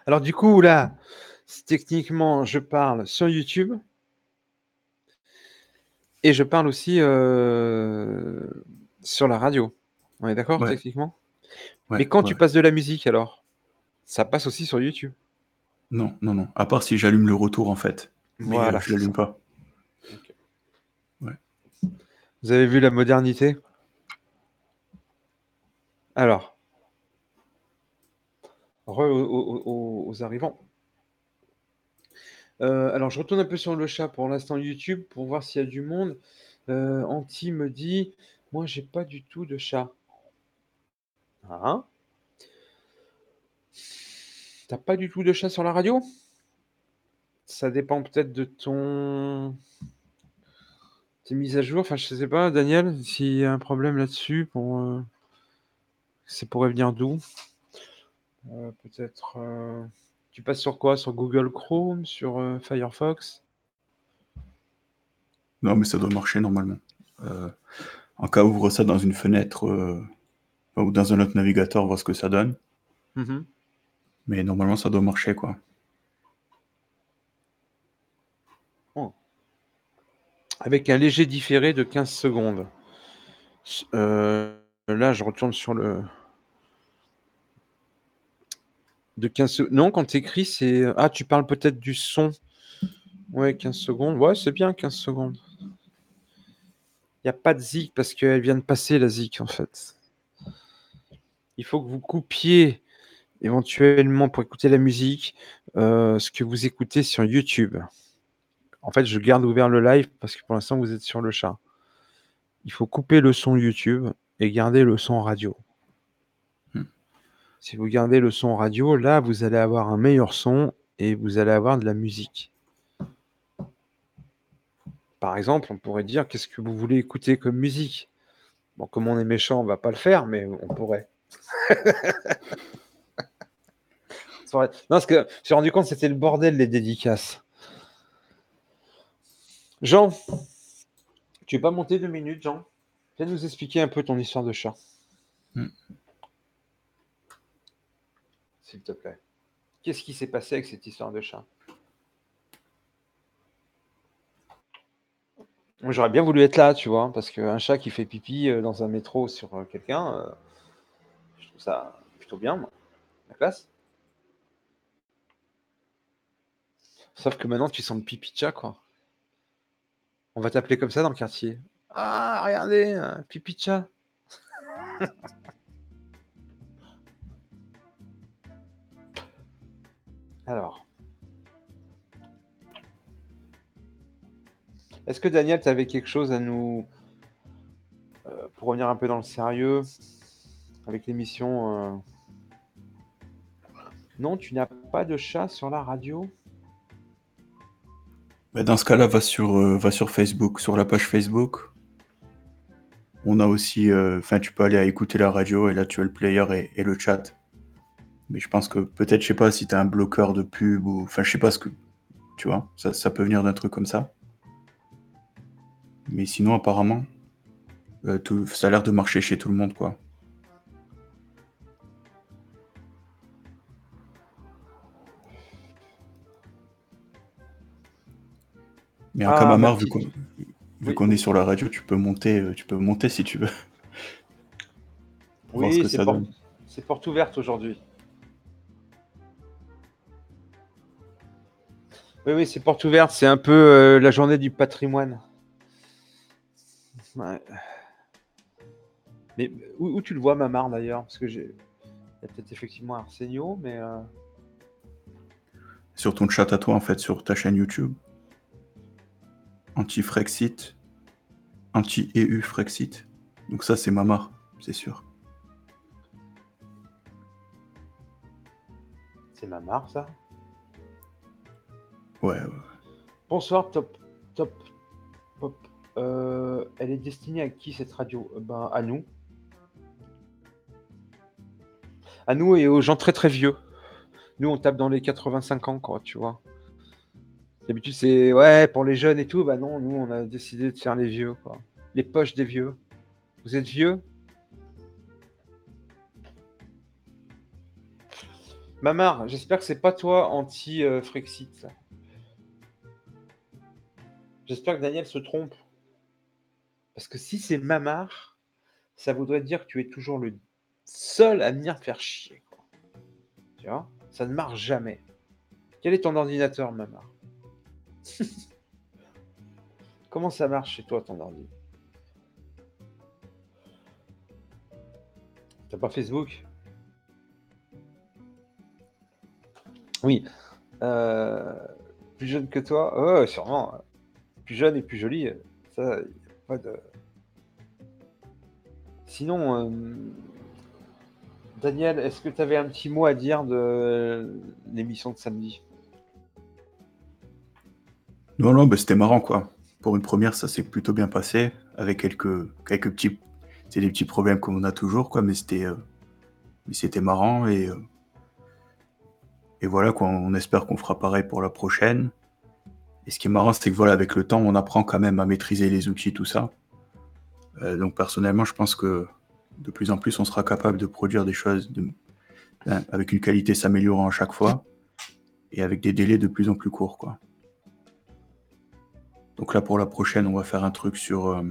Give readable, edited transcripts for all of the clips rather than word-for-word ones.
Alors du coup, là, techniquement, je parle sur YouTube et je parle aussi sur la radio. On est d'accord, Ouais, techniquement? ouais, Mais quand ouais. tu passes de la musique, alors, ça passe aussi sur YouTube. Non, non, non. À part si j'allume le retour, en fait. Mais Voilà, je c'est l'allume ça. pas. Ok. Ouais. Vous avez vu la modernité? Alors, aux arrivants. Alors, je retourne un peu sur le chat pour l'instant YouTube pour voir s'il y a du monde. Anti me dit, moi, j'ai pas du tout de chat. Hein? T'as pas du tout de chat sur la radio? Ça dépend peut-être de tes mises à jour. Enfin, je sais pas, Daniel, s'il y a un problème là-dessus, ça pourrait venir d'où? Peut-être. Tu passes sur quoi? Sur Google Chrome, sur Firefox? Non, mais ça doit marcher normalement. Euh, En cas, ouvre ça dans une fenêtre ou dans un autre navigateur, voir ce que ça donne. Mhm. Mais normalement, ça doit marcher, quoi. Oh. Avec un léger différé de 15 secondes. Là, je retourne sur le. De 15 secondes. Non, quand tu écris, c'est. Ah, tu parles peut-être du son. Ouais, 15 secondes. Ouais, c'est bien, 15 secondes. Il n'y a pas de zik parce qu'elle vient de passer, la zik, en fait. Il faut que vous coupiez éventuellement pour écouter la musique ce que vous écoutez sur YouTube. En fait, je garde ouvert le live parce que pour l'instant, vous êtes sur le chat. Il faut couper le son YouTube et garder le son radio. Hmm. Si vous gardez le son radio, là, vous allez avoir un meilleur son et vous allez avoir de la musique. Par exemple, on pourrait dire qu'est-ce que vous voulez écouter comme musique? Bon, comme on est méchant, on va pas le faire, mais on pourrait. Non, parce que je me suis rendu compte que c'était le bordel, les dédicaces. Jean, tu veux pas monter 2 minutes, Jean? Viens nous expliquer un peu ton histoire de chat, Hmm. s'il te plaît. Qu'est-ce qui s'est passé avec cette histoire de chat? Moi, j'aurais bien voulu être là, tu vois, parce qu'un chat qui fait pipi dans un métro sur quelqu'un, je trouve ça plutôt bien, moi. La classe. Sauf que maintenant, tu sens le pipi de chat, quoi. On va t'appeler comme ça dans le quartier. Ah, regardez, un pipi de chat. Alors, est-ce que Daniel, tu avais quelque chose à nous... pour revenir un peu dans le sérieux, avec l'émission... Non, tu n'as pas de chat sur la radio? Bah, dans ce cas-là, va sur Facebook, sur la page Facebook. On a aussi, enfin, tu peux aller à écouter la radio et là, tu as le player et le chat. Mais je pense que peut-être, je sais pas si tu as un bloqueur de pub ou, enfin, je sais pas ce que, tu vois, ça peut venir d'un truc comme ça. Mais sinon, apparemment, ça a l'air de marcher chez tout le monde, quoi. Mais en Ah, ma Camamar, petite... vu Oui, qu'on est oui. sur la radio, tu peux monter si tu veux, voir ce Oui, que ça donne. c'est porte ouverte aujourd'hui. Oui, oui, c'est porte ouverte. C'est un peu la journée du patrimoine. Ouais. Mais où tu le vois, Mamar, d'ailleurs? Parce que j'ai... Il y a peut-être effectivement Arsenio, mais... Sur ton chat à toi, en fait, sur ta chaîne YouTube, anti-Frexit, anti-EU Frexit. Donc ça, c'est Mamar, c'est sûr. c'est Mamar, ça. Ouais, ouais. Bonsoir, top, pop. Elle est destinée à qui, cette radio? Ben, à nous. À nous et aux gens très très vieux. Nous, on tape dans les 85 ans, quoi, tu vois. D'habitude, c'est ouais, pour les jeunes et tout. Bah non, nous, on a décidé de faire les vieux, quoi. Les poches des vieux. Vous êtes vieux? Mamar, j'espère que c'est pas toi anti-Frexit. Ça. J'espère que Daniel se trompe. Parce que si c'est Mamar, ça voudrait dire que tu es toujours le seul à venir te faire chier. Quoi. Tu vois? Ça ne marche jamais. Quel est ton ordinateur, Mamar? Comment ça marche chez toi, ton ordi? T'as pas Facebook? Oui. Plus jeune que toi? Ouais, sûrement. Plus jeune et plus joli. Ça, y a pas de... Sinon, Daniel, est-ce que tu avais un petit mot à dire de l'émission de samedi? Non, bah, c'était marrant, quoi. Pour une première, ça s'est plutôt bien passé, avec quelques petits... C'est des petits problèmes comme on a toujours, quoi, mais c'était marrant, et voilà, quoi. On espère qu'on fera pareil pour la prochaine. Et ce qui est marrant, c'est que voilà, avec le temps, on apprend quand même à maîtriser les outils, tout ça. Donc personnellement, je pense que de plus en plus, on sera capable de produire des choses avec une qualité s'améliorant à chaque fois, et avec des délais de plus en plus courts, quoi. Donc là, pour la prochaine, on va faire un truc sur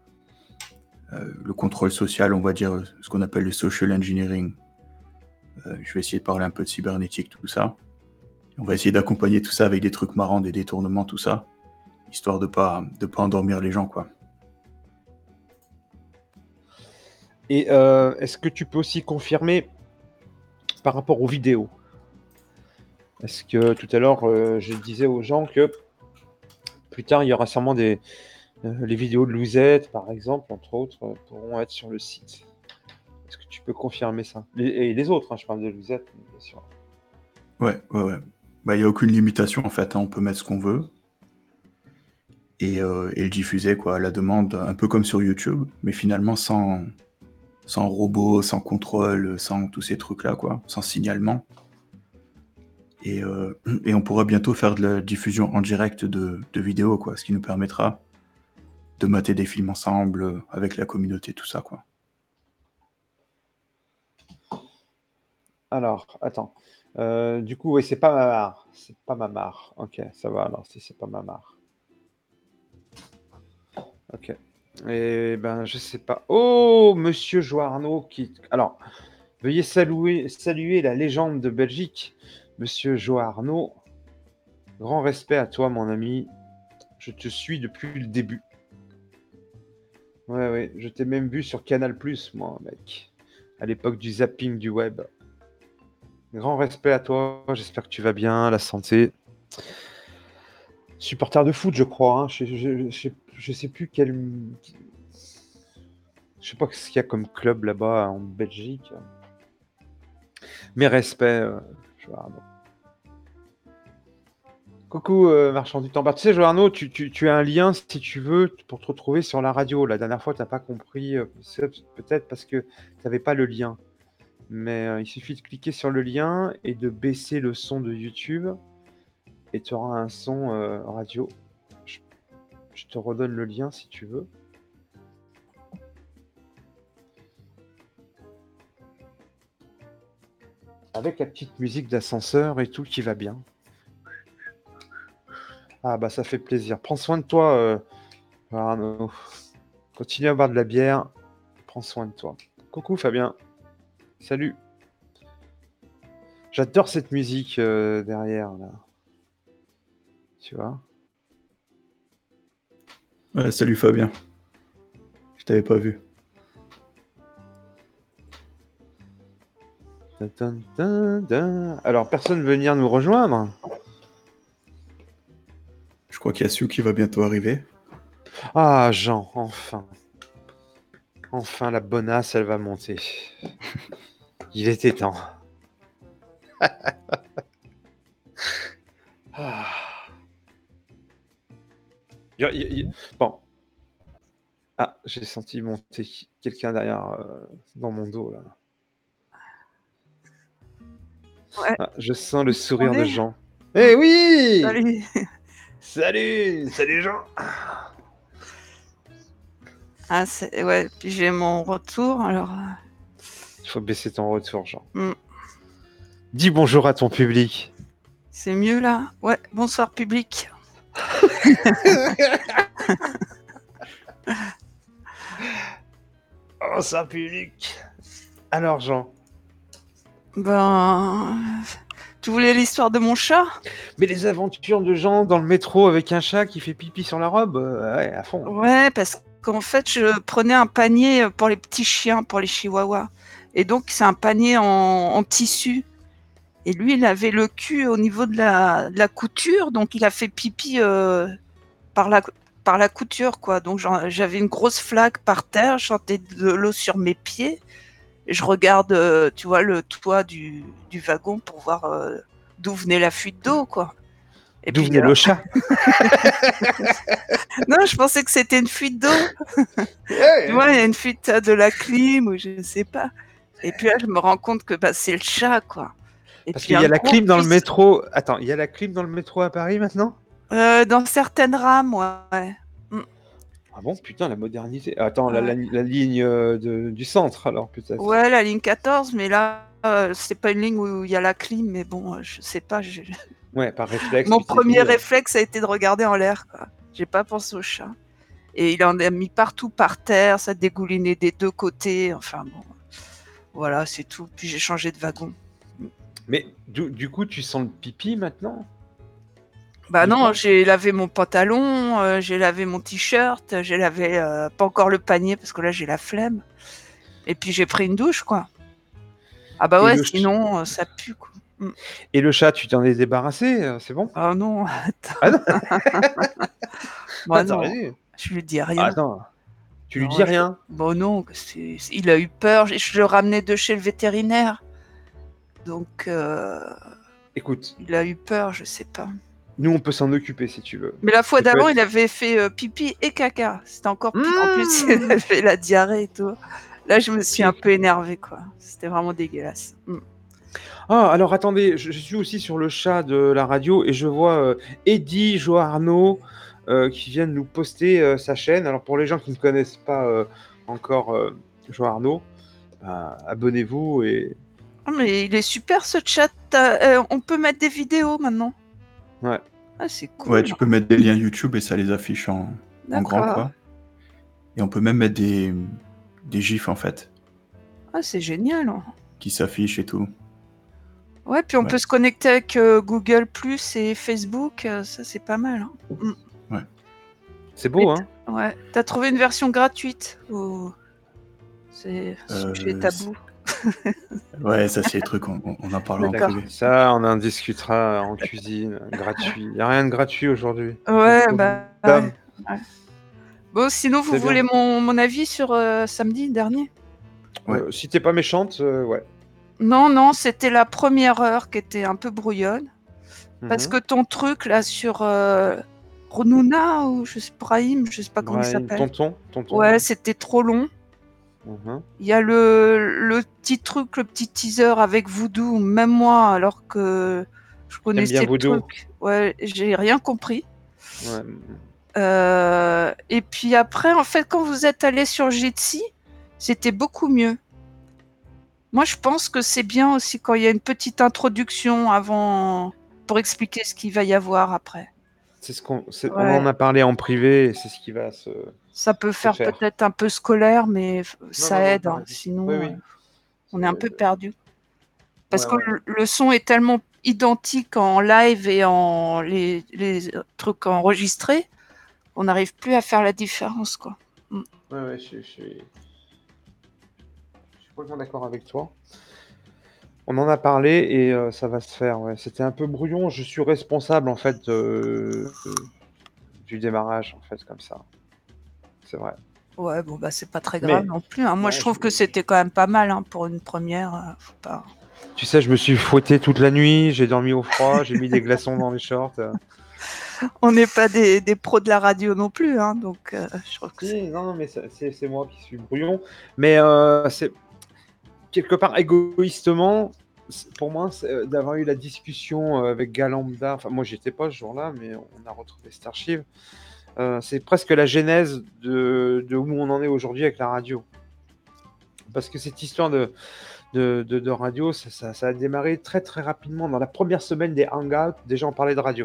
le contrôle social, on va dire ce qu'on appelle le social engineering. Je vais essayer de parler un peu de cybernétique, tout ça. On va essayer d'accompagner tout ça avec des trucs marrants, des détournements, tout ça, histoire de pas endormir les gens, quoi. Et est-ce que tu peux aussi confirmer par rapport aux vidéos? Est-ce que tout à l'heure, je disais aux gens que plus tard, il y aura sûrement les vidéos de Louzette, par exemple, entre autres, pourront être sur le site. Est-ce que tu peux confirmer ça? Et les autres, hein, je parle de Louzette, bien sûr. Ouais. Bah, il n'y a aucune limitation, en fait, hein. On peut mettre ce qu'on veut. Et le diffuser, quoi, à la demande, un peu comme sur YouTube, mais finalement sans robot, sans contrôle, sans tous ces trucs-là, quoi, sans signalement. Et on pourra bientôt faire de la diffusion en direct de vidéos, quoi, ce qui nous permettra de mater des films ensemble, avec la communauté, tout ça, quoi. Alors, attends. Du coup, oui, c'est pas Mamar. C'est pas Mamar. Ok, ça va alors, si c'est pas Mamar. Ok. Eh ben, je sais pas. Oh, Monsieur Joarno qui... Alors, veuillez saluer la légende de Belgique. Monsieur Joarno, grand respect à toi, mon ami. Je te suis depuis le début. Ouais, je t'ai même vu sur Canal+, moi, mec. À l'époque du zapping du web. Grand respect à toi, j'espère que tu vas bien, la santé. Supporter de foot, je crois. Hein. Je sais plus quel... Je sais pas ce qu'il y a comme club là-bas en Belgique. Mes respects, Joarno. Coucou, marchand du temps. Bah, tu sais, Joarno, tu as un lien, si tu veux, pour te retrouver sur la radio. La dernière fois, tu n'as pas compris. C'est peut-être parce que tu n'avais pas le lien. Mais il suffit de cliquer sur le lien et de baisser le son de YouTube. Et tu auras un son radio. Je te redonne le lien si tu veux. Avec la petite musique d'ascenseur et tout qui va bien. Ah bah ça fait plaisir. Prends soin de toi, Arnaud. Continue à boire de la bière. Prends soin de toi. Coucou Fabien. Salut. J'adore cette musique derrière là. Tu vois? Ouais, salut Fabien. Je t'avais pas vu. Alors, personne veut venir nous rejoindre? Je crois qu'il y a Sue qui va bientôt arriver. Ah, Jean, enfin. Enfin, la bonasse, elle va monter. Il était temps. Ah. Bon. Ah, j'ai senti monter quelqu'un derrière dans mon dos, là. Ouais. Ah, je sens le Vous sourire de m'entendez? Jean. Eh oui! Salut. Salut Jean. Ah, ouais, puis j'ai mon retour, alors... Il faut baisser ton retour, Jean. Dis bonjour à ton public. C'est mieux là? Ouais, bonsoir public. Bonsoir public. Alors Jean. Ben, tu voulais l'histoire de mon chat? Mais les aventures de Jean dans le métro avec un chat qui fait pipi sur la robe, ouais, à fond. Ouais, parce qu'en fait, je prenais un panier pour les petits chiens, pour les chihuahuas. Et donc, c'est un panier en tissu. Et lui, il avait le cul au niveau de la couture, donc il a fait pipi par la couture, quoi. Donc, j'avais une grosse flaque par terre, je sentais de l'eau sur mes pieds. Et je regarde, tu vois, le toit du wagon pour voir d'où venait la fuite d'eau, quoi. Et D'où puis, venait le chat? non, je pensais que c'était une fuite d'eau. Ouais. Tu vois, il y a une fuite de la clim ou je ne sais pas. Et puis là, je me rends compte que bah, c'est le chat, quoi. Et Parce puis qu'il y a un la gros clim dans le puits- métro. Attends, il y a la clim dans le métro à Paris maintenant? Dans certaines rames, ouais. Ah bon, putain, la modernité. Attends, la Ouais. ligne du centre, alors, peut-être. Ouais, la ligne 14, mais là, c'est pas une ligne où il y a la clim, mais bon, je sais pas. Ouais, par réflexe. Mon tu t'es premier dit, réflexe a été de regarder en l'air, quoi. J'ai pas pensé au chat. Et il en a mis partout par terre, ça dégoulinait des deux côtés, enfin bon. Voilà, c'est tout. Puis j'ai changé de wagon. Mais du coup, tu sens le pipi maintenant? Bah Du non, coup j'ai lavé mon pantalon, j'ai lavé mon t-shirt, j'ai lavé pas encore le panier parce que là j'ai la flemme. Et puis j'ai pris une douche, quoi. Ah bah Et ouais, le, sinon ça pue, quoi. et le chat, tu t'en es débarrassé? C'est bon? Ah non, Ah non, bah t'as non, raison. je lui dis rien. Attends, tu lui Non, dis rien? bon non, il a eu peur, je le ramenais de chez le vétérinaire. Donc Écoute, il a eu peur, je sais pas. nous, on peut s'en occuper si tu veux. Mais la fois Ça peut d'avant, être- il avait fait pipi et caca. C'était encore pire. En plus, il Mmh. avait fait la diarrhée et tout. Là, je me suis un Pire. peu énervée, quoi. C'était vraiment dégueulasse. Ah, alors attendez, je suis aussi sur le chat de la radio et je vois Eddy Joarno qui vient de nous poster sa chaîne. Alors pour les gens qui ne connaissent pas encore Joarno, bah, abonnez-vous et Ah, mais il est super ce chat. On peut mettre des vidéos maintenant. ouais. Ah, c'est cool. Ouais, tu peux mettre des liens YouTube et ça les affiche en grand, D'accord. quoi. Et on peut même mettre des gifs, en fait, Ah, c'est génial. Hein. qui s'affichent et tout. Ouais, puis on Ouais. peut se connecter avec Google Plus et Facebook. Ça, c'est pas mal. Hein. C'est beau, Mais hein? Ouais. T'as trouvé une version gratuite ou c'est sujet tabou? Ouais, ça, c'est les trucs, on en parlera en D'accord. privé. Ça, on en discutera en cuisine, gratuit. Il n'y a rien de gratuit aujourd'hui. Ouais, Trop bah. d'hommes. Ouais. Bon, sinon, vous C'est voulez bien. mon avis sur samedi dernier? Ouais. Si t'es pas méchante, ouais. Non, c'était la première heure qui était un peu brouillonne. Parce Mhm. que ton truc, là, sur Ronouna ou Brahim, je sais pas comment il Brahim, s'appelle. tonton. Ouais, c'était trop long. Mhm. Il y a le petit truc, le petit teaser avec Voodoo, même moi, alors que je T'aimes connaissais bien le Voodoo? truc. Ouais, j'ai rien compris. Ouais. Et puis après, en fait, quand vous êtes allé sur Jitsi, c'était beaucoup mieux. Moi, je pense que c'est bien aussi quand il y a une petite introduction avant pour expliquer ce qu'il va y avoir après. C'est on Ouais. en a parlé en privé et c'est ce qui va se Ça peut faire faire. peut-être un peu scolaire, mais ça Non, aide. t'as Hein. raison. Sinon, Oui. on est un peu perdu. Parce Ouais. que le son est tellement identique en live et en les trucs enregistrés, on n'arrive plus à faire la différence, quoi. Ouais, je suis complètement d'accord avec toi. On en a parlé et ça va se faire. Ouais. C'était un peu brouillon. Je suis responsable en fait du démarrage en fait comme ça. C'est vrai. Ouais, bon, bah, c'est pas très grave Mais non plus. Hein. Moi, ouais, je trouve que c'était quand même pas mal hein, pour une première. Faut pas... tu sais, je me suis fouetté toute la nuit. J'ai dormi au froid. J'ai mis des glaçons dans les shorts. On n'est pas des pros de la radio non plus, hein, donc je trouve que Si, non, mais c'est moi qui suis brouillon. Mais c'est quelque part égoïstement, pour moi, d'avoir eu la discussion avec Galambda. Enfin, moi, j'étais pas ce jour-là, mais on a retrouvé cette archive. C'est presque la genèse de où on en est aujourd'hui avec la radio. Parce que cette histoire de de radio, ça a démarré très très rapidement. Dans la première semaine des Hangouts, déjà on parlait de radio.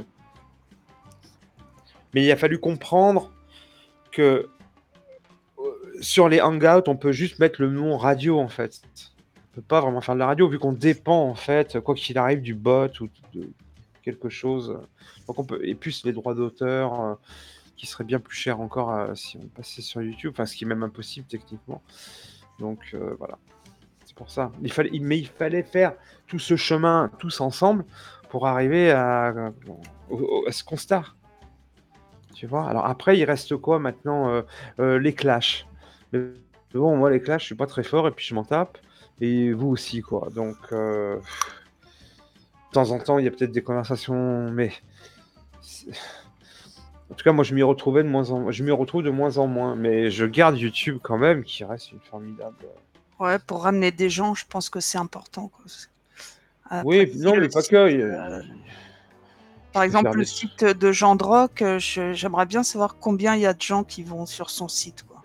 Mais il a fallu comprendre que sur les Hangouts, on peut juste mettre le nom radio en fait. On peut pas vraiment faire de la radio vu qu'on dépend en fait, quoi qu'il arrive, du bot ou de quelque chose. Donc on peut, et plus les droits d'auteur qui seraient bien plus chers encore si on passait sur YouTube, enfin ce qui est même impossible techniquement. Donc voilà, c'est pour ça. Mais il fallait faire tout ce chemin tous ensemble pour arriver à ce constat. Tu vois. Alors après, il reste quoi maintenant les clashs. Mais bon, moi les clashs, je suis pas très fort et puis je m'en tape. Et vous aussi, quoi. Donc de temps en temps, il y a peut-être des conversations, mais en tout cas, moi, je m'y retrouve de moins en moins. Mais je garde YouTube quand même, qui reste une formidable. Ouais, pour ramener des gens, je pense que c'est important, quoi. Oui, non, mais pas que. Par exemple, le site de Jean Drock, j'aimerais bien savoir combien il y a de gens qui vont sur son site, quoi.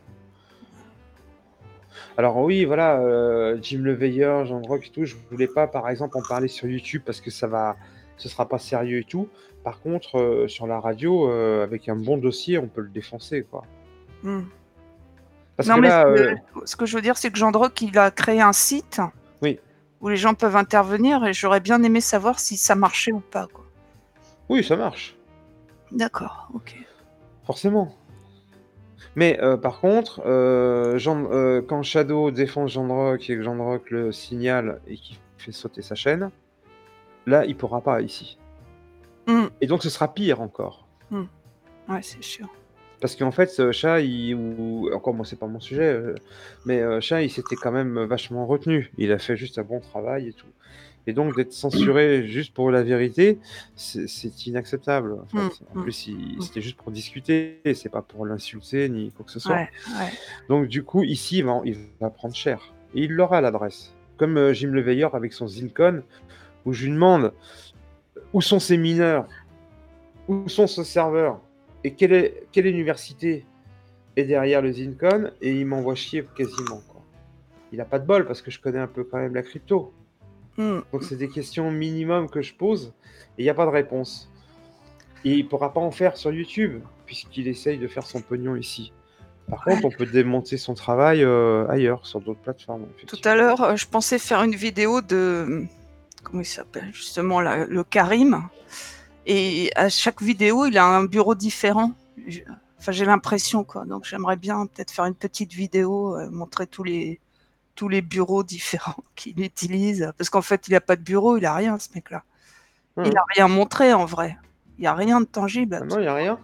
Alors oui, voilà, Jim Le Veilleur, Jean Drock et tout, je voulais pas, par exemple, en parler sur YouTube parce que ce sera pas sérieux et tout. Par contre, sur la radio, avec un bon dossier, on peut le défoncer, quoi. Parce non, que mais là, ce que je veux dire, c'est que Jean Drock, il a créé un site où les gens peuvent intervenir et j'aurais bien aimé savoir si ça marchait ou pas, quoi. Oui, ça marche. D'accord, ok. Forcément. Mais par contre, quand Shadow défonce Jean Drock et que Jean Drock le signale et qu'il fait sauter sa chaîne, là, il pourra pas ici. Et donc, ce sera pire encore. Ouais, c'est sûr. Parce qu'en fait, Chat, encore moi, c'est pas mon sujet, mais Chat, il s'était quand même vachement retenu. Il a fait juste un bon travail et tout. Et donc, d'être censuré juste pour la vérité, c'est inacceptable. En fait. En plus, c'était juste pour discuter, c'est pas pour l'insulter ni quoi que ce soit. Ouais. Donc, du coup, ici, il va prendre cher. Et il l'aura l'adresse. Comme Jim Le Veilleur avec son Zincon, où je lui demande où sont ses mineurs, où sont ses serveurs, et quelle université est derrière le Zincon, et il m'envoie chier quasiment, quoi. Il a pas de bol, parce que je connais un peu quand même la crypto. Donc c'est des questions minimum que je pose, et il n'y a pas de réponse. Et il ne pourra pas en faire sur YouTube, puisqu'il essaye de faire son pognon ici. Par contre, on peut démonter son travail ailleurs, sur d'autres plateformes. Tout à l'heure, je pensais faire une vidéo de... Comment il s'appelle justement, le Karim. Et à chaque vidéo, il a un bureau différent. Enfin, j'ai l'impression, quoi. Donc, j'aimerais bien peut-être faire une petite vidéo, montrer tous les bureaux différents qu'il utilise. Parce qu'en fait, il n'a pas de bureau, il n'a rien, ce mec-là. Il n'a rien montré, en vrai. Il n'y a rien de tangible. Non, il n'y a rien.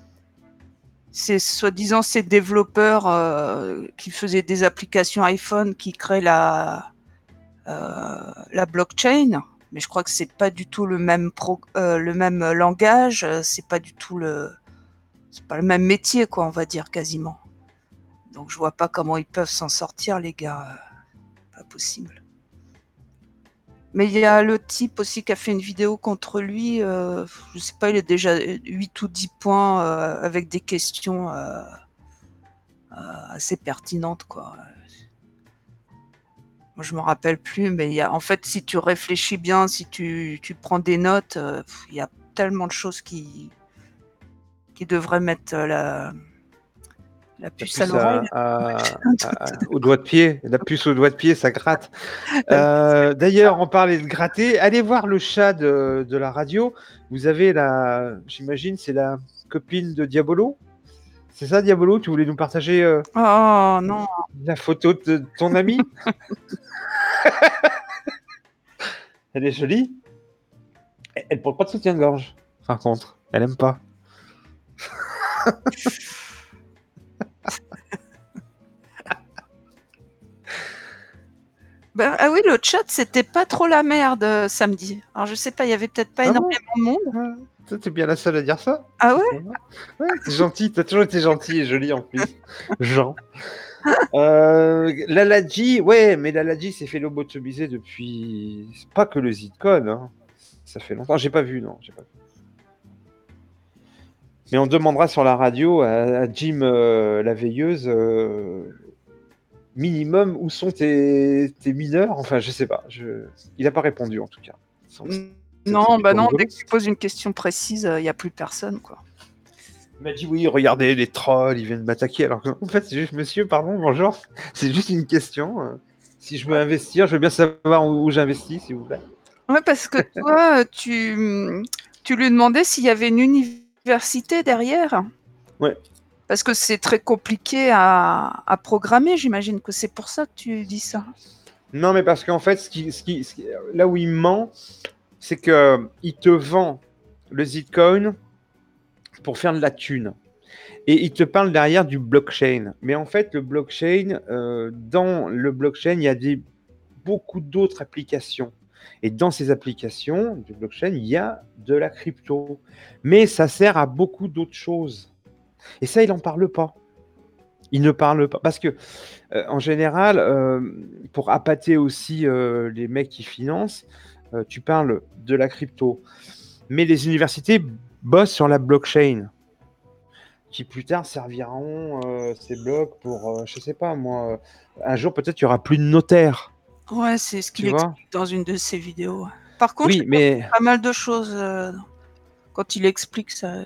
C'est soi-disant ces développeurs qui faisaient des applications iPhone qui créent la blockchain. Mais je crois que c'est pas du tout le même langage, c'est pas du tout c'est pas le même métier, quoi, on va dire, quasiment. Donc je vois pas comment ils peuvent s'en sortir, les gars. Pas possible. Mais il y a le type aussi qui a fait une vidéo contre lui, je sais pas, il est déjà 8 ou 10 points avec des questions assez pertinentes, quoi. Moi, je me rappelle plus, mais en fait, si tu réfléchis bien, si tu prends des notes, il y a tellement de choses qui devraient mettre la puce à l'oreille. Au doigt de pied. La puce au doigt de pied, ça gratte. D'ailleurs, on parlait de gratter. Allez voir le chat de la radio. Vous avez j'imagine, c'est la copine de Diabolo. C'est ça, Diabolo? Tu voulais nous partager oh non, la photo de ton ami? Elle est jolie. Elle porte pas de soutien-gorge, par contre. Elle aime pas. Ah oui, le chat, c'était pas trop la merde samedi. Alors je sais pas, il y avait peut-être pas énormément de monde. Toi, t'es bien la seule à dire ça. Ah ouais? Ouais, t'es gentil, t'as toujours été gentil et joli en plus. Jean. L'Aladji, ouais, mais l'Aladji s'est fait lobotomiser depuis. C'est pas que le Zitcon, hein. Ça fait longtemps. J'ai pas vu, non. J'ai pas vu. Mais on demandera sur la radio à Jim la veilleuse minimum, où sont tes mineurs? Enfin, je sais pas. Il n'a pas répondu, en tout cas. Non, C'était bah plutôt non, rigolo. dès que tu poses une question précise, il n'y a plus personne, quoi. Il m'a dit oui, regardez, les trolls, ils viennent m'attaquer. Alors qu'en fait, c'est juste, monsieur, pardon, bonjour. C'est juste une question. Si je veux investir, je veux bien savoir où j'investis, s'il vous plaît. Ouais, parce que toi, tu lui demandais s'il y avait une université derrière. Ouais. Parce que c'est très compliqué à programmer, j'imagine que c'est pour ça que tu dis ça. Non, mais parce qu'en fait, là où il ment, c'est qu'il te vend le Zitcoin pour faire de la thune. Et il te parle derrière du blockchain. Mais en fait, le blockchain, dans le blockchain, il y a beaucoup d'autres applications. Et dans ces applications du blockchain, il y a de la crypto. Mais ça sert à beaucoup d'autres choses. Et ça, il n'en parle pas. Il ne parle pas. Parce que, en général, pour appâter aussi les mecs qui financent, tu parles de la crypto. Mais les universités bossent sur la blockchain, qui plus tard serviront ces blocs pour, je sais pas moi, un jour peut-être il y aura plus de notaires. Ouais, c'est ce qu'il Tu vois? explique dans une de ses vidéos. Par contre, Oui, j'ai mais pas mal de choses quand il explique ça.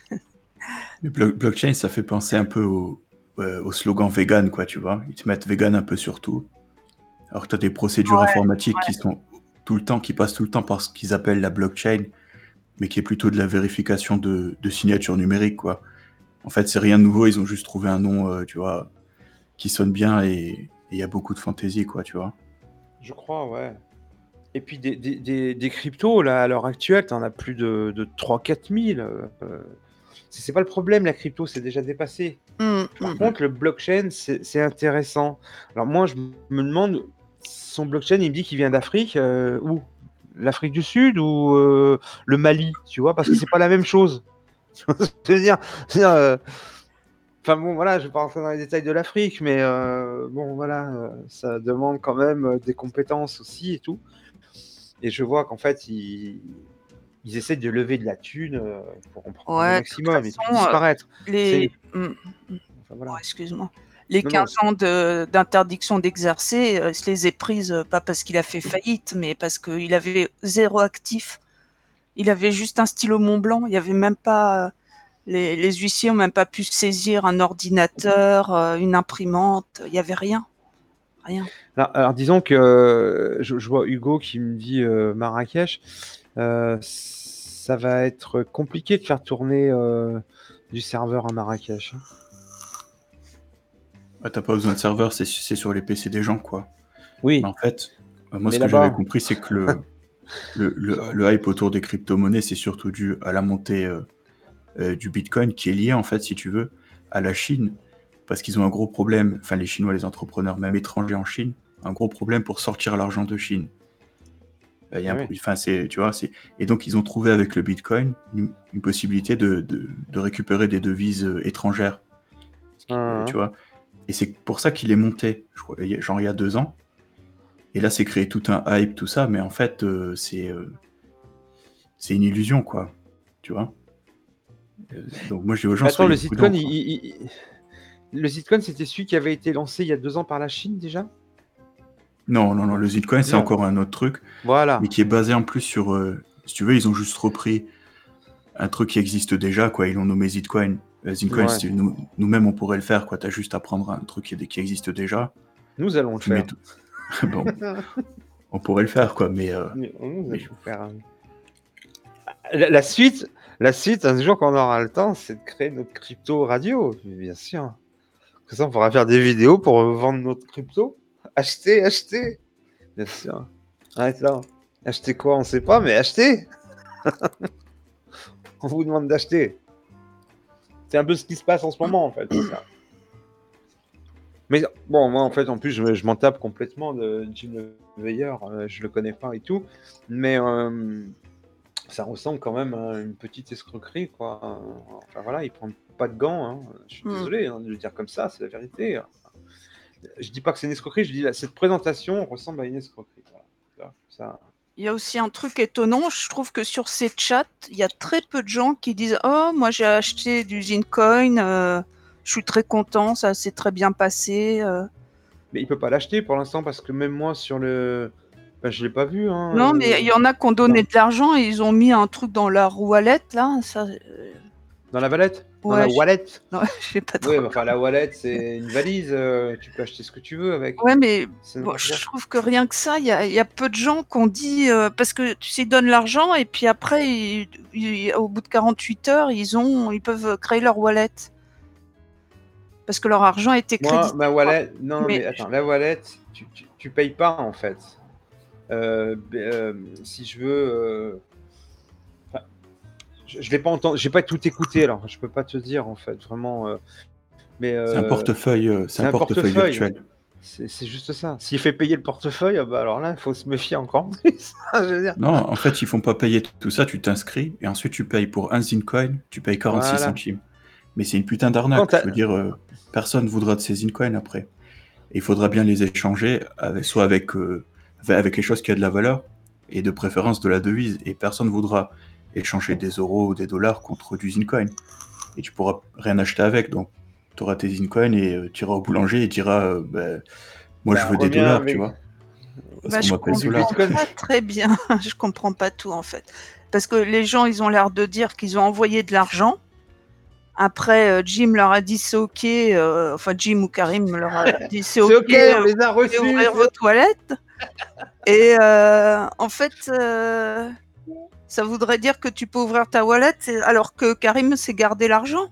Mais blockchain, ça fait penser un peu au slogan vegan, quoi, tu vois. Ils te mettent vegan un peu sur tout. Alors que tu as des procédures informatiques qui sont qui passent tout le temps par ce qu'ils appellent la blockchain, mais qui est plutôt de la vérification de signature numérique, quoi. En fait, c'est rien de nouveau, ils ont juste trouvé un nom, tu vois, qui sonne bien et il y a beaucoup de fantaisie, quoi, tu vois. je crois, ouais. Et puis des cryptos, là, à l'heure actuelle, tu en as plus de 3-4 000. C'est pas le problème, la crypto, c'est déjà dépassé. Par contre, le blockchain, c'est intéressant. Alors moi, je me demande, son blockchain, il me dit qu'il vient d'Afrique. Où? L'Afrique du Sud ou le Mali, tu vois? Parce que c'est pas la même chose. Tu vois ce que je veux dire? Enfin bon, voilà, je ne vais pas rentrer dans les détails de l'Afrique, mais bon, voilà, ça demande quand même des compétences aussi et tout. Et je vois qu'en fait, ils essaient de lever de la thune pour en prendre le Ouais, de toute maximum et puis façon, disparaître. les... Enfin, voilà. Oh, excuse-moi. Les Non, 15 ans d'interdiction d'exercer, il se les est prises pas parce qu'il a fait faillite, mais parce qu'il avait zéro actif. Il avait juste un stylo Mont-Blanc. Il y avait même pas... Les huissiers n'ont même pas pu saisir un ordinateur, une imprimante. Il n'y avait rien. Rien. Alors, disons que je vois Hugo qui me dit Marrakech, ça va être compliqué de faire tourner du serveur à Marrakech. Ouais, t'as pas besoin de serveur, c'est sur les PC des gens, quoi. Oui. Mais en fait, moi, Mais ce que là-bas... j'avais compris, c'est que le hype autour des crypto-monnaies, c'est surtout dû à la montée du Bitcoin, qui est lié, en fait, si tu veux, à la Chine, parce qu'ils ont un gros problème, enfin les Chinois, les entrepreneurs, même étrangers en Chine, un gros problème pour sortir l'argent de Chine. Tu vois, et donc ils ont trouvé avec le Bitcoin une possibilité de récupérer des devises étrangères, tu vois. Et c'est pour ça qu'il est monté, je crois, genre il y a 2 ans. Et là, c'est créé tout un hype, tout ça, mais en fait, c'est une illusion, quoi. Tu vois. Donc moi, je dis aux gens, Attends, le soyez prudents, Zitcoin, quoi. le Zitcoin, c'était celui qui avait été lancé il y a 2 ans par la Chine déjà? Non, le Zitcoin, c'est Non. encore un autre truc, Voilà. mais qui est basé en plus sur, si tu veux, ils ont juste repris un truc qui existe déjà, quoi. Ils l'ont nommé Zitcoin. Zitcoin, Ouais. nous-mêmes, on pourrait le faire, quoi. T'as juste à prendre un truc qui existe déjà. Nous allons le faire. Bon, on pourrait le faire, quoi, mais... faire. La suite, un jour quand on aura le temps, c'est de créer notre crypto radio, bien sûr. Comme ça, on pourra faire des vidéos pour vendre notre crypto. Acheter. Bien sûr. Arrête là. Acheter quoi, on sait pas, mais acheter. On vous demande d'acheter. C'est un peu ce qui se passe en ce moment, en fait. Ça. Mais bon, moi, en fait, en plus, je m'en tape complètement de Jim Leveilleur. Je le connais pas et tout. Mais ça ressemble quand même à une petite escroquerie, quoi. Enfin, voilà, il prend pas de gants. Hein. Je suis désolé de le dire comme ça, c'est la vérité. Je dis pas que c'est une escroquerie, je dis cette présentation ressemble à une escroquerie. Voilà. Ça... Il y a aussi un truc étonnant, je trouve que sur ces chats, il y a très peu de gens qui disent « Oh, moi j'ai acheté du Zitcoin, je suis très content, ça s'est très bien passé. » Mais il peut pas l'acheter pour l'instant parce que même moi sur le... Ben, je l'ai pas vu. Hein, Non, mais il y en a qui ont donné de l'argent et ils ont mis un truc dans leur wallet, là. Ça, Dans la valette. Dans ouais, la wallet. non, je sais pas trop. Oui, enfin la wallet, c'est une valise. Tu peux acheter ce que tu veux avec. Ouais, mais C'est bon, n'importe je quoi. trouve que rien que ça, il y a peu de gens qui ont dit... parce que tu sais, ils donnent l'argent et puis après, au bout de 48 heures, ils peuvent créer leur wallet. Parce que leur argent a été Moi, crédité. ma wallet... Non, Mais mais attends, la wallet, tu payes pas en fait. Si je veux... enfin, je l'ai pas entendu, j'ai pas tout écouté, alors je peux pas te dire en fait, vraiment. Mais C'est un portefeuille, c'est un portefeuille. virtuel. C'est juste ça. S'il fait payer le portefeuille, bah alors là, il faut se méfier encore plus. Je veux dire. Non, en fait, ils font pas payer tout ça, tu t'inscris et ensuite tu payes pour un Zincoin, tu payes 46 Voilà. centimes. Mais c'est une putain Quand d'arnaque. t'as- Je veux dire, personne voudra de ces Zincoins après. Et il faudra bien les échanger soit avec les choses qui ont de la valeur et de préférence de la devise. Et personne voudra échanger des euros ou des dollars contre du Zincoin. Et tu pourras rien acheter avec. Donc, tu auras tes Zincoins et tu iras au boulanger et tu diras moi, je veux des reviens dollars, avec- tu vois. Parce bah, qu'on je m'appelle comprends dollar. Bitcoin. pas très bien. Je comprends pas tout, en fait. Parce que les gens, ils ont l'air de dire qu'ils ont envoyé de l'argent. Après, Jim leur a dit c'est OK. Enfin, Jim ou Karim leur a dit c'est OK. C'est ok, on les a Vous reçus. pouvez ouvrir c'est- vos toilettes. Et en fait, ça voudrait dire que tu peux ouvrir ta wallet alors que Karim s'est gardé l'argent.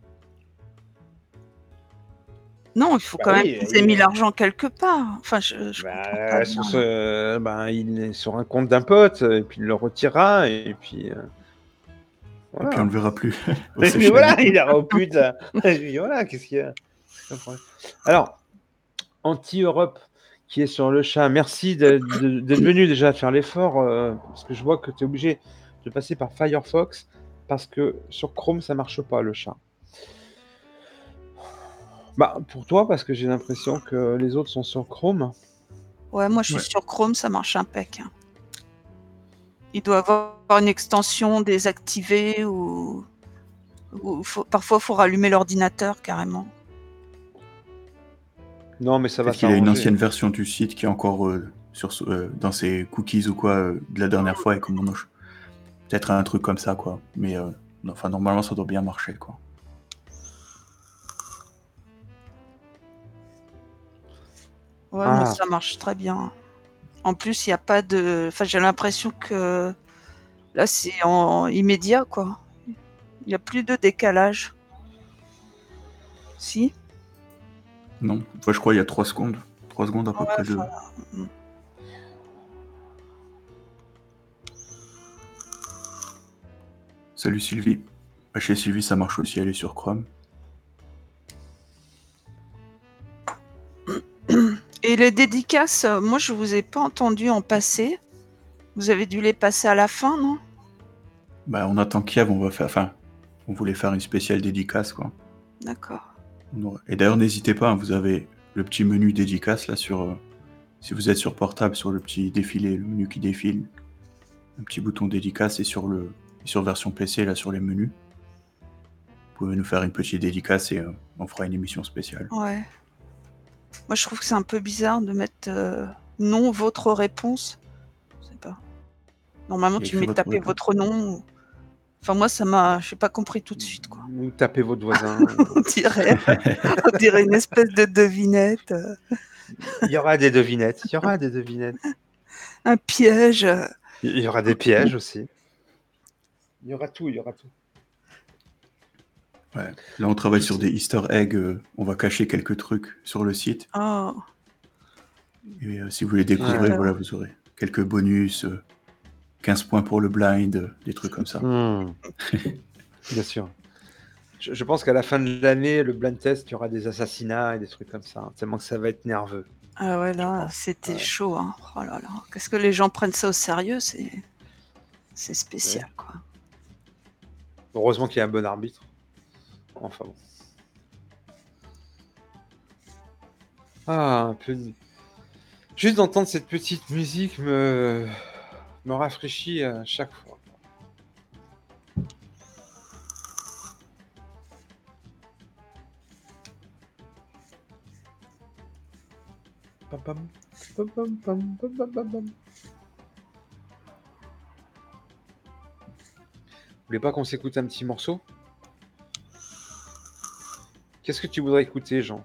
Non, il faut Bah quand oui, même qu'ils aient mis l'argent quelque part. Enfin, je comprends pas sur bien. il est sur un compte d'un pote, et puis il le retirera, et puis Et voilà. puis on le verra plus. aux Et puis Seychelles. voilà, il a repute. Et puis voilà, qu'est-ce qu'il y a? C'est un problème. Alors, Anti-Europe qui est sur le chat, merci d'être venu déjà faire l'effort, parce que je vois que tu es obligé de passer par Firefox, parce que sur Chrome, ça marche pas, le chat. Bah, pour toi, parce que j'ai l'impression que les autres sont sur Chrome. Ouais, moi je suis Ouais. sur Chrome, ça marche impec. Il doit avoir une extension désactivée ou parfois il faut rallumer l'ordinateur carrément. Non, mais ça va Peut-être qu'il a une s'arranger. ancienne version du site qui est encore dans ses cookies ou quoi de la dernière fois et comme on a peut-être un truc comme ça quoi. Mais enfin normalement ça doit bien marcher quoi. Ouais, Ah. moi ça marche très bien. En plus, il n'y a pas de. Enfin, j'ai l'impression que là c'est en immédiat quoi. Il n'y a plus de décalage. Si. Non, enfin, je crois il y a 3 secondes. 3 secondes à peu Ouais, près de. voilà. Salut Sylvie. Bah, chez Sylvie ça marche aussi, elle est sur Chrome. Et les dédicaces, moi je vous ai pas entendu en passer. Vous avez dû les passer à la fin, non? Bah on attend Kiev, on va faire. Enfin, on voulait faire une spéciale dédicace quoi. D'accord. Et d'ailleurs n'hésitez pas, hein, vous avez le petit menu dédicace là sur. Si vous êtes sur portable, sur le petit défilé, le menu qui défile, un petit bouton dédicace et sur version PC là sur les menus. Vous pouvez nous faire une petite dédicace et on fera une émission spéciale. Ouais. Moi je trouve que c'est un peu bizarre de mettre non votre réponse. Je sais pas. Normalement Il y a tu écrit mets votre taper réponse. votre nom. Enfin moi ça m'a. J'ai pas compris tout de suite quoi. Ou tapez votre voisin. On dirait une espèce de devinette. Il y aura des devinettes. Il y aura des devinettes. Un piège. Il y aura des pièges aussi. Il y aura tout, il y aura tout. Ouais. Là on travaille sur des easter eggs, on va cacher quelques trucs sur le site. Oh. Et si vous les découvrez, Ouais. voilà, vous aurez quelques bonus, 15 points pour le blind, des trucs comme ça. Bien sûr. Je pense qu'à la fin de l'année, le blind test, il y aura des assassinats et des trucs comme ça. Tellement que ça va être nerveux. Ah ouais là c'était chaud hein. Oh là là. Qu'est-ce que les gens prennent ça au sérieux, c'est spécial quoi. Heureusement qu'il y a un bon arbitre. Enfin bon. Ah, un peu. Juste d'entendre cette petite musique me rafraîchit à chaque fois. Pam, pam. Pam, pam, pam, pam, pam, pam, pam. Vous voulez pas qu'on s'écoute un petit morceau? Qu'est-ce que tu voudrais écouter, Jean?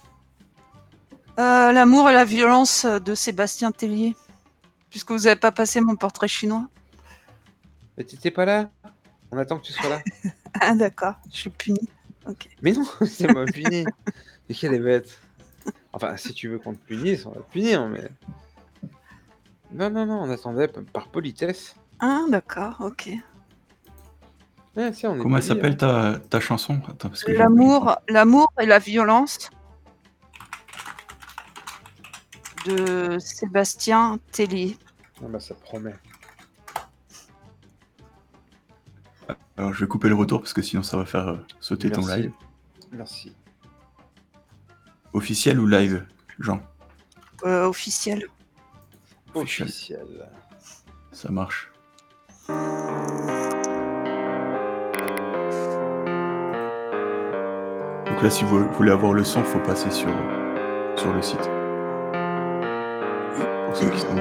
L'amour et la violence de Sébastien Tellier. Puisque vous n'avez pas passé mon portrait chinois. Mais t'étais pas là? On attend que tu sois là. Ah d'accord, je suis punie. Ok. Mais non, c'est moi puni. Et qu'elle est bête. Enfin, si tu veux qu'on te punisse, on va te punir, mais... Non, on attendait par politesse. Ah d'accord, ok. Ouais, si, on est Comment elle poli, s'appelle ta chanson? Attends, parce que L'amour et la violence de Sébastien Tellier. Ah bah, ça promet. Alors, je vais couper le retour parce que sinon ça va faire sauter ton Merci. live. Merci. Officiel ou live, Jean? Officiel. Officiel. Ça marche. Donc là, si vous voulez avoir le son, faut passer sur le site. Pour ceux qui sont...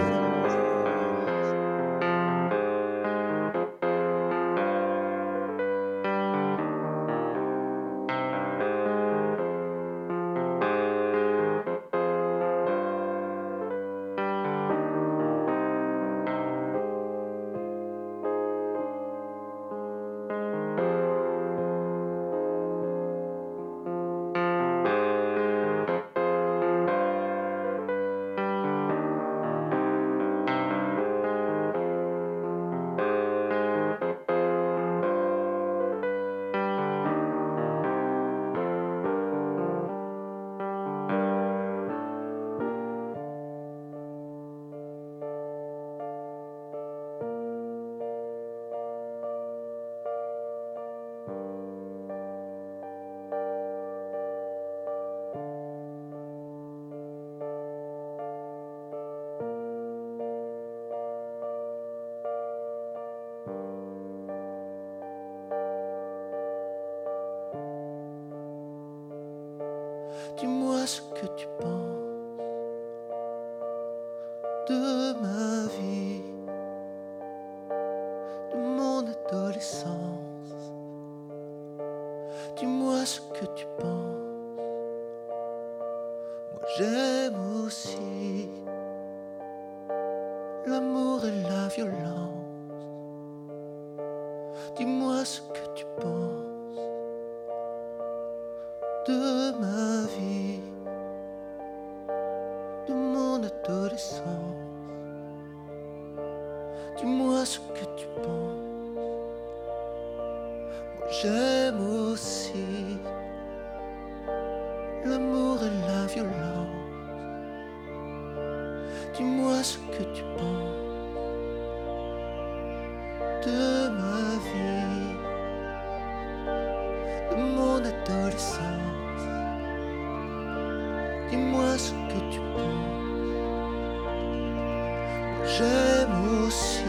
Dis-moi ce que tu penses de ma vie, de mon adolescence. Dis-moi ce que tu penses. Moi j'aime aussi l'amour et la violence. Dis-moi ce que tu penses de ma vie, de mon adolescence. Dis-moi ce que tu penses. Moi j'aime aussi l'amour et la violence. Dis-moi ce que tu penses de ma vie, de mon adolescence. Dis-moi ce que tu penses. Moi j'aime aussi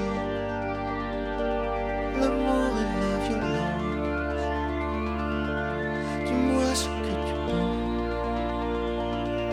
l'amour et la violence. Dis-moi ce que tu penses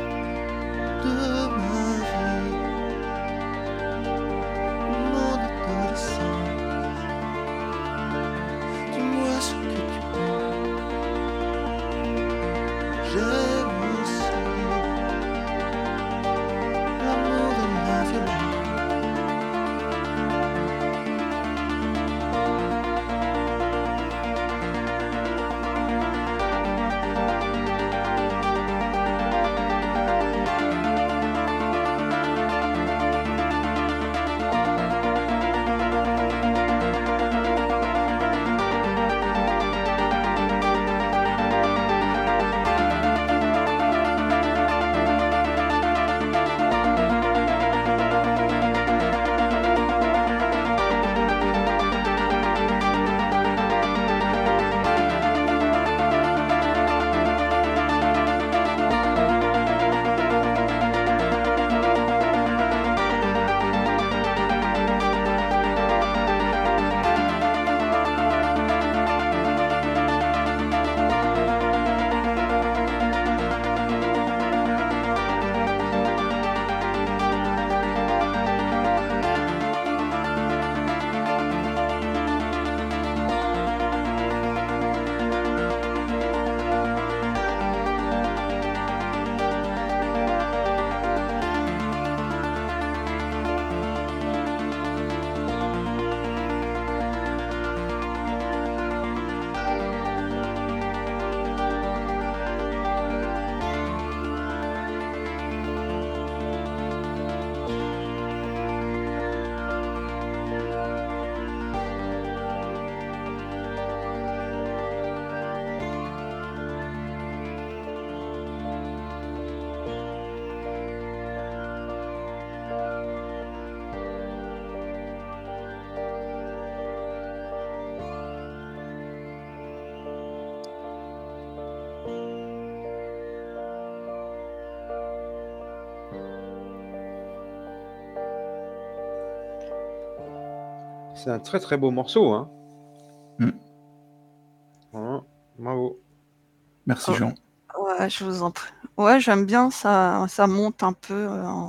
C'est un très très beau morceau. Hein. Mm. Voilà. Bravo. Merci, Oh. Jean. Ouais, je vous en prie. Ouais, j'aime bien, ça monte un peu.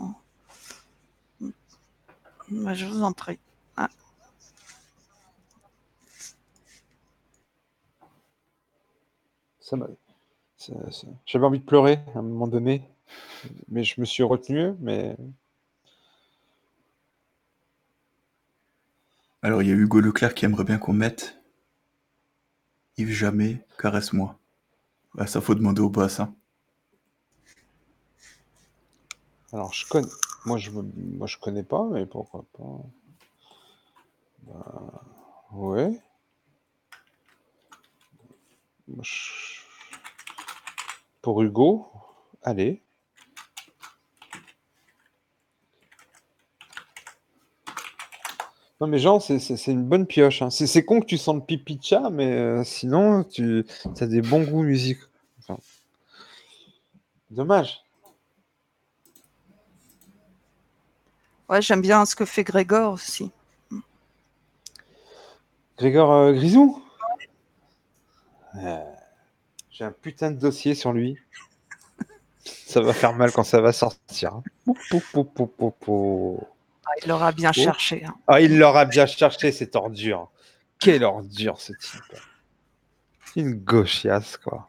Ouais, je vous en prie. Ah. J'avais envie de pleurer à un moment donné, mais je me suis retenu. Mais Alors, il y a Hugo Leclerc qui aimerait bien qu'on mette Yves Jamais, caresse-moi. Bah, ça, faut demander au boss. Hein. alors moi je connais pas, mais pourquoi pas. Ouais. Moi, pour Hugo, allez. Non mais Jean, c'est une bonne pioche. Hein. C'est con que tu sentes pipi de chat, mais sinon tu as des bons goûts musicaux. Enfin, dommage. Ouais, j'aime bien ce que fait Grégor aussi. Grégor Grisou. J'ai un putain de dossier sur lui. Ça va faire mal quand ça va sortir. Hein. Ah, il l'aura bien cherché. Hein. Ah, il l'aura bien cherché, cette ordure. Quelle ordure, ce type. Une gauchiasse, quoi.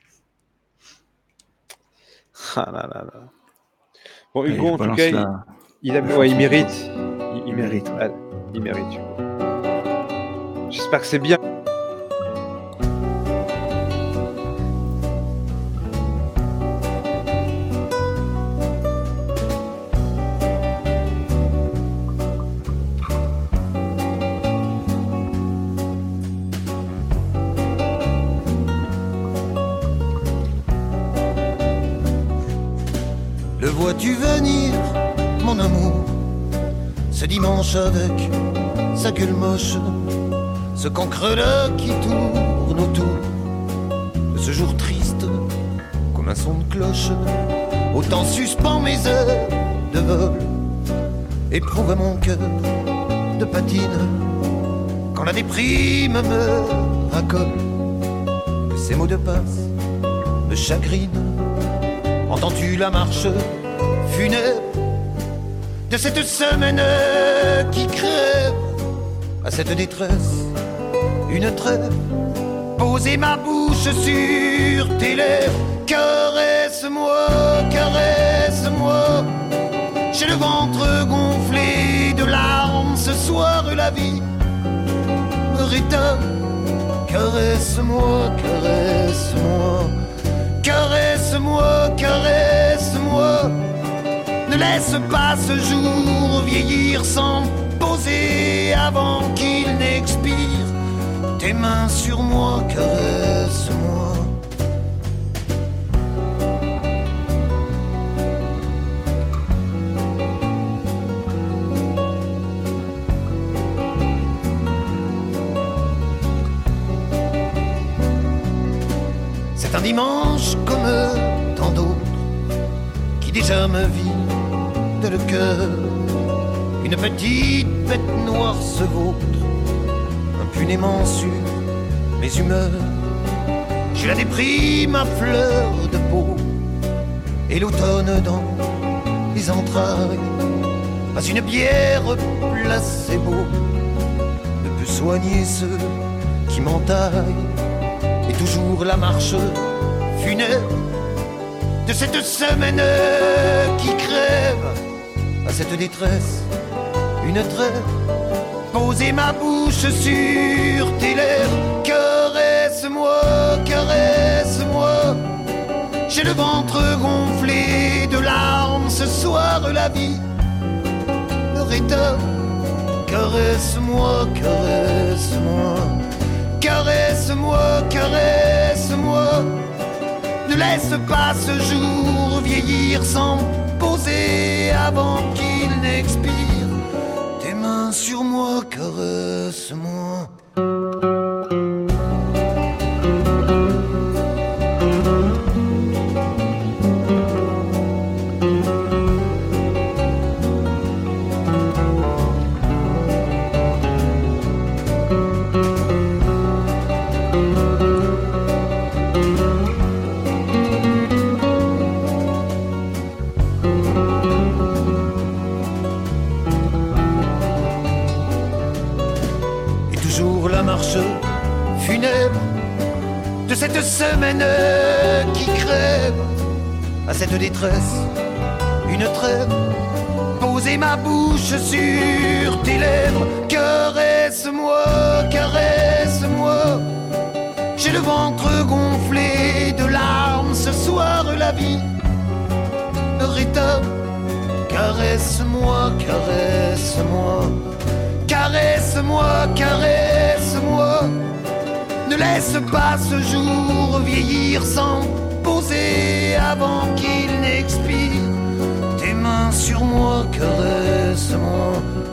Ah là là là. Bon, Allez, Hugo, je en tout balance cas, la- il mérite. Il mérite, ouais. Allez, il mérite, Hugo. J'espère que c'est bien. Le vois-tu venir, mon amour, ce dimanche avec sa gueule moche, ce cancre-là qui tourne autour de ce jour triste comme un son de cloche. Autant suspend mes heures de vol, éprouve mon cœur de patine quand la déprime me racole, que ces mots de passe me chagrinent. Entends-tu la marche funèbre de cette semaine qui crève? À cette détresse, une trêve, poser ma bouche sur tes lèvres. Caresse-moi, caresse-moi, j'ai le ventre gonflé de larmes. Ce soir la vie me rétame. Caresse-moi, caresse-moi, caresse-moi, caresse-moi. Ne laisse pas ce jour vieillir sans poser avant qu'il n'expire. Tes mains sur moi, caresse-moi. C'est un dimanche comme tant d'autres qui déjà me vide le cœur. Une petite bête noire se vautre impunément sur mes humeurs. J'ai la déprime à fleur de peau et l'automne dans les entrailles. Pas une bière placebo ne peut soigner ceux qui m'entaillent. Et toujours la marche funèbre de cette semaine qui crève. À cette détresse, une trêve, poser ma bouche sur tes lèvres. Caresse-moi, caresse-moi, j'ai le ventre gonflé de larmes. Ce soir la vie me rétame. Caresse-moi, caresse-moi, caresse-moi, caresse-moi. Ne laisse pas ce jour vieillir sans poser avant qu'il n'expire. Tes mains sur moi, caresse-moi. toujours la marche funèbre de cette semaine qui crève. À cette détresse, une trêve, poser ma bouche sur tes lèvres. Caresse-moi, caresse-moi. J'ai le ventre gonflé de larmes. Ce soir la vie rétame. Caresse-moi, caresse-moi. Caresse-moi, caresse-moi. Ne laisse pas ce jour vieillir sans poser avant qu'il n'expire. Tes mains sur moi, caresse-moi.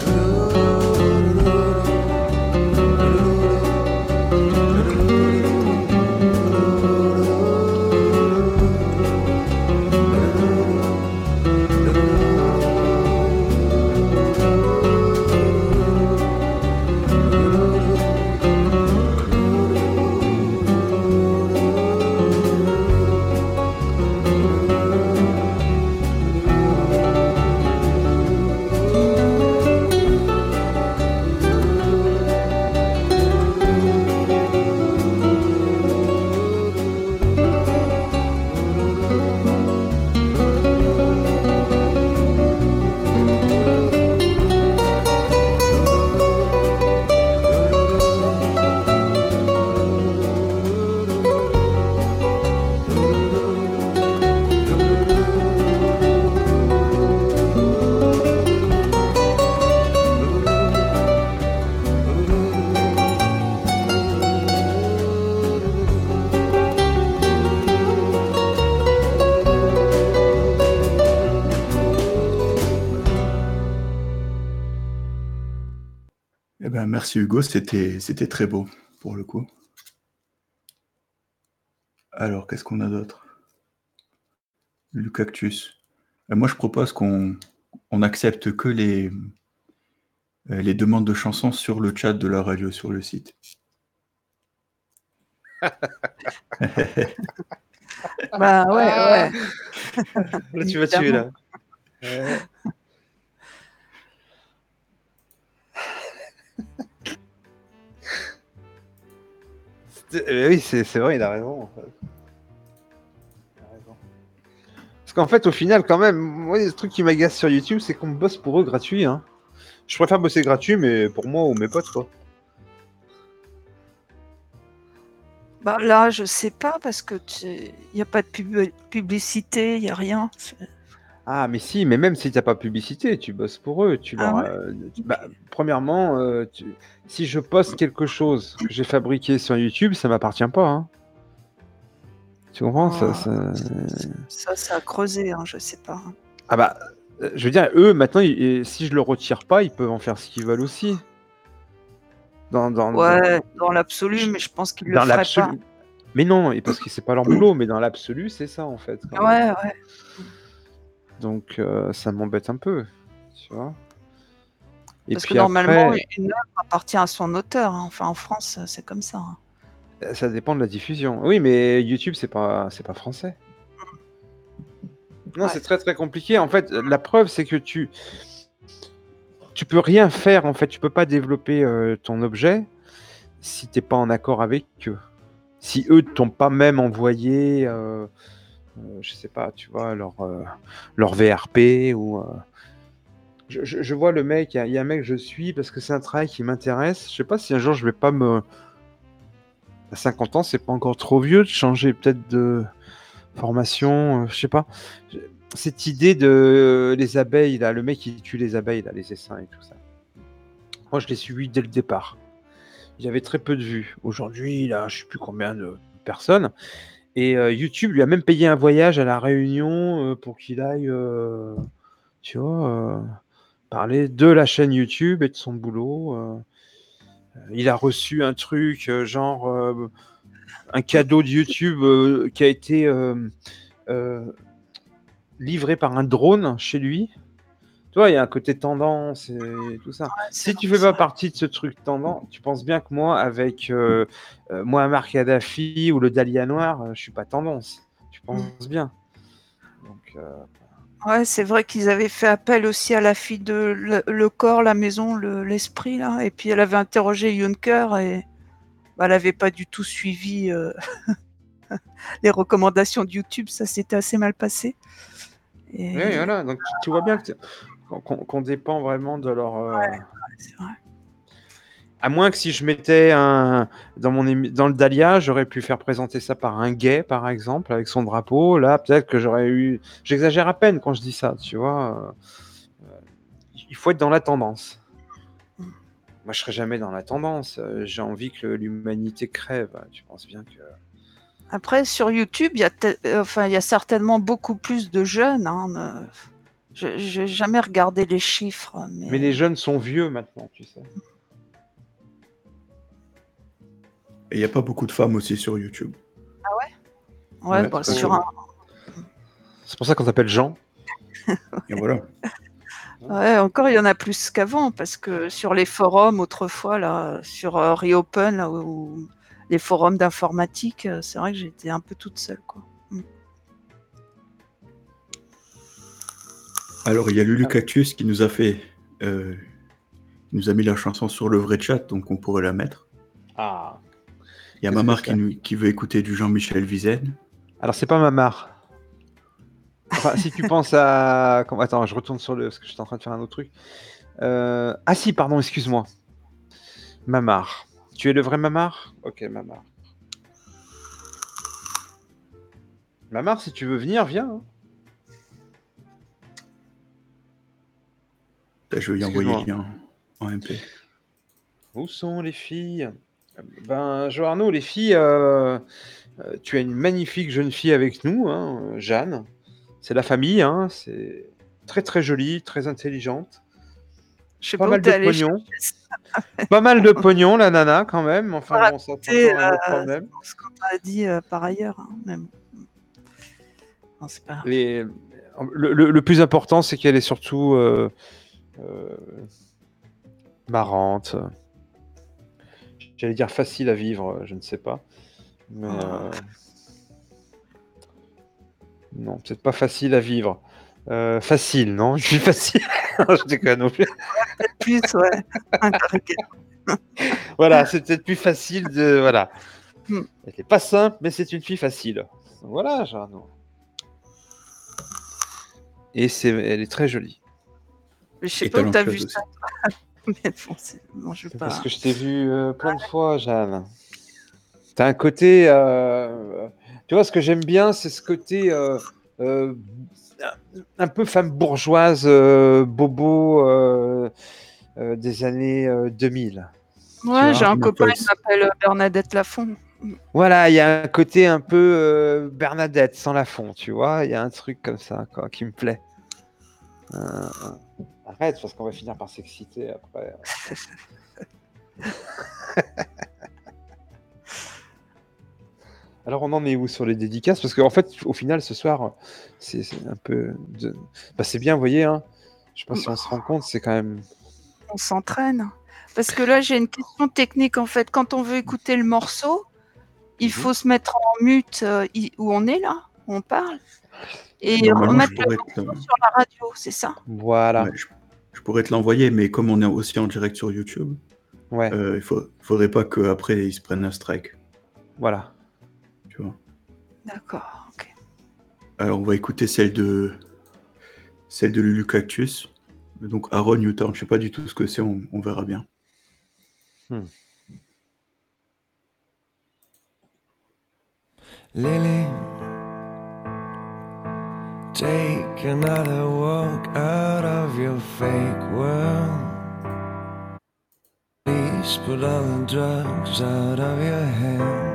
Eh ben, merci Hugo, c'était très beau pour le coup. Alors, qu'est-ce qu'on a d'autre? Le cactus. Moi, je propose qu'on accepte que les demandes de chansons sur le chat de la radio, sur le site. Bah ouais. Là, tu vas tuer, là. Oui, c'est vrai, il a raison. En fait. Parce qu'en fait, au final, quand même, moi, les trucs qui m'agacent sur YouTube, c'est qu'on bosse pour eux gratuit. Hein. Je préfère bosser gratuit, mais pour moi ou mes potes, quoi. Bah là, je sais pas parce que il n'y a pas de publicité, il n'y a rien. Ah, mais si, mais même si tu n'as pas publicité, tu bosses pour eux. Tu leur, premièrement, si je poste quelque chose que j'ai fabriqué sur YouTube, ça m'appartient pas. Hein. Tu comprends Ça a creusé, hein, je sais pas. Ah bah, je veux dire, eux, maintenant, si je le retire pas, ils peuvent en faire ce qu'ils veulent aussi. Dans l'absolu, mais je pense qu'ils le feraient pas. Mais non, et parce que c'est pas leur boulot, mais dans l'absolu, c'est ça, en fait. Ouais. Donc, ça m'embête un peu, tu vois. Et parce puis que normalement, après, une œuvre appartient à son auteur. Hein. Enfin, en France, c'est comme ça. Hein. Ça dépend de la diffusion. Oui, mais YouTube, c'est pas français. Non, c'est très très compliqué. En fait, la preuve, c'est que tu peux rien faire. En fait, tu peux pas développer ton objet si t'es pas en accord avec eux. Si eux t'ont pas même envoyé, je sais pas, tu vois, leur VRP ou. Je vois le mec. Il y a un mec que je suis parce que c'est un travail qui m'intéresse. Je sais pas si un jour je vais pas me. À 50 ans, c'est pas encore trop vieux de changer peut-être de formation, je sais pas. Cette idée de les abeilles, là, le mec qui tue les abeilles, là, les essaims et tout ça. Moi, je l'ai suivi dès le départ. Il avait très peu de vues. Aujourd'hui, là, je sais plus combien de personnes. Et YouTube lui a même payé un voyage à La Réunion pour qu'il aille, tu vois, parler de la chaîne YouTube et de son boulot. Il a reçu un truc, genre un cadeau de YouTube qui a été livré par un drone chez lui. Tu vois, il y a un côté tendance et tout ça. Si tu fais pas partie de ce truc tendance, tu penses bien que moi, avec Muammar Kadhafi ou le Dahlia Noir, je suis pas tendance. Tu penses bien. Donc, Ouais, c'est vrai qu'ils avaient fait appel aussi à la fille de le corps, la maison, l'esprit, là. Et puis elle avait interrogé Juncker et elle n'avait pas du tout suivi les recommandations de YouTube. Ça s'était assez mal passé. Oui, Et voilà. Donc tu vois bien qu'on dépend vraiment de leur. c'est vrai. À moins que si je mettais dans le Dahlia, j'aurais pu faire présenter ça par un gay, par exemple, avec son drapeau. Là, peut-être que j'aurais eu. J'exagère à peine quand je dis ça, tu vois. Il faut être dans la tendance. Moi, je serai jamais dans la tendance. J'ai envie que l'humanité crève. Tu penses bien que. Après, sur YouTube, il y a certainement beaucoup plus de jeunes. Hein. Je n'ai jamais regardé les chiffres. Mais les jeunes sont vieux maintenant, tu sais. Et il n'y a pas beaucoup de femmes aussi sur YouTube. Ouais, Ouais, c'est pour ça qu'on s'appelle Jean. Et voilà. Ouais, encore il y en a plus qu'avant, parce que sur les forums autrefois, là, sur Reopen, là, ou les forums d'informatique, c'est vrai que j'étais un peu toute seule, quoi. Alors, il y a Lulu Cactus qui nous a fait... nous a mis la chanson sur le vrai chat, donc on pourrait la mettre. Ah. Il y a Mamar qui veut écouter du Jean-Michel Vizen. Alors, c'est pas Mamar. Enfin, si tu penses à... Attends, je retourne sur parce que j'étais en train de faire un autre truc. Ah si, pardon, excuse-moi. Mamar. Tu es le vrai Mamar ? Ok, Mamar. Mamar, si tu veux venir, viens. Hein. Je vais lui envoyer le lien en MP. Où sont les filles ? Ben, Jo Arnaud, les filles, tu as une magnifique jeune fille avec nous, hein, Jeanne. C'est la famille, hein, c'est très très jolie, très intelligente. Pas mal de pognon. Pas mal de pognon, la nana, quand même. Enfin, bon, ça c'est encore un autre problème. Ce qu'on a dit par ailleurs, hein, même. Non, c'est pas... Le plus important, c'est qu'elle est surtout marrante. J'allais dire facile à vivre, je ne sais pas. Mais non, peut-être pas facile à vivre. Facile, non ? Je suis facile. Je déconne non plus. Plus, ouais. Voilà, c'est peut-être plus facile de... Voilà. Elle n'est pas simple, mais c'est une fille facile. Voilà, Jeannot. Et elle est très jolie. Je sais pas où tu as vu ça. Bon, parce que je t'ai vu plein de fois, Jeanne. Tu as un côté... Tu vois, ce que j'aime bien, c'est ce côté un peu femme bourgeoise, bobo des années 2000. Ouais, j'ai un copain qui s'appelle Bernadette Lafont. Voilà, il y a un côté un peu Bernadette sans Lafont, tu vois. Il y a un truc comme ça, quoi, qui me plaît. Arrête, parce qu'on va finir par s'exciter après. Alors, on en est où sur les dédicaces ? Parce qu'en fait, au final, ce soir, c'est un peu... c'est bien, vous voyez, hein. Je sais pas si on se rend compte, c'est quand même... On s'entraîne. Parce que là, j'ai une question technique, en fait. Quand on veut écouter le morceau, il faut se mettre en mute où on est, là, où on parle, et remettre le morceau sur la radio, c'est ça ? Voilà. Ouais, je pourrais te l'envoyer, mais comme on est aussi en direct sur YouTube, il faudrait pas qu'après, ils se prennent un strike. Voilà. Tu vois. D'accord, ok. Alors, on va écouter celle de Lulu Cactus. Donc, Aaron Newton, je sais pas du tout ce que c'est, on verra bien. Lily, take another walk out of your fake world. Please put all the drugs out of your head.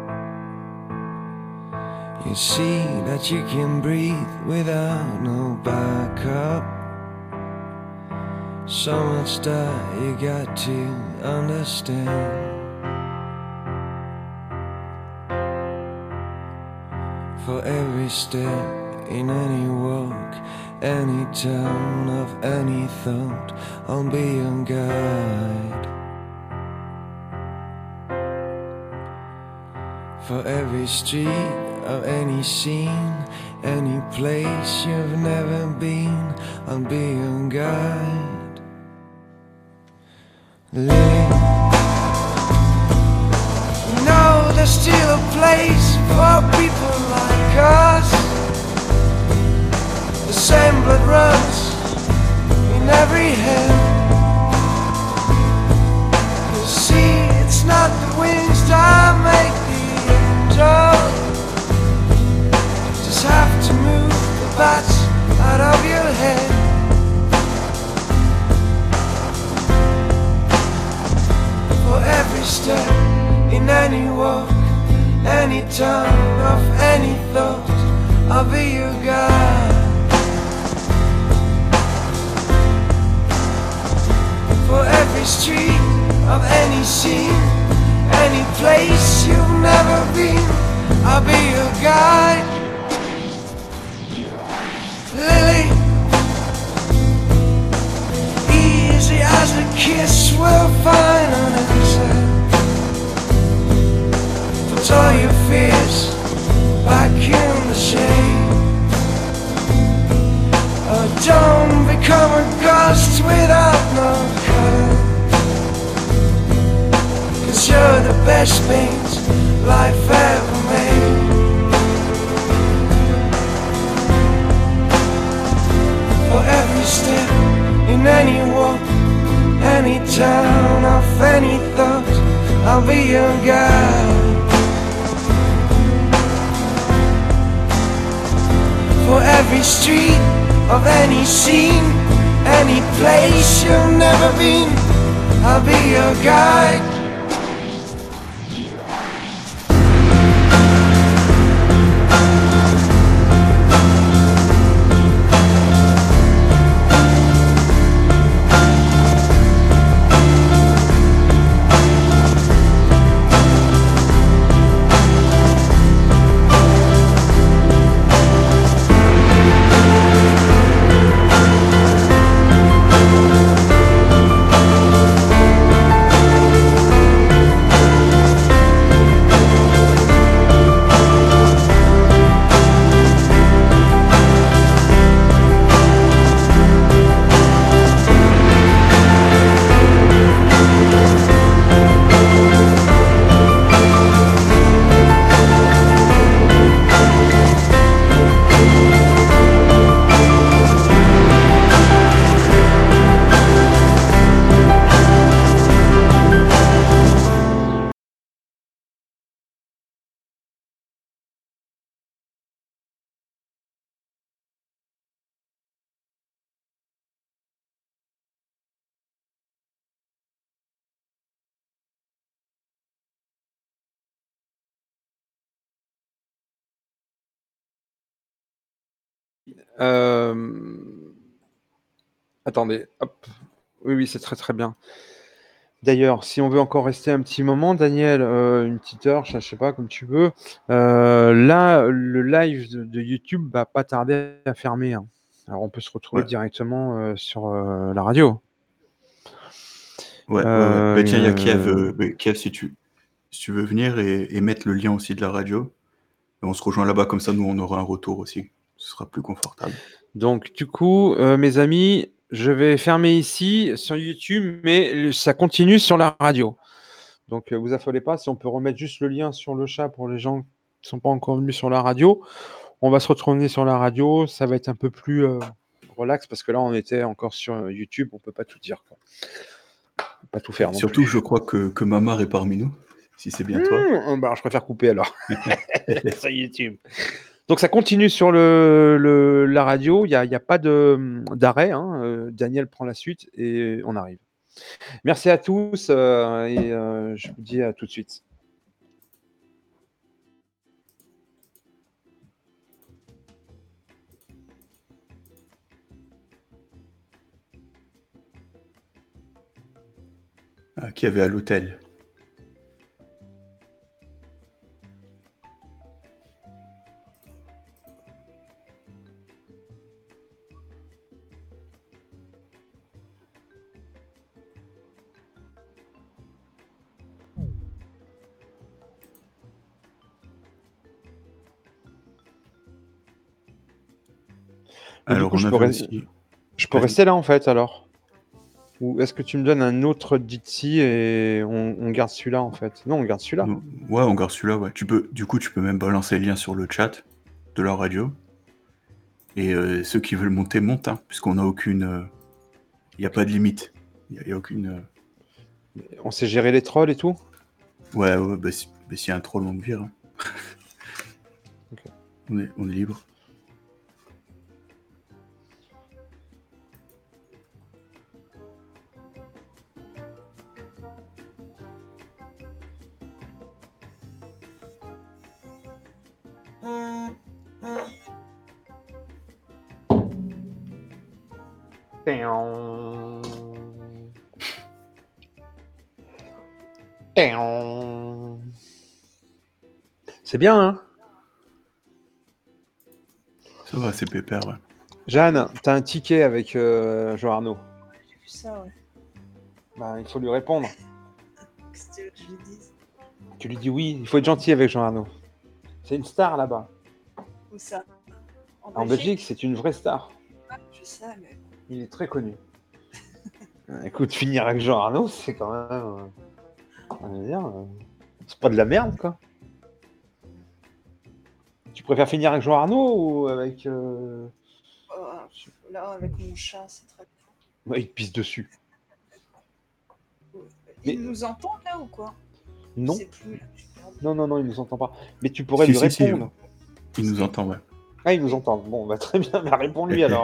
You see that you can breathe without no backup. So much that you got to understand. For every step in any walk, any turn of any thought, I'll be your guide. For every street of any scene, any place you've never been. I'll be your guide. Lily, no, there's still a place for people like us. The same blood runs in every hand. You see, it's not the wings that make the angel. Just have to move the bats out of your head. For every step in any walk, any turn of any thought, I'll be your guide. For every street of any scene, any place you've never been, I'll be your guide. Lily, easy as a kiss will find an answer. Put all your fears back in the shade. Oh, don't become a ghost without no color. 'Cause you're the best paint life ever made. For every step in any walk, any town of any thought, I'll be your guide. For every street of any scene, any place you've never been, I'll be your guide. Attendez, hop. Oui, c'est très très bien. D'ailleurs, si on veut encore rester un petit moment, Daniel, une petite heure, je sais pas, comme tu veux. Là, le live de YouTube va pas tarder à fermer, hein. Alors, on peut se retrouver Ouais. directement sur la radio. Ouais. Bah, tiens, il y a Kiev, Kiev si tu veux venir et mettre le lien aussi de la radio. Et on se rejoint là-bas, comme ça, nous, on aura un retour aussi. Ce sera plus confortable. Donc, du coup, mes amis, je vais fermer ici sur YouTube, mais ça continue sur la radio. Donc, vous affolez pas. Si on peut remettre juste le lien sur le chat pour les gens qui ne sont pas encore venus sur la radio, on va se retrouver sur la radio. Ça va être un peu plus relax parce que là, on était encore sur YouTube. On ne peut pas tout dire, quoi. On peut pas tout faire non Surtout, plus. je crois que Mamar est parmi nous, si c'est bien toi. Bah, je préfère couper alors. Sur YouTube. Donc ça continue sur la radio, il n'y a pas d'arrêt, hein. Daniel prend la suite et on arrive. Merci à tous et je vous dis à tout de suite. Qui avait à l'hôtel. Mais du Alors, coup, on avait aussi. je peux Vas-y. rester là en fait alors. Ou est-ce que tu me donnes un autre Jitsi et on garde celui-là en fait? Non, on garde celui-là. Ouais, on garde celui-là, ouais. Du coup, tu peux même balancer le lien sur le chat de la radio. Et ceux qui veulent monter, montent, hein, puisqu'on n'a aucune. Il n'y a pas de limite. Il n'y a aucune. On sait gérer les trolls et tout? Ouais, bah, s'il y a un troll, on le vire. Hein. Ok. On est libre. C'est bien, hein? Ça va, c'est pépère, ouais. Jeanne, t'as un ticket avec Jean Arnaud. J'ai vu ça, ouais. Bah, il faut lui répondre. Qu'est-ce que tu veux que je lui dise? Tu lui dis oui, il faut être gentil avec Jean Arnaud. C'est une star là-bas. Où ça? En Belgique, c'est une vraie star. Je sais, mais Il est très connu. Écoute, finir avec Jean Arnaud, c'est quand même. On va dire, c'est pas de la merde, quoi. Tu préfères finir avec Jean Arnaud ou avec. là, avec mon chat, c'est très bien. Ouais, il te pisse dessus. Il nous entend là ou quoi? Non. Je sais plus, là, je suis perdue. Non, il nous entend pas. Mais tu pourrais lui répondre. Il nous entend, ouais. Ah, il nous entend. Bon, bah très bien, bah réponds-lui alors.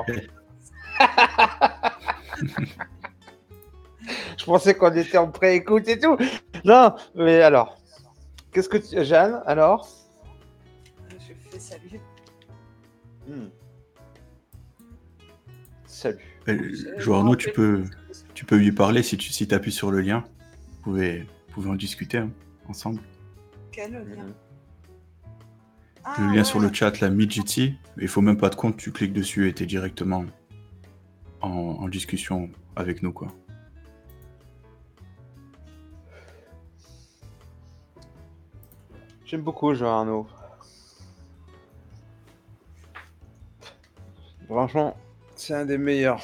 Je pensais qu'on était en pré-écoute et tout. Non, mais alors. Qu'est-ce que tu. Jeanne, alors? Je fais salut. Salut. Joarno, tu peux lui parler si tu appuies sur le lien. Vous pouvez en discuter hein, ensemble. Quel lien? Le lien sur le chat, la Midjitsi, il faut même pas de compte, tu cliques dessus et t'es directement en discussion avec nous, quoi. J'aime beaucoup Jean Arnaud. Franchement, c'est un des meilleurs.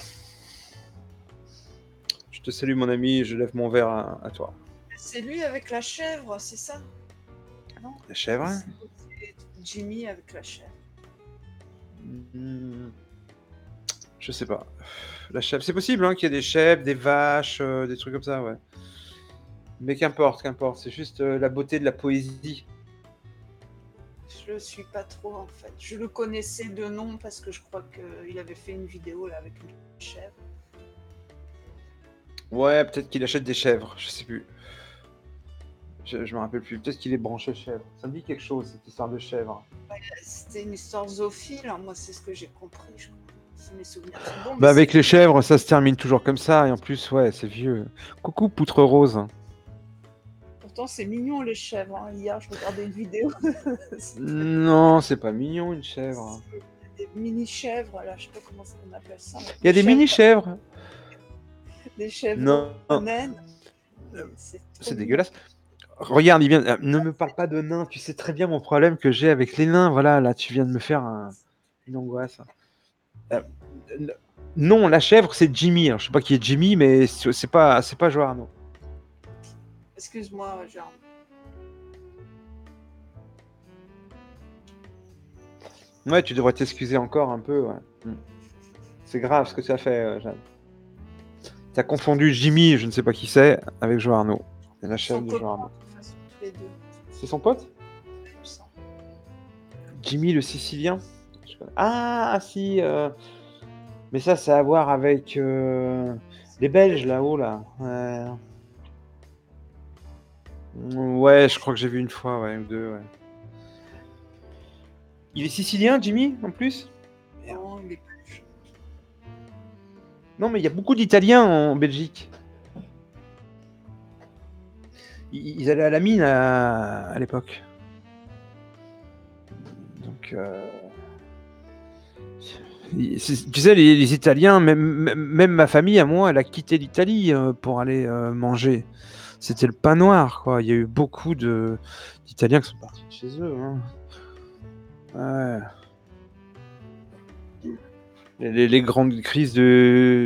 Je te salue mon ami, je lève mon verre à toi. C'est lui avec la chèvre, c'est ça? Non? La chèvre? C'est Jimmy avec la chèvre. Je sais pas. La chèvre, c'est possible hein, qu'il y ait des chèvres, des vaches, des trucs comme ça, ouais. Mais qu'importe, c'est juste la beauté de la poésie. Je le suis pas trop en fait. Je le connaissais de nom parce que je crois qu'il avait fait une vidéo là avec une chèvre. Ouais, peut-être qu'il achète des chèvres, je sais plus. Je me rappelle plus. Peut-être qu'il est branché chèvre. Ça me dit quelque chose, cette histoire de chèvre. Ouais, c'était une histoire zoophile, hein. Moi c'est ce que j'ai compris. Je crois. Si mes souvenirs sont bons. Bah avec les chèvres, ça se termine toujours comme ça. Et en plus, ouais, c'est vieux. Coucou, poutre rose. Pourtant c'est mignon les chèvres. Hein. Hier je regardais une vidéo. Non, c'est pas mignon une chèvre. Des mini-chèvres, là, je sais pas comment on appelle ça. Il y a des mini-chèvres. Des chèvres naines. C'est dégueulasse. Regarde, il vient. Ne me parle pas de nains. Tu sais très bien mon problème que j'ai avec les nains. Voilà, là, tu viens de me faire une angoisse. Non, la chèvre, c'est Jimmy. Alors, je sais pas qui est Jimmy, mais c'est pas Jean Arnaud. Excuse-moi, Jean. Ouais, tu devrais t'excuser encore un peu. Ouais. C'est grave ce que tu as fait, Jeanne. Tu as confondu Jimmy, je ne sais pas qui c'est, avec Jean Arnaud. C'est la chèvre de Jean Arnaud. C'est son pote? Jimmy le Sicilien? Ah, si. Mais ça a à voir avec les Belges là-haut, là. Ouais, je crois que j'ai vu une fois, ouais, ou deux, ouais. Il est sicilien, Jimmy, en plus? Non, il est belge. Non, mais il y a beaucoup d'Italiens en Belgique. Ils allaient à la mine à l'époque. Donc, tu sais, les Italiens, même ma famille à moi, elle a quitté l'Italie pour aller manger. C'était le pain noir, quoi. Il y a eu beaucoup d'Italiens qui sont partis de chez eux. Hein. Ouais. les grandes crises de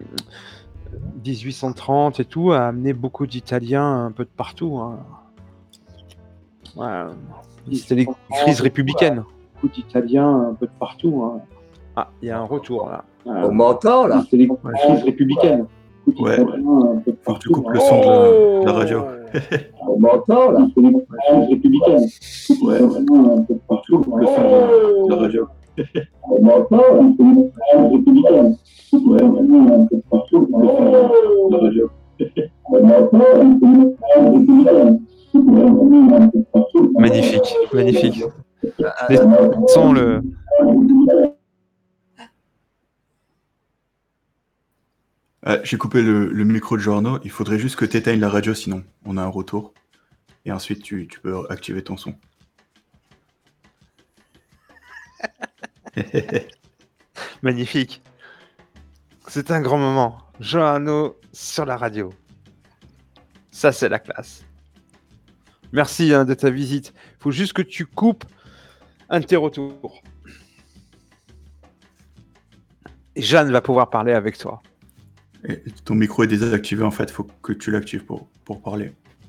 1830 et tout a amené beaucoup d'Italiens un peu de partout. Hein. Ouais. C'était les crises républicaines. Beaucoup d'Italiens un peu de partout. Hein. Ah, il y a un retour là. On m'entend là. C'était les crises républicaines. Ouais. Faut que tu coupes le son de la radio. On m'entend là. Les crises républicaines. Ouais. Faut que tu coupes le son de la radio. On m'entend là. Les crises républicaines. Ouais. Faut que tu coupes le son de la radio. On m'entend là. Magnifique, magnifique. Sans le. J'ai coupé le micro de Giorno. Il faudrait juste que tu éteignes la radio, sinon on a un retour. Et ensuite, tu peux activer ton son. Magnifique. C'est un grand moment. Giorno sur la radio. Ça, c'est la classe. Merci de ta visite. Il faut juste que tu coupes un de tes retours. Et Jeanne va pouvoir parler avec toi. Et ton micro est désactivé, en fait. Il faut que tu l'actives pour parler.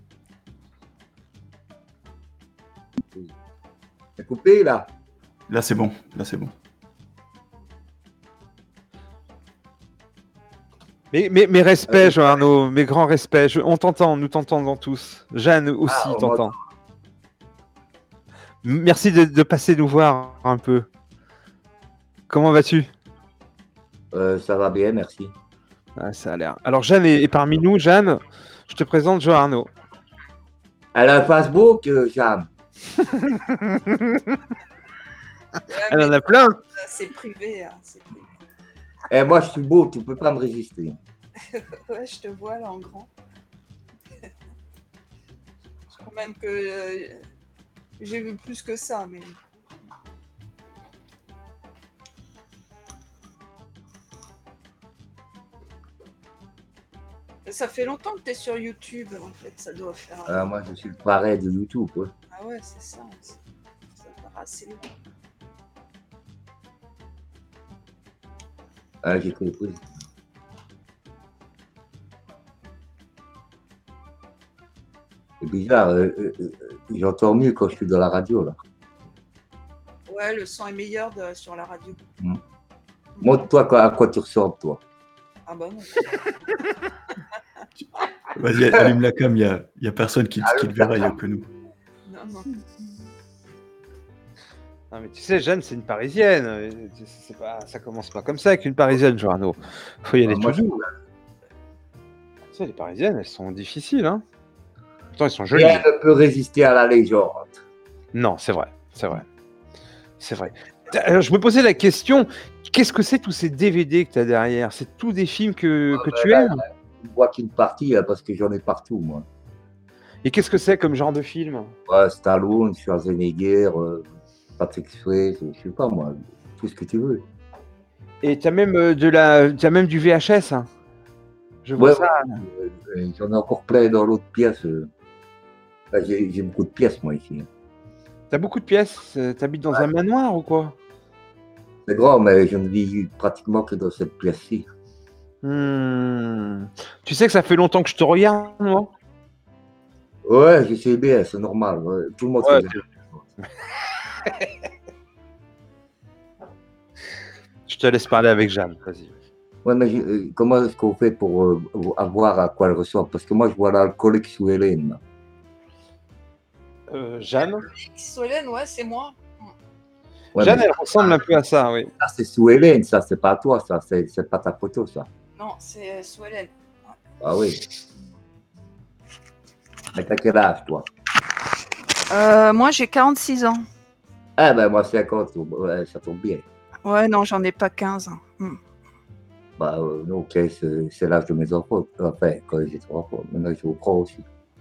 C'est coupé là. Là, c'est bon. Là, c'est bon. Mes respects, Joarno, mes grands respects. On t'entend, nous t'entendons tous. Jeanne aussi t'entend. Merci de passer nous voir un peu. Comment vas-tu? Ça va bien, merci. Ah, ça a l'air. Alors, Jeanne est parmi nous. Jeanne, je te présente Joarno. Elle a un Facebook, Jeanne. Elle en a plein. C'est privé, hein, c'est privé. Et moi, je suis beau, tu peux pas me résister. Ouais, je te vois là en grand. Je crois même que j'ai vu plus que ça, mais. Ça fait longtemps que tu es sur YouTube, en fait, ça doit faire. Moi, je suis le parrain de YouTube. Ouais. Ah ouais, c'est ça. Ça paraît assez long. Ah, j'ai compris. C'est bizarre, j'entends mieux quand je suis dans la radio, là. Ouais, le son est meilleur sur la radio. Montre-toi à quoi tu ressembles, toi. Ah bah non. Vas-y, allume la cam, il y a personne qui le verra, il n'y a que nous. Non. Non, mais tu sais, Jeanne, c'est une Parisienne. Ça commence pas comme ça avec une Parisienne, Joarno. Faut y aller tout doux. Tu sais, les Parisiennes, elles sont difficiles, hein. Pourtant, elles sont jolies. Rien ne peut résister à la légende. Non, c'est vrai. Alors, je me posais la question, qu'est-ce que c'est tous ces DVD que tu as derrière? C'est tous des films que tu aimes? Je ne vois qu'une partie, parce que j'en ai partout, moi. Et qu'est-ce que c'est comme genre de film? Ouais, Stallone, Schwarzenegger, Patrick Swayze, je sais pas moi, tout ce que tu veux. Et tu as même du VHS, hein. Je vois ça. J'en ai encore plein dans l'autre pièce. J'ai beaucoup de pièces, moi, ici. T'as beaucoup de pièces? T'habites dans un manoir ou quoi? C'est grand, mais je ne vis pratiquement que dans cette pièce-ci. Tu sais que ça fait longtemps que je te regarde, moi? Ouais, je sais bien, c'est normal. Ouais. Tout le monde sait bien. Je te laisse parler avec Jeanne, vas-y. Ouais, mais comment est-ce qu'on fait pour voir à quoi elle ressemble? Parce que moi, je vois l'alcoolique sous Hélène. Jeanne? Solène, ouais, c'est moi. Ouais, Jeanne, elle ressemble un peu à ça, oui. Ça, c'est sous Hélène, ça, c'est pas toi, ça, c'est pas ta photo, ça. Non, c'est Solène. Ah oui. Mais t'as quel âge, toi? Moi, j'ai 46 ans. Ah ben, moi, 50, ouais, ça tombe bien. Ouais, non, j'en ai pas 15. Bah, non, ok, c'est l'âge de mes enfants. Enfin, quand j'ai 3 enfants, maintenant, je vous prends aussi.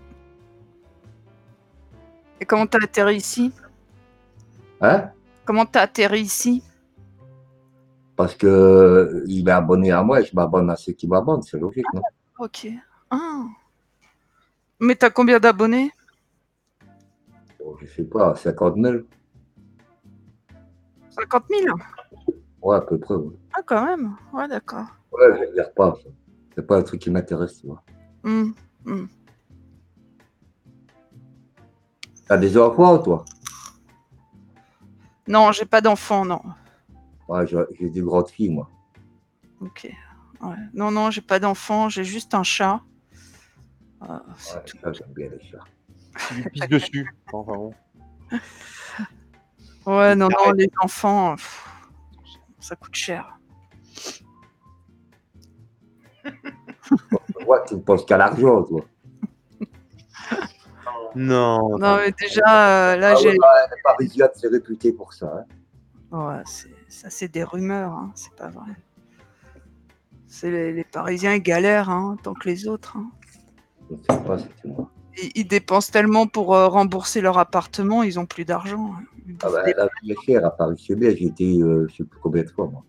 Et comment t'as atterri ici? Hein? Comment t'as atterri ici? Parce que il est abonné à moi et je m'abonne à ceux qui m'abonnent, c'est logique, non? Ok. Ah. Mais t'as combien d'abonnés? Bon, je sais pas, 50 000? 50 000? Ouais, à peu près. Ouais. Ah, quand même. Ouais, d'accord. Ouais, je regarde pas. Ça. C'est pas un truc qui m'intéresse, tu vois. Hmm, hmm. T'as des enfants, toi? Non, j'ai pas d'enfant, non. Ouais, j'ai des grandes filles, moi. Ok. Ouais. Non, non, j'ai pas d'enfant, j'ai juste un chat. C'est Ouais, tout. ça, j'aime bien les chats. Tu lui pisses dessus. Enfin, bon. Ouais, non, non, les enfants, ça coûte cher. Ouais, tu ne penses qu'à l'argent, toi. Non. Non, mais déjà, là, Ah j'ai. ouais, bah, les Parisiens, c'est réputé pour ça. Hein. Ouais, ça, c'est des rumeurs, hein, c'est pas vrai. C'est les Parisiens, ils galèrent, hein, tant que les autres. Hein. Je ne sais pas si tu vois. Ils dépensent tellement pour rembourser leur appartement, ils ont plus d'argent. Hein. Ils Ah bouffent bah, la vie est chère à Paris. C'est bien, j'ai été, je sais plus combien de fois, moi.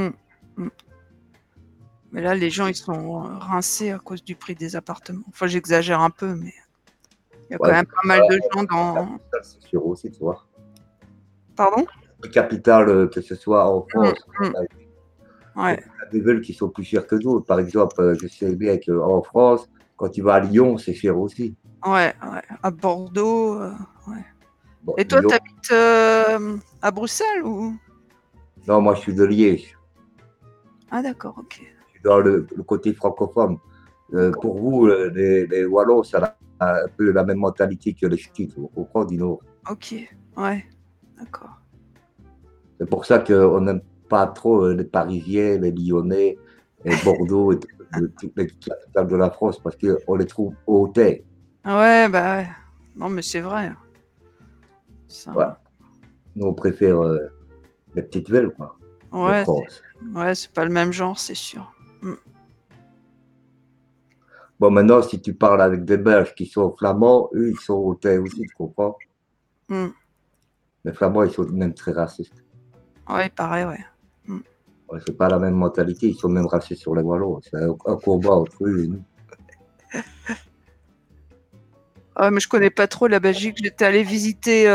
Mais là, les gens, ils sont rincés à cause du prix des appartements. Enfin, j'exagère un peu, mais il y a quand Ouais, même pas mal de gens dans. c'est sûr aussi, tu vois. Pardon? Les capitales, que ce soit en France, Ouais. il y a des villes qui sont plus chères que d'autres. Par exemple, je sais bien qu'en France, quand tu vas à Lyon, c'est cher aussi. Ouais, ouais. À Bordeaux. Ouais. Bon, Et toi, Lyon- t'habites à Bruxelles ou? Non, moi, je suis de Liège. Ah, d'accord, ok. Je suis dans le côté francophone. Pour vous, les Wallons, ça a un peu la même mentalité que les Ch'tis, vous comprenez, Dino? Ok, ouais, d'accord. C'est pour ça qu'on n'aime pas trop les Parisiens, les Lyonnais, et Bordeaux et toutes les capitales de la France parce qu'on les trouve hautains. Ouais, bah ouais. Non, mais c'est vrai. Ça... Ouais. Nous, on préfère les petites villes, quoi, de Ouais, France. ouais, c'est pas le même genre, c'est sûr. Bon, maintenant, si tu parles avec des Belges qui sont flamands, eux, ils sont hautains aussi, tu comprends? Mm. Les Flamands, ils sont même très racistes. Ouais, pareil, ouais. Ouais, c'est pas la même mentalité, ils sont même racistes sur les Wallons. C'est un combat entre eux et nous. Ouais, mais je connais pas trop la Belgique. J'étais allée visiter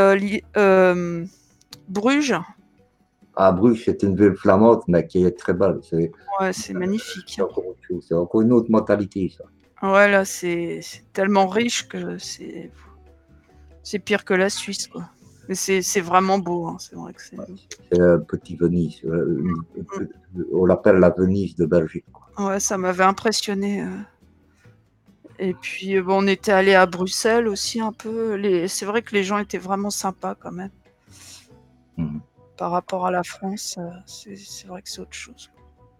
Bruges. À Bruges, c'est une ville flamande, mais qui est très belle. Ouais, c'est magnifique. C'est encore autre chose. C'est encore une autre mentalité, ça. Ouais, là, c'est tellement riche que c'est pire que la Suisse, quoi. Mais c'est vraiment beau, hein. C'est vrai que c'est. C'est un petit Venise. On l'appelle la Venise de Belgique, quoi. Ouais, ça m'avait impressionné. Et puis, bon, on était allé à Bruxelles aussi un peu. C'est vrai que les gens étaient vraiment sympas quand même. Mhm. Par rapport à la France, c'est vrai que c'est autre chose.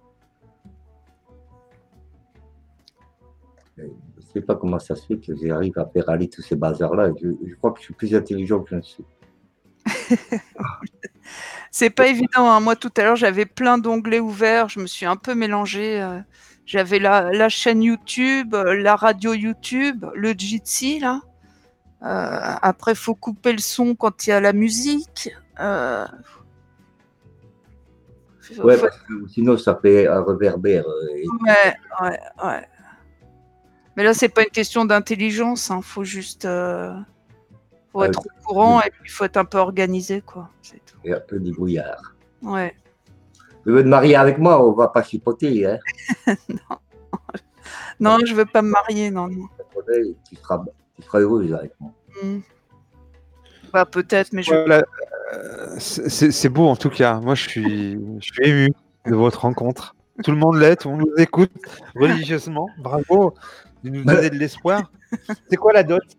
Je ne sais pas comment ça se fait que j'arrive à faire aller tous ces bazars-là. Je crois que je suis plus intelligent que je ne suis. C'est pas évident, hein. Moi, tout à l'heure, j'avais plein d'onglets ouverts. Je me suis un peu mélangée. J'avais la chaîne YouTube, la radio YouTube, le Jitsi, là. Après, il faut couper le son quand il y a la musique. Ouais, parce que sinon, ça fait un réverbère. Ouais. Mais là, c'est pas une question d'intelligence. Hein. Faut juste faut être au courant et puis il faut être un peu organisé, quoi. C'est tout. Et un peu débrouillard. Ouais. Tu veux te marier avec moi? On va pas chipoter, hein? Non, je veux pas me marier, non. Tu seras heureuse avec moi. Bah, peut-être, mais je. Voilà. C'est beau en tout cas. Moi, je suis ému de votre rencontre. Tout le monde l'est, tout le monde nous écoute religieusement. Bravo de nous donner de l'espoir. C'est quoi la dot?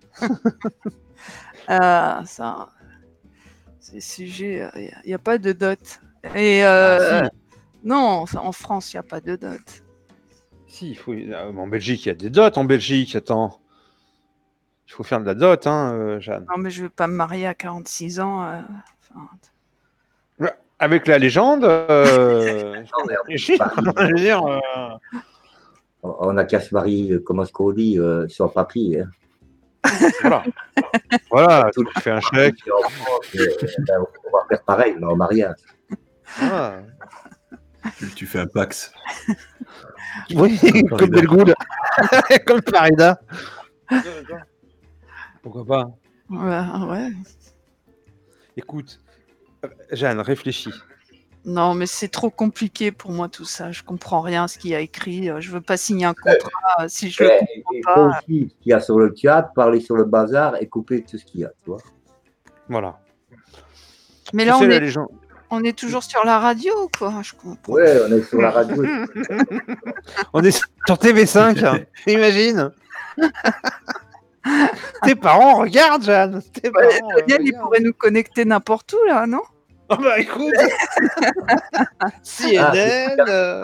Ça, c'est sujet. Il n'y a pas de dot. Et non, en France, il n'y a pas de dot. Si, il faut. En Belgique, il y a des dots. En Belgique, attends. Il faut faire de la dot, hein, Jeanne. Non, mais je veux pas me marier à 46 ans. Avec la légende, je veux dire, on n'a qu'à se marier, comment est-ce qu'on dit, sans papier. Hein. Voilà, tu fais un chèque. On va faire pareil, mais en mariage. Ah. Tu fais un Pax. Oui, comme Belgoud. Comme Farida. Pourquoi pas? Ouais. Écoute, Jeanne, réfléchis. Non, mais c'est trop compliqué pour moi tout ça. Je comprends rien à ce qu'il y a écrit. Je veux pas signer un contrat si je le comprends Il pas. faut aussi ce qu'il y a sur le chat, parler sur le bazar et couper tout ce qu'il y a, tu vois. Voilà. Mais Tu là, sais, la légende. on est toujours sur la radio, quoi. Je comprends. Ouais, on est sur la radio. On est sur TV5, hein. Imagine. Tes parents regardent, Jeanne. Tes parents, Daniel, il regardent. pourrait nous connecter n'importe où, là, non? Oh bah écoute. CNN.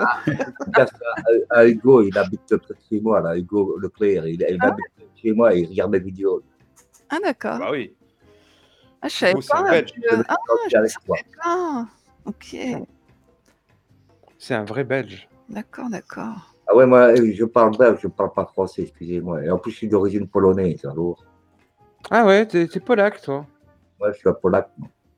À Hugo, il habite près de chez moi, là, Hugo le player. Il habite chez moi et il regarde mes vidéos. Ah, d'accord. Bah oui. Ah, je savais Hugo, c'est un pas. Belge. Je avec toi. savais pas. Ok. C'est un vrai Belge. D'accord, d'accord. Ah ouais, moi, je parle belge, je parle pas français, excusez-moi. Et en plus, je suis d'origine polonaise, alors. Ah ouais, t'es polac, toi. Moi, je suis un polac.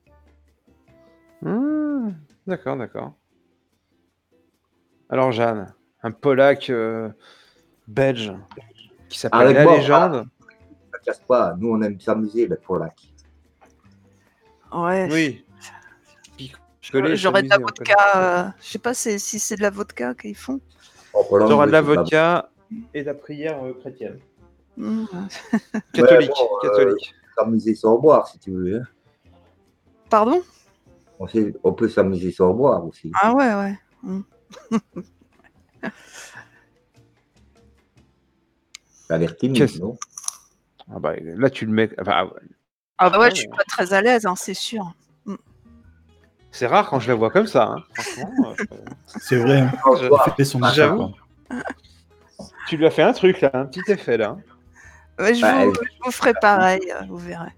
D'accord, d'accord. Alors, Jeanne, un polac belge qui s'appelle Avec La moi, Légende. Ne casse pas, nous, on aime s'amuser, les polacs. Ouais. Oui. Picoler, J'aurais de la s'amuser, on vodka. Je sais pas si c'est de la vodka qu'ils font. En Pologne, T'auras de la c'est pas- vodka et de la prière chrétienne. Mmh. Catholique, bon, catholique. S'amuser sans boire, si tu veux. Hein. Pardon? On peut s'amuser sans boire aussi. Ah ouais, ouais. Mmh. Ça a l'air timide, Qu'est-ce- non? Ah bah, là, tu le mets. Enfin, Ah bah ouais, Ouais, je suis pas très à l'aise, hein, c'est sûr. c'est rare quand je la vois comme ça. Hein. Franchement, C'est vrai, hein. je- Il fait son affaire, J'avoue. quoi. tu lui as fait un truc là, un petit effet là. Ouais, Bah, je vous ferai pareil, vous verrez.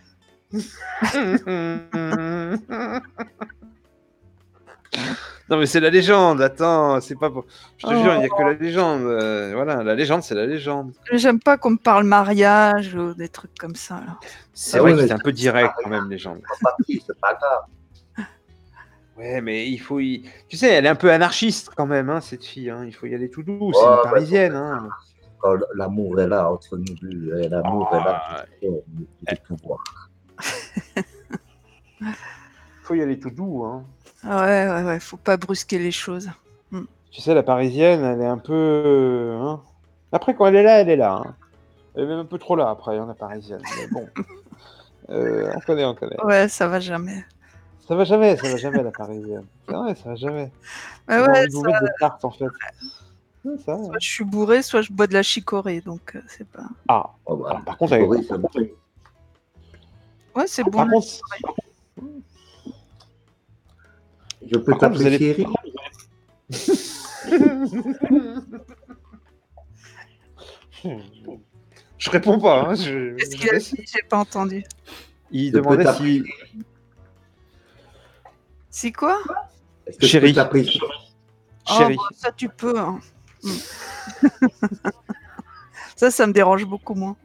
Non mais c'est la légende, attends, c'est pas pour... Je te jure, il n'y a que la légende. Voilà, la légende, c'est la légende. J'aime pas qu'on me parle mariage ou des trucs comme ça. Là. C'est Ah vrai ouais, que mais c'est un peu direct quand même, légende. C'est pas grave. Ouais, mais il faut y... Tu sais, elle est un peu anarchiste quand même, hein, cette fille. Hein. Il faut y aller tout doux, c'est Ouais, une bah, parisienne. Hein. Quand l'amour est là entre nous deux, et l'amour est là Ah, du pouvoir. Il faut y aller tout doux. Hein. Ouais, faut pas brusquer les choses. Tu sais, la parisienne, elle est un peu... hein. Après, quand elle est là, elle est là. Hein. Elle est même un peu trop là, après, hein, la parisienne. Mais bon, on connaît, on connaît. Ouais, ça va jamais. Ça va jamais, la parisienne. C'est vrai, ça va jamais. Ouais, On a ouais, envie de vous mettre des tartes, en fait. Ouais, ça va. soit je suis bourré, soit je bois de la chicorée, donc c'est pas... Ah, Oh, bah, alors, par contre, avec... Corée, ça va. Ouais, c'est bon. Par contre, Je peux Par contre, vous t'appeler allez- chérie? je réponds pas. Hein, je... Qu'est-ce qu'il a dit? J'ai pas entendu. Il Je peux demandait t'appeler- si... C'est quoi? Est-ce que je Chérie. peux t'appeler chérie? Chérie. Oh, bah, ça, tu peux. Hein. Ça me dérange beaucoup moins.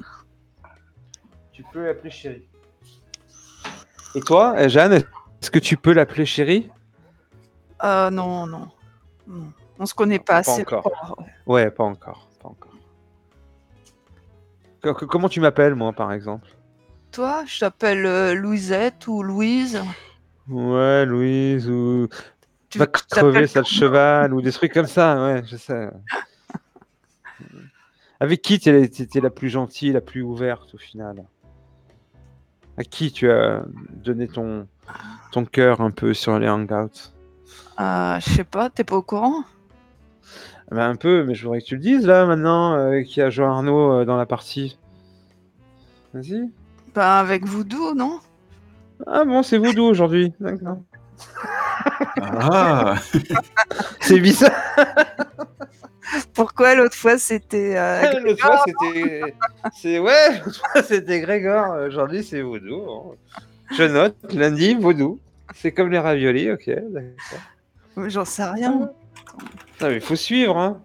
Tu peux l'appeler chérie. Et toi, Jeanne, est-ce que tu peux l'appeler chérie? Non. On se connaît pas Pas assez. encore. pour- Ouais, pas encore. Comment tu m'appelles, moi, par exemple? Toi, je t'appelle Louisette ou Louise. Ouais, Louise, ou... Tu Va veux que je crever, t'appelle sale cheval, ou des trucs comme ça, ouais, je sais. Avec qui t'es la plus gentille, la plus ouverte, au final? À qui tu as donné ton cœur un peu sur les hangouts? Je sais pas, t'es pas au courant? Ben, un peu, mais je voudrais que tu le dises, là, maintenant, qu'il y a Jean Arnaud dans la partie. Vas-y. Bah, avec Voodoo, non? Ah bon, c'est Voodoo aujourd'hui, d'accord. Ah, C'est bizarre. Pourquoi l'autre fois c'était. L'autre fois, l'autre fois, c'était Grégor. Aujourd'hui, c'est Voodoo. Hein. Je note, lundi, Voodoo. C'est comme les raviolis, ok, d'accord. J'en sais rien. Non, mais il faut suivre, hein.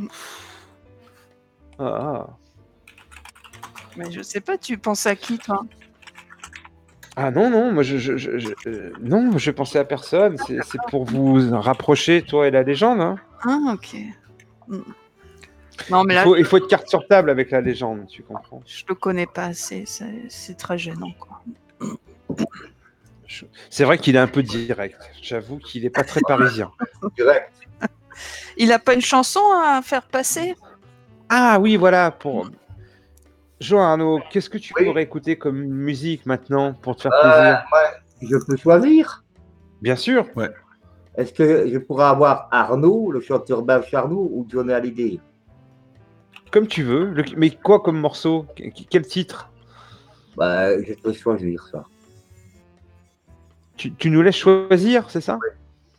Ah. Mais je sais pas, tu penses à qui, toi? Ah non, moi non, je pensais à personne. C'est pour vous rapprocher, toi et la légende. Hein. Ah, ok. Non, mais là, Il faut être carte sur table avec la légende, tu comprends. je le connais pas assez. C'est très gênant, quoi. C'est vrai qu'il est un peu direct. J'avoue qu'il n'est pas très parisien. Direct. Il n'a pas une chanson à faire passer? Ah oui, voilà. Jean Arnaud, qu'est-ce que tu Oui. pourrais écouter comme musique maintenant pour te faire plaisir? Je peux choisir. Bien sûr. Est-ce que je pourrais avoir Arnaud, le chanteur belge Arnaud, ou Johnny Hallyday? Comme tu veux. Mais quoi comme morceau? Quel titre? Je peux choisir ça. Tu nous laisses choisir, c'est ça?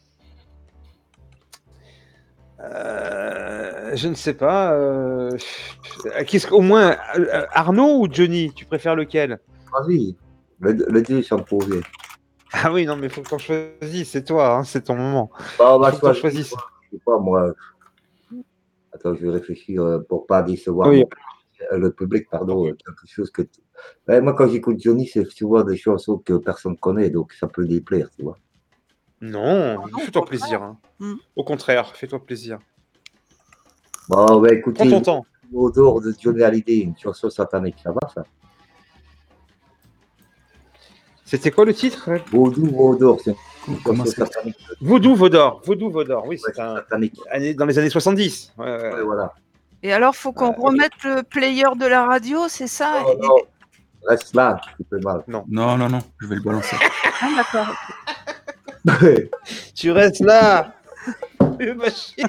Je ne sais pas. Au moins, Arnaud ou Johnny? Tu préfères lequel? Vas-y, le deux sont posés. Ah oui, non, mais il faut que tu en choisisses. C'est toi, hein, c'est ton moment. Bah, on va Faut que t'en choisir. choisisses. Je sais pas, moi. Attends, je vais réfléchir pour pas décevoir Oui. le public, pardon. Quelque chose que. Moi, quand j'écoute Johnny, c'est souvent des chansons que personne connaît, donc ça peut déplaire, tu vois. Non, non, fais-toi au contraire. plaisir. Hein. Mm. Au contraire, fais-toi plaisir. Bon, écoutez, Prends ton temps. Odor de Johnny Hallyday, une chanson satanique, ça va, ça? C'était quoi le titre? Vaudor, c'est une Comment chanson c'est? satanique. Vaudou Vaudor. Oui, Ouais, c'est un... satanique. dans les années 70. Ouais, voilà. Et alors, faut qu'on remette le player de la radio, c'est ça? Non, non, reste là, tu fais mal. Non, je vais le balancer. Ah, d'accord. Tu restes là. Le machin.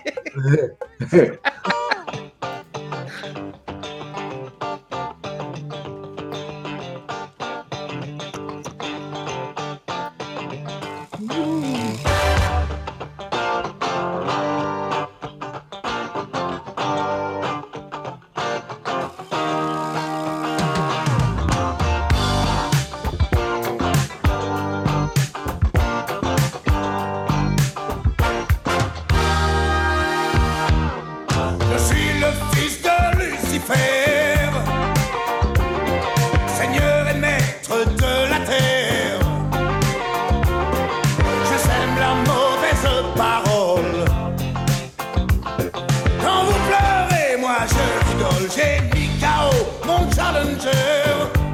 Je suis le fils de Lucifer, Seigneur et maître de la terre. Je sème la mauvaise parole. Quand vous pleurez, moi je rigole. J'ai mis KO mon challenger,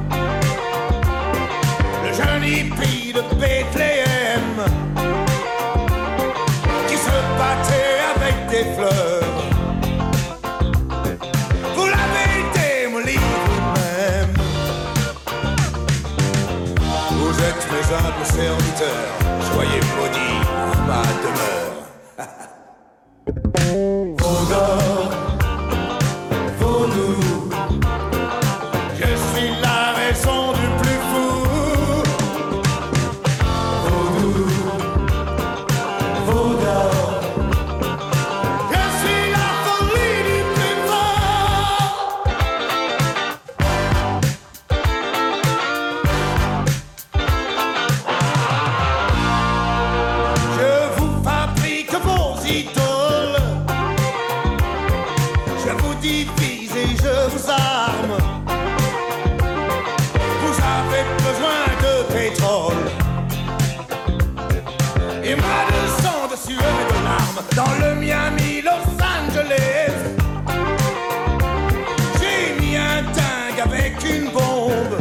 le jeune hippie de Bethléem, qui se battait avec des fleurs. Vous l'avez été, mon livre même. Vous êtes mes humbles serviteurs, soyez maudits en ma demeure. Vaudor, Vaudou, je suis la raison du plus fou. Vaudou, Vaudor, je suis la folie du plus fort. Je vous fabrique vos idoles, je vous divise et je vous arme. Vous avez besoin de pétrole et moi de sang, de sueur et de larmes. Dans le Miami, Los Angeles, j'ai mis un dingue avec une bombe.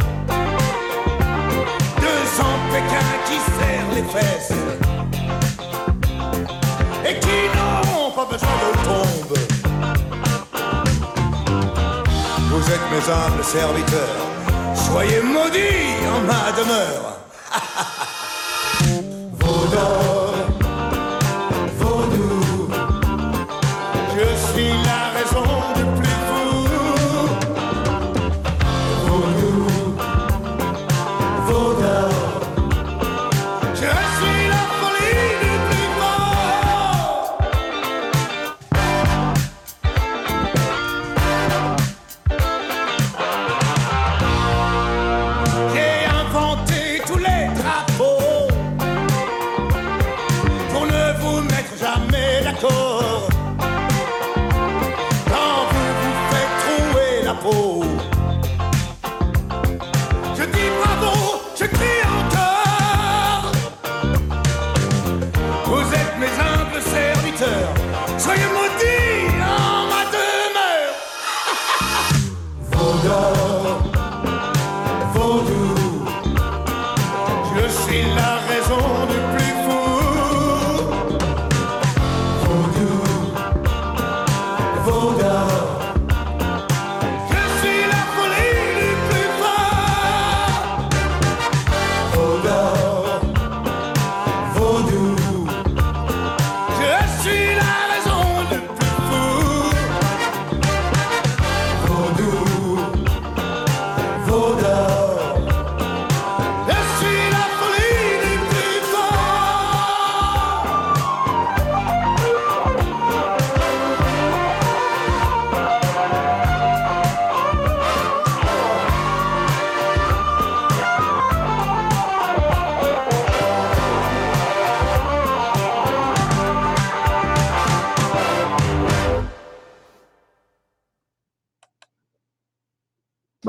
200 Pékin qui serrent les fesses et qui n'auront pas besoin de tombe. Vous êtes mes humbles serviteurs, soyez maudits en ma demeure. Vaudor, Vaudou, je suis la raison du plus fou. Vaudou, Vaudor, je suis la folie du plus fort. J'ai inventé tous les drapeaux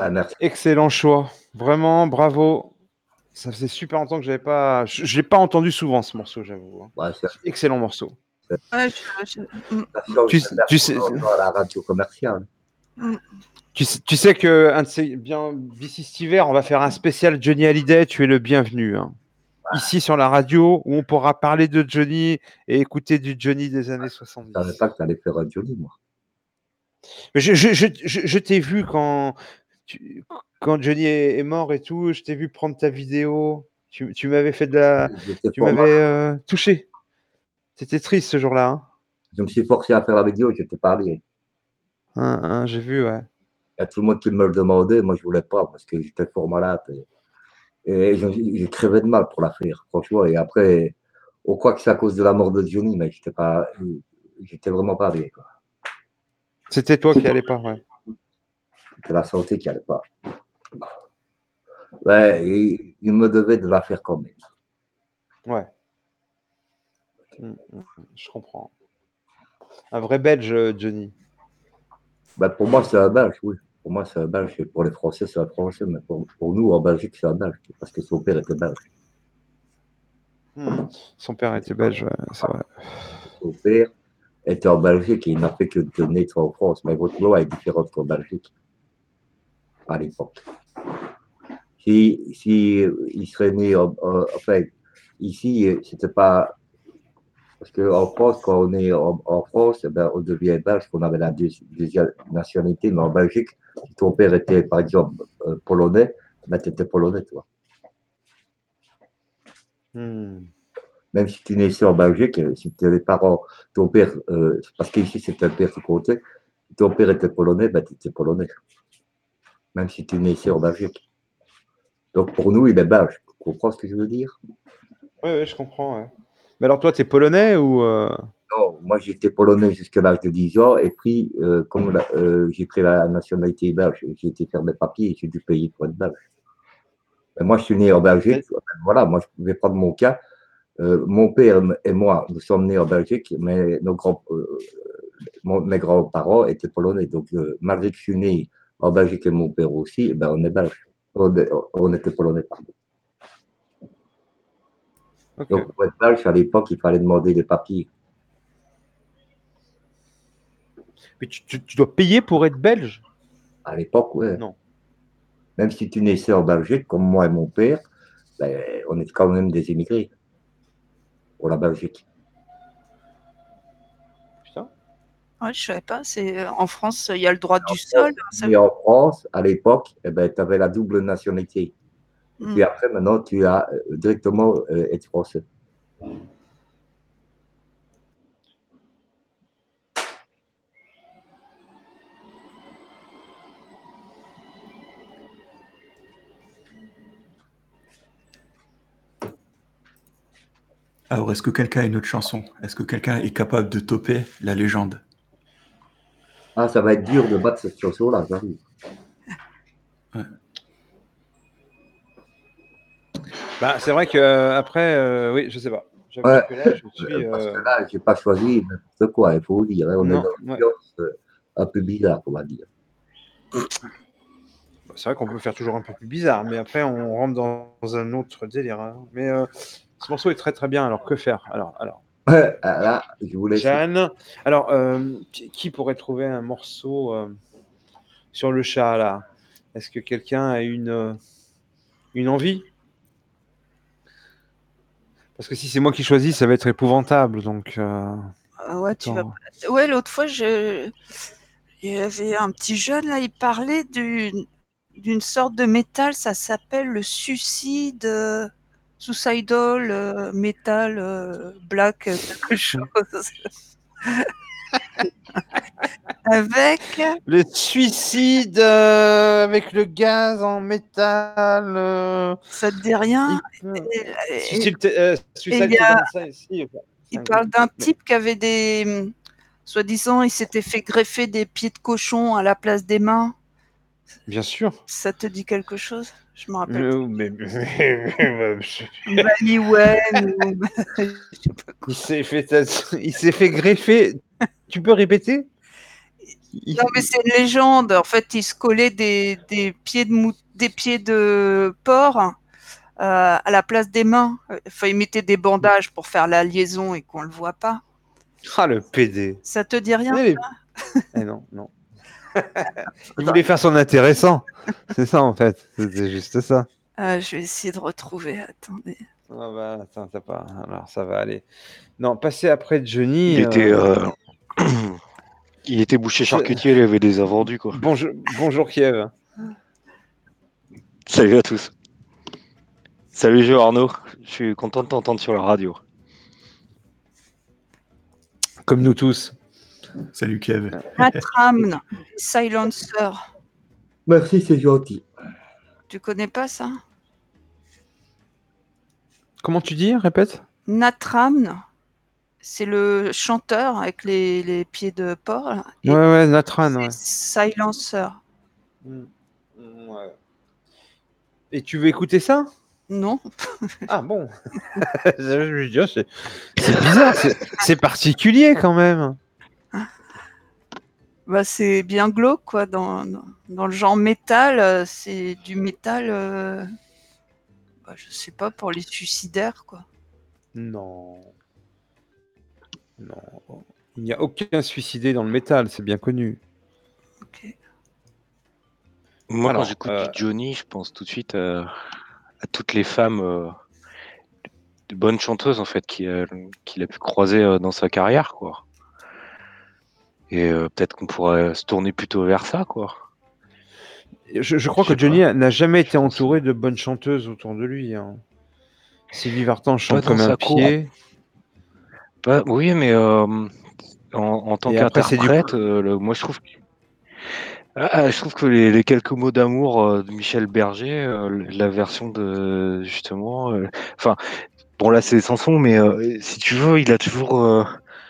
Ah, merci. Excellent choix. Vraiment, bravo. Ça faisait super longtemps que j'avais pas. Je l'ai pas entendu souvent ce morceau, j'avoue. Hein. Ouais, c'est Excellent morceau. Ouais, la chose Tu, de faire tu sais, à la radio commerciale. tu sais que d'ici cet hiver, on va faire un spécial Johnny Hallyday. Tu es le bienvenu. Hein. Ici sur la radio, où on pourra parler de Johnny et écouter du Johnny des années Je 70. savais pas que tu allais faire un Johnny, moi. Mais je t'ai vu quand Johnny est mort et tout. Je t'ai vu prendre ta vidéo. Tu m'avais fait de la. J'étais Tu fort mal. m'avais touché. C'était triste ce jour-là. Hein. Je me suis forcé à faire la vidéo, je t'ai parlé. J'ai vu, ouais. Il y a tout le monde qui me le demandait, moi je voulais pas parce que j'étais fort malade. Et j'ai crevé de mal pour la faire, franchement. Et après, on croit que c'est à cause de la mort de Johnny, mais j'étais vraiment pas bien. Quoi. C'était toi qui allais pas, ouais. C'était la santé qui allait pas. Ouais, et il me devait de la faire quand même. Ouais. Je comprends. Un vrai Belge, Johnny. Ben, pour moi, c'est un Belge, oui. Pour moi, c'est un Belge. Et pour les Français, c'est un Français. Mais pour nous, en Belgique, c'est un Belge. Parce que son père était belge. Son père était belge, ouais, c'est vrai. Son père était en Belgique et il n'a fait que de naître en France. Mais votre loi est différente qu'en Belgique. À l'époque. Si il serait né, enfin, ici, c'était pas. Parce qu'en France, quand on est en France, eh ben, on devient belge, qu'on avait la deuxième nationalité. Mais en Belgique, si ton père était, par exemple, polonais, ben, tu étais polonais, toi. Même si tu naissais en Belgique, si tu avais parents, ton père, parce qu'ici c'est un père qui comptait, si ton père était polonais, ben, tu étais polonais. Même si tu naissais en Belgique. Donc pour nous, il est belge. Tu comprends ce que je veux dire? Oui, je comprends. Ouais. Mais alors toi, tu es polonais ou Non, moi j'étais polonais jusqu'à l'âge de 10 ans, et puis comme j'ai pris la nationalité belge, j'ai été faire mes papiers et j'ai dû payer pour être belge. Mais moi je suis né en Belgique, voilà, moi je vais prendre mon cas. Mon père et moi, nous sommes nés en Belgique, mais mes grands-parents étaient polonais. Donc, malgré que je suis né en Belgique et mon père aussi, ben, on est belge. On était polonais, pardon. Okay. Donc, pour être belge, à l'époque, il fallait demander des papiers. Mais tu dois payer pour être belge? À l'époque, oui. Non. Même si tu naissais en Belgique, comme moi et mon père, ben, on est quand même des immigrés pour la Belgique. Putain. Ouais, je savais pas. En France, il y a le droit du sol. Et en France, à l'époque, eh ben, tu avais la double nationalité. Et puis après, maintenant, tu as directement être français. Alors, est-ce que quelqu'un a une autre chanson? Est-ce que quelqu'un est capable de topper la légende? Ah, ça va être dur de battre cette chanson-là, j'arrive. Ouais. Bah, c'est vrai que après, oui, je sais pas. Ouais. Que là, je suis, Parce que là, j'ai pas choisi n'importe quoi, il faut le dire. Hein. On non, est dans une ambiance un peu bizarre, on va dire. C'est vrai qu'on peut faire toujours un peu plus bizarre, mais après, on rentre dans un autre délire. Hein. Mais ce morceau est très très bien. Alors, que faire? Alors. Là, je voulais. Jeanne. Alors, qui pourrait trouver un morceau sur le chat, là? Est-ce que quelqu'un a une envie? Parce que si c'est moi qui choisis, ça va être épouvantable. Donc, ouais, tu vas. Ouais, l'autre fois, il y avait un petit jeune là, il parlait d'une sorte de métal, ça s'appelle le suicide, suicidal metal black quelque chose. Avec le suicide avec le gaz en métal. Ça te dit rien? Il parle d'un type qui avait des. Soi-disant, il s'était fait greffer des pieds de cochon à la place des mains. Bien sûr. Ça te dit quelque chose? Je me rappelle. Il s'est fait greffer. Tu peux répéter? Non, mais c'est une légende. En fait, il se collait des pieds des pieds de porc à la place des mains. Enfin, il mettait des bandages pour faire la liaison et qu'on le voit pas. Ah, le PD. Ça te dit rien? Eh non. Il voulait faire son intéressant. C'est ça, en fait. C'était juste ça. Je vais essayer de retrouver. Attendez. Ah bah, attends, t'as pas. Alors, ça va aller. Non, passer après Johnny. Il était boucher charcutier, il avait des invendus, quoi. Bonjour Kiev. Salut à tous. Salut Arnaud, je suis content de t'entendre sur la radio. Comme nous tous. Salut Kev. Natram, Silencer. Merci, c'est gentil. Tu connais pas ça? Comment tu dis? Répète. Natram, c'est le chanteur avec les pieds de porc. Là. Ouais, Natran. Ouais. Silencer. Ouais. Et tu veux écouter ça? Non. Ah bon. C'est bizarre, c'est particulier quand même. Bah, c'est bien glauque, quoi. Dans le genre métal, c'est du métal, je sais pas, pour les suicidaires, quoi. Non. Il n'y a aucun suicidé dans le métal, c'est bien connu. Ok. Moi, Alors, quand j'écoute du Johnny, je pense tout de suite à toutes les femmes de bonnes chanteuses, en fait, qu'il a pu croiser dans sa carrière, quoi. Et peut-être qu'on pourrait se tourner plutôt vers ça, quoi. Je crois que Johnny n'a jamais été entouré de bonnes chanteuses autour de lui. Hein. Sylvie Vartan chante comme un pied. Oui, mais en tant qu'interprète, moi je trouve que les quelques mots d'amour de Michel Berger, la version de justement, bon là c'est Samson, mais si tu veux, il a toujours,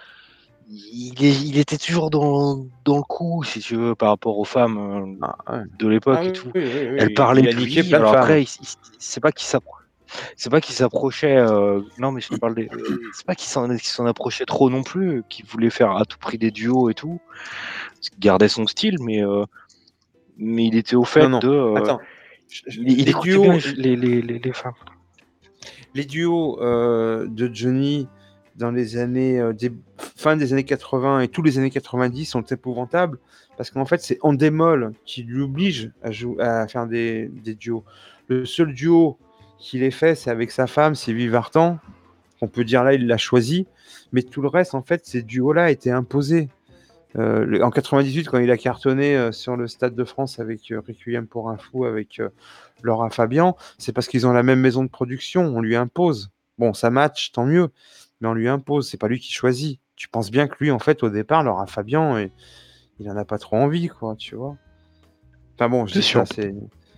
il était toujours dans le coup, si tu veux, par rapport aux femmes de l'époque et tout. Oui, Elle parlait de lui. plein Alors de après, c'est pas qu'il s'approchait. Non, mais je te parle des. C'est pas qu'il s'en approchait trop non plus, qu'il voulait faire à tout prix des duos et tout. Il gardait son style, mais il était au fait de. Attends. Il écoutait bien les femmes. Les duos de Johnny dans les années fin des années 80 et tous les années 90 sont épouvantables parce qu'en fait c'est Endemol qui l'oblige à faire des duos. Le seul duo qu'il ait fait, c'est avec sa femme, Sylvie Vartan. On peut dire là, il l'a choisi, mais tout le reste, en fait, ces duos-là étaient imposés. En 98, quand il a cartonné sur le Stade de France avec Requiem pour un fou, avec Laura Fabian, c'est parce qu'ils ont la même maison de production. On lui impose. Bon, ça match, tant mieux, mais on lui impose. C'est pas lui qui choisit. Tu penses bien que lui, en fait, au départ, Laura Fabian, il en a pas trop envie, quoi, tu vois. Enfin bon, je dis ça, c'est.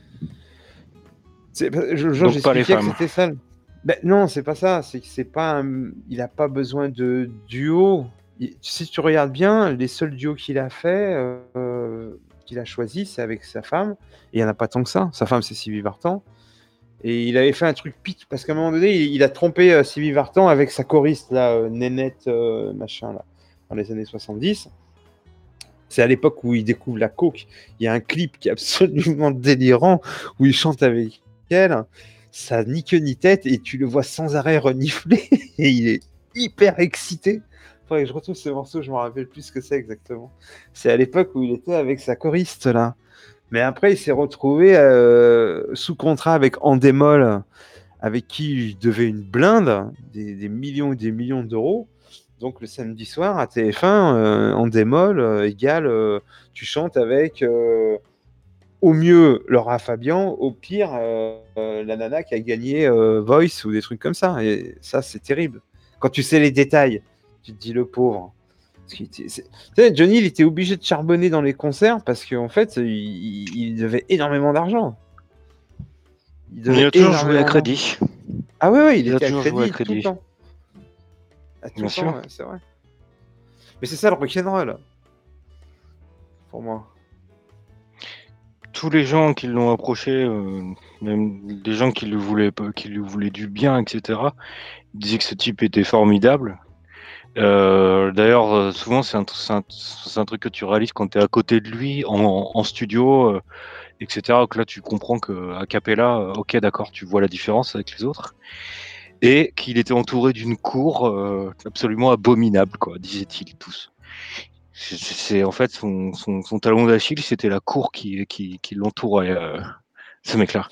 Donc pas les femmes. Que c'était ça. Ben, non, c'est pas ça. C'est que c'est pas. Il a pas besoin de duo. Si tu regardes bien, les seuls duos qu'il a fait, qu'il a choisi, c'est avec sa femme. Et il n'y en a pas tant que ça. Sa femme, c'est Sylvie Vartan. Et il avait fait un truc pique, parce qu'à un moment donné, il a trompé Sylvie Vartan avec sa choriste, là, Nénette, machin, là, dans les années 70. C'est à l'époque où il découvre la coke. Il y a un clip qui est absolument délirant, où il chante avec elle. Ça ni queue ni tête, et tu le vois sans arrêt renifler, et il est hyper excité. Faudrait que je retrouve ce morceau, je me rappelle plus ce que c'est exactement. C'est à l'époque où il était avec sa choriste, là. Mais après, il s'est retrouvé sous contrat avec Endemol, avec qui il devait une blinde, des millions et des millions d'euros. Donc le samedi soir à TF1, Endemol égale tu chantes avec au mieux Laura Fabian, au pire la nana qui a gagné Voice ou des trucs comme ça. Et ça, c'est terrible. Quand tu sais les détails, tu te dis le pauvre. Tu sais, Johnny, il était obligé de charbonner dans les concerts parce qu'en fait, il devait énormément d'argent. Il a toujours joué à crédit. Ah oui, il était à toujours joué à crédit tout le crédit. temps. Tout Bien le sûr. temps, ouais, c'est vrai. Mais c'est ça le rock'n'roll. Pour moi. Tous les gens qui l'ont approché, même des gens qui lui voulaient du bien, etc., disaient que ce type était formidable. D'ailleurs, souvent, c'est un truc que tu réalises quand tu es à côté de lui en studio, etc. Que là, tu comprends qu'à cappella, ok, d'accord, tu vois la différence avec les autres. Et qu'il était entouré d'une cour absolument abominable, quoi, disaient-ils tous. C'est en fait son talon d'Achille, c'était la cour qui l'entourait, ce mec-là.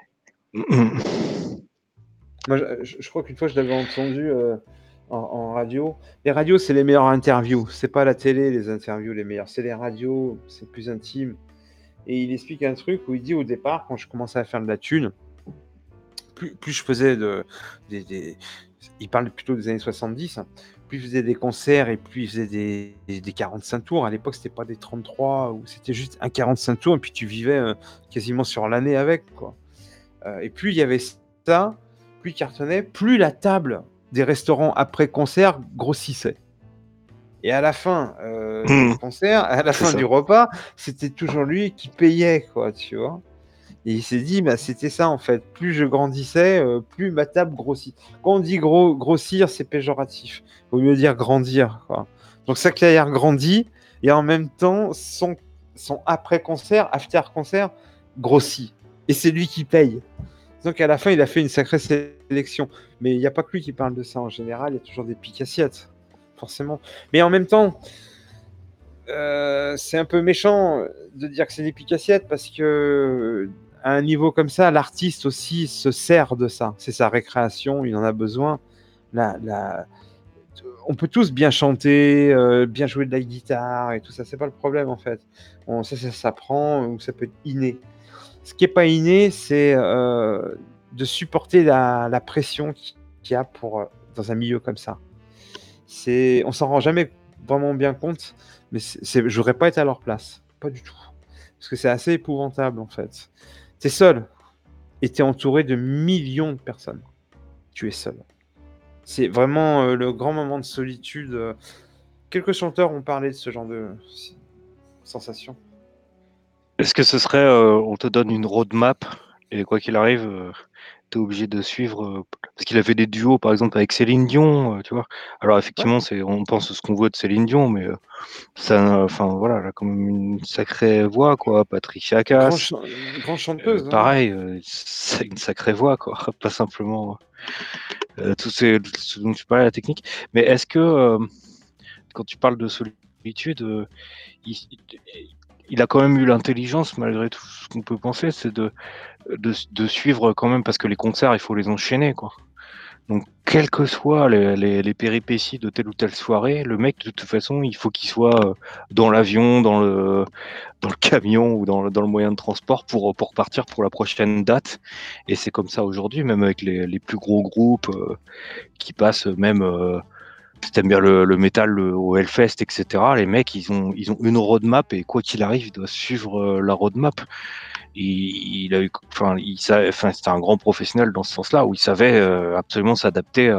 Moi, je crois qu'une fois, je l'avais entendu en radio. Les radios, c'est les meilleures interviews. C'est pas la télé, les interviews les meilleures. C'est les radios, c'est plus intime. Et il explique un truc où il dit au départ, quand je commençais à faire de la thune, plus je faisais il parle plutôt des années 70, hein, plus il faisait des concerts et plus il faisait des 45 tours. À l'époque, c'était pas des 33, ou c'était juste un 45 tours et puis tu vivais quasiment sur l'année avec, quoi. Et plus il y avait ça, plus il cartonnait, plus la table des restaurants après concert grossissait. Et à la fin du concert, à la fin du repas, c'était toujours lui qui payait, quoi, tu vois. Et il s'est dit, bah, c'était ça en fait. Plus je grandissais, plus ma table grossit. Quand on dit grossir, c'est péjoratif. Il vaut mieux dire grandir, quoi. Donc sa carrière grandit et en même temps, son après-concert, after-concert, grossit. Et c'est lui qui paye. Donc à la fin, il a fait une sacrée sélection. Mais il n'y a pas que lui qui parle de ça en général. Il y a toujours des piques-assiettes, forcément. Mais en même temps, c'est un peu méchant de dire que c'est des piques-assiettes parce que à un niveau comme ça, l'artiste aussi se sert de ça. C'est sa récréation, il en a besoin. On peut tous bien chanter, bien jouer de la guitare et tout ça, c'est pas le problème en fait. Ça s'apprend ou ça peut être inné. Ce qui n'est pas inné, c'est de supporter la pression qu'il y a dans un milieu comme ça. On s'en rend jamais vraiment bien compte, mais je n'aurais pas été à leur place, pas du tout. Parce que c'est assez épouvantable en fait. Tu es seul et tu es entouré de millions de personnes. Tu es seul. C'est vraiment le grand moment de solitude. Quelques chanteurs ont parlé de ce genre de sensation. Est-ce que ce serait, on te donne une roadmap et quoi qu'il arrive, tu es obligé de suivre, parce qu'il a fait des duos par exemple avec Céline Dion, tu vois? Alors effectivement, on pense ce qu'on veut de Céline Dion, mais enfin voilà, elle a quand même une sacrée voix, quoi. Patricia Cass, Grande chanteuse. pareil, c'est une sacrée voix, quoi. Pas simplement tout ce dont tu parlais, la technique. Mais est-ce que quand tu parles de solitude, il a quand même eu l'intelligence, malgré tout ce qu'on peut penser, c'est de suivre quand même, parce que les concerts, il faut les enchaîner, quoi. Donc, quelles que soient les péripéties de telle ou telle soirée, le mec, de toute façon, il faut qu'il soit dans l'avion, dans le camion ou dans le moyen de transport pour partir pour la prochaine date. Et c'est comme ça aujourd'hui, même avec les plus gros groupes qui passent même... si t'aimes bien le métal au Hellfest, etc., les mecs, ils ont une roadmap et quoi qu'il arrive, ils doivent suivre la roadmap. C'était un grand professionnel dans ce sens-là, où il savait absolument s'adapter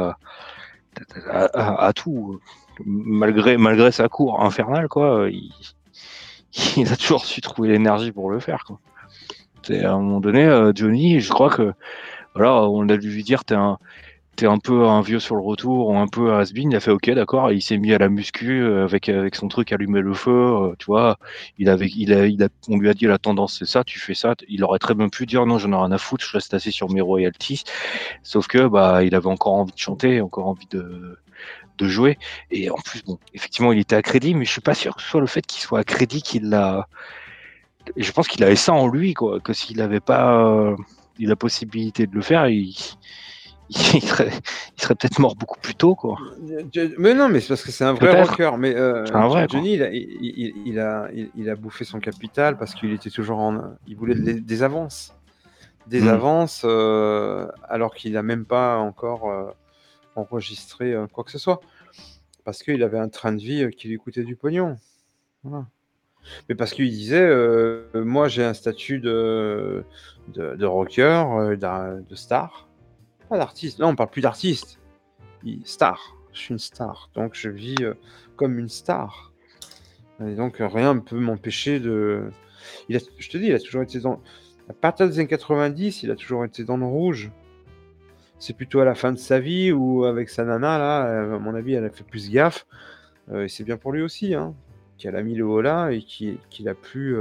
à tout, malgré sa cour infernale, quoi. Il a toujours su trouver l'énergie pour le faire, quoi. À un moment donné, Johnny, je crois que voilà, on a dû lui dire t'es un peu un vieux sur le retour ou un peu has-been. Il a fait ok, d'accord, et il s'est mis à la muscu avec son truc allumer le feu, tu vois. On lui a dit la tendance c'est ça, tu fais ça. Il aurait très bien pu dire non, j'en ai rien à foutre, je reste assis sur mes royalties. Sauf que bah il avait encore envie de chanter, encore envie de jouer. Et en plus, bon, effectivement, il était à crédit, mais je suis pas sûr que ce soit le fait qu'il soit à crédit qu'il l'a. Je pense qu'il avait ça en lui, quoi, que s'il n'avait pas la possibilité de le faire, il serait peut-être mort beaucoup plus tôt, quoi. Mais non, mais c'est parce que c'est un vrai rocker. Mais un vrai, Johnny, il a bouffé son capital parce qu'il était toujours il voulait des avances. Des avances alors qu'il n'a même pas encore enregistré quoi que ce soit. Parce qu'il avait un train de vie qui lui coûtait du pognon. Voilà. Mais parce qu'il disait, moi j'ai un statut de rocker, de star. Pas d'artiste. Là, on parle plus d'artiste. Star. Je suis une star. Donc, je vis comme une star. Et donc, rien ne peut m'empêcher de... Je te dis, il a toujours été dans... À partir des années 90, il a toujours été dans le rouge. c'est plutôt à la fin de sa vie ou avec sa nana, là, à mon avis, elle a fait plus gaffe. Et c'est bien pour lui aussi, hein, qu'elle a mis le holà et qu'il a pu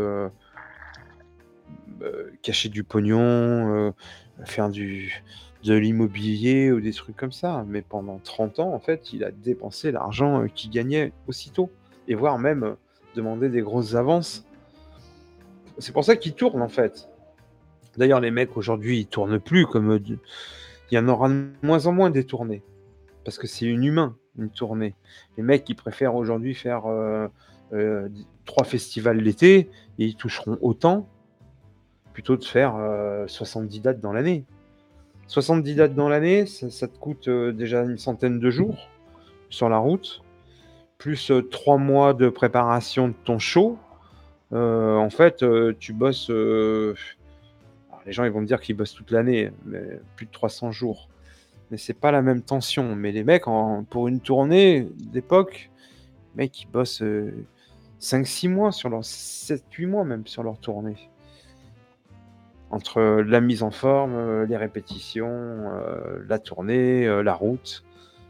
cacher du pognon, faire de l'immobilier ou des trucs comme ça. Mais pendant 30 ans, en fait, il a dépensé l'argent qu'il gagnait aussitôt. Et voire même demander des grosses avances. C'est pour ça qu'il tourne, en fait. D'ailleurs, les mecs, aujourd'hui, ils tournent plus comme... il y en aura de moins en moins des tournées. Parce que c'est inhumain, une tournée. Les mecs, ils préfèrent aujourd'hui faire 3 festivals l'été et ils toucheront autant plutôt de faire 70 dates dans l'année. 70 dates dans l'année, ça te coûte déjà une centaine de jours sur la route, plus 3 mois de préparation de ton show. En fait, tu bosses... alors, les gens ils vont me dire qu'ils bossent toute l'année, mais plus de 300 jours. Mais c'est pas la même tension. Mais les mecs, pour une tournée d'époque, les mecs, ils bossent 5-6 mois, 7-8 mois même sur leur tournée. Entre la mise en forme, les répétitions, la tournée, la route,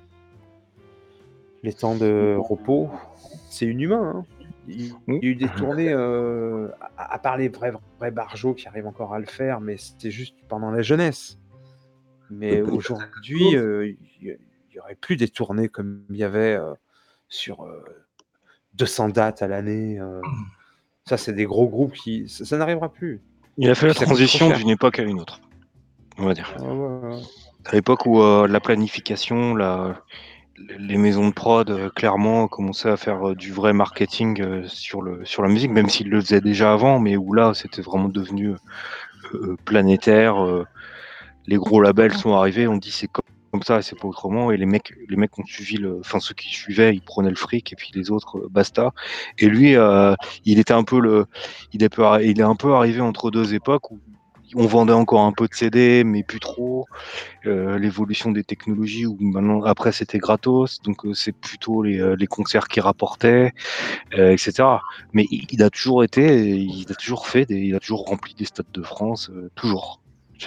les temps de repos. C'est inhumain, hein. Il y a eu des tournées, à part les vrais barjots qui arrivent encore à le faire, mais c'était juste pendant la jeunesse. Mais aujourd'hui, il n'y aurait plus des tournées comme il y avait sur 200 dates à l'année. Ça, c'est des gros groupes qui... Ça n'arrivera plus. Il a fait la transition d'une époque à une autre, on va dire. Ouais. À l'époque où la planification, les maisons de prod, clairement, commençaient à faire du vrai marketing sur la musique, même s'ils le faisaient déjà avant, mais où là, c'était vraiment devenu planétaire. Les gros labels sont arrivés, on dit c'est comme ça, c'est pas autrement, et les mecs ont suivi ceux qui suivaient, ils prenaient le fric, et puis les autres, basta. Et lui, il est un peu arrivé entre deux époques où on vendait encore un peu de CD, mais plus trop. L'évolution des technologies où maintenant, après, c'était gratos, donc c'est plutôt les concerts qui rapportaient, etc. Mais il a toujours il a toujours rempli des stades de France, toujours.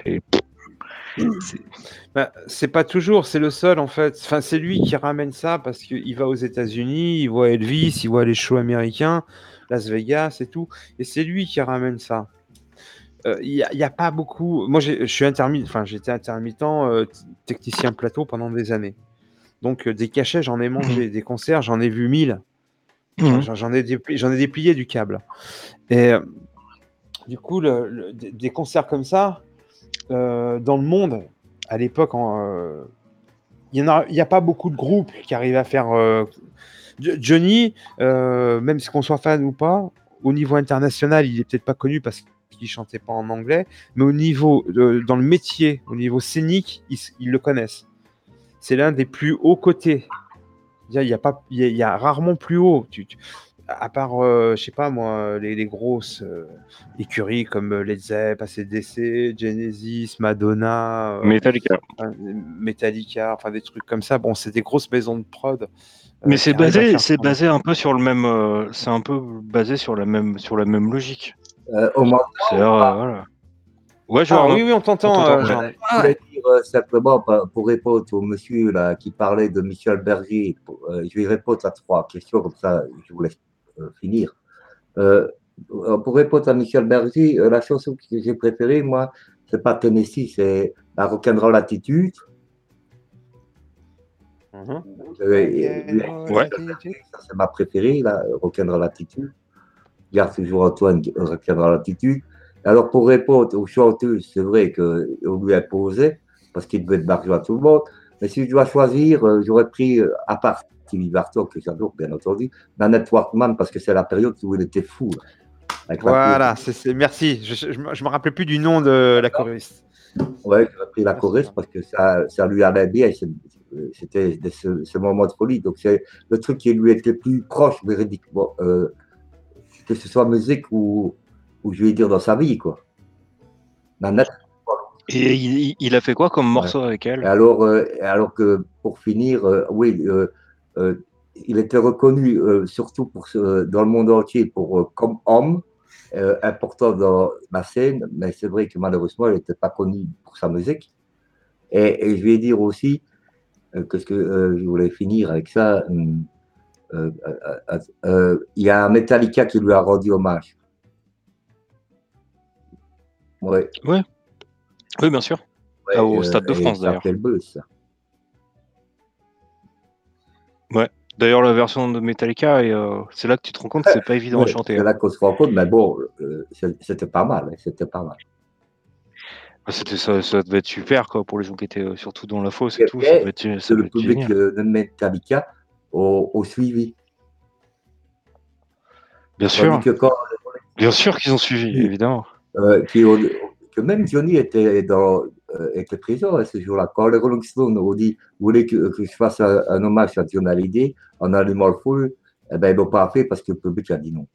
C'est pas toujours, c'est le seul en fait. Enfin, c'est lui qui ramène ça parce qu'il va aux États-Unis, il voit Elvis, il voit les shows américains, Las Vegas et tout, et c'est lui qui ramène ça. Il y a pas beaucoup. Moi, j'étais intermittent technicien plateau pendant des années. Donc des cachets, j'en ai mangé, des concerts, j'en ai vu 1000. J'en ai déplié du câble. Et du coup, des concerts comme ça. Dans le monde, à l'époque, il n'y a pas beaucoup de groupes qui arrivent à faire... Johnny, même si qu'on soit fan ou pas, au niveau international, il n'est peut-être pas connu parce qu'il chantait pas en anglais, mais au niveau, dans le métier, au niveau scénique, ils le connaissent. C'est l'un des plus hauts côtés. Il y a rarement plus haut. À part, je sais pas moi, les grosses écuries comme Led Zeppelin, AC/DC, Genesis, Madonna, Metallica, enfin des trucs comme ça. Bon, c'est des grosses maisons de prod. Mais c'est basé un peu sur le même, c'est un peu basé sur la même logique. Voilà. Ouais, genre. Oui, on t'entend. Je voulais dire simplement pour répondre au monsieur là qui parlait de Michel Berger. Je vais répondre à 3 questions comme ça. Je vous laisse finir. Pour répondre à Michel Berger, la chanson que j'ai préférée, moi, c'est pas Tennessee, c'est la Rock'n'Roll Attitude. Ça, c'est ma préférée, la Rock'n'Roll Attitude. Garde toujours Antoine, Rock'n'Roll Attitude. Alors, pour répondre aux chanteuses, c'est vrai qu'on lui imposait, parce qu'il devait être barjot à tout le monde. Mais si je dois choisir, j'aurais pris, à part Stevie Barton, que j'adore, bien entendu, Nanette Workman, parce que c'est la période où il était fou. Voilà, merci. Je me rappelais plus du nom de la choriste. Ouais, j'aurais pris la choriste parce que ça lui allait bien. C'était ce moment de folie. Donc, c'est le truc qui lui était plus proche, véridiquement, que ce soit musique ou je vais dire dans sa vie, quoi. Nanette. Et il a fait quoi comme morceau avec elle? Alors que pour finir, oui, il était reconnu surtout dans le monde entier comme homme, important dans la scène, mais c'est vrai que malheureusement, il n'était pas connu pour sa musique. Et je vais dire aussi, que je voulais finir avec ça, il y a Metallica qui lui a rendu hommage. Ouais. Oui, bien sûr. Ouais, Au Stade de France, ça d'ailleurs. fait le buzz, ça. Ouais. D'ailleurs, la version de Metallica, c'est là que tu te rends compte que c'est pas évident à chanter. C'est là qu'on se rend compte, mais bon, c'était pas mal. C'était pas mal. Ça devait être super quoi, pour les gens qui étaient surtout dans la fosse et tout. Ça devait être le public génial. de Metallica au suivi. Bien sûr. Que quand, bien sûr qu'ils ont suivi, évidemment. Que même Johnny était présent à ce jour-là. Quand les Rolling Stones ont dit voulaient que je fasse un hommage à John Hallyday en allumant le feu, eh ben, ils l'ont pas fait parce que le public a dit non.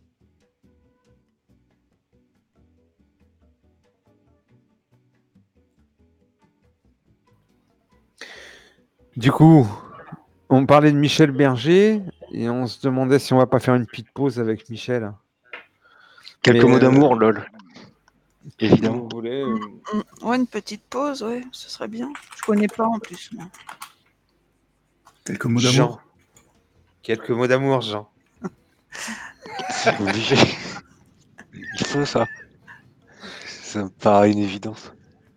Du coup, on parlait de Michel Berger et on se demandait si on va pas faire une petite pause avec Michel. Quelques mots d'amour, lol. Évidemment. Vous voulez, Ouais, une petite pause, ouais, ce serait bien. Je connais pas en plus, moi. Quelques mots d'amour. Jean. Quelques mots d'amour, Jean. C'est obligé. Il faut ça. Ça me paraît une évidence.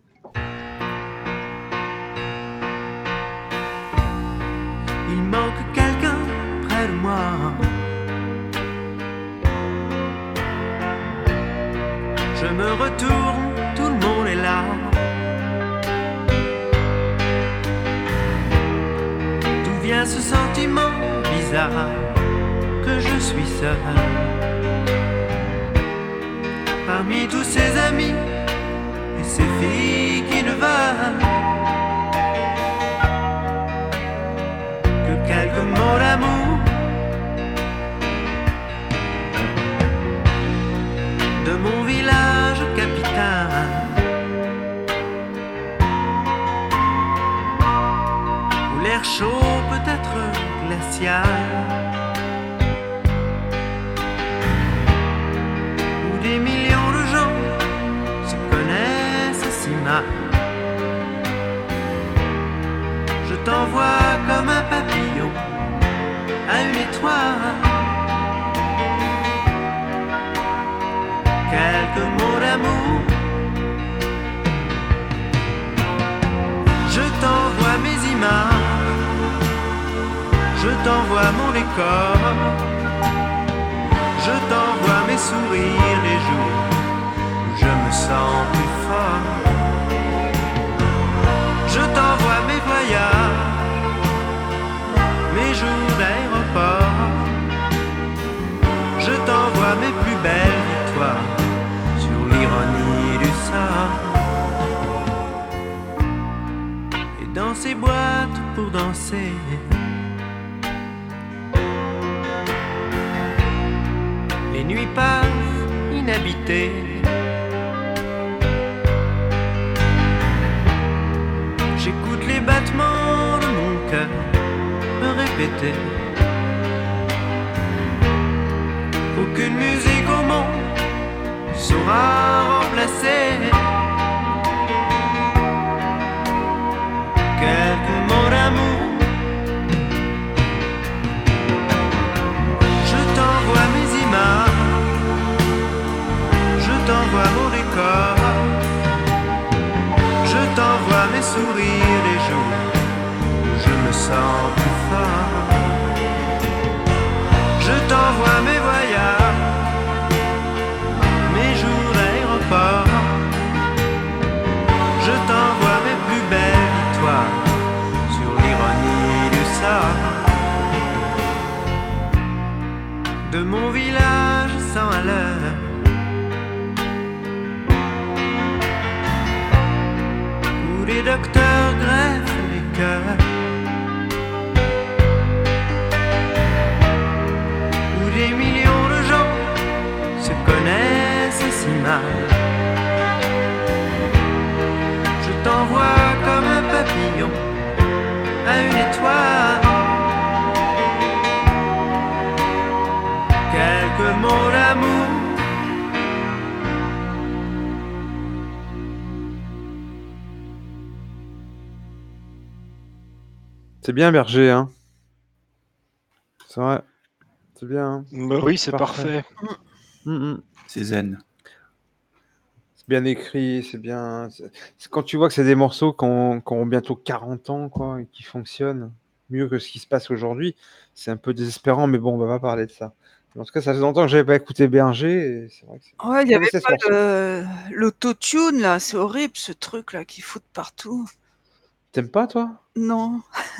Il manque quelqu'un près de moi. Je me retourne, tout le monde est là. D'où vient ce sentiment bizarre que je suis seul parmi tous ces amis et ces filles qui ne veulent que quelques mots d'amour, de mon village capitaine, où l'air chaud peut être glacial, où des millions de gens se connaissent si mal. Je t'envoie comme un papillon à une étoile, quelques mots d'amour. Je t'envoie mes images, je t'envoie mon décor, je t'envoie mes sourires les jours où je me sens plus fort. Je t'envoie mes voyages, mes jours d'aéroport. Je t'envoie mes plus belles victoires sur l'ironie du sort. Et dans ces boîtes pour danser, les nuits passent inhabitées. J'écoute les battements de mon cœur me répéter. Aucune musique au monde saura remplacer quelques mots d'amour. Je t'envoie mes images, je t'envoie mon décor, je t'envoie mes sourires les jours où je me sens plus fort. Je t'envoie mes voyages, mes jours d'aéroport. Je t'envoie mes plus belles victoires sur l'ironie du sort. De mon village 100 à l'heure, où les docteurs greffent les cœurs, où des millions de gens se connaissent si mal. Je t'envoie comme un papillon à une étoile, quelques mots d'amour. C'est bien, Berger, hein. C'est vrai. C'est bien. Hein. Bah oui, c'est parfait. C'est zen. C'est bien écrit, c'est bien. C'est quand tu vois que c'est des morceaux qui ont bientôt 40 ans, quoi, et qui fonctionnent mieux que ce qui se passe aujourd'hui, c'est un peu désespérant, mais bon, on va pas parler de ça. En tout cas, ça fait longtemps que j'avais pas écouté Berger, et c'est vrai que c'est... Ouais, il y avait connaissais ce morceau. pas l'autotune, là. C'est horrible, ce truc, là, qui fout partout. T'aimes pas, toi? Non.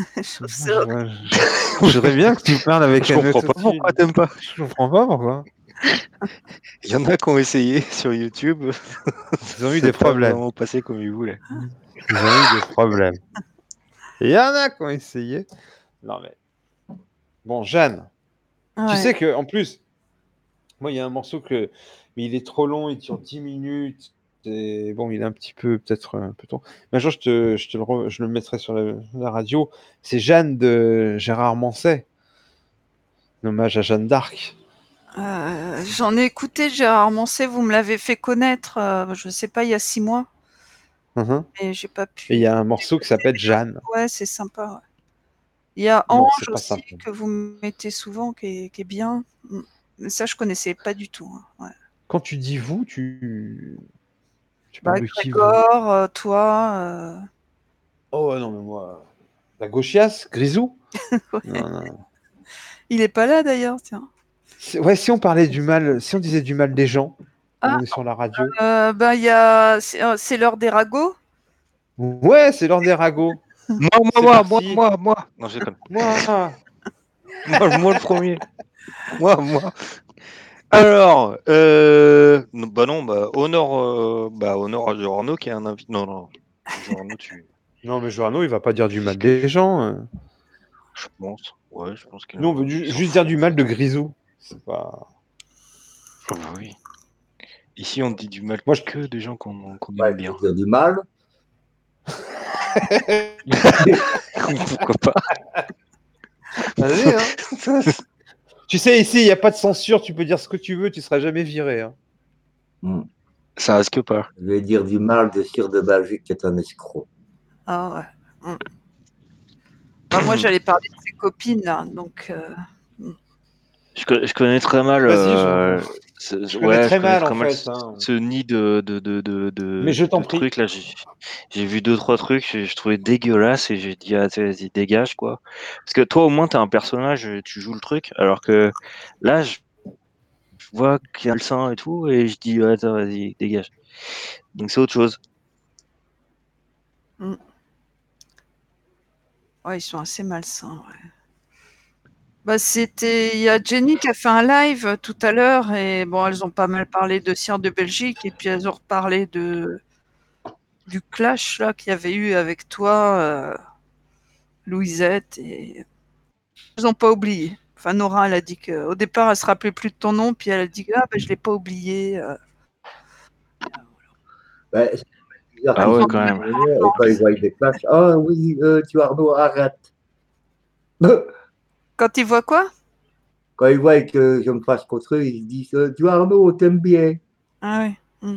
Je voudrais bien que tu parles avec Je un comprends pas autotune. pourquoi t'aimes pas. Je comprends pas pourquoi. Il y en a qui ont essayé sur YouTube. Ils ont eu des problèmes. Ils ont passé comme ils voulaient. Ils ont eu des problèmes. Il y en a qui ont essayé. Non, mais... Bon, Jeanne, Ouais. tu sais que en plus, moi, il y a un morceau que... Mais il est trop long, il dure 10 minutes. Et bon, il est un petit peu, peut-être un peu trop. Mais un jour, je le mettrai sur la radio. C'est Jeanne de Gérard Manset. Un hommage à Jeanne d'Arc. J'en ai écouté Gérard Manset, vous me l'avez fait connaître, je sais pas, il y a 6 mois. Et j'ai pas pu. Et il y a un morceau qui s'appelle Jeanne. Ouais, c'est sympa. Ouais. Il y a Non, Ange c'est pas aussi sympa. que vous mettez souvent, qui est bien. Mais ça, je connaissais pas du tout. Hein. Ouais. Quand tu dis vous, tu Bah, parles de qui, vous? Grégor, toi. Oh non, mais moi, la gauchiasse, Grisou. Ouais. Non. Il est pas là d'ailleurs, tiens. Ouais, si on parlait du mal, si on disait du mal des gens, Ah, on est sur la radio. il y a c'est l'heure des ragots. Ouais, c'est l'heure des ragots. Moi. Non, je déconne. Moi. Moi le premier. Moi. Alors, Honor à Giorno qui est un invité. Non. Giorno, Non, mais Joanneau, il va pas dire du mal des gens. Je pense. Ouais, je pense qu'il Nous, on veut juste dire du mal de Grisou. C'est pas... Oh, bah oui. Ici, on dit du mal que des gens qu'on Ouais, aime bien. dire du mal. Pourquoi pas? Vas-y, hein. Tu sais, ici, il n'y a pas de censure, tu peux dire ce que tu veux, tu seras jamais viré. Hein. Ça risque pas. Je vais dire du mal de Sire de Belgique qui est un escroc. Ah ouais. Bah, moi, j'allais parler de ses copines, là, donc... Je connais très mal. Je connais très mal, en fait. Ce nid de Mais je t'en prie. trucs là. J'ai vu 2-3 trucs, je trouvais dégueulasse et j'ai dit vas-y dégage quoi. Parce que toi au moins t'as un personnage, tu joues le truc, alors que là je vois qu'il y a le sein et tout et je dis attends vas-y dégage. Donc c'est autre chose. Ouais, ils sont assez malsains. Ouais. Bah, il y a Jenny qui a fait un live tout à l'heure et bon, elles ont pas mal parlé de Cire de Belgique et puis elles ont reparlé du clash là qu'il y avait eu avec toi, Louisette, et elles n'ont pas oublié. Enfin, Nora, elle a dit qu'au départ, elle se rappelait plus de ton nom, puis elle a dit je l'ai pas oublié. Ouais, quand même. Et quand ils voient des clashs, ah oui, tu Arnaud, arrête. Quand ils voient quoi? Quand ils voient que je me fasse contre eux, ils se disent tu Arnaud, t'aimes bien. Ah oui.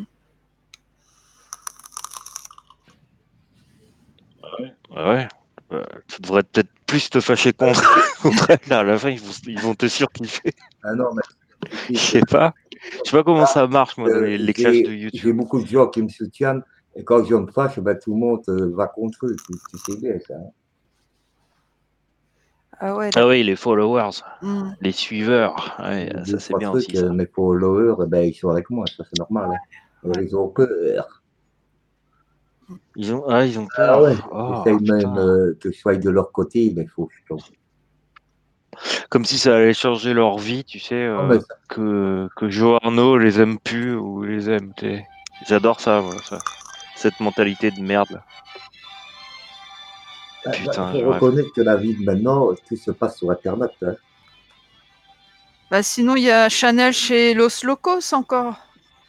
Ouais. Tu devrais peut-être plus te fâcher contre elle. À la fin, ils vont te surkiffer. Ah non, mais je sais pas comment ça marche, moi, les clashs de YouTube. J'ai beaucoup de gens qui me soutiennent, et quand je me fâche, tout le monde va contre eux. Tu sais bien ça. Ah oui, les followers, les suiveurs. Ouais, ça, c'est bien aussi. Ça. Mes followers, ils sont avec moi, ça c'est normal. Hein. Ils ont peur. Ils ont peur. Ouais. J'essaye même que je sois de leur côté, mais il faut que je... Comme si ça allait changer leur vie, tu sais, que Joarno les aime plus ou les aime. J'adore ça, moi, ça, cette mentalité de merde. Putain, il faut reconnaître que la vie de maintenant, tout se passe sur Internet. Hein. Bah, sinon, il y a Chanel chez Los Locos encore.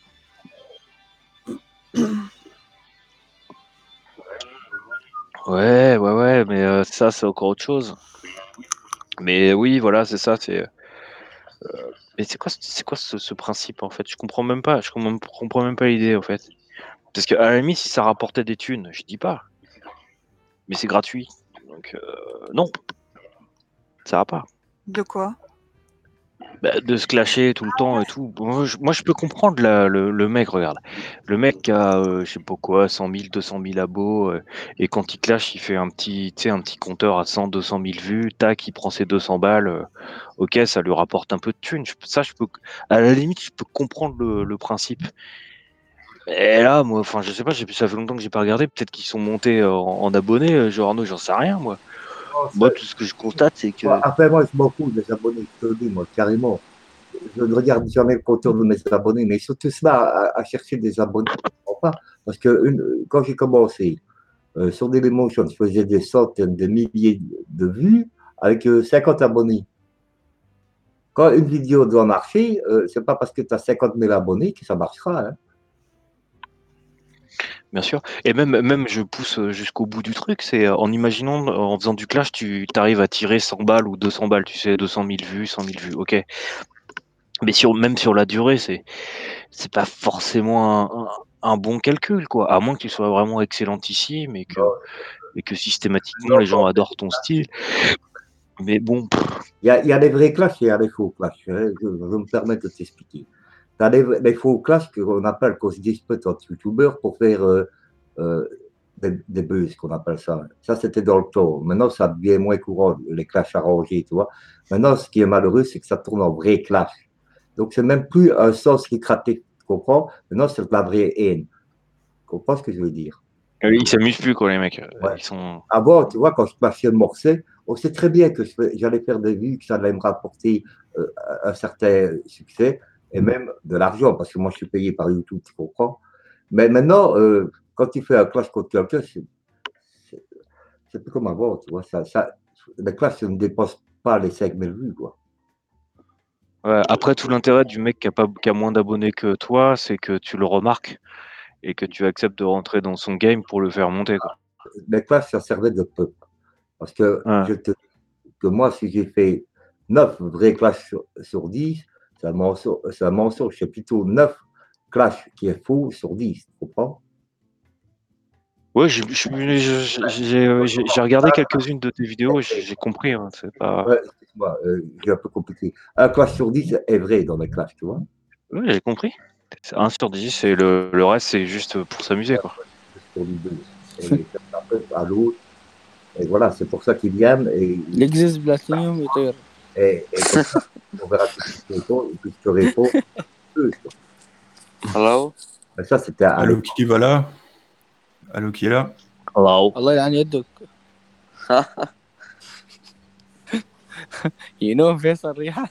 Ouais, mais ça, c'est encore autre chose. Mais oui, voilà, c'est ça. Mais c'est quoi ce principe, en fait? Je comprends même pas l'idée, en fait. Parce qu'à la limite, si ça rapportait des thunes, je dis pas. Mais c'est gratuit. Donc, non, ça va pas. De quoi? De se clasher tout le temps et tout. Moi, je peux comprendre le mec, regarde. Le mec qui a, je sais pas quoi, 100 000, 200 000 abos, et quand il clash, il fait un petit compteur à 100, 200 000 vues, tac, il prend ses 200 balles. Ok, ça lui rapporte un peu de thunes. À la limite, je peux comprendre le principe. Et là, moi, enfin, je sais pas, ça fait longtemps que j'ai pas regardé. Peut-être qu'ils sont montés en abonnés. Genre, Arnaud, j'en sais rien, moi. Non, Moi, tout ce que je constate, c'est que. Après, moi, je m'en fous des abonnés, je te le dis, moi, carrément. Je ne regarde jamais le compteur de mes abonnés, mais surtout cela, à chercher des abonnés, je ne comprends pas. Parce que quand j'ai commencé sur Dailymotion, je faisais des centaines de milliers de vues avec 50 abonnés. Quand une vidéo doit marcher, ce n'est pas parce que tu as 50 000 abonnés que ça marchera. Hein. Bien sûr. Et même je pousse jusqu'au bout du truc, c'est en imaginant, en faisant du clash, tu arrives à tirer 100 balles ou 200 balles, tu sais, 200 000 vues, 100 000 vues, ok. Mais même sur la durée, c'est pas forcément un bon calcul, quoi. À moins que tu sois vraiment excellentissime et que systématiquement les gens adorent ton style. Mais bon. Il y a des vrais clashs et il y a des faux clashs. Hein. Je me permets de t'expliquer. Tu as des faux clashs qu'on appelle, qu'on se dispute entre youtubeurs pour faire des buzz, qu'on appelle ça. Ça, c'était dans le temps. Maintenant, ça devient moins courant, les clashs arrangés, tu vois. Maintenant, ce qui est malheureux, c'est que ça tourne en vrai clash. Donc, c'est même plus un sens lucratif, tu comprends? Maintenant, c'est de la vraie haine. Tu comprends ce que je veux dire? Ils s'amusent plus, quoi, les mecs. Ouais. Ils sont... Avant, tu vois, quand je passais le morceau, on sait très bien que j'allais faire des vues, que ça allait me rapporter un certain succès et même de l'argent, parce que moi, je suis payé par YouTube, tu comprends? Mais maintenant, quand tu fais un clash contre quelqu'un, c'est plus comme avant, tu vois. Le clash ne dépasse pas les 5000 vues, quoi. Ouais, après, tout l'intérêt du mec qui a moins d'abonnés que toi, c'est que tu le remarques et que tu acceptes de rentrer dans son game pour le faire monter, quoi. Les clashs, ça servait de peuple. Parce que je te dis que moi, si j'ai fait 9 vrais clashs sur 10, c'est un mensonge. C'est plutôt 9 clashs qui est faux sur 10, tu comprends? Ouais, j'ai regardé quelques-unes de tes vidéos, j'ai compris. Hein, c'est pas... Ouais, excuse-moi, j'ai un peu compliqué. Un clash sur 10 est vrai dans les clashs, tu vois? Oui, j'ai compris. C'est 1 sur 10 et le reste, c'est juste pour s'amuser, quoi. Sur les deux. Et à l'autre. Et voilà, c'est pour ça qu'il viennent. L'exercice Platinum est et comme ça, on verra tout ce que tu réponds, et puis je te réponds. Hello? Mais ça, c'était Allô, qui va là? Allô, qui est là? Hello. Allah يلعن يدك. You know Faisal Riha?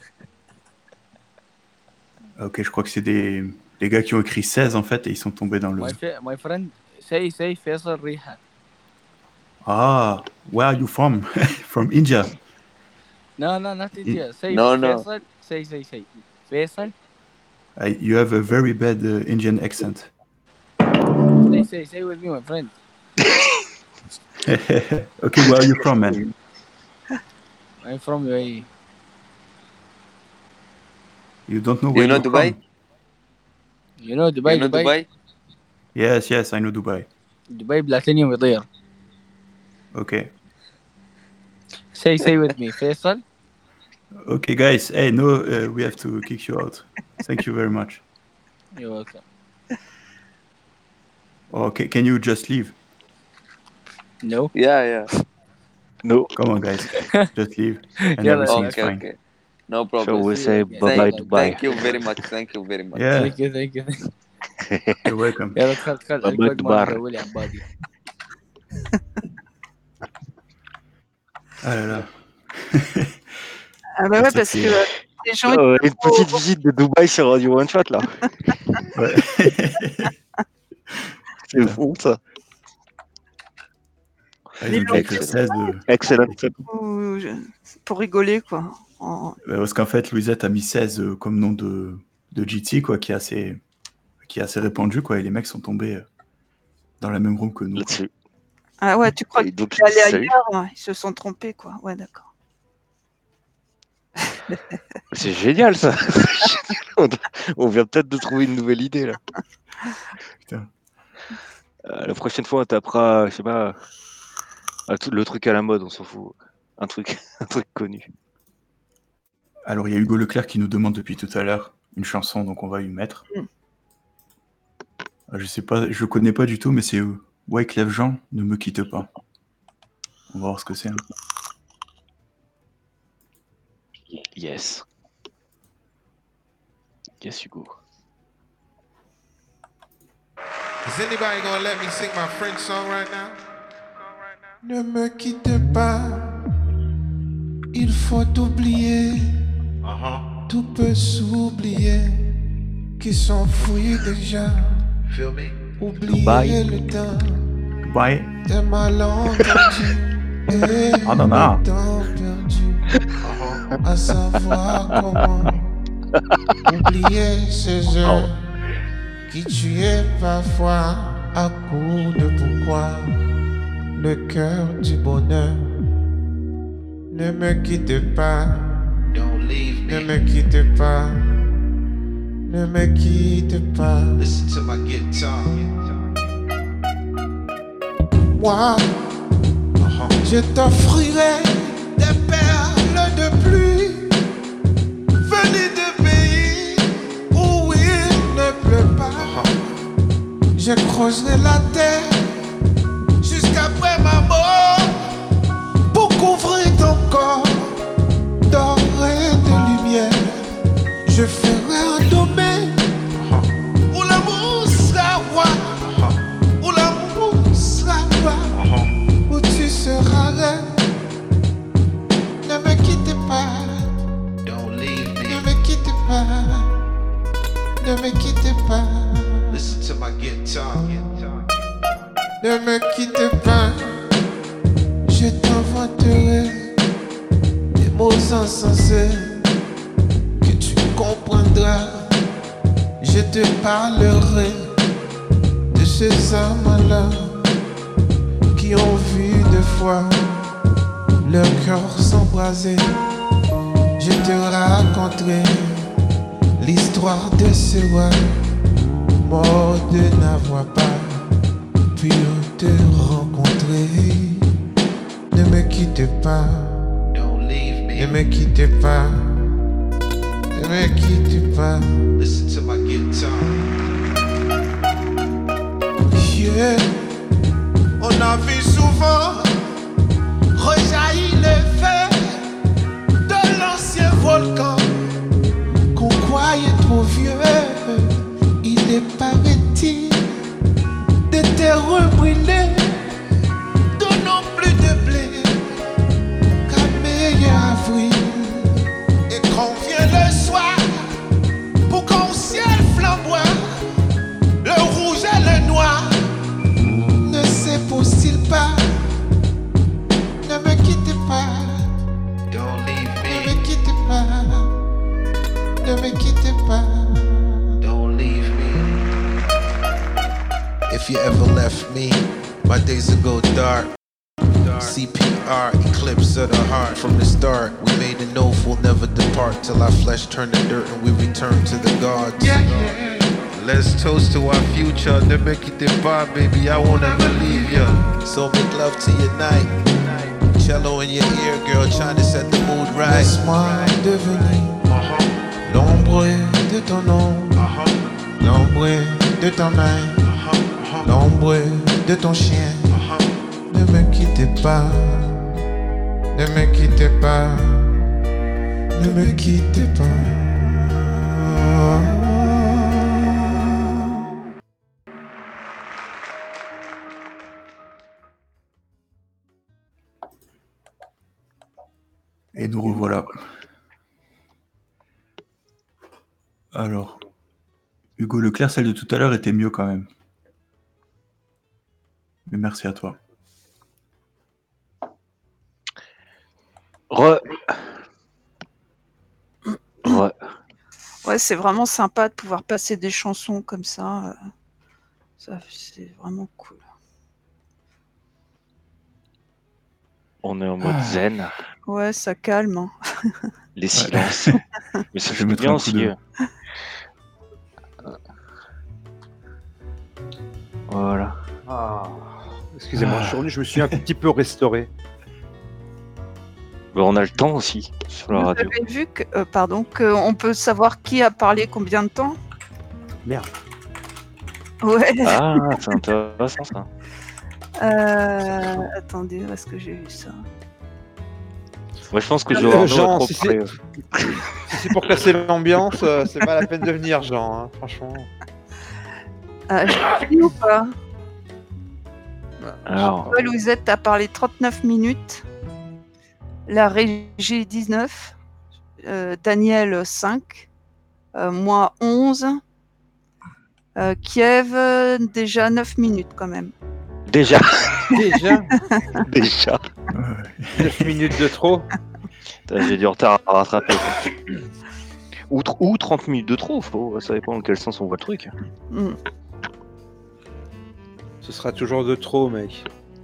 Ok, je crois que c'est des gars qui ont écrit 16 en fait et ils sont tombés dans le... My friend, say Faisal Riha. Ah, where are you from? From India? No, not India. Say No. Faisal. Say. Faisal. You have a very bad Indian accent. Say with me, my friend. Okay, where are you from, man? I'm from UAE. You don't know where You know you're Dubai? from? You know Dubai? You know Dubai? Yes, I know Dubai. Dubai Platinum يطير. Okay. Say with me, Faisal. Okay, guys. Hey, no, we have to kick you out. Thank you very much. You're welcome. Okay, can you just leave? No. Yeah. No. Come on, guys. Just leave. And everything is fine. Okay. No problem. So we say bye-bye Dubai. Thank you very much. Yeah, Thank you. you're welcome. يلا دخل Bye-bye الكود مال Dubai. ولي عبادي. Ah là là. Ah bah ouais, Ça, parce c'est- que les gens... Une petite visite de Dubaï sur Radio One Shot, là. Ouais. C'est fou, ça. Ah, ils ont dû écrire 16 de... Excellent. pour rigoler, quoi. Parce qu'en fait, Louisette a mis 16 comme nom de GT, quoi, qui est assez répandu, quoi, et les mecs sont tombés dans la même room que nous. Là-dessus. Ah ouais, tu crois Et qu'ils donc, allaient salut. ailleurs, hein, ils se sont trompés, quoi. Ouais, d'accord. C'est génial, ça. On vient peut-être de trouver une nouvelle idée, là. Putain. La prochaine fois, on tapera, je sais pas, Le truc à la mode, on s'en fout. Un truc connu. Alors, il y a Hugo Leclerc qui nous demande depuis tout à l'heure une chanson, donc on va lui mettre. Je sais pas, je connais pas du tout, mais c'est Wyclef Jean, Ne me quitte pas. On va voir ce que c'est. Yes. Yes, Hugo. Is anybody gonna let me sing my French song right now? Ne me quitte pas, il faut oublier, tout peut s'oublier, qui s'enfuit déjà. Feel me? Oublier Goodbye. le temps Bye. de malentendu et Ah non, non. le temps perdu, à savoir comment oublier ces heures qui tuaient parfois à coup de pourquoi le cœur du bonheur. Ne me quitte pas, ne me quitte pas, ne me quitte pas. Listen to my guitar. Moi, je t'offrirai des perles de pluie venues de pays où il ne pleut pas. Je creuserai la terre jusqu'après ma mort pour couvrir ton corps d'or et de lumière. Je ferai un domaine où l'amour sera roi, où l'amour sera roi, où tu seras reine. Ne me quitte pas, ne me quitte pas, ne me quitte pas. Listen to my guitar. Ne me quitte pas, je t'inventerai des mots insensés que tu comprendras. Je te parlerai de ces hommes-là qui ont vu deux fois leur cœur s'embraser. Je te raconterai l'histoire de ce roi mort de n'avoir pas pu te rencontrer. Ne me quitte pas, ne me quitte pas, ne me quitte pas. Listen to my guitar. Yeah. On a vu souvent rejaillir le feu de l'ancien volcan qu'on croyait trop vieux. Il est paraît-il des terres brûlées, donnant plus de blé qu'à meilleur avril. Et quand vient le soir, pour qu'au ciel flamboie, le rouge et le noir, ne s'épouse-t-il pas? Ne me quitte pas, ne me quitte pas, ne me quitte pas. If you ever left me, my days would go dark. CPR, eclipse of the heart. From the start, we made an oath we'll never depart till our flesh turned to dirt and we return to the gods. Let's toast to our future. Ne me quitte pas, baby, I won't ever leave ya. So make love to your night. Cello in your ear, girl, trying to set the mood right. Laisse-moi devenir l'ombre de ton nom, l'ombre de ta main, l'ombre de ton chien. Ne me quitte pas, ne me quitte pas, ne me quitte pas. Et nous revoilà. Alors, Hugo Leclerc, celle de tout à l'heure était mieux quand même. Mais merci à toi. Ouais, c'est vraiment sympa de pouvoir passer des chansons comme ça. Ça, c'est vraiment cool. On est en mode zen. Ouais, ça calme. Hein. Les silences. Mais ça fait bien aussi. Voilà. Ah, Excusez-moi, je me suis un petit peu restauré. On a le temps aussi sur la Vous radio. avez vu qu'on peut savoir qui a parlé combien de temps? Merde. Ouais. Ah, c'est intéressant ça. Attendez, où est-ce que j'ai vu ça? Moi, je pense que Joe Jean, trop si parlé. Si c'est pour casser l'ambiance, c'est pas la peine de venir, Jean, hein, franchement. J'ai fini ou pas? Alors, Louisette a parlé 39 minutes. La régie 19. Daniel 5. Moi 11. Kiev déjà 9 minutes quand même. déjà. Déjà Déjà. 9 minutes de trop. Putain, j'ai du retard à rattraper. Ou 30 minutes de trop, ça dépend dans quel sens on voit le truc. Mm. Ce sera toujours de trop, mec.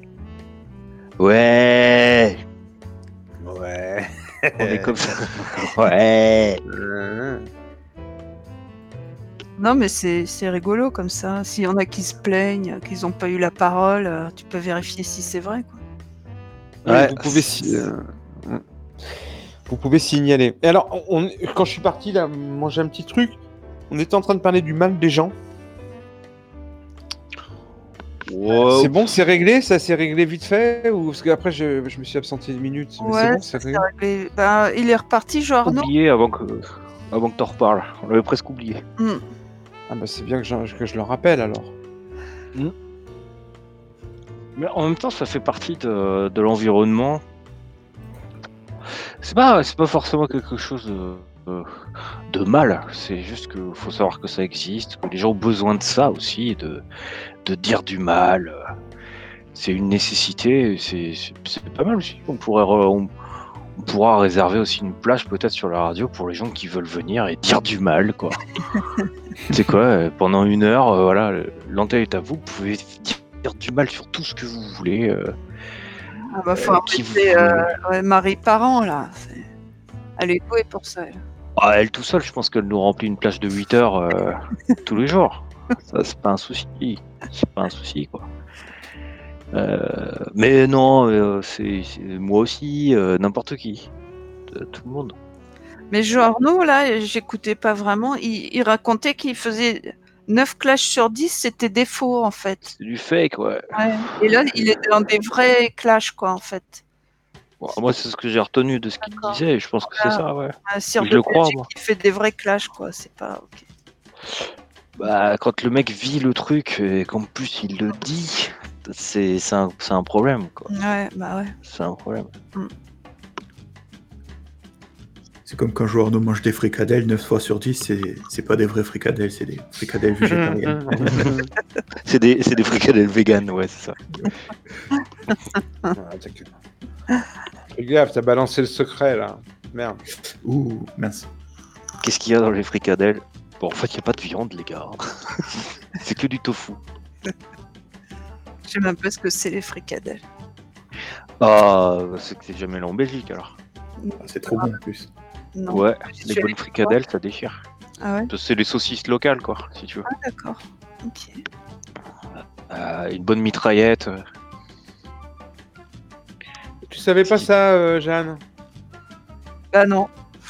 Ouais. Ouais. On est comme ça. Ouais. Non, mais c'est rigolo comme ça. S'il y en a qui se plaignent, qu'ils n'ont pas eu la parole, tu peux vérifier si c'est vrai, quoi. Ouais, vous pouvez signaler. Et alors, quand je suis parti là manger un petit truc, on était en train de parler du mal des gens. Wow. C'est bon, c'est réglé, ça s'est réglé vite fait ou parce qu'après je me suis absenté 10 minutes. Mais Ouais, c'est bon, c'est réglé. réglé. Bah, il est reparti, Joe Arnaud. Oublié avant que t'en reparles. On l'avait presque oublié. Mm. Ah bah c'est bien que je le rappelle alors. Mais en même temps, ça fait partie de l'environnement. C'est pas forcément quelque chose de mal. C'est juste qu'il faut savoir que ça existe, que les gens ont besoin de ça aussi, de dire du mal. C'est une nécessité. C'est pas mal aussi. On pourra réserver aussi une plage peut-être sur la radio pour les gens qui veulent venir et dire du mal, quoi. C'est quoi, pendant 1 heure, voilà, l'antenne est à vous. Vous pouvez dire du mal sur tout ce que vous voulez. Ah bah, faut appeler Marie Parent, là. Elle est douée pour ça, elle. Ah, elle tout seule, je pense qu'elle nous remplit une plage de 8 heures tous les jours. Ça, c'est pas un souci. C'est pas un souci, quoi. Mais non, c'est moi aussi, n'importe qui. Tout le monde. Mais Joe Arnaud, là, j'écoutais pas vraiment. Il racontait qu'il faisait 9 clashs sur 10, c'était des faux, en fait. C'est du fake, ouais. Et là, il est dans des vrais clashs, quoi, en fait. Bon, moi, c'est ce que j'ai retenu de ce qu'il disait, et je pense que c'est ça, ouais. Sir Je le crois, moi. Il fait des vrais clashs, quoi. C'est pas ok. Bah, quand le mec vit le truc et qu'en plus il le dit, c'est un problème, quoi. Ouais, bah ouais. C'est un problème. C'est comme quand Joe Arnaud mange des fricadelles, 9 fois sur 10, c'est pas des vrais fricadelles, c'est des fricadelles végétariennes. C'est des fricadelles vegan, ouais, c'est ça. Fais gaffe, t'as balancé le secret là. Merde. Ouh, mince. Qu'est-ce qu'il y a dans les fricadelles? Bon, en fait, il n'y a pas de viande, les gars. C'est que du tofu. Je sais même pas ce que c'est les fricadelles. Ah, c'est que t'es jamais allé en Belgique, alors. C'est trop bon, en plus. Non. Ouais, Je les suis bonnes allée fricadelles, ça déchire. Ah ouais? C'est les saucisses locales, quoi, si tu veux. Ah d'accord. Ok. Une bonne mitraillette. Tu savais pas ça, Jeanne? Bah non.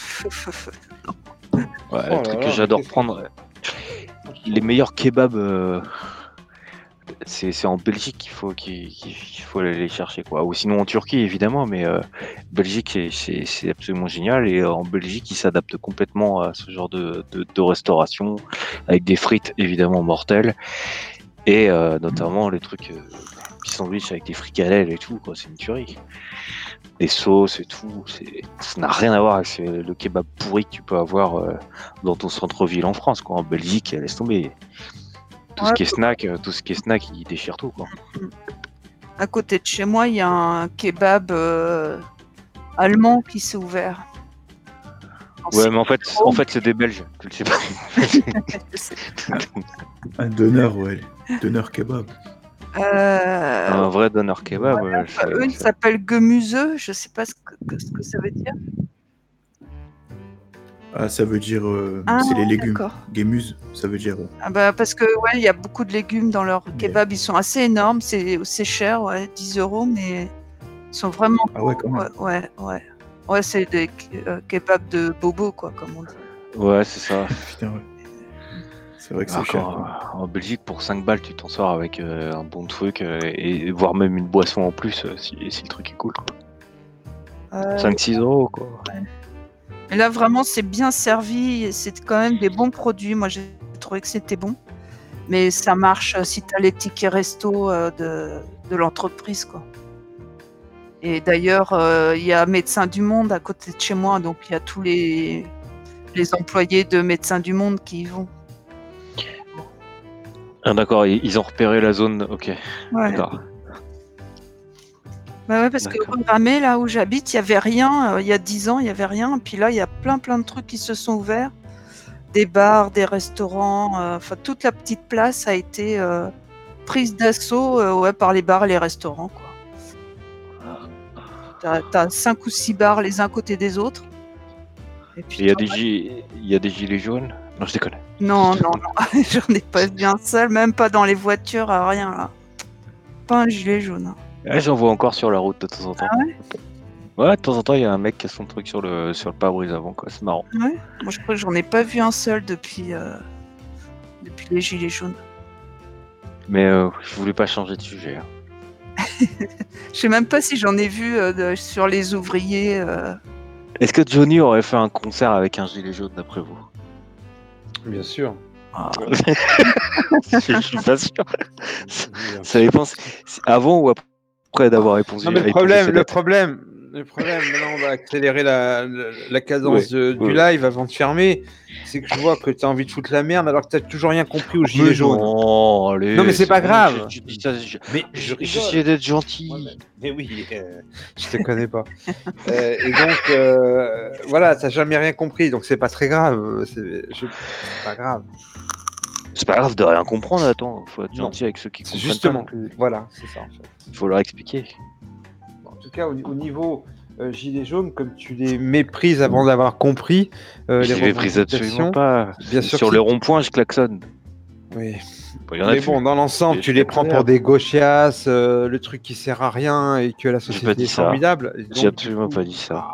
Ouais, Oh le truc là que là, j'adore qu'est-ce prendre. Les meilleurs kebabs, c'est en Belgique qu'il faut aller les chercher, quoi. Ou sinon en Turquie, évidemment, mais Belgique, c'est absolument génial. Et en Belgique, ils s'adaptent complètement à ce genre de restauration, avec des frites évidemment mortelles, et notamment les trucs petits sandwichs avec des fricadelles et tout, quoi. C'est une tuerie. Des sauces et tout, ça n'a rien à voir avec le kebab pourri que tu peux avoir dans ton centre-ville en France, quoi. En Belgique, laisse tomber. Tout ce qui est snack, il déchire tout, quoi. À côté de chez moi, il y a un kebab allemand qui s'est ouvert. Ouais, mais en fait, c'est des Belges. Tu le sais pas. Un doner, ouais. Doner kebab. Un vrai doner kebab. Voilà, eux, ils s'appellent Gemüse. Je sais pas ce que ça veut dire. Ah, ça veut dire. Ah, c'est les légumes. d'accord. Gémuse, ça veut dire. Ah bah parce que il y a beaucoup de légumes dans leurs kebabs, ils sont assez énormes, c'est cher, 10 €, mais ils sont vraiment Ah ouais, quand même. Ouais, c'est des kebabs de bobo, quoi, comme on dit. Ouais, c'est ça. Putain, ouais. C'est vrai que c'est Alors cher. en Belgique, pour 5 balles, tu t'en sors avec un bon truc et voire même une boisson en plus si le truc est cool. 5-6 €, quoi. Et là, vraiment, c'est bien servi, et c'est quand même des bons produits. Moi, j'ai trouvé que c'était bon. Mais ça marche si tu as les tickets resto de l'entreprise, quoi. Et d'ailleurs, il y a Médecins du Monde à côté de chez moi, donc il y a tous les employés de Médecins du Monde qui y vont. Ah, d'accord, ils ont repéré la zone, ok. Ouais. D'accord. Bah ouais, parce que rue Ramée, là où j'habite, il n'y avait rien. Il y a 10 ans, il n'y avait rien. Puis là, il y a plein de trucs qui se sont ouverts. Des bars, des restaurants. Enfin, toute la petite place a été prise d'assaut par les bars et les restaurants, quoi. T'as 5 ou 6 bars les uns côté des autres. Et puis Il y a des gilets jaunes. Non, je déconne. Non, j'en ai pas vu un seul, même pas dans les voitures, rien là. Pas un gilet jaune. Ouais, j'en vois encore sur la route de temps en temps. Ah ouais? Ouais, de temps en temps, il y a un mec qui a son truc sur le pare-brise avant, quoi. C'est marrant. Ouais. Moi, je crois que j'en ai pas vu un seul depuis les gilets jaunes. Mais je voulais pas changer de sujet. Hein. Je sais même pas si j'en ai vu sur les ouvriers. Est-ce que Johnny aurait fait un concert avec un gilet jaune d'après vous? Bien sûr. Je suis pas sûr. Ça dépend. Avant ou après d'avoir répondu. Non, mais le problème, maintenant on va accélérer la cadence du live avant de fermer. C'est que je vois que tu as envie de foutre la merde alors que tu n'as toujours rien compris au gilet jaune. Non, allez, non, mais c'est pas grave. Mais j'essaie d'être gentil. Mais oui, je te connais pas. Et donc, voilà, tu n'as jamais rien compris, donc c'est pas très grave. C'est pas grave. C'est pas grave de rien comprendre, attends, faut être gentil avec ceux qui comprennent. Justement, voilà, c'est ça en fait. Il faut leur expliquer. En tout cas, au niveau gilet jaune, comme tu les méprises avant d'avoir compris, je les méprise absolument pas. Bien sûr sur les ronds-points, je klaxonne. Oui. Mais bon, dans l'ensemble, tu les prends pour des gauchias, le truc qui sert à rien et que la société est formidable. J'ai absolument pas dit ça.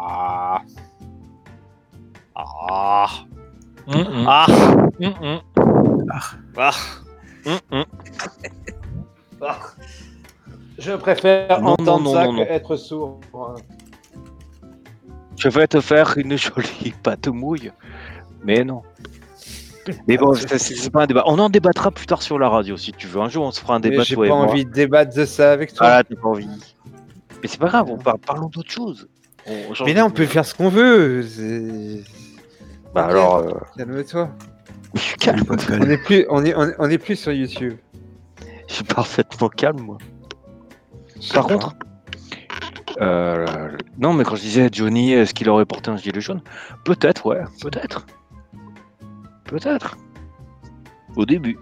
Je préfère entendre ça qu'être sourd. Je vais te faire une jolie pâte mouille. Mais non. Mais bon, c'est pas un débat. On en débattra plus tard sur la radio si tu veux. Un jour, on se fera un débat. J'ai pas envie de débattre de ça avec toi. Ah, t'as pas envie. Mais c'est pas grave, parlons d'autre chose. Mais là, on peut faire ce qu'on veut. Bah alors. Calme-toi. Je suis calme. On est plus sur YouTube. Je suis parfaitement calme, moi. Par contre, non, mais quand je disais Johnny, est-ce qu'il aurait porté un gilet jaune? Peut-être, ouais, peut-être. Peut-être. Au début.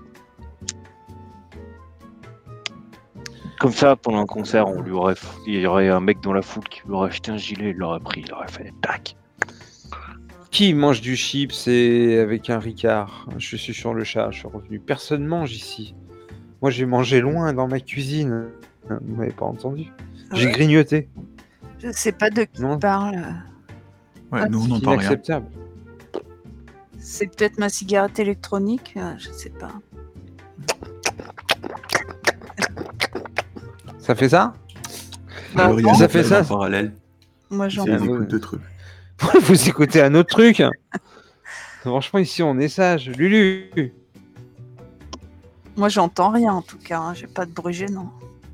Comme ça, pendant un concert, il y aurait un mec dans la foule qui lui aurait acheté un gilet, il l'aurait pris, il aurait fait tac. Qui mange du chips et avec un Ricard? Je suis sur le chat, je suis revenu. Personne mange ici. Moi, j'ai mangé loin dans ma cuisine. Vous m'avez pas entendu. J'ai grignoté. Je sais pas de qui tu parles. Ouais, nous, on n'en parle rien. Inacceptable. C'est peut-être ma cigarette électronique, je sais pas. Ça fait ça? Alors, il y a ça fait ça en parallèle. Moi, j'en écoute deux trucs. Vous écoutez un autre truc? Franchement, ici, on est sage. Lulu. Moi, j'entends rien en tout cas. J'ai pas de bruit gênant.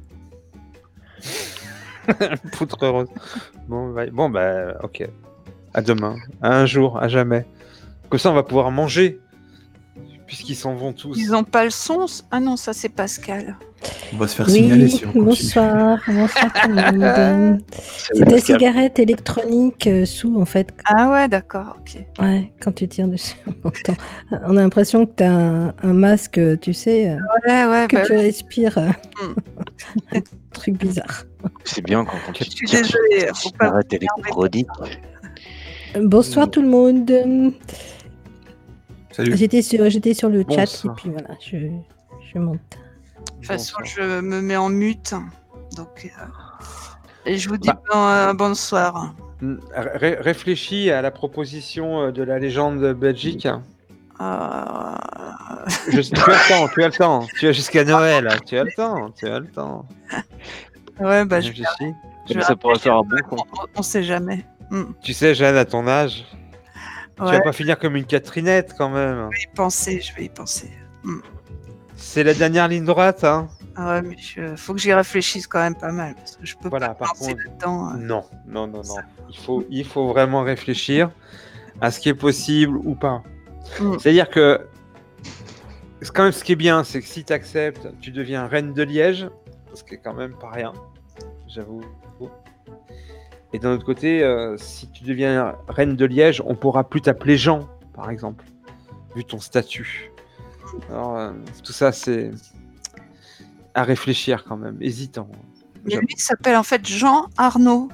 Poutre heureuse. Bon, bah, ok. À demain. À un jour. À jamais. Comme ça, on va pouvoir manger. Puisqu'ils s'en vont tous. Ils ont pas le son? Ah non, ça, c'est Pascal. On va se faire signaler si on continue. Bonsoir tout le monde. C'est des cigarettes électroniques sous, en fait. Ah ouais, d'accord, ok. Ouais, quand tu tires dessus, on a l'impression que tu as un masque, tu sais, que tu respires. Un truc bizarre. C'est bien quand tu tires sur des cigarettes électroniques. Bonsoir tout le monde. Salut. J'étais sur le chat Bonsoir. et puis voilà, je monte. De toute façon, je me mets en mute. Donc, et je vous dis bonsoir. Réfléchis à la proposition de la légende Belgique. Tu as le temps. Tu as jusqu'à Noël. Tu as le temps. Ouais, bah, je Réfléchis. Ça pourrait faire un bon coup. On sait jamais. Tu sais, Jeanne, à ton âge, tu Ouais. vas pas finir comme une Catherinette quand même. Je vais y penser. C'est la dernière ligne droite, hein. Ah ouais, mais faut que j'y réfléchisse quand même pas mal. Parce que je peux Voilà, pas par penser contre, là-dedans. Non. Il faut vraiment réfléchir à ce qui est possible ou pas. C'est-à-dire que quand même ce qui est bien, c'est que si tu acceptes, tu deviens reine de Liège, ce qui est quand même pas rien, j'avoue. Et d'un autre côté, si tu deviens reine de Liège, on pourra plus t'appeler Jean, par exemple, vu ton statut. Alors, tout ça, c'est à réfléchir quand même, hésitant. Mais lui, il s'appelle en fait Jean Arnaud.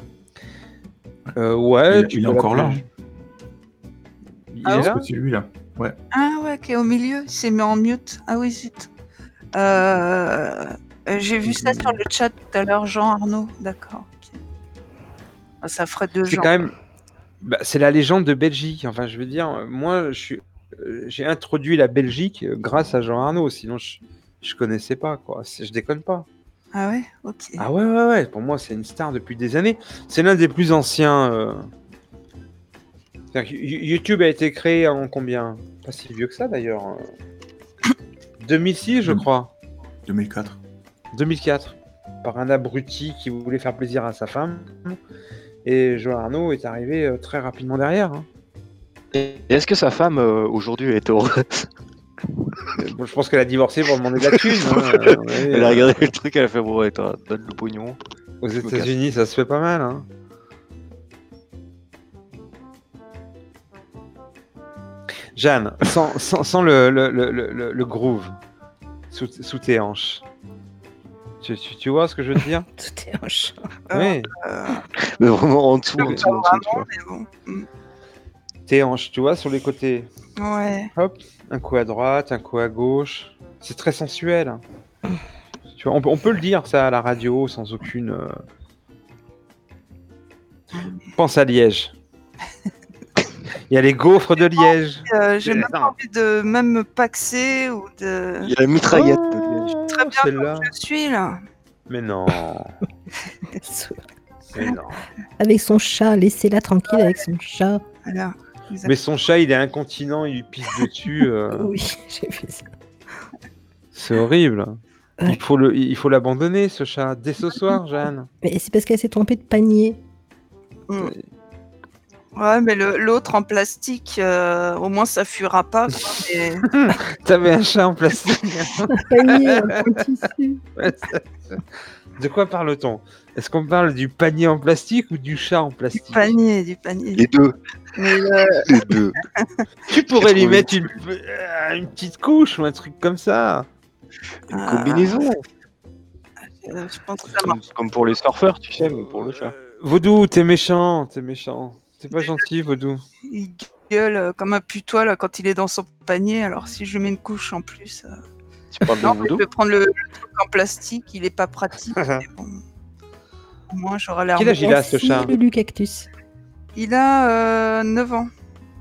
Ouais, Il est encore là. Il Ah est ouais là. C'est lui là. Ouais. Ah ouais, qui est au milieu, il s'est mis en mute. Ah oui, zut. J'ai vu ça sur le chat tout à l'heure, Jean Arnaud, d'accord. Ok. Ah, ça ferait 2 C'est Jean. quand même, c'est la légende de Belgique. Enfin, je veux dire, moi, j'ai introduit la Belgique grâce à Jean Arnaud. Sinon, je connaissais pas, quoi. Je déconne pas. Ah ouais, ok. Ah ouais. Pour moi, c'est une star depuis des années. C'est l'un des plus anciens. C'est-à-dire que YouTube a été créé en combien? Pas si vieux que ça, d'ailleurs. 2006, je crois. 2004. 2004. Par un abruti qui voulait faire plaisir à sa femme. Et Jean Arnaud est arrivé très rapidement derrière. Hein. Et est-ce que sa femme, aujourd'hui, est heureuse? Bon, je pense qu'elle a divorcé pour demander de la thune. Elle a regardé le truc, elle a fait bon, ouais, toi, donne le pognon. Aux Je me États-Unis, ça se fait pas mal. Hein. Jeanne, sans le groove sous tes hanches. Tu vois ce que je veux te dire? Sous tes hanches. Oui. Mais vraiment en dessous, Pas en dessous, en dessous, tu vois. vraiment, mais bon. Tes hanches, tu vois, sur les côtés. Ouais. Hop, un coup à droite, un coup à gauche. C'est très sensuel. Hein. Tu vois, on peut le dire ça à la radio sans aucune. Pense à Liège. Il y a les gaufres de Liège. J'ai même pas envie de même me paxer ou de. Il y a la mitraillette. Très bien celle-là. comme je suis là. Mais non. Mais non. Avec son chat, laissez-la tranquille avec son chat. Voilà. Mais son chat, il est incontinent, il lui pisse dessus. Oui, j'ai vu ça. C'est horrible. Il faut l'abandonner, ce chat, dès ce soir, Jeanne. Mais c'est parce qu'elle s'est trompée de panier. Ouais, mais l'autre en plastique, au moins ça fuira pas. Quoi, mais... T'avais un chat en plastique. Un panier en tissu. De quoi parle-t-on? Est-ce qu'on parle du panier en plastique ou du chat en plastique? Du panier. Les deux. Mais, Les deux. Tu pourrais lui mettre une petite couche ou un truc comme ça. Une combinaison. Je pense que ça marche. Comme pour les surfeurs, tu sais, mais pour le chat. Vaudou, t'es méchant. T'es pas gentil, Vaudou. Il gueule comme un putois là, quand il est dans son panier, alors si je mets une couche en plus... Tu parles de Non, Voodoo? je vais prendre le truc en plastique, il est pas pratique. Mais bon. Moi, j'aurai l'air... Quel âge il a, ce chat? Lulu Cactus. Il a 9 ans.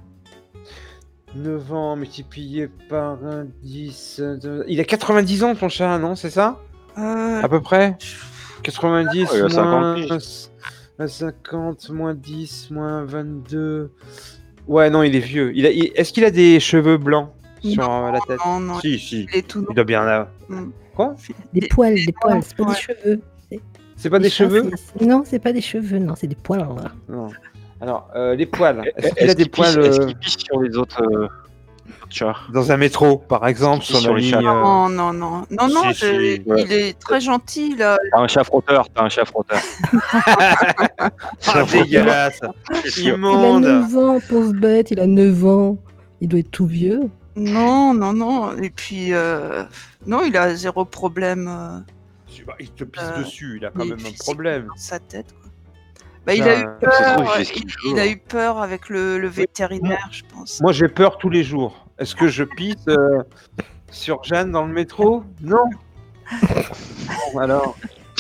9 ans multiplié par 10... Il a 90 ans, ton chat, non? C'est ça? À peu près 90 il a moins 50 moins 10 moins 22... Ouais, non, il est vieux. Est-ce qu'il a des cheveux blancs sur la tête? Non, Si. il est tout Il doit bien avoir. Quoi? Des poils, c'est pas des cheveux. C'est pas des cheveux? Non, c'est pas des cheveux, non, c'est des poils. Non. Alors, les poils. Est-ce qu'il a Est-ce des qu'il pisse- poils est-ce qu'il pisse sur les autres chats? dans un métro, par exemple, Est-ce qu'il sur la pisse sur les ligne... Non. Non, Si, si. il est très gentil là. T'as un chat frotteur. Ah, dégueulasse. Il a Immonde. 9 ans, pauvre bête, il a 9 ans. Il doit être tout vieux. Non. Et puis, non, il a zéro problème. Il te pisse dessus, il a quand même un problème. Dans sa tête. Quoi. Bah, il a eu Ça se trouve, peur. il fait ce qu'il Il veut, a hein. eu peur avec le vétérinaire, je pense. Moi, j'ai peur tous les jours. Est-ce que je pisse sur Jeanne dans le métro? Non. Bon, alors.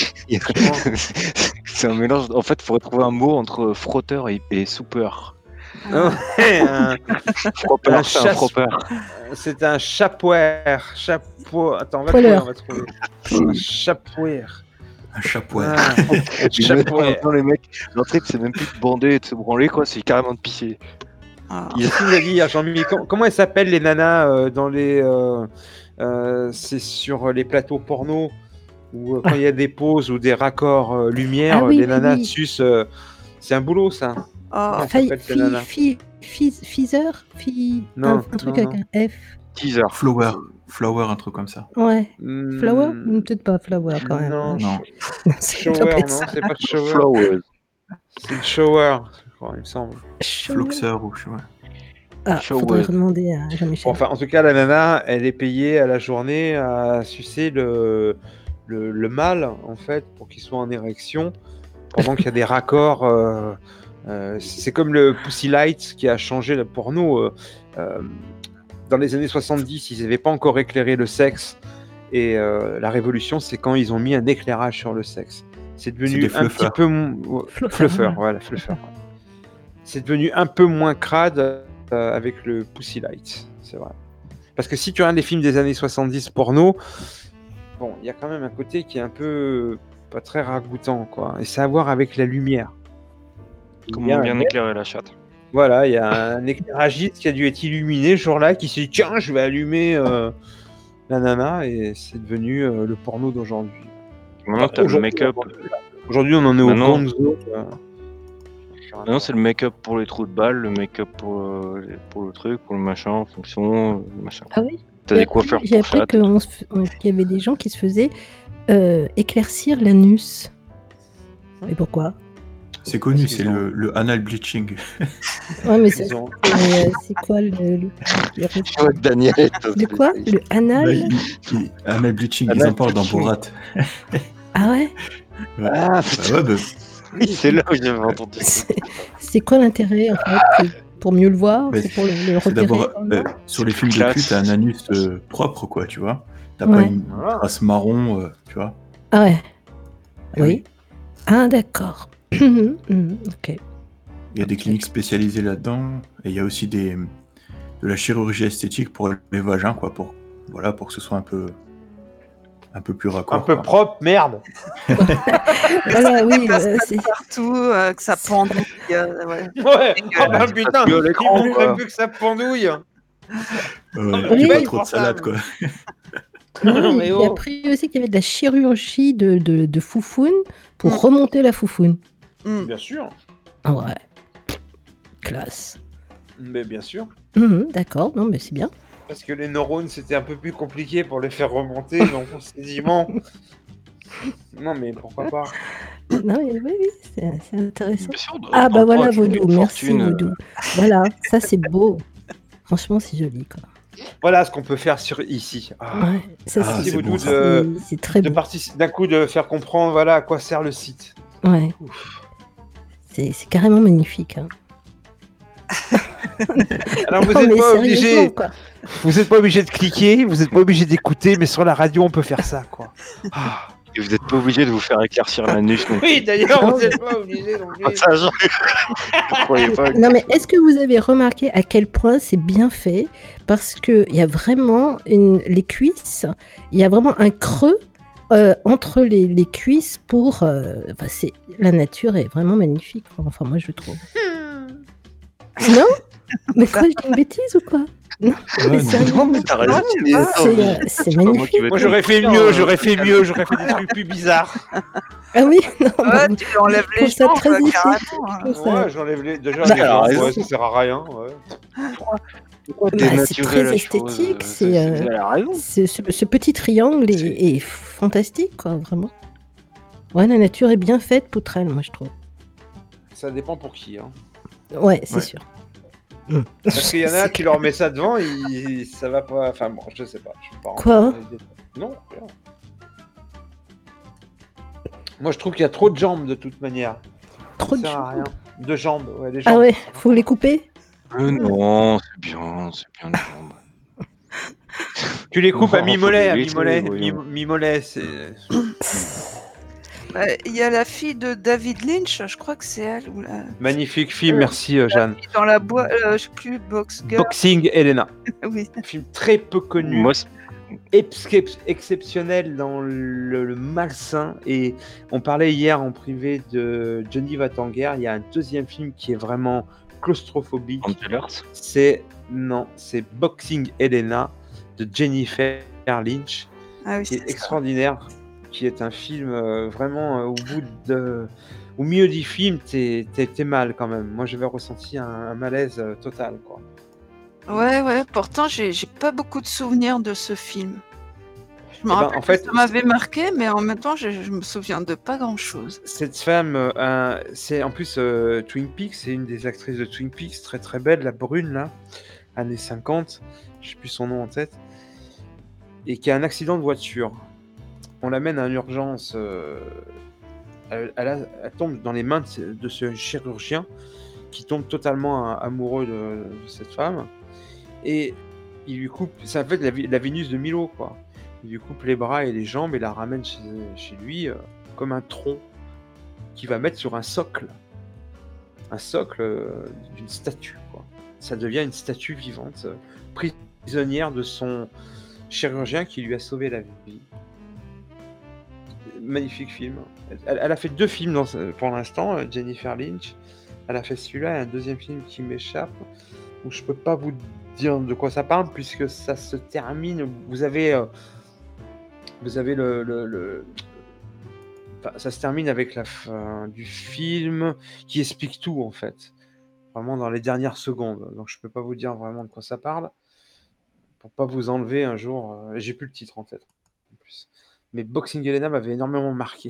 C'est un mélange. En fait, il faudrait trouver un mot entre frotteur et soupeur. Ouais, Froppeur, c'est un froppeur. C'est un chapouer. Attends, on va Poileur. trouver. Un chapouer. Un chapouer. Un chapouer. Les mecs, l'entrée, c'est même plus de bander et de se branler, quoi. C'est carrément de pisser. Yacine a dit à Jean-Mi, comment elles s'appellent les nanas dans les. C'est sur les plateaux porno où quand il y a des pauses ou des raccords lumière, Ah oui, les oui, nanas oui. sucent. C'est un boulot, ça. Comment elles s'appellent, ces nanas Feezer Non, un truc non, avec un F. Teaser. Flower, un truc comme ça. Ouais. Flower Peut-être pas Flower quand même. Non, Non. Shower, non, c'est pas shower. Flower. C'est le shower, je crois, il me semble. Floxer ou je sais pas. Ah, faudrait demander à Jean-Michel. Enfin, en tout cas, la nana, elle est payée à la journée à sucer le mâle, en fait, pour qu'il soit en érection, pendant qu'il y a des raccords. C'est comme le Pussy Light qui a changé le porno. Dans les années 70, ils n'avaient pas encore éclairé le sexe. Et la révolution, c'est quand ils ont mis un éclairage sur le sexe. C'est devenu un petit peu... Fluffer, voilà, fluffer. C'est devenu un peu moins crade avec le Pussy Light, c'est vrai. Parce que si tu regardes les films des années 70 porno, bon, il y a quand même un côté qui est un peu pas très ragoûtant, quoi. Et c'est à voir avec la lumière. Comment bien éclairer la chatte. Voilà, il y a un éclairagiste qui a dû être illuminé ce jour-là, qui s'est dit tiens, je vais allumer la nana, et c'est devenu le porno d'aujourd'hui. Maintenant, t'as le make-up. Aujourd'hui, on en est au gonzo. Maintenant, c'est le make-up pour les trous de balles, le make-up pour le truc, pour le machin, en fonction, le machin. Ah oui. T'as des coiffeurs J'ai pour appris chatte. qu'il y avait des gens qui se faisaient éclaircir l'anus. Et pourquoi? C'est connu, c'est le anal bleaching. Ouais, mais c'est quoi le Daniel. Le quoi? Le anal? Anal bleaching, ils Anal en parlent dans bleaching. Borat. Ah ouais? Ouais. Ah, Oui, c'est là où j'avais entendu. C'est quoi l'intérêt en fait? Pour mieux le voir? Mais C'est pour le c'est repérer? d'abord, sur les films de Classe. cul, t'as un anus propre, quoi, tu vois. T'as Ouais. pas une trace marron, tu vois. Ah ouais. Eh Oui. Ah d'accord. Ok. Il y a des cliniques spécialisées là-dedans, et il y a aussi de la chirurgie esthétique pour les vagins, quoi, pour que ce soit un peu plus raccord. Un peu propre, merde. Voilà, oui. Parce que c'est partout, que ça pendouille. Ouais. Ouais. Ah bah putain, Puis à il l'écran, manquerait quoi. plus que ça pendouille. Oui. Pas trop de salade, quoi. Non, mais j'ai oh. appris aussi qu'il y avait de la chirurgie de foufoune pour remonter la foufoune. Bien sûr. Ah ouais. Classe. Mais bien sûr. D'accord, non mais c'est bien. Parce que les neurones, c'était un peu plus compliqué pour les faire remonter, donc on s'est dit, bon... Non, mais pourquoi pas? Non, mais oui, c'est intéressant. Bien sûr, Ah bah prends voilà une Vaudou, merci fortune. Vaudou. Voilà, ça c'est beau. Franchement, c'est joli quoi. Voilà ce qu'on peut faire ici. Ah. Ouais, ça Ah, c'est c'est Vaudou bon, c'est très beau. d'un coup de faire comprendre voilà à quoi sert le site. Ouais. C'est carrément magnifique. Hein. Alors vous Non, n'êtes mais pas obligé, sérieusement, quoi. vous n'êtes pas obligé de cliquer, vous n'êtes pas obligé d'écouter, mais sur la radio on peut faire ça quoi. Ah. Et vous n'êtes pas obligé de vous faire éclaircir l'anus non plus. Oui d'ailleurs Ah vous oui. n'êtes pas obligé non plus. Ça, je croyais pas. Non mais est-ce que vous avez remarqué à quel point c'est bien fait? Parce que il y a vraiment les cuisses, il y a vraiment un creux entre les cuisses pour. La nature est vraiment magnifique. Enfin moi je trouve. Non? Mais quoi, je dis une bêtise ou quoi? Non, mais sérieux, Non, mais t'as raison. c'est magnifique. Moi j'aurais fait mieux, j'aurais fait des trucs plus bizarres. Ah oui, non, Ouais, tu lui enlèves les je trouve ça jambes, très carrément. esthétique. Je trouve ça- Ouais, j'enlève déjà Bah, les alors, jambes, raison. ouais, ça sert à rien. Ouais. Pourquoi Bah, dénaturer c'est très la esthétique, chose c'est Elle a raison. ce petit triangle est fantastique, quoi, vraiment. Ouais, la nature est bien faite, Poutrelle, moi je trouve. Ça dépend pour qui. Hein. Ouais, c'est Ouais. sûr. Parce qu'il y en a C'est qui leur met ça devant, ça va pas. Enfin bon, je sais pas. Je peux pas rentrer Quoi dans les détails. Non, rien. Moi je trouve qu'il y a trop de jambes de toute manière. Trop Ça de sert à rien. jambes. De jambes, ouais, les Ah jambes. ouais, faut les couper. Non, c'est bien les jambes. Tu les coupes à Non, faut mi-mollet, les à laisser, mi-mollet, voyons. mi-mollet, c'est... Il y a la fille de David Lynch, je crois que c'est elle. Ou Magnifique film, Euh, merci la Jeanne. fille dans la boîte, je sais plus, Box Girl. Boxing Helena. Oui. Un film très peu connu, Moi, exceptionnel dans le malsain. Et on parlait hier en privé de Johnny Va-T-en-Guerre. Il y a un deuxième film qui est vraiment claustrophobique. Antlers. C'est Boxing Helena de Jennifer Lynch, Ah oui, qui est c'est ça. extraordinaire, qui est un film vraiment au milieu du film, t'es mal quand même. Moi, j'avais ressenti un malaise total, quoi. Ouais, pourtant, j'ai pas beaucoup de souvenirs de ce film. Je me rappelle en fait, que ça m'avait marqué, mais en même temps, je me souviens de pas grand-chose. cette femme, c'est en plus Twin Peaks, c'est une des actrices de Twin Peaks, très très belle, la brune là, années 50, je sais plus son nom en tête, et qui a un accident de voiture. On l'amène à l'urgence, elle tombe dans les mains de ce chirurgien qui tombe totalement amoureux de cette femme, et il lui coupe, c'est en fait la Vénus de Milo, quoi. Il lui coupe les bras et les jambes et la ramène chez lui comme un tronc qu'il va mettre sur un socle d'une statue, quoi. Ça devient une statue vivante, prisonnière de son chirurgien qui lui a sauvé la vie. Magnifique film. Elle a fait 2 films pour l'instant, Jennifer Lynch. Elle a fait celui-là et un deuxième film qui m'échappe, où je peux pas vous dire de quoi ça parle, puisque ça se termine. Vous avez ça se termine avec la fin du film qui explique tout, en fait. Vraiment dans les dernières secondes. Donc je peux pas vous dire vraiment de quoi ça parle, pour pas vous enlever un jour. J'ai plus le titre en tête, en plus. Mais Boxing Helena m'avait énormément marqué.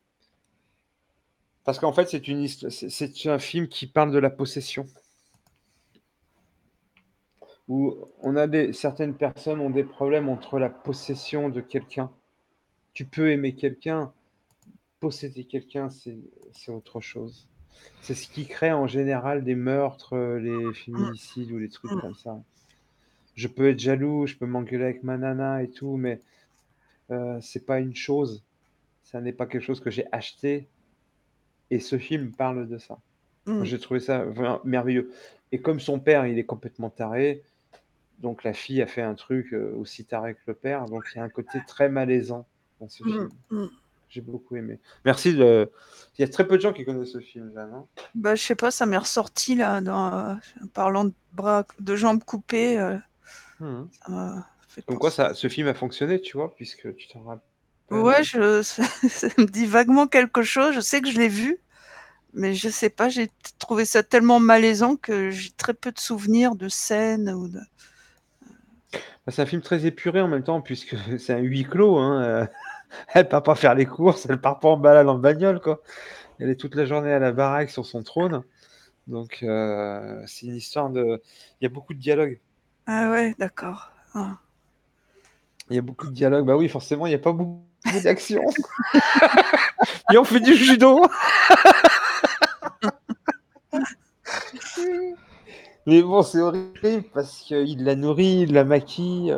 Parce qu'en fait, c'est un film qui parle de la possession. Où certaines personnes ont des problèmes entre la possession de quelqu'un. Tu peux aimer quelqu'un, posséder quelqu'un, c'est autre chose. C'est ce qui crée en général des meurtres, les féminicides ou les trucs comme ça. Je peux être jaloux, je peux m'engueuler avec ma nana et tout, mais c'est pas une chose. Ça n'est pas quelque chose que j'ai acheté. Et ce film parle de ça. Moi, j'ai trouvé ça vraiment merveilleux. Et comme son père, il est complètement taré, donc la fille a fait un truc aussi taré que le père. Donc il y a un côté très malaisant dans ce film. J'ai beaucoup aimé. Merci. Il y a très peu de gens qui connaissent ce film, là, non? Bah, je sais pas, ça m'est ressorti là, en parlant de jambes coupées. Ça m'a fait Comme quoi, penser. ce film a fonctionné, tu vois, puisque tu t'en rappelles. Ouais, ça me dit vaguement quelque chose. Je sais que je l'ai vu, mais je sais pas, j'ai trouvé ça tellement malaisant que j'ai très peu de souvenirs de scènes ou de. C'est un film très épuré en même temps, puisque c'est un huis clos. Hein. Elle part pas faire les courses, elle part pas en balade en bagnole, quoi. Elle est toute la journée à la baraque sur son trône. Donc, c'est une histoire de... Il y a beaucoup de dialogues. Ah ouais, d'accord. Ah. Il y a beaucoup de dialogues. Bah oui, forcément, il n'y a pas beaucoup d'action. Et on fait du judo. Mais bon, c'est horrible parce qu'il la nourrit, il la maquille.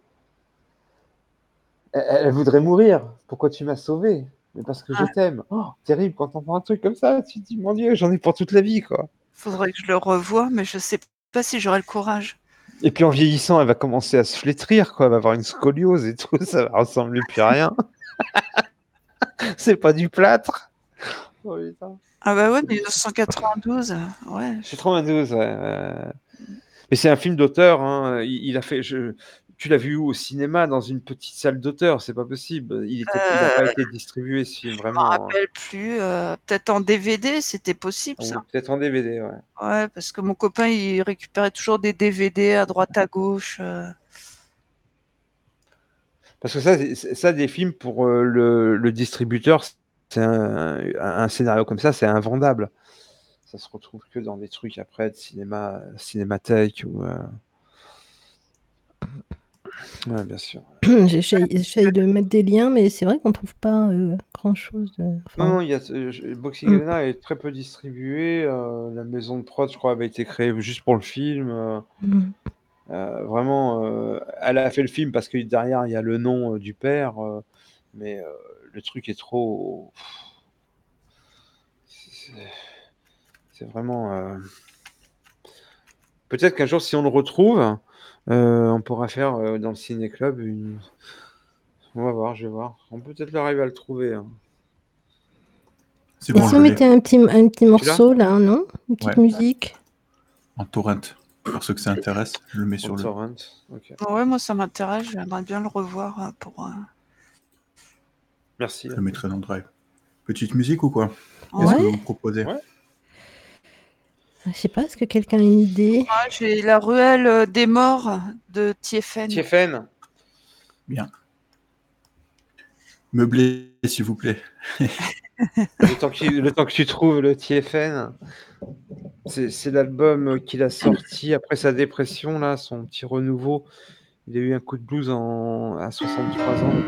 Elle voudrait mourir. Pourquoi tu m'as sauvé? Mais parce que je t'aime. Oh, terrible, quand on prend un truc comme ça, tu te dis, mon Dieu, j'en ai pour toute la vie, quoi. Faudrait que je le revoie, mais je sais pas si j'aurai le courage. Et puis en vieillissant, elle va commencer à se flétrir, quoi. Elle va avoir une scoliose et tout, ça va ressembler plus à rien. C'est pas du plâtre. Oh, putain. Ah bah ouais, 1992, ouais. C'est 92, ouais. Mais c'est un film d'auteur, hein. Il a fait... Tu l'as vu où? Au cinéma, dans une petite salle d'auteur? C'est pas possible. Il n'a pas été distribué, ce film, vraiment. Je me rappelle plus. Peut-être en DVD, c'était possible, ça. Peut-être en DVD, ouais. Ouais, parce que mon copain, il récupérait toujours des DVD à droite, à gauche. Parce que ça, des films pour le distributeur, c'est un scénario comme ça, c'est invendable. Ça se retrouve que dans des trucs après de cinémathèque ou. Ouais, bien sûr. J'essaye de mettre des liens, mais c'est vrai qu'on trouve pas grand-chose. Non, il y a Boxing Arena est très peu distribué. La maison de prod, je crois, avait été créée juste pour le film. Vraiment, elle a fait le film parce que derrière, il y a le nom du père. Mais le truc est trop... C'est vraiment... Peut-être qu'un jour, si on le retrouve, on pourra faire dans le ciné-club une... On va voir, je vais voir. On peut peut-être arriver à le trouver. Hein. C'est Et bon, si je on l'ai. mettait un petit morceau là, non? Une petite Ouais. musique. En torrent. Pour ceux que ça intéresse, je le mets sur le... torrent. Ok. Ouais, moi ça m'intéresse, j'aimerais bien le revoir pour. Merci. Je le mettrai dans le drive. Petite musique ou quoi? Ouais. Qu'est-ce que vous proposez? Ouais. Je sais pas, est-ce que quelqu'un a une idée? Ah, j'ai La ruelle des morts de Tiefen. Tiefen. Bien. Meublé, s'il vous plaît. Le temps que tu trouves le Tiefen, c'est l'album qu'il a sorti après sa dépression, là, son petit renouveau. Il a eu un coup de blues à 63 ans.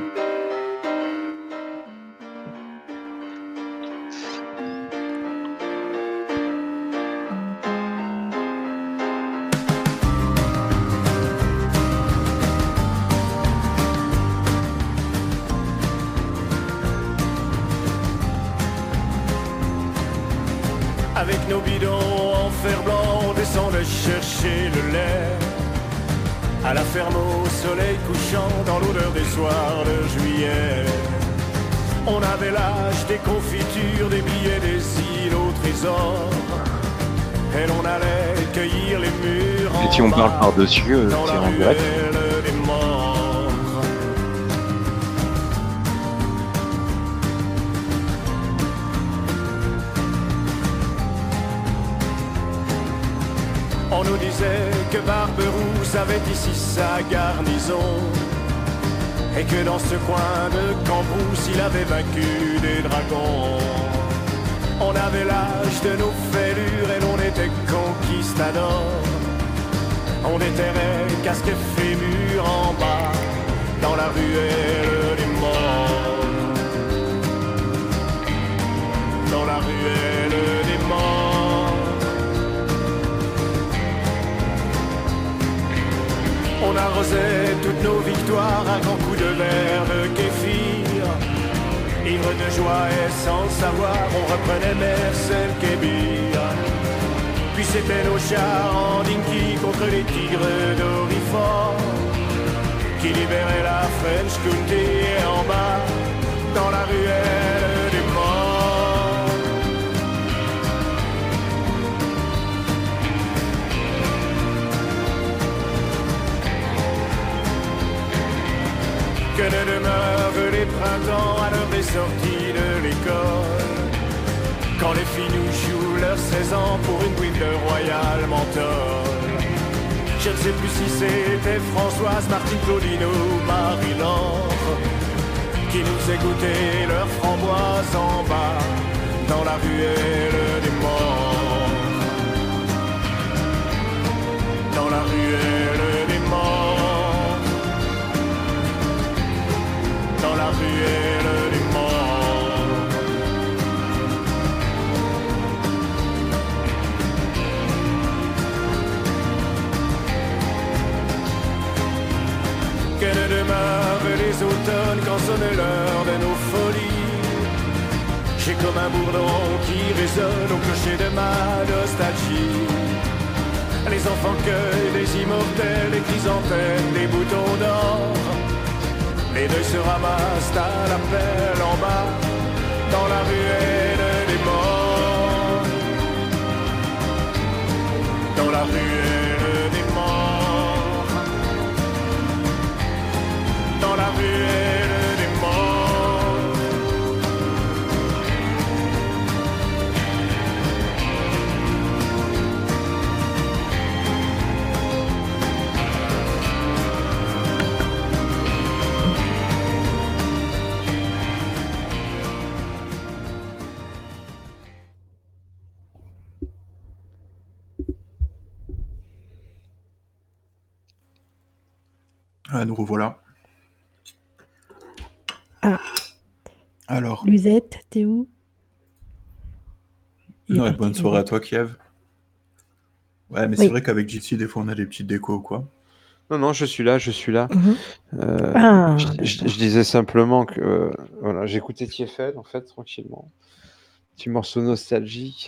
Avec nos bidons en fer blanc, on descendait chercher le lait. À la ferme au soleil couchant, dans l'odeur des soirs de juillet. On avait l'âge des confitures, des billets, des îles au trésor. Et l'on allait cueillir les murs en Et si on parle par-dessus, dans c'est la en direct. ruelle des morts. On nous disait que Barberousse avait ici sa garnison et que dans ce coin de Cambrousse il avait vaincu des dragons. On avait l'âge de nos fêlures et l'on était conquistadors. On déterrait casque et fémur en bas dans la ruelle des morts. Dans la ruelle des morts. On arrosait toutes nos victoires à grands coups de verre de kéfir. Ivre de joie et sans le savoir, on reprenait Mercel Kébir. Puis c'était nos chars en dinky contre les tigres d'Orifort qui libéraient la French County et en bas, dans la ruelle des morts. Que ne demeurent les printemps à l'heure des sorties de l'école, quand les filles nous jouent leurs 16 ans pour une bouille de Royal Menthol. Je ne sais plus si c'était Françoise, Martine, Claudine ou Marie-Laure qui nous faisait goûter leurs framboises en bas dans la ruelle des morts. Dans la ruelle des morts. Dans la ruelle des morts. Que ne demeurent les automnes quand sonne l'heure de nos folies. J'ai comme un bourdon qui résonne au clocher de ma nostalgie. Les enfants cueillent des immortels, des chrysanthèmes, des boutons d'or. Les deuils se ramassent à l'appel en bas, dans la ruelle des morts. Dans la ruelle des morts. Dans la ruelle des morts. Ah, nous revoilà. Ah, Alors, Luzette, t'es où? Il est ouais, parti, bonne soirée à Luzette. toi, Kiev. Ouais, mais c'est Oui. vrai qu'avec Jitsi, des fois, on a des petites décos, quoi. Non, je suis là, je suis là. Mhm. Euh, Ah, je d'accord. disais simplement que voilà, j'écoutais TFL, en fait, tranquillement. Petit morceau nostalgique.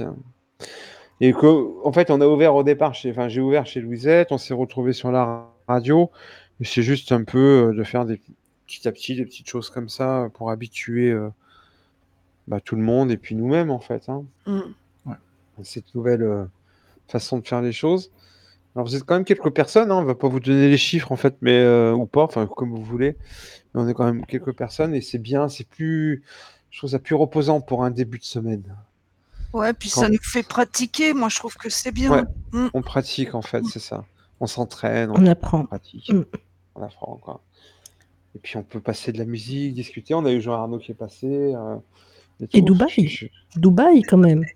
Et en fait, on a ouvert au départ, j'ai ouvert chez Louisette, on s'est retrouvé sur la radio. Et c'est juste un peu de faire petit à petit des petites choses comme ça pour habituer tout le monde et puis nous-mêmes, en fait, hein, Mm. Ouais. à cette nouvelle façon de faire les choses. Alors, vous êtes quand même quelques personnes, hein, on ne va pas vous donner les chiffres, en fait, mais ou pas, enfin, comme vous voulez. Mais on est quand même quelques personnes et c'est bien, je trouve ça plus reposant pour un début de semaine. Ouais, puis Quand- ça nous fait pratiquer. Moi, je trouve que c'est bien. Ouais, Mm. on pratique, en fait, c'est ça. On s'entraîne, On apprend. pratique, Mm. on apprend, quoi. Et puis, on peut passer de la musique, discuter. On a eu Jean Arnaud qui est passé. Et tout. Dubaï. Dubaï, quand même.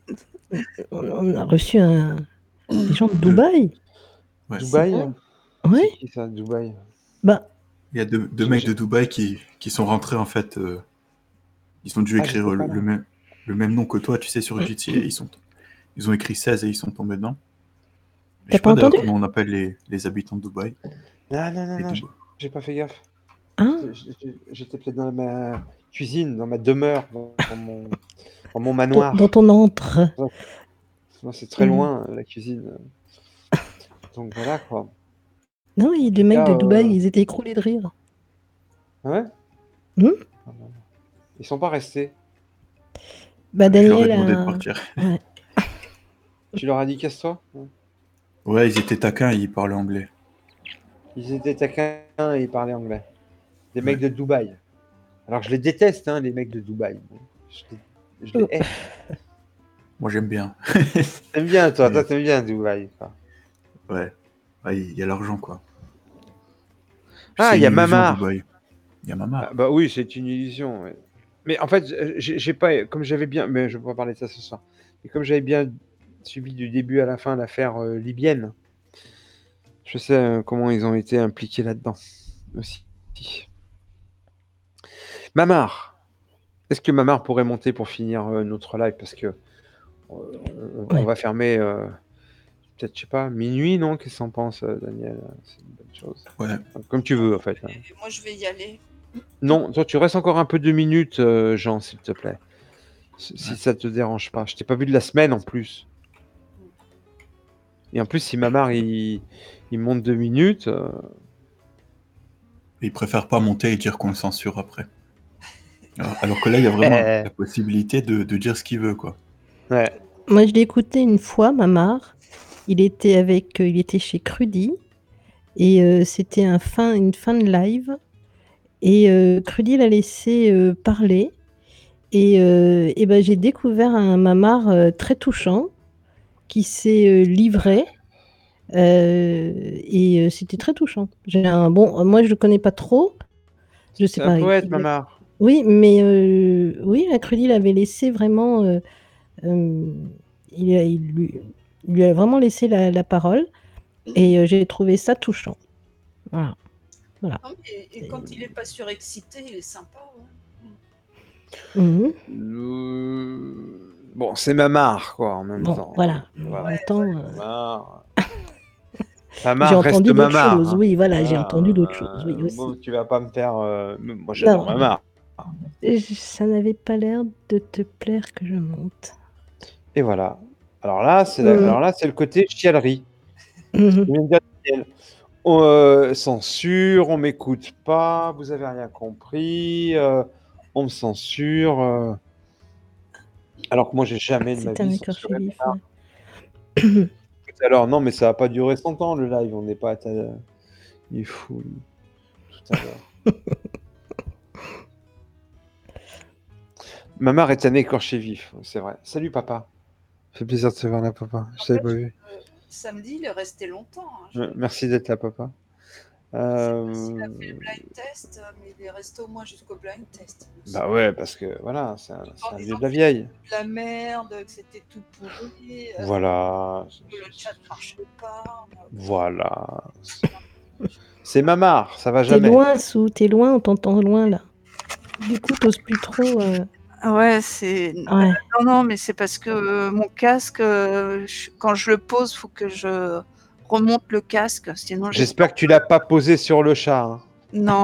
On a reçu des gens de Dubaï. Ouais. Dubaï Ouais. C'est qui ça, Dubaï? Bah, Il y a deux mecs de Dubaï qui sont rentrés, en fait. Ils ont dû écrire j'étais pas là. le même nom que toi, tu sais, sur Jitsi. Et ils ont écrit 16 et ils sont tombés dedans. Je sais T'as pas pas d'ailleurs entendu? comment on appelle les habitants de Dubaï. Non, j'ai pas fait gaffe. Hein? J'étais peut-être dans ma cuisine, dans ma demeure, dans mon manoir. Dans ton antre. Moi, c'est très Mhm. loin, la cuisine. Donc voilà, quoi. Non, et les mecs de Dubaï, ils étaient écroulés de rire. Ah ouais? Hmm? Ils sont pas restés. Bah, Je leur ai Daniel demandé de a... partir. Ouais. Tu leur as dit casse-toi? Ouais, ils étaient taquins et ils parlaient anglais. Ils étaient taquins et ils parlaient anglais. Des mecs de Dubaï. Alors je les déteste, hein, les mecs de Dubaï. Je les hais. Moi, j'aime bien. T'aimes bien, toi t'aimes bien Dubaï, quoi. Ouais. Il y a l'argent, quoi. Ah, il y a Mamar. Dubaï. Il y a Mamar. Ah, bah oui, c'est une illusion. Ouais. Mais en fait, j'ai pas, comme j'avais bien, mais je ne vais pas parler de ça ce soir. Mais comme j'avais bien suivi du début à la fin l'affaire libyenne, je sais comment ils ont été impliqués là-dedans aussi. Mamar, est-ce que Mamar pourrait monter pour finir notre live parce que on va fermer peut-être, je sais pas, minuit, non? Qu'est-ce que t'en penses, Daniel? C'est une bonne chose. Ouais. Comme tu veux, en fait. Hein. Et moi, je vais y aller. Non, toi, tu restes encore un peu 2 minutes, Jean, s'il te plaît. Si ça te dérange pas. Je t'ai pas vu de la semaine, en plus. Et en plus, si Mamar, il monte 2 minutes... Il préfère pas monter et dire qu'on le censure après. Alors que là, il y a vraiment la possibilité de dire ce qu'il veut, quoi. Ouais. Moi, je l'ai écouté une fois, Mamar. Il était chez Crudy. Et c'était une fin de live. Et Crudy l'a laissé parler. Et ben, j'ai découvert un Mamar très touchant qui s'est livré. Et c'était très touchant. Moi, je le connais pas trop. Je sais C'est pas. un poète, Mamar. Oui, mais oui, la Crudy l'avait laissé vraiment. Il lui a vraiment laissé la parole. Et j'ai trouvé ça touchant. Voilà. Non, et quand il n'est pas surexcité, il est sympa. Ouais. Mmh. Bon, c'est Mamar, quoi, en même temps. Voilà. En même temps, Mamar. j'ai Mamar reste entendu d'autres Mamar. choses. Hein. Oui, voilà, j'ai entendu d'autres choses. Oui, aussi. Bon, tu vas pas me faire... Moi, j'adore Mamar. Ça n'avait pas l'air de te plaire que je monte. Et voilà. Alors là, c'est le côté chialerie. Censure, on m'écoute pas, vous avez rien compris, on me censure. Alors que moi, j'ai jamais de ma C'est un vie écorché censuré. vif. Ouais. Alors non, mais ça va pas durer 100 ans le live, on n'est pas à il est fou lui. Tout à l'heure. Mamar est un écorché vif, c'est vrai. Salut papa. Ça fait plaisir de te voir là, papa. Je t'avais pas vu. Samedi, il est resté longtemps. Merci d'être là, papa. Je sais pas s'il a fait le blind test, mais il est resté au moins jusqu'au blind test. Bah ouais, parce que voilà, c'est un vieux de la vieille. De la merde, que c'était tout pourri. Voilà. Que le chat ne marchait pas. Voilà. C'est Mamar, ça va T'es jamais. loin, Sou, t'es loin, on t'entend loin là. Du coup, t'oses plus trop. Ouais, c'est. Ouais. Non, mais c'est parce que mon casque, quand je le pose, faut que je remonte le casque, sinon J'espère que tu l'as pas posé sur le chat. Hein. Non.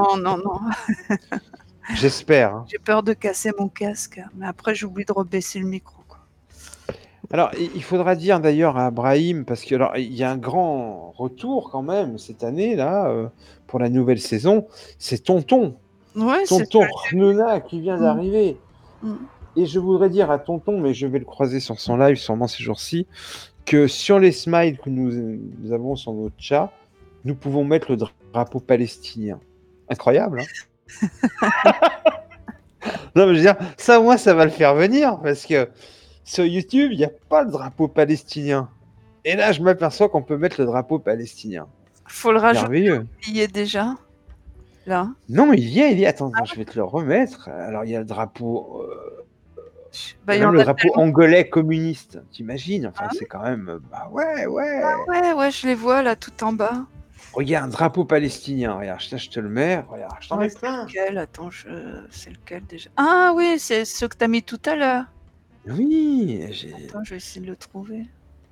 J'espère. Hein. J'ai peur de casser mon casque, mais après j'oublie de rebaisser le micro. Quoi. Alors, il faudra dire d'ailleurs à Brahim, parce que alors il y a un grand retour quand même cette année là pour la nouvelle saison, c'est Tonton. Ouais, Tonton Rnouna qui vient d'arriver. Et je voudrais dire à Tonton, mais je vais le croiser sur son live sûrement ces jours-ci, que sur les smiles que nous avons sur notre chat, nous pouvons mettre le drapeau palestinien. Incroyable, hein. Non, mais je veux dire, ça, moi, ça va le faire venir, parce que sur YouTube, il n'y a pas le drapeau palestinien. Et là, je m'aperçois qu'on peut mettre le drapeau palestinien. Faut le rajouter. Merveilleux. Il y est déjà. Là. Non, il y est. Attends, je vais te le remettre. Alors, il y a le drapeau... il y a le drapeau angolais communiste, t'imagines? Enfin, c'est quand même... Bah ouais. Ah ouais, je les vois là, tout en bas. Regarde, drapeau palestinien. Regarde, je te le mets. Regarde, je t'en mets plein. Lequel? Attends, c'est lequel déjà? Ah oui, c'est ce que t'as mis tout à l'heure. Oui. Attends, je vais essayer de le trouver.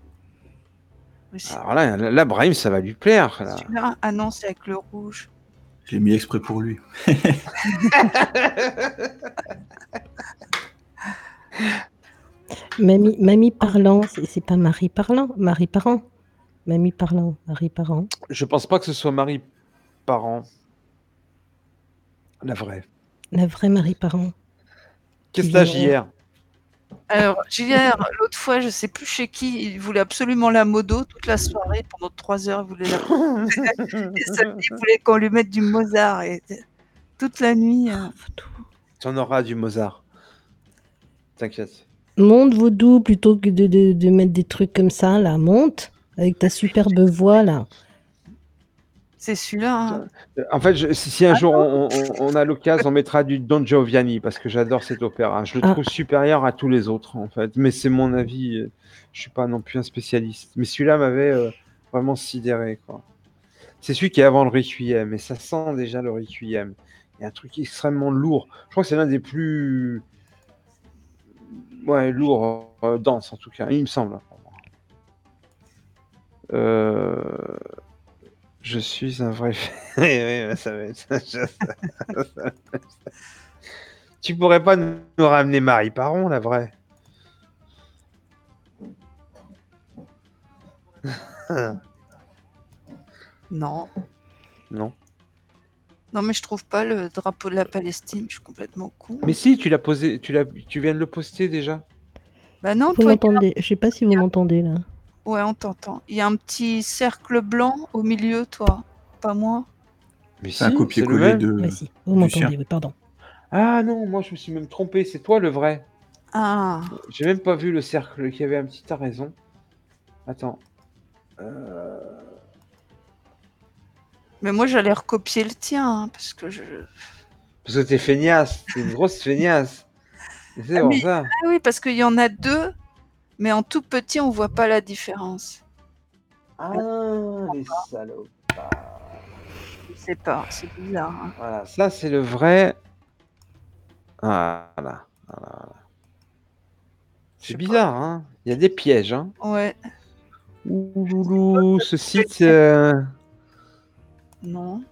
Alors là, Brahim, ça va lui plaire. Là. Ah non, c'est avec le rouge. J'ai mis exprès pour lui. Mamie parlant, c'est pas Marie parlant, Marie parent. Mamie parlant, Marie parent. Je pense pas que ce soit Marie parent. La vraie. La vraie Marie parent. Qu'est-ce que t'as, JR? Alors, JR, l'autre fois, je sais plus chez qui, il voulait absolument la modo toute la soirée, pendant 3 heures, il voulait la et samedi, il voulait qu'on lui mette du Mozart, et toute la nuit. Tu en auras du Mozart. T'inquiète. Monte Vaudou, plutôt que de mettre des trucs comme ça, là, monte, avec ta superbe voix, là. C'est celui-là. Hein. En fait, si un jour on a l'occasion, on mettra du Don Giovanni, parce que j'adore cet opéra. Je le trouve supérieur à tous les autres, en fait. Mais c'est mon avis. Je suis pas non plus un spécialiste. Mais celui-là m'avait vraiment sidéré, quoi. C'est celui qui est avant le Requiem, et ça sent déjà le Requiem. Il y a un truc extrêmement lourd. Je crois que c'est l'un des plus lourds, denses, en tout cas. Il me semble. Je suis un vrai... oui, ça va être... Tu pourrais pas nous ramener Marie Parent, la vraie? Non. Non. Non, mais je trouve pas le drapeau de la Palestine, je suis complètement con. Mais si, tu l'as posé, tu viens de le poster déjà. Bah non, vous m'entendez? Je sais pas si vous m'entendez là. Ouais, on t'entend. Il y a un petit cercle blanc au milieu, toi, pas moi. Mais c'est un copier-coller de. Ouais, si. Vous m'entendez, oui, pardon. Ah non, moi je me suis même trompé, c'est toi le vrai. Ah. J'ai même pas vu le cercle qui avait un petit. T'as raison. Attends. Mais moi j'allais recopier le tien, hein, parce que Parce que t'es feignasse, t'es une grosse feignasse. C'est pour ça. Ah oui, parce qu'il y en a 2. Mais en tout petit, on voit pas la différence. Ah, les salauds. Je sais pas, c'est bizarre. Hein. Voilà, ça c'est le vrai. Voilà. C'est bizarre, hein. Il y a des pièges, hein. Ouais. Ouloulou, ce site. Non.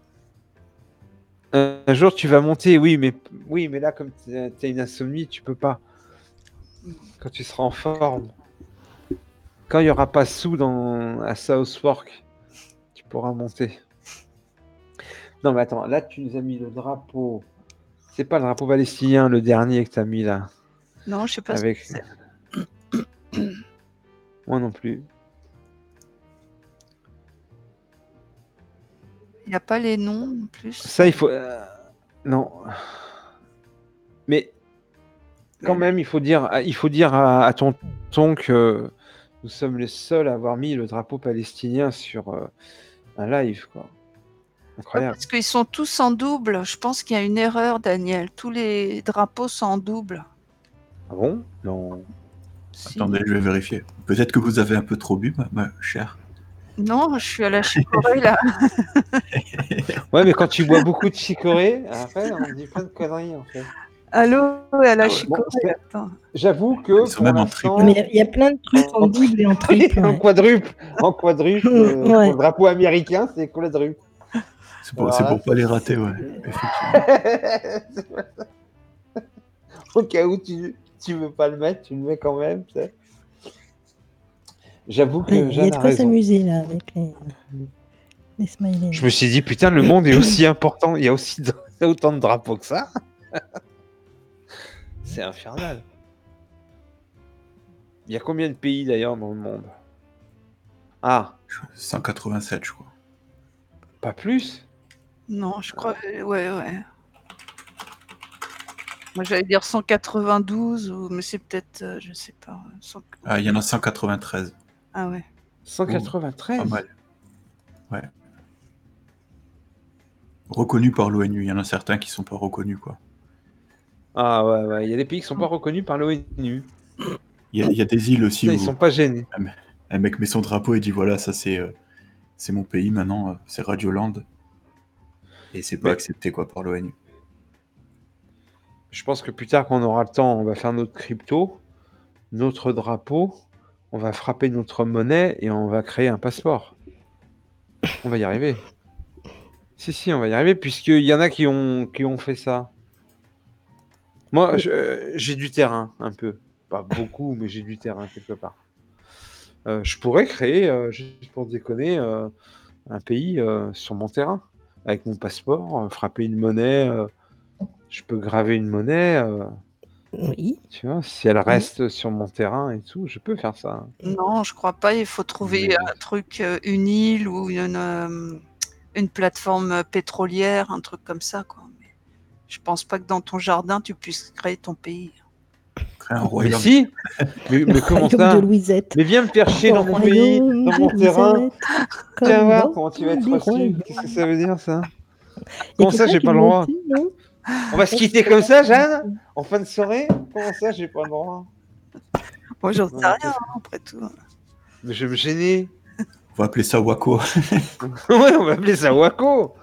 Un jour tu vas monter, oui, mais là, comme tu as une insomnie, tu peux pas. Quand tu seras en forme. Quand il n'y aura pas sous à South Fork, tu pourras monter. Non, mais attends, là, tu nous as mis le drapeau. C'est pas le drapeau palestinien, le dernier que tu as mis là. Non, je sais pas Avec... ce que c'est. Moi non plus. Il n'y a pas les noms en plus. Ça, il faut... Non. Mais quand même, il faut dire à tonton que nous sommes les seuls à avoir mis le drapeau palestinien sur un live, quoi. Incroyable. Parce qu'ils sont tous en double. Je pense qu'il y a une erreur, Daniel. Tous les drapeaux sont en double. Ah bon? Non. Si. Attendez, je vais vérifier. Peut-être que vous avez un peu trop bu, ma chère. Non, je suis à la chicorée là. Ouais, mais quand tu bois beaucoup de chicorée, après, on dit plein de conneries, en fait. Allô, à la Bon, chicorée, attends. j'avoue que Ils sont pour même en l'instant, triple. Mais il y a plein de trucs en double et en oui, triple. en Ouais. quadruple, pour Ouais. le drapeau américain, c'est quadruple. C'est pour, Alors c'est là, pour pas les rater, ouais, effectivement. Au cas où tu veux pas le mettre, tu le mets quand même. Tu sais. J'avoue Ouais, que il y a Jeanne de a quoi raison. s'amuser là avec les smileys. Je me suis dit, putain, le monde est aussi important, il y a aussi autant de drapeaux que ça. C'est infernal. Il y a combien de pays d'ailleurs dans le monde? Ah, 187, je crois. pas plus? Non, je crois. Ouais. Moi, j'allais dire 192, mais c'est peut-être, je sais pas. Ah, il y en a 193. Ah ouais. 193? Pas mal. Ouais. Reconnus par l'ONU. Il y en a certains qui sont pas reconnus, quoi. Ah ouais, il y a des pays qui sont pas reconnus par l'ONU. Il y a des îles aussi Ça, où ils sont pas gênés. un mec met son drapeau et dit voilà, ça c'est mon pays maintenant, c'est Radioland. Et c'est pas accepté quoi par l'ONU. Je pense que plus tard, quand on aura le temps, on va faire notre crypto, notre drapeau, on va frapper notre monnaie et on va créer un passeport. On va y arriver. Si, on va y arriver, puisqu'il y en a qui ont fait ça. Moi, j'ai du terrain, un peu. Pas beaucoup, mais j'ai du terrain quelque part. Je pourrais créer, juste pour déconner, un pays sur mon terrain, avec mon passeport, frapper une monnaie. Je peux graver une monnaie. Oui. Tu vois, si elle reste sur mon terrain et tout, je peux faire ça. Non, je crois pas. Il faut trouver un truc, une île ou une plateforme pétrolière, un truc comme ça, quoi. Mais je pense pas que dans ton jardin, tu puisses créer ton pays. Créer un Mais royaume. si. Mais comment ça? de Louisette. Mais viens me faire chier dans mon pays, dans mon terrain. Tiens voir comment tu vas être reçu. Qu'est-ce que ça veut dire, ça? Comment ça, j'ai pas le droit? On va se quitter comme ça, Jeanne? En fin de soirée? Comment ça, j'ai pas le droit? Moi, j'en sais rien, après tout. Mais je vais me gêner. On va appeler ça Waco. Ouais, on va appeler ça Waco.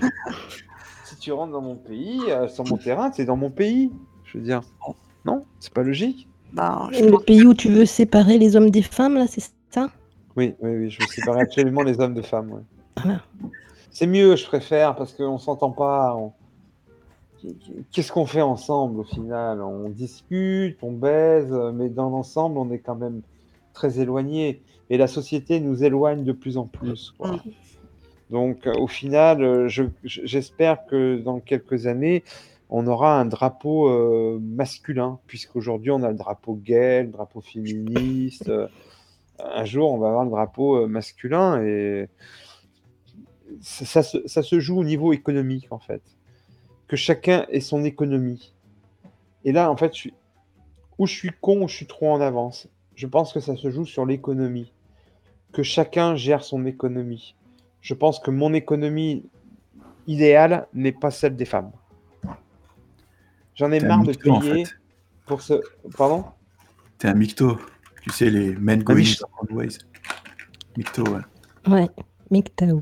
Si tu rentres dans mon pays, sur mon terrain, c'est dans mon pays. Je veux dire, non, c'est pas logique. Le pays où tu veux séparer les hommes des femmes, là, c'est ça? Oui, je veux séparer absolument les hommes de femmes. Ouais. Voilà. C'est mieux, je préfère, parce qu'on s'entend pas. Qu'est-ce qu'on fait ensemble au final? On discute, on baise, mais dans l'ensemble, on est quand même très éloignés. Et la société nous éloigne de plus en plus, quoi. Donc, au final, j'espère que dans quelques années, on aura un drapeau masculin, puisqu'aujourd'hui, on a le drapeau gay, le drapeau féministe. Un jour, on va avoir le drapeau masculin, et ça se joue au niveau économique, en fait. Que chacun ait son économie. Et là, en fait, ou je suis con ou je suis trop en avance. Je pense que ça se joue sur l'économie. Que chacun gère son économie. Je pense que mon économie idéale n'est pas celle des femmes. J'en ai marre de payer pour ce... Pardon? T'es un mytho. Tu sais, les men going their own ways. Mytho, ouais. Ouais, MGTOW.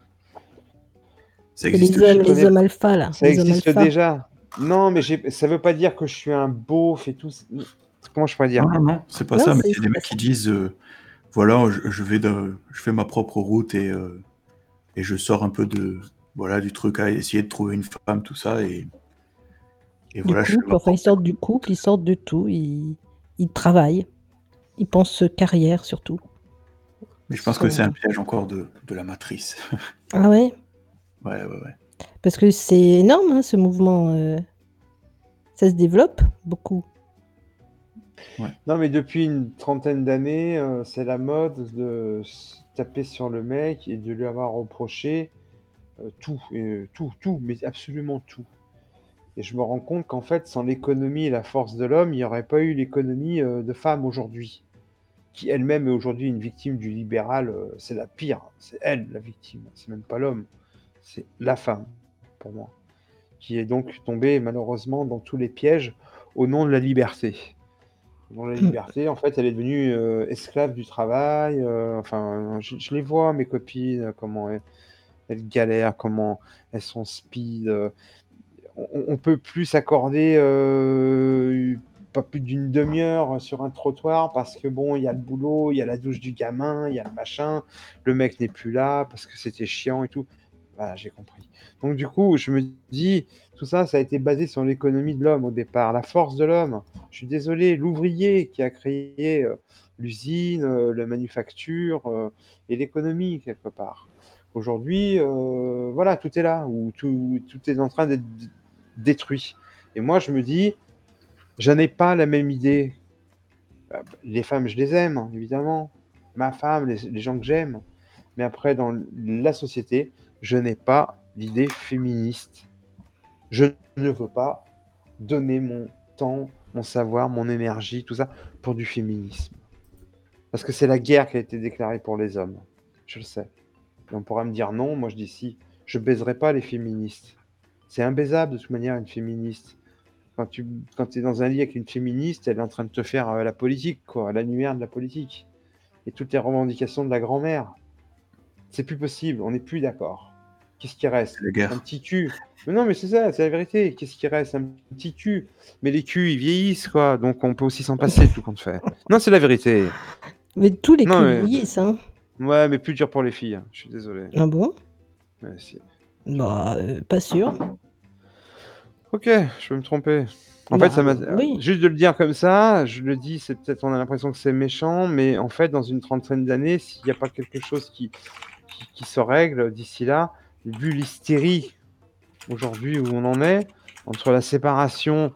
Ça C'est existe les hommes alpha, là. Ça les hommes existe alpha. déjà. Non, mais ça veut pas dire que je suis un beauf et tout. Comment je pourrais dire? Non, c'est pas ça, mais c'est des mecs qui disent voilà, je fais ma propre route et je sors un peu du truc à essayer de trouver une femme, tout ça. Et voilà, Ils sortent du couple, ils sortent de tout, ils travaillent, ils pensent carrière surtout. Mais je pense que c'est un piège encore de la matrice. Ah ouais? Ouais. Parce que c'est énorme, hein, ce mouvement. Ça se développe beaucoup. Ouais. Non, mais depuis une trentaine d'années, c'est la mode de se taper sur le mec et de lui avoir reproché tout, mais absolument tout. Et je me rends compte qu'en fait, sans l'économie et la force de l'homme, il n'y aurait pas eu l'économie de femme aujourd'hui, qui elle-même est aujourd'hui une victime du libéral. C'est la pire, c'est elle la victime, c'est même pas l'homme, c'est la femme, pour moi, qui est donc tombée malheureusement dans tous les pièges au nom de la liberté. Dans la liberté, en fait, elle est devenue esclave du travail. Enfin, je les vois, mes copines, comment elles galèrent, comment elles sont speed. On peut plus s'accorder pas plus d'une demi-heure sur un trottoir parce que bon, il y a le boulot, il y a la douche du gamin, il y a le machin, le mec n'est plus là parce que c'était chiant et tout. Voilà, j'ai compris. Donc du coup, je me dis, tout ça, ça a été basé sur l'économie de l'homme au départ, la force de l'homme. Je suis désolé, l'ouvrier qui a créé l'usine, la manufacture et l'économie quelque part. Aujourd'hui, voilà, tout est là, où tout est en train d'être détruit. Et moi, je me dis, je n'ai pas la même idée. Les femmes, je les aime, hein, évidemment. Ma femme, les gens que j'aime. Mais après, dans la société, je n'ai pas d'idée féministe. Je ne veux pas donner mon temps, mon savoir, mon énergie, tout ça, pour du féminisme. Parce que c'est la guerre qui a été déclarée pour les hommes. Je le sais. Et on pourra me dire non, moi je dis si. Je baiserai pas les féministes. C'est imbaisable de toute manière, une féministe. Quand tu es dans un lit avec une féministe, elle est en train de te faire la politique, quoi, l'annuaire de la politique. Et toutes les revendications de la grand-mère. C'est plus possible, on n'est plus d'accord. Qu'est-ce qui reste? Un petit cul. Mais non, mais c'est ça, c'est la vérité. Qu'est-ce qui reste? Un petit cul. Mais les culs, ils vieillissent, quoi. Donc on peut aussi s'en passer, tout compte fait. Non, c'est la vérité. Mais tous les culs vieillissent, hein. Ouais, mais plus dur pour les filles. Je suis désolé. Ah bon? Ouais, si. Bah, pas sûr. Ok, je peux me tromper. En fait, ça m'a... Juste de le dire comme ça, je le dis, c'est peut-être, on a l'impression que c'est méchant, mais en fait, dans une trentaine d'années, s'il n'y a pas quelque chose qui se règle d'ici là, vu l'hystérie aujourd'hui où on en est, entre la séparation...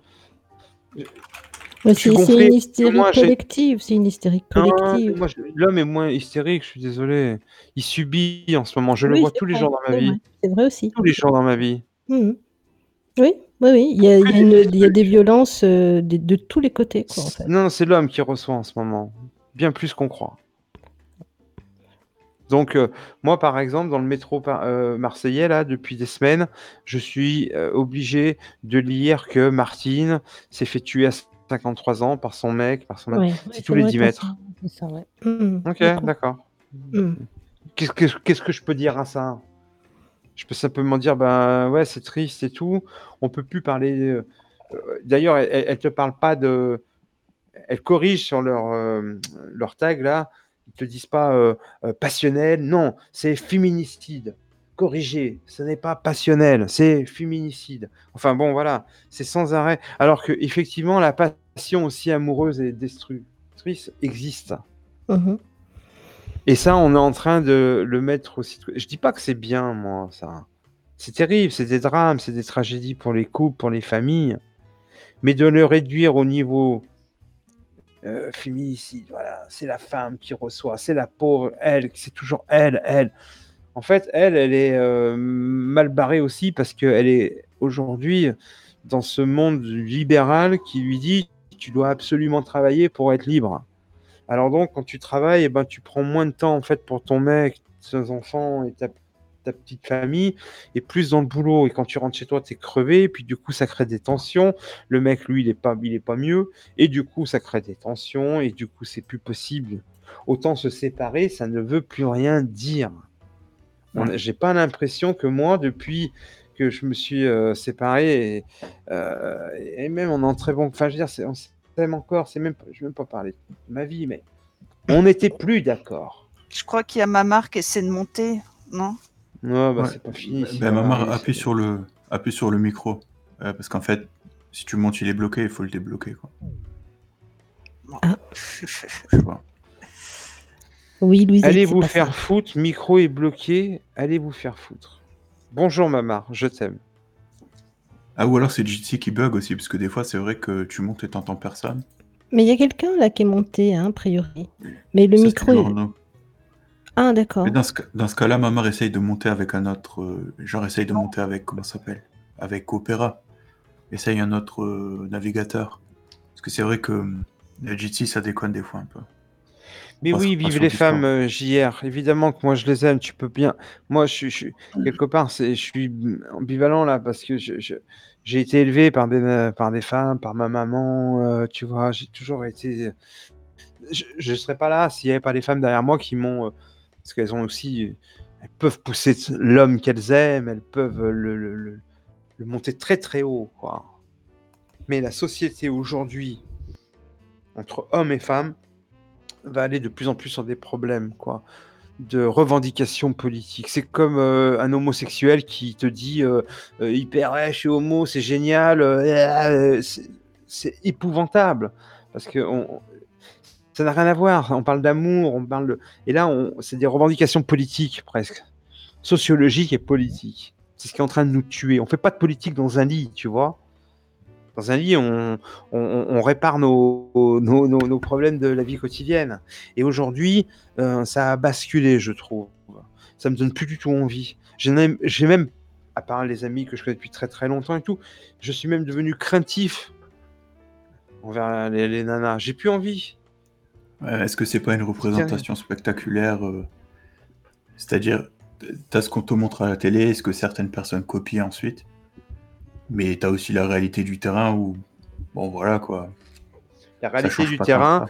C'est une hystérie collective, c'est une hystérie collective. Non, l'homme est moins hystérique, je suis désolé. Il subit en ce moment, je le vois tous les jours dans ma vie. C'est vrai aussi. Tous les jours dans ma vie. Mmh. Oui, il y a des violences de tous les côtés, quoi, en fait. Non, c'est l'homme qui reçoit en ce moment, bien plus qu'on croit. Donc, moi, par exemple, dans le métro marseillais, là, depuis des semaines, je suis obligé de lire que Martine s'est fait tuer à 53 ans par son mec, c'est tous les 10 mètres. C'est ça, ouais. Ok, d'accord. Qu'est-ce que je peux dire à ça? Je peux simplement dire, ben ouais, c'est triste et tout. On peut plus parler. D'ailleurs, elle te parle pas de. Elle corrige sur leur tag là. Ils te disent pas passionnel. Non, c'est féminicide. Corrigé. Ce n'est pas passionnel, c'est féminicide. Enfin bon, voilà, c'est sans arrêt. Alors que effectivement, la passion aussi amoureuse et destructrice existe. Et ça, on est en train de le mettre aussi. Je dis pas que c'est bien, moi, ça. C'est terrible, c'est des drames, c'est des tragédies pour les couples, pour les familles. Mais de le réduire au niveau féminicide, voilà, c'est la femme qui reçoit, c'est la pauvre, elle, c'est toujours elle. En fait, elle est mal barrée aussi parce qu'elle est aujourd'hui dans ce monde libéral qui lui dit tu dois absolument travailler pour être libre. Alors donc, quand tu travailles, tu prends moins de temps en fait pour ton mec, tes enfants et ta petite famille, et plus dans le boulot. Et quand tu rentres chez toi, tu es crevé, et puis du coup, ça crée des tensions. Le mec, lui, il est pas mieux, et du coup, ça crée des tensions, et du coup, c'est plus possible. Autant se séparer, ça ne veut plus rien dire. J'ai pas l'impression que moi, depuis que je me suis séparé, et même on est en très bon... Enfin, je veux dire, on s'aime encore, je vais même pas parler de ma vie, mais on n'était plus d'accord. Je crois qu'il y a Mamar qui essaie de monter, non? Non, c'est pas fini. Mamar, appuie sur le micro. Parce qu'en fait, si tu montes, il est bloqué, il faut le débloquer, quoi. Je vois. Oui, Louise. Allez vous faire foutre, micro est bloqué, allez vous faire foutre. Bonjour Mamar, je t'aime. Ah, ou alors c'est Jitsi qui bug aussi, parce que des fois c'est vrai que tu montes et t'entends personne. Mais il y a quelqu'un là qui est monté, hein, a priori. Mais le micro. Ah, d'accord. Mais dans ce cas-là, Mamar essaye de monter avec un autre. Essaye de monter avec. Comment ça s'appelle? Avec Opera. Essaye un autre navigateur. Parce que c'est vrai que Jitsi ça déconne des fois un peu. Mais oui, vive les femmes, JR. Évidemment que moi je les aime, tu peux bien. Moi, je suis quelque part, je suis ambivalent là parce que j'ai été élevé par des femmes, par ma maman, tu vois, j'ai toujours été. Je ne serais pas là s'il n'y avait pas des femmes derrière moi qui m'ont. Parce qu'elles ont aussi. Elles peuvent pousser l'homme qu'elles aiment, elles peuvent le monter très très haut, quoi. Mais la société aujourd'hui, entre hommes et femmes, va aller de plus en plus sur des problèmes, quoi, de revendications politiques. C'est comme un homosexuel qui te dit hyper, ouais, je suis homo, c'est génial, c'est épouvantable. Parce que ça n'a rien à voir. On parle d'amour, on parle de... Et là, c'est des revendications politiques, presque. Sociologiques et politiques. C'est ce qui est en train de nous tuer. On ne fait pas de politique dans un lit, tu vois. Dans un lit, on répare nos problèmes de la vie quotidienne. Et aujourd'hui, ça a basculé, je trouve. Ça me donne plus du tout envie. J'ai même, à part les amis que je connais depuis très très longtemps et tout, je suis même devenu craintif envers les nanas. J'ai plus envie. Est-ce que c'est pas une représentation spectaculaire C'est-à-dire, t'as ce qu'on te montre à la télé, est-ce que certaines personnes copient ensuite? Mais t'as aussi la réalité du terrain où, bon voilà quoi. La réalité du terrain,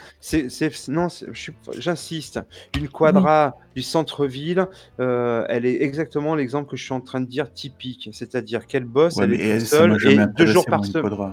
j'insiste, une quadra du centre-ville, elle est exactement l'exemple que je suis en train de dire typique, c'est-à-dire qu'elle bosse, elle est toute seule et 2 jours par semaine.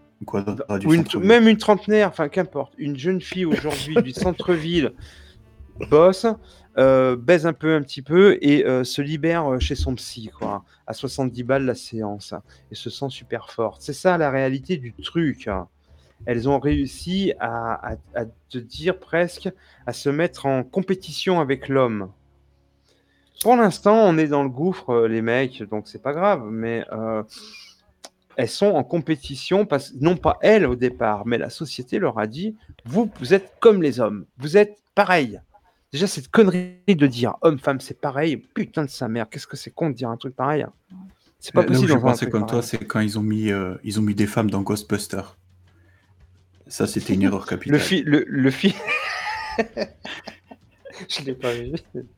Même une trentenaire, enfin qu'importe, une jeune fille aujourd'hui du centre-ville bosse, baise un petit peu et se libère chez son psy, quoi, à 70 balles la séance, et se sent super forte. C'est ça la réalité du truc. Elles ont réussi à te dire presque, à se mettre en compétition avec l'homme. Pour l'instant, on est dans le gouffre, les mecs, donc c'est pas grave, mais elles sont en compétition, non pas elles au départ, mais la société leur a dit, vous êtes comme les hommes, vous êtes pareils. Déjà, cette connerie de dire homme-femme, c'est pareil, putain de sa mère, qu'est-ce que c'est con de dire un truc pareil. C'est pas possible. Là où je pensais comme toi, c'est quand ils ont mis des femmes dans Ghostbusters. Ça, c'était une erreur capitale. Le film... Je l'ai pas vu.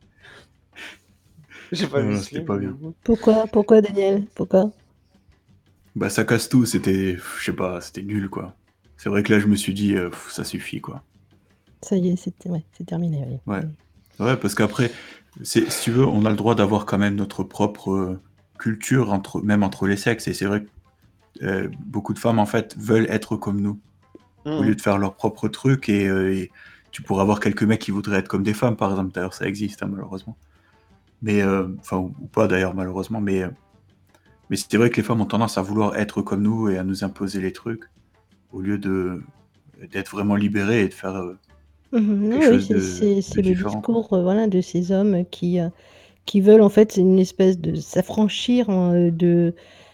J'ai pas vu. C'était pas bien. Pourquoi, Daniel? Pourquoi? Bah, ça casse tout, c'était... Je sais pas, c'était nul, quoi. C'est vrai que là, je me suis dit, ça suffit, quoi. Ça y est, c'est terminé. Oui. Ouais, parce qu'après, si tu veux, on a le droit d'avoir quand même notre propre culture, même entre les sexes. Et c'est vrai que beaucoup de femmes, en fait, veulent être comme nous. Au lieu de faire leur propre truc. Et tu pourrais avoir quelques mecs qui voudraient être comme des femmes, par exemple. D'ailleurs, ça existe, hein, malheureusement. Mais, enfin, ou pas, d'ailleurs, malheureusement. Mais c'est vrai que les femmes ont tendance à vouloir être comme nous et à nous imposer les trucs, au lieu d'être vraiment libérées et de faire... Oui, c'est le discours de ces hommes qui veulent en fait une espèce de s'affranchir de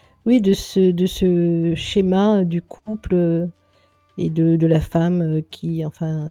ce schéma du couple et de la femme qui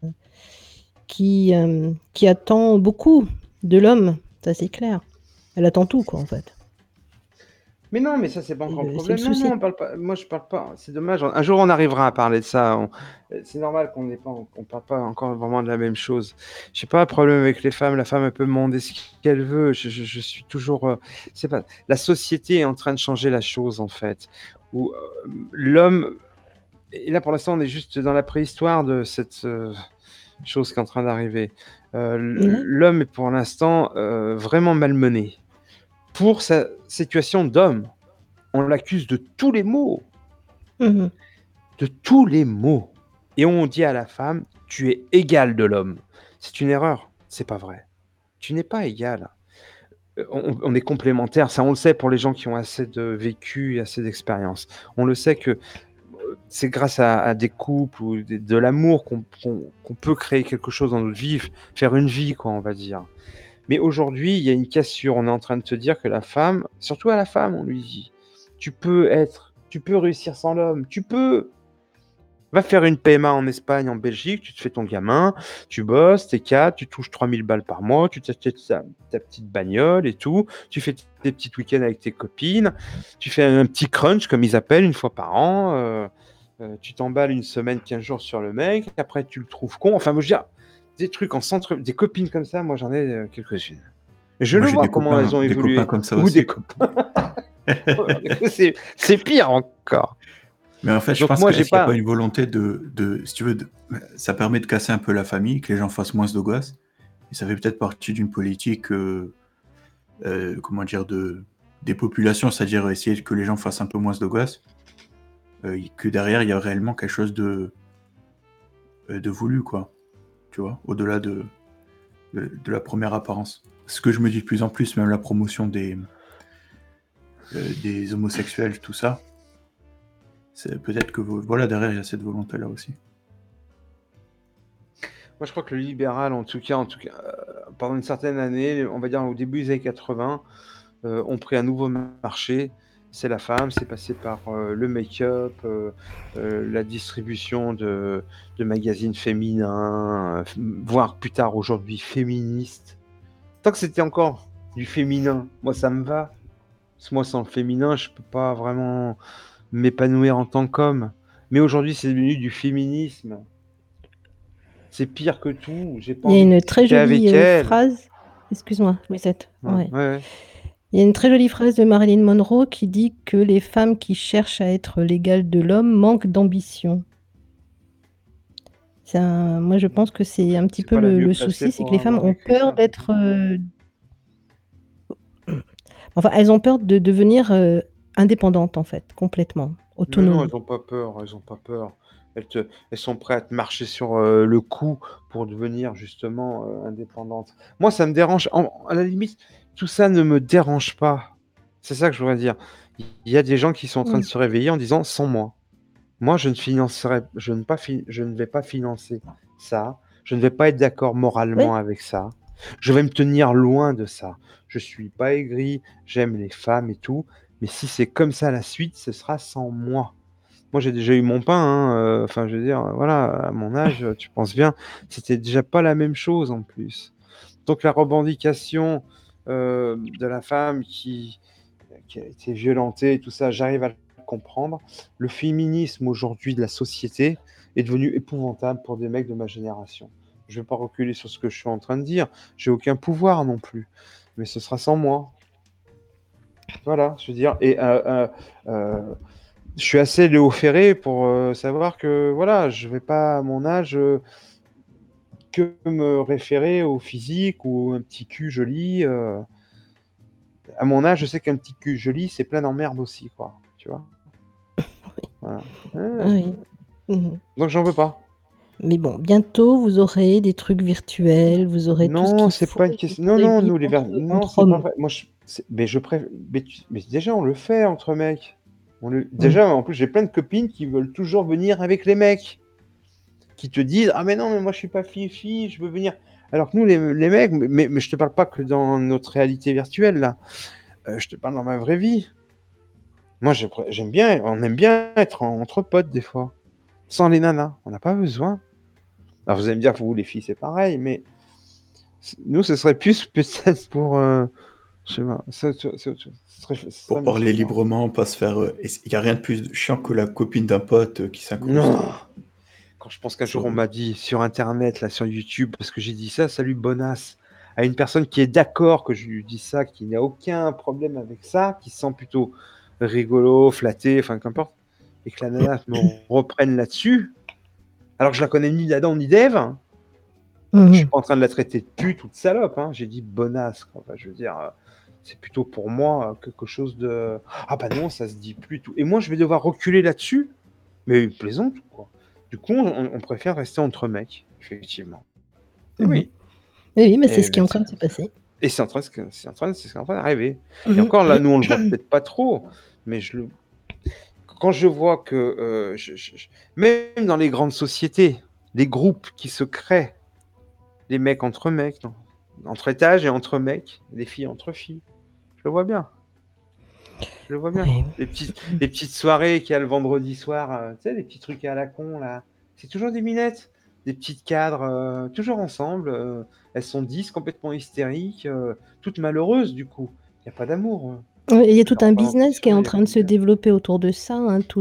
attend beaucoup de l'homme, ça c'est clair. Elle attend tout, quoi, en fait. Mais non, mais ça, c'est pas encore le problème. c'est le souci. Non, on parle pas. Moi, je parle pas. C'est dommage. Un jour, on arrivera à parler de ça. C'est normal qu'on parle pas encore vraiment de la même chose. J'ai pas de problème avec les femmes. La femme, elle peut me demander ce qu'elle veut. Je suis toujours. C'est pas. La société est en train de changer la chose, en fait. Où l'homme. Et là, pour l'instant, on est juste dans la préhistoire de cette chose qui est en train d'arriver. L'homme est pour l'instant vraiment malmené. Pour sa situation d'homme, on l'accuse de tous les maux. De tous les maux. Et on dit à la femme, tu es égal de l'homme. C'est une erreur. C'est pas vrai. Tu n'es pas égal. On est complémentaires. Ça, on le sait pour les gens qui ont assez de vécu et assez d'expérience. On le sait que c'est grâce à des couples ou de l'amour qu'on peut créer quelque chose dans notre vie, faire une vie, quoi, on va dire. Mais aujourd'hui, il y a une cassure. On est en train de te dire que la femme, surtout à la femme, on lui dit, tu peux réussir sans l'homme, tu peux. Va faire une PMA en Espagne, en Belgique, tu te fais ton gamin, tu bosses, t'es cadre, tu touches 3000 balles par mois, tu t'achètes ta petite bagnole et tout, tu fais tes petits week-ends avec tes copines, tu fais un petit crunch, comme ils appellent, une fois par an, tu t'emballes une semaine, 15 jours sur le mec, après tu le trouves con, enfin, moi je veux dire, des trucs en centre, des copines comme ça, moi j'en ai quelques-unes. Je Moi, le j'ai vois des comment copains, elles ont des évolué. copains comme ça Ou aussi. des copains. C'est pire encore. Mais en fait, je Donc pense moi, que j'ai est-ce qu'il n'y a pas. pas une volonté si tu veux, ça permet de casser un peu la famille, que les gens fassent moins de gosses. Et ça fait peut-être partie d'une politique, comment dire, des populations, c'est-à-dire essayer que les gens fassent un peu moins de gosses, que derrière, il y a réellement quelque chose de voulu, quoi. Tu vois, au-delà de la première apparence. Ce que je me dis de plus en plus, même la promotion des homosexuels, tout ça, c'est peut-être que voilà, derrière, il y a cette volonté-là aussi. Moi, je crois que le libéral, en tout cas, pendant une certaine année, on va dire au début des années 80, ont pris un nouveau marché. C'est la femme, c'est passé par le make-up, la distribution de magazines féminins, voire plus tard aujourd'hui féministes. Tant que c'était encore du féminin, moi ça me va. Parce que moi sans le féminin, je peux pas vraiment m'épanouir en tant qu'homme. Mais aujourd'hui, c'est devenu du féminisme. C'est pire que tout. J'ai pas Il y a envie de une très discuter avec jolie elle. phrase. Excuse-moi, Louisette. Ouais. Il y a une très jolie phrase de Marilyn Monroe qui dit que les femmes qui cherchent à être l'égal de l'homme manquent d'ambition. Moi, je pense que c'est un petit peu le souci, c'est que les femmes ont peur d'être... Enfin, elles ont peur de devenir indépendantes, en fait, complètement, autonomes. Non, elles n'ont pas peur, elles n'ont pas peur. Elles sont prêtes à marcher sur le coup pour devenir justement indépendantes. Moi, ça me dérange. À la limite, tout ça ne me dérange pas. C'est ça que je voudrais dire. Il y a des gens qui sont en train de se réveiller en disant sans moi. Moi, je ne vais pas financer ça. Je ne vais pas être d'accord moralement avec ça. Je vais me tenir loin de ça. Je suis pas aigri, j'aime les femmes et tout. Mais si c'est comme ça la suite, ce sera sans moi. Moi, j'ai déjà eu mon pain. Hein, enfin, je veux dire, voilà, à mon âge, tu penses bien, c'était déjà pas la même chose en plus. Donc, la revendication de la femme qui a été violentée, tout ça, j'arrive à le comprendre. Le féminisme aujourd'hui de la société est devenu épouvantable pour des mecs de ma génération. Je ne vais pas reculer sur ce que je suis en train de dire. J'ai aucun pouvoir non plus. Mais ce sera sans moi. Voilà, je veux dire. Et je suis assez Léo Ferré pour savoir que voilà, je ne vais pas à mon âge que me référer au physique ou un petit cul joli. À mon âge, je sais qu'un petit cul joli, c'est plein d'emmerdes aussi, quoi. Tu vois. Voilà. Oui. Donc j'en veux pas. Mais bon, bientôt vous aurez des trucs virtuels, vous aurez tout ce Non, qu'il c'est faut. pas une question. Non, nous les non, c'est pas vrai. Moi, mais je préfère. Mais déjà, on le fait entre mecs. Déjà, en plus, j'ai plein de copines qui veulent toujours venir avec les mecs, qui te disent ah mais non, mais moi je suis pas fille, je veux venir. Alors que nous, les mecs, mais je te parle pas que dans notre réalité virtuelle là. Je te parle dans ma vraie vie. Moi, j'aime bien, on aime bien être entre potes des fois, sans les nanas. On n'a pas besoin. Alors vous allez me dire, vous les filles, c'est pareil, mais nous, ce serait plus peut-être pour, je sais pas, pour parler librement, pas se faire. Il n'y a rien de plus chiant que la copine d'un pote qui s'incruste. Non. Quand je pense qu'un jour on m'a dit sur Internet, là, sur YouTube, parce que j'ai dit ça, salut bonasse, à une personne qui est d'accord que je lui dis ça, qui n'a aucun problème avec ça, qui se sent plutôt rigolo, flatté, enfin qu'importe, et que la nana me reprenne là-dessus, alors que je la connais ni d'Adam ni d'Ève, je suis pas en train de la traiter de pute ou de salope, hein. J'ai dit bonasse, quoi. Enfin, je veux dire, c'est plutôt pour moi quelque chose de ah bah non, ça se dit plus tout. Et moi je vais devoir reculer là-dessus, mais plaisante quoi. Du coup, on préfère rester entre mecs, effectivement. Et oui. Oui, mais c'est ce qui est en train de se passer. Et c'est en train d'arriver. Et encore là, nous on le voit peut-être pas trop, mais quand je vois que même dans les grandes sociétés, les groupes qui se créent, les mecs entre mecs, entre étages et entre mecs, les filles entre filles, je le vois bien. Je le vois bien. Oui. Les petites soirées qu'il y a le vendredi soir, tu sais, les petits trucs à la con là. C'est toujours des minettes, des petites cadres, toujours ensemble. Elles sont 10, complètement hystériques, toutes malheureuses du coup. Il n'y a pas d'amour. Ouais, il y a tout un Pendant business qui est il en y a train de se plusieurs. développer autour de ça, hein, tous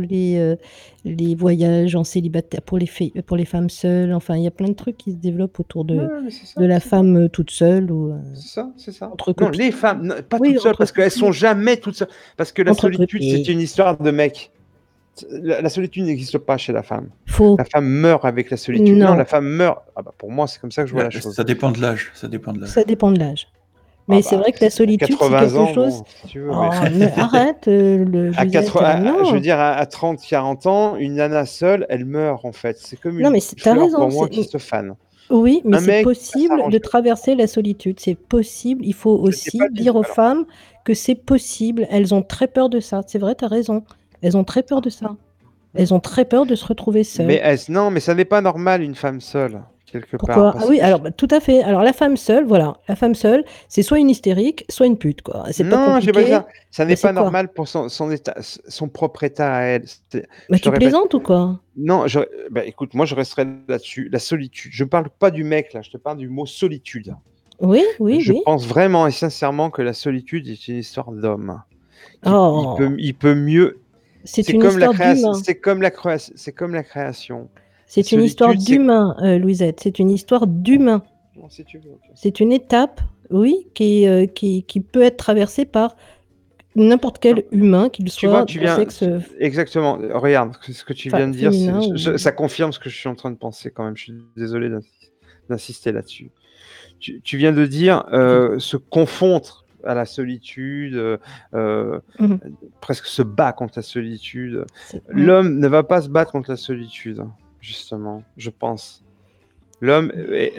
les voyages en célibataire pour les femmes seules. Enfin, il y a plein de trucs qui se développent autour Ouais, de mais c'est ça, la c'est ça. femme toute seule ou C'est ça, c'est ça. entre Non, copines. les femmes, pas Oui, toutes seules, entre parce qu'elles sont copines. jamais toutes seules. Parce que la Entre solitude, c'est copines. une histoire de mec. La solitude n'existe pas chez la femme. Faux. La femme meurt avec la solitude. Non, la Non, femme meurt. Ah bah, pour moi, c'est comme ça que je vois la chose. Ça dépend de l'âge. Ça dépend de l'âge. ça dépend de l'âge. Ah Mais c'est bah, vrai que la à solitude, c'est 80 quelque ans, chose. bon, si tu veux, Oh, mais mais arrête, à Louisette, 80, je veux non. dire, à 30, 40 ans, une nana seule, elle meurt en fait. C'est comme Non, une mais t'as fleur raison. pour moi qui se fane. Oui, mais Un c'est mec, ça possible s'arrange. de traverser la solitude. C'est possible. Il faut Je sais pas aussi dire aux alors, femmes que c'est possible. Elles ont très peur de ça. C'est vrai, tu as raison. Elles ont très peur de ça. Elles ont très peur de se retrouver mais seules. non, mais ça n'est pas normal une femme seule quelque part. Pourquoi? Ah Parce oui, que alors bah, tout à fait. Alors la femme seule, voilà, la femme seule, c'est soit une hystérique, soit une pute, quoi. C'est pas non, j'ai pas dit compliqué. ça. Ça Mais n'est c'est pas quoi? normal pour son état, son propre état à elle. Bah, Je te tu répète. plaisantes ou quoi? Non, bah, écoute, moi je resterai là-dessus. La solitude. Je parle pas du mec là, je te parle du mot solitude. Oui, oui, Je oui. pense vraiment et sincèrement que la solitude est une histoire d'homme. Oh, Il peut mieux. c'est C'est une comme la histoire création. d'humain. C'est comme la création. La C'est une histoire solitude, c'est. d'humain, Louisette. C'est une histoire d'humain. Non, si tu veux. Ok. C'est une étape, oui, qui peut être traversée par n'importe quel humain, qu'il Tu vois, soit tu de viens. sexe Exactement. Regarde, ce que tu viens de dire, féminin ou... ça confirme ce que je suis en train de penser quand même. Je suis désolé d'insister là-dessus. Tu viens de dire se confondre à la solitude, Mhm. presque se bat contre la solitude. C'est- L'homme ne va pas se battre contre la solitude, justement, je pense. L'homme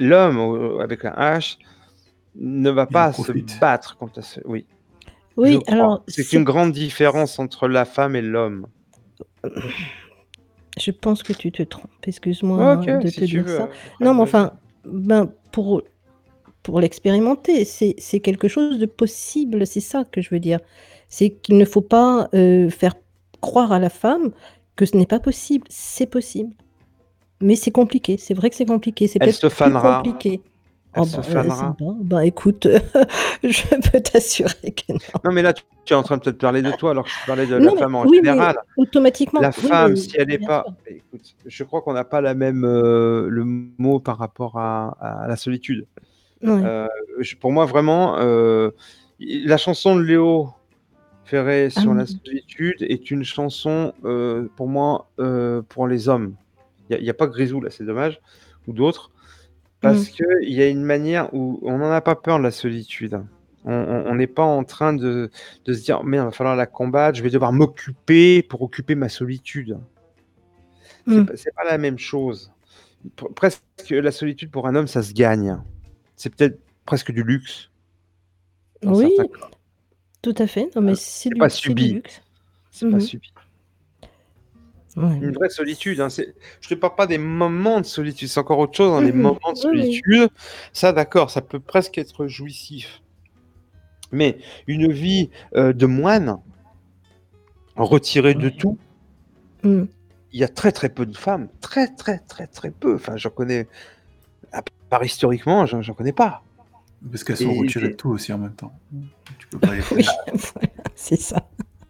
avec un H ne va Il en pas se profite. battre contre la solitude. Oui, je Oui, crois. alors, C'est une grande différence entre la femme et l'homme. je pense que tu te trompes. Excuse-moi Ok, de si te tu dire veux. ça. Après, Non, mais vas-y. enfin, ben, pour l'expérimenter, c'est quelque chose de possible. C'est ça que je veux dire. C'est qu'il ne faut pas faire croire à la femme que ce n'est pas possible. C'est possible. Mais c'est compliqué. C'est vrai que c'est compliqué. C'est Elle peut-être se plus fanera. compliqué. Elle Oh, se bah, fanera. sympa. Bah, écoute, je peux t'assurer que non. Non, mais là, tu es en train de te parler de toi, alors que je parlais de Non, la mais femme en oui, mais général. automatiquement. La Oui, femme, mais si elle n'est bien pas. sûr. Écoute, je crois qu'on n'a pas la même le mot par rapport à la solitude. Ouais. Pour moi, vraiment, la chanson de Léo Ferré Ah sur la oui. solitude est une chanson, pour moi, pour les hommes. Il n'y a pas Grisou, là, c'est dommage, ou d'autres, parce qu'il y a une manière où on n'en a pas peur de la solitude. On n'est pas en train de se dire, mais il va falloir la combattre, je vais devoir m'occuper pour occuper ma solitude. C'est pas la même chose. Presque la solitude pour un homme, ça se gagne. C'est peut-être presque du luxe. Dans Oui, certains cas. tout à fait. Non, mais C'est pas c'est du subi. luxe. C'est pas Mhm. subi. Ouais. Une vraie solitude. Hein, je te parle pas des moments de solitude, c'est encore autre chose. Hein, les Mhm. moments de Oui, oui. solitude, ça d'accord, ça peut presque être jouissif. Mais une vie de moine, retirée de tout, Mhm. il y a très très peu de femmes, très très très très peu. Enfin, j'en connais, à part historiquement, j'en connais pas. Parce qu'elles sont retirées de tout aussi en même temps. Tu peux pas les Oui, faire. voilà, c'est ça.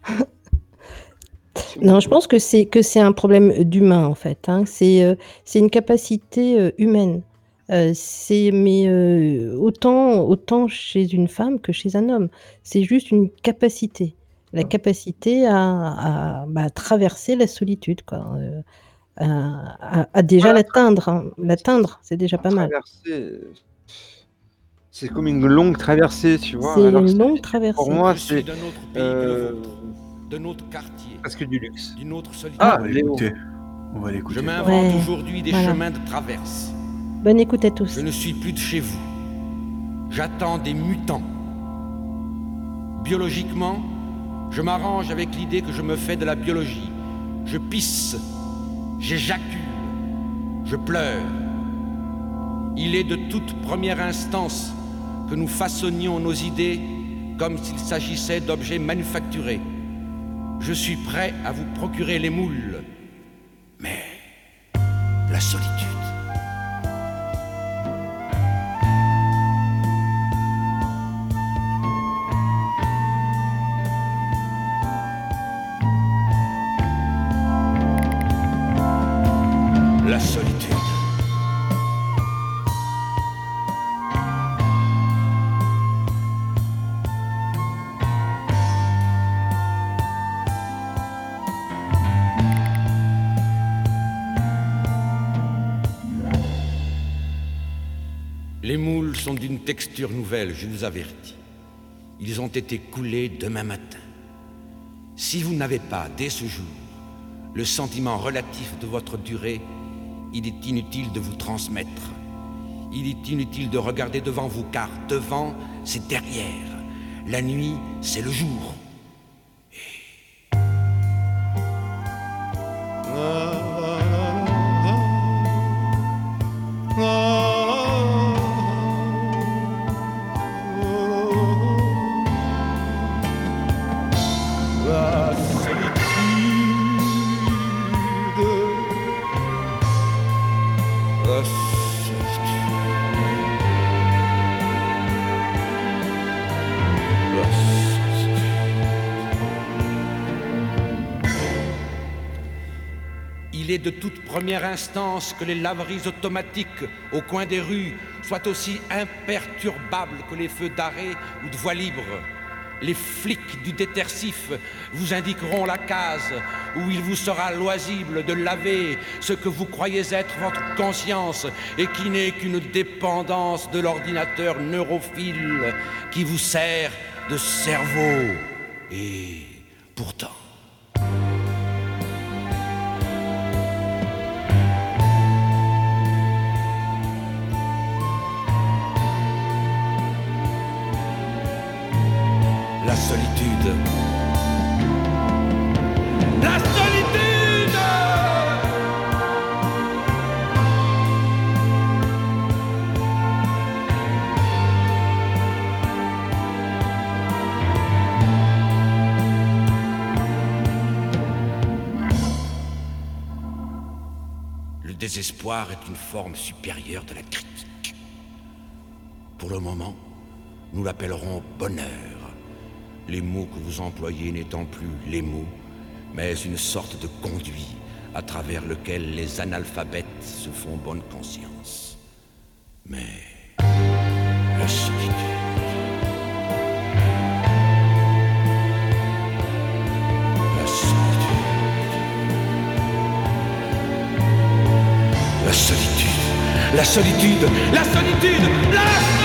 Non, je pense que c'est un problème d'humain en fait. Hein. C'est une capacité humaine. Mais autant chez une femme que chez un homme. C'est juste une capacité. La capacité à traverser la solitude, quoi. À déjà Voilà, l'atteindre. Hein. L'atteindre, c'est déjà pas mal. traverser, c'est comme une longue traversée, tu vois. C'est Alors que une longue pour traversée. moi, Je suis c'est d'un autre pays que le vôtre, d'un autre quartier, presque du luxe. d'une autre solitude. Ah, On va Léo. l'écouter. On va l'écouter. Je m'invente Ouais, aujourd'hui des voilà. chemins de traverse. Bonne écoute à tous. Je ne suis plus de chez vous. J'attends des mutants. Biologiquement, je m'arrange avec l'idée que je me fais de la biologie. Je pisse, j'éjacule, je pleure. Il est de toute première instance que nous façonnions nos idées comme s'il s'agissait d'objets manufacturés. Je suis prêt à vous procurer les moules. Mais la solitude. Les moules sont d'une texture nouvelle, je vous avertis. Ils ont été coulés demain matin. Si vous n'avez pas, dès ce jour, le sentiment relatif de votre durée, il est inutile de vous transmettre. Il est inutile de regarder devant vous, car devant, c'est derrière. La nuit, c'est le jour. Il est de toute première instance que les laveries automatiques au coin des rues soient aussi imperturbables que les feux d'arrêt ou de voie libre. Les flics du détersif vous indiqueront la case où il vous sera loisible de laver ce que vous croyez être votre conscience et qui n'est qu'une dépendance de l'ordinateur neurophile qui vous sert de cerveau. Et pourtant... La solitude. La solitude! Le désespoir est une forme supérieure de la critique. Pour le moment, nous l'appellerons bonheur. Les mots que vous employez n'étant plus les mots, mais une sorte de conduit à travers lequel les analphabètes se font bonne conscience. Mais la solitude... La solitude... La solitude... La solitude... La solitude... La solitude...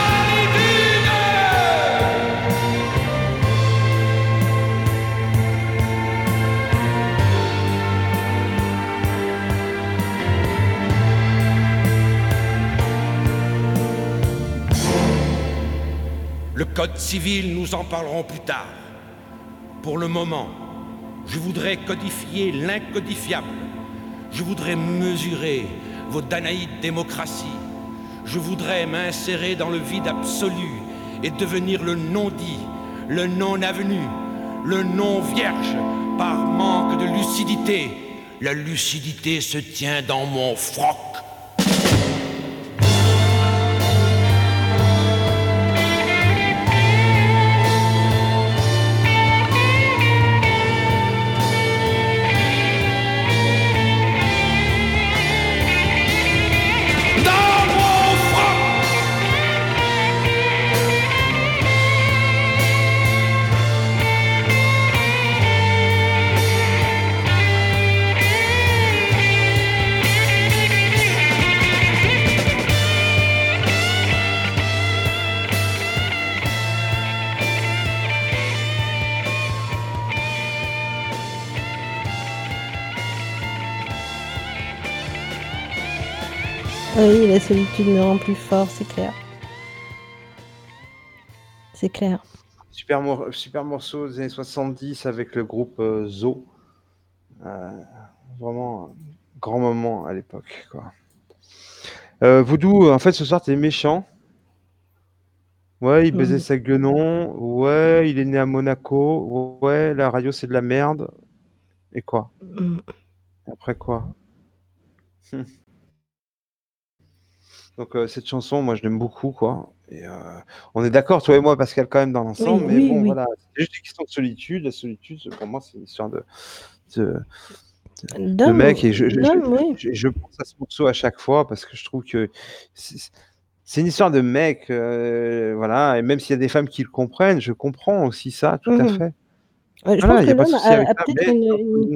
Le code civil, nous en parlerons plus tard. Pour le moment, je voudrais codifier l'incodifiable. Je voudrais mesurer vos danaïdes démocraties. Je voudrais m'insérer dans le vide absolu et devenir le non-dit, le non-avenu, le non-vierge, par manque de lucidité. La lucidité se tient dans mon froc. Oui, la solitude me rend plus fort, c'est clair. C'est clair. Super morceau des années 70 avec le groupe Zo. Vraiment grand moment à l'époque, quoi. Voodoo, en fait, ce soir, t'es méchant. Ouais, il baisait sa guenon. Ouais, il est né à Monaco. Ouais, la radio, c'est de la merde. Et quoi? Après quoi? Donc cette chanson, moi je l'aime beaucoup, quoi. Et on est d'accord, toi et moi, Pascal, quand même dans l'ensemble, Oui, mais oui, bon, oui. voilà, c'est juste une question de solitude. La solitude, pour moi, c'est une histoire de D'homme, mec, et oui. je pense à ce morceau à chaque fois parce que je trouve que c'est une histoire de mec, voilà. Et même s'il y a des femmes qui le comprennent, je comprends aussi ça, tout à fait. Je Voilà, pense il que y a pas de l'homme souci avec a ça, peut-être mais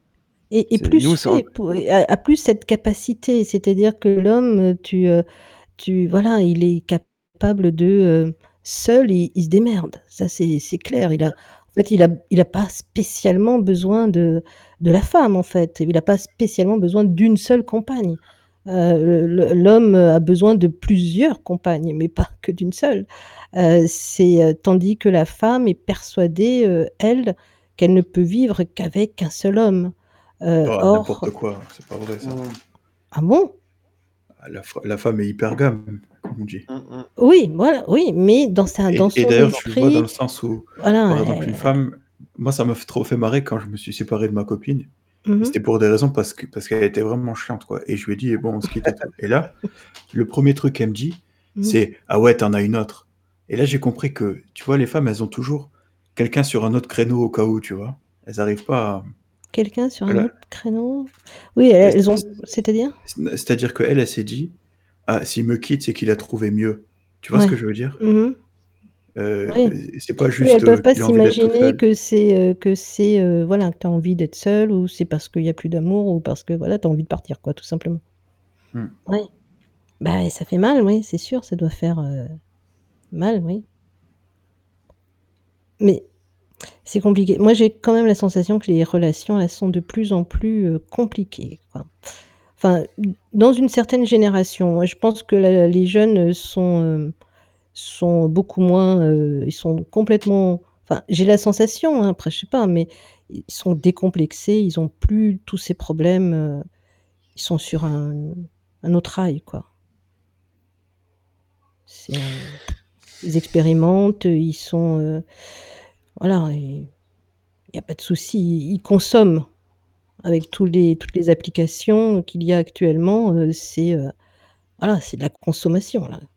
est c'est plus nous, c'est fait, a plus cette capacité, c'est-à-dire que l'homme, voilà, il est capable de, seul, il se démerde. Ça, c'est clair. En fait, il a pas spécialement besoin de la femme, en fait. Il a pas spécialement besoin d'une seule compagne. L'homme a besoin de plusieurs compagnes, mais pas que d'une seule. Tandis que la femme est persuadée, elle, qu'elle ne peut vivre qu'avec un seul homme. Oh, Or n'importe quoi, c'est pas vrai ça. ah bon? La femme est hypergame, comme on dit. Oui, voilà, oui, mais dans son Et d'ailleurs, tu le vois dans le esprit, sens où, voilà, par exemple, une femme, moi, ça m'a trop fait marrer quand je me suis séparé de ma copine. Et c'était pour des raisons parce qu'elle était vraiment chiante, quoi. Et je lui ai dit, bon, on se quitte et tout. Et là, le premier truc qu'elle me dit, c'est ah ouais, t'en as une autre. Et là, j'ai compris que, tu vois, les femmes, elles ont toujours quelqu'un sur un autre créneau au cas où, tu vois. Elles n'arrivent pas à. Quelqu'un sur un Voilà. autre créneau? Oui, elles ont. C'est-à-dire? C'est-à-dire qu'elle, elle s'est dit, ah, s'il me quitte, c'est qu'il a trouvé mieux. Tu vois ce que je veux dire? Oui. C'est pas Oui, juste elles peuvent pas qu'il a envie d'être tout s'imaginer seul. que voilà, que tu as envie d'être seule ou c'est parce qu'il y a plus d'amour ou parce que voilà, tu as envie de partir quoi, tout simplement. Oui. Bah, ça fait mal, oui, c'est sûr, ça doit faire, mal, oui. Mais c'est compliqué. Moi, j'ai quand même la sensation que les relations, elles sont de plus en plus, compliquées, quoi. Enfin, dans une certaine génération. Moi, je pense que les jeunes, sont beaucoup moins, ils sont complètement enfin, j'ai la sensation, hein, après je sais pas, mais ils sont décomplexés, ils ont plus tous ces problèmes, ils sont sur un autre rail, quoi. Ils expérimentent, ils sont, voilà, il y a pas de souci, ils consomment avec toutes les applications qu'il y a actuellement, voilà, c'est de la consommation, là.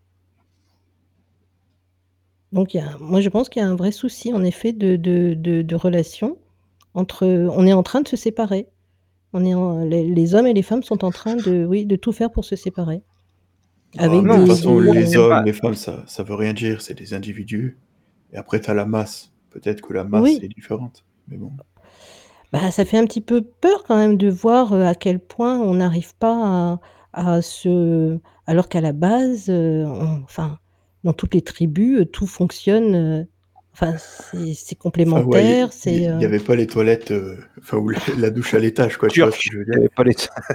Donc moi je pense qu'il y a un vrai souci en effet de relation entre, on est en train de se séparer. Les hommes et les femmes sont en train de tout faire pour se séparer. Avec De toute des façon, les c'est hommes, pas les femmes, ça veut rien dire, c'est des individus. Et après, tu as la masse. Peut-être que la masse Oui. est différente, mais bon. Bah, ça fait un petit peu peur quand même de voir, à quel point on n'arrive pas à alors qu'à la base, enfin, dans toutes les tribus, tout fonctionne, enfin, c'est Enfin, ouais, complémentaire, il y avait pas les toilettes, enfin, ou la douche à l'étage, quoi, tu vois ce que turc, je veux il y dire? avait pas les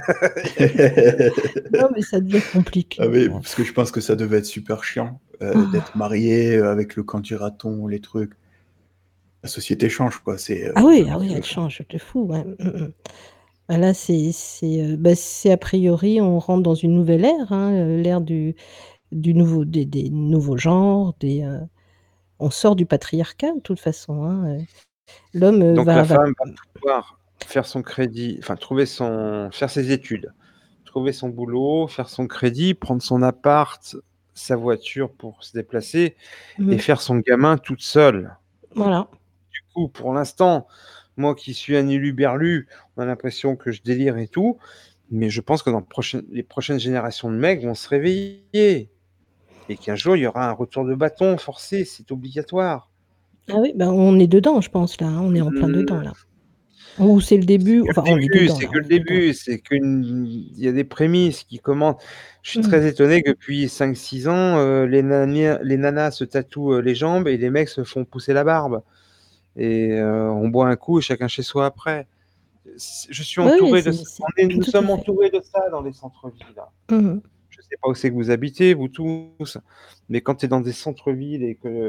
Non, mais ça devient Ah compliqué, mais bon. parce que je pense que ça devait être super chiant, d'être marié, avec le candidaton, les trucs. La société change, quoi, c'est, Ah oui, elle change de fou, ouais. Bah, là, c'est a priori, on rentre dans une nouvelle ère, hein, l'ère du nouveau des nouveaux genres, on sort du patriarcat de toute façon, hein, l'homme, Donc la va femme va pouvoir faire son crédit, enfin faire ses études, trouver son boulot, faire son crédit, prendre son appart, sa voiture pour se déplacer et faire son gamin toute seule. Voilà. Du coup, pour l'instant, moi qui suis un éluberlu, on a l'impression que je délire et tout, mais je pense que dans les prochaines générations de mecs vont se réveiller et qu'un jour, il y aura un retour de bâton forcé, c'est obligatoire. Ah oui, bah, on est dedans, je pense là, hein, on est en plein dedans là. Ou c'est le début, enfin on est dedans C'est là, que on le est dedans. début, il y a des prémices qui commencent. Je suis Mmh. très étonné que depuis 5-6 ans, les nanas se tatouent, les jambes et les mecs se font pousser la barbe et on boit un coup et chacun chez soi après. Je suis Oui, entouré de ça. Nous tout à sommes fait. entourés de ça dans les centres-villes, là. Mmh. Je sais pas où c'est que vous habitez, vous tous, mais quand tu es dans des centres-villes et que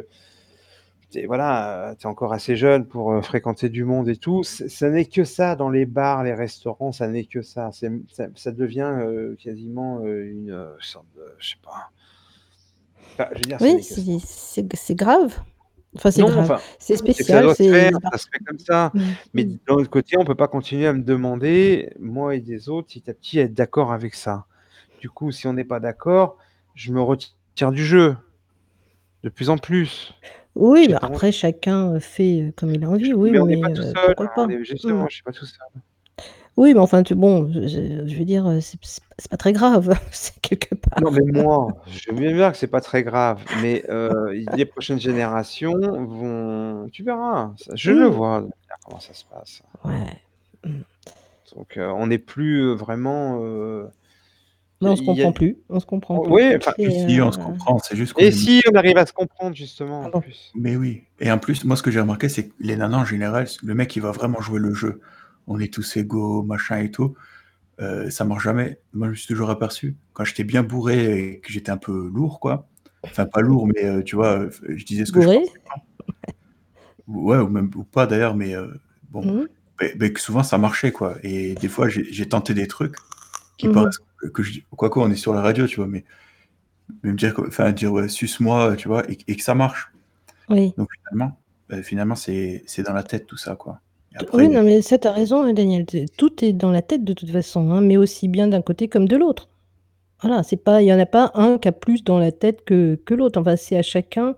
voilà, tu es encore assez jeune pour fréquenter du monde et tout, ça n'est que ça dans les bars, les restaurants, ça n'est que ça. Ça devient quasiment une sorte de, je sais pas. Enfin, je veux dire, ça Oui, n'est que ça. c'est grave. Enfin, c'est Non, grave. enfin, C'est c'est que ça spécial, doit se faire, c'est ça se fait comme ça. Mais mmh. d'un autre côté, on peut pas continuer à me demander, moi et des autres, petit à petit, à être d'accord avec ça. Du coup, si on n'est pas d'accord, je me retire du jeu. De plus en plus. Oui, J'ai bah, pas envie. après chacun, fait comme il a envie, oui, Mais on n'est pas mais tout seul, pourquoi on pas? est justement, Mmh. je suis pas tout seul. Oui, mais enfin, bon, je veux dire, c'est pas très grave, c'est quelque Non, part. mais moi, je veux bien que c'est pas très grave, mais les prochaines générations vont tu verras, ça je le Mmh. vois comment ça se passe. Ouais. Mmh. Donc on n'est plus, vraiment, Mais on se Il y a- comprend plus. On se comprend plus. Oui, enfin, Et, Si, on se comprend, c'est juste qu'on et est- si on arrive à se comprendre, justement, Ah en bon. plus. Mais oui. Et en plus, moi, ce que j'ai remarqué, c'est que les nanas, en général, le mec, il va vraiment jouer le jeu. On est tous égaux, machin et tout. Ça marche jamais. Moi, je me suis toujours aperçu, quand j'étais bien bourré et que j'étais un peu lourd, quoi. Enfin, pas lourd, mais tu vois, je disais ce que je Bourré. pensais. Ouais, ou même ou pas d'ailleurs, mais bon. Mhm. Mais que souvent, ça marchait, quoi. Et des fois, j'ai tenté des trucs qui Mhm. paraissent que je dis, quoi on est sur la radio, tu vois, mais me dire, dire ouais, suce-moi, tu vois, et que ça marche. Oui. Donc finalement, c'est dans la tête tout ça, quoi. Et Oui, après, non, mais ça, t'as raison, hein, Daniel. Tout est dans la tête de toute façon, hein, mais aussi bien d'un côté comme de l'autre. Voilà, c'est pas, il y en a pas un qui a plus dans la tête que l'autre. Enfin, c'est à chacun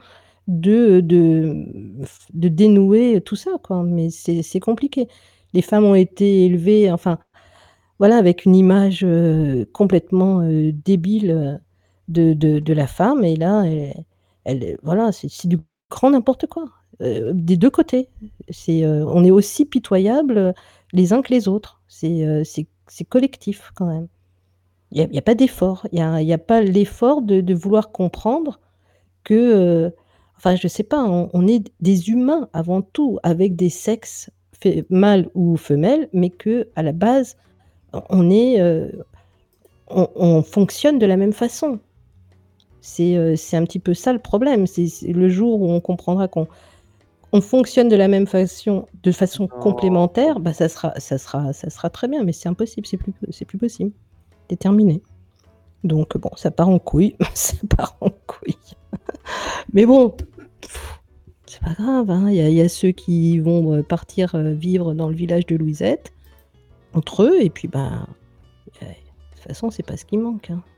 de dénouer tout ça, quoi. Mais c'est compliqué. Les femmes ont été élevées, enfin, voilà, avec une image complètement débile de la femme, et là, voilà, c'est du grand n'importe quoi, des deux côtés. On est aussi pitoyables les uns que les autres. C'est collectif quand même. Il y a pas d'effort. Il y a pas l'effort de vouloir comprendre que, enfin, je sais pas, on est des humains avant tout, avec des sexes mâles ou femelles, mais que à la base, on est, on fonctionne de la même façon. C'est un petit peu ça le problème. C'est le jour où on comprendra qu'on fonctionne de façon complémentaire, bah, ça sera très bien, mais c'est impossible, c'est plus possible. C'est terminé. Donc bon, ça part en couille, ça part en couille. Mais bon, c'est pas grave, hein. Il y a ceux qui vont partir vivre dans le village de Louisette, entre eux, et puis bah, de toute façon, c'est pas ce qui manque, hein.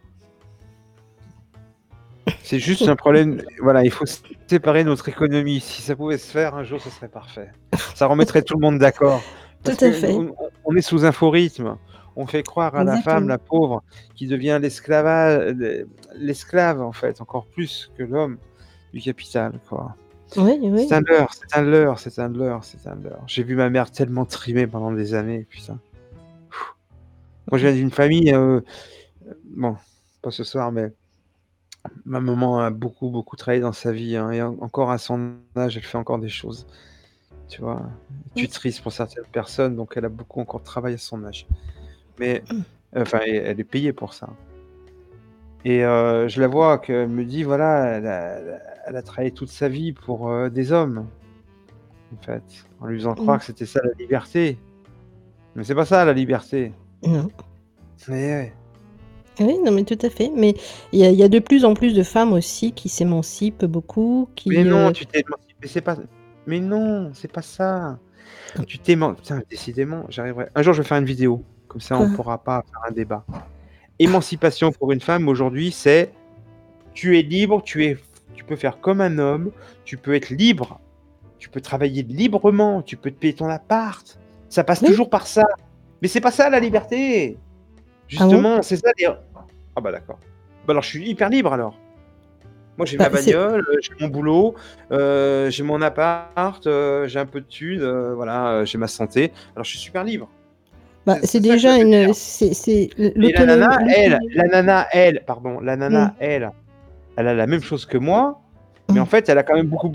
C'est juste un problème. Voilà, il faut séparer notre économie. Si ça pouvait se faire un jour, ce serait parfait. Ça remettrait tout le monde d'accord. Tout à fait. On est sous un faux rythme. On fait croire à la femme, Exactement. la pauvre, qui devient l'esclave, en fait, encore plus que l'homme du capital, quoi. Oui, oui. C'est un leurre, c'est un leurre, c'est un leurre, c'est un leurre. J'ai vu ma mère tellement trimée pendant des années, putain. Moi, je viens d'une famille, bon, pas ce soir, mais ma maman a beaucoup, beaucoup travaillé dans sa vie, hein, et encore à son âge, elle fait encore des choses, tu vois. Tutrice pour certaines personnes, donc elle a beaucoup encore travaillé à son âge. Mais, enfin, elle est payée pour ça. Et je la vois qu'elle me dit, voilà, elle a travaillé toute sa vie pour des hommes, en fait, en lui faisant croire que c'était ça la liberté. Mais c'est pas ça la liberté. Non. Mais ouais. Oui, non, mais tout à fait. Mais il y a de plus en plus de femmes aussi qui s'émancipent beaucoup, qui. Mais non, tu t'émancipes. Mais c'est pas. Mais non, c'est pas ça. Tu t'émancipes. Putain, décidément, j'arriverai. Un jour, je vais faire une vidéo. Comme ça, on Quoi pourra pas faire un débat. Émancipation pour une femme aujourd'hui, c'est tu es libre, tu peux faire comme un homme, tu peux être libre, tu peux travailler librement, tu peux te payer ton appart. Ça passe toujours par ça. Mais c'est pas ça la liberté. Justement, c'est ça. Ah bah d'accord. Bah alors je suis hyper libre alors. Moi j'ai ma bagnole, j'ai mon boulot, j'ai mon appart, j'ai un peu de thunes, voilà, j'ai ma santé. Alors je suis super libre. Bah, c'est déjà une. Mais la nana, elle, elle a la même chose que moi, mais en fait, elle a quand même beaucoup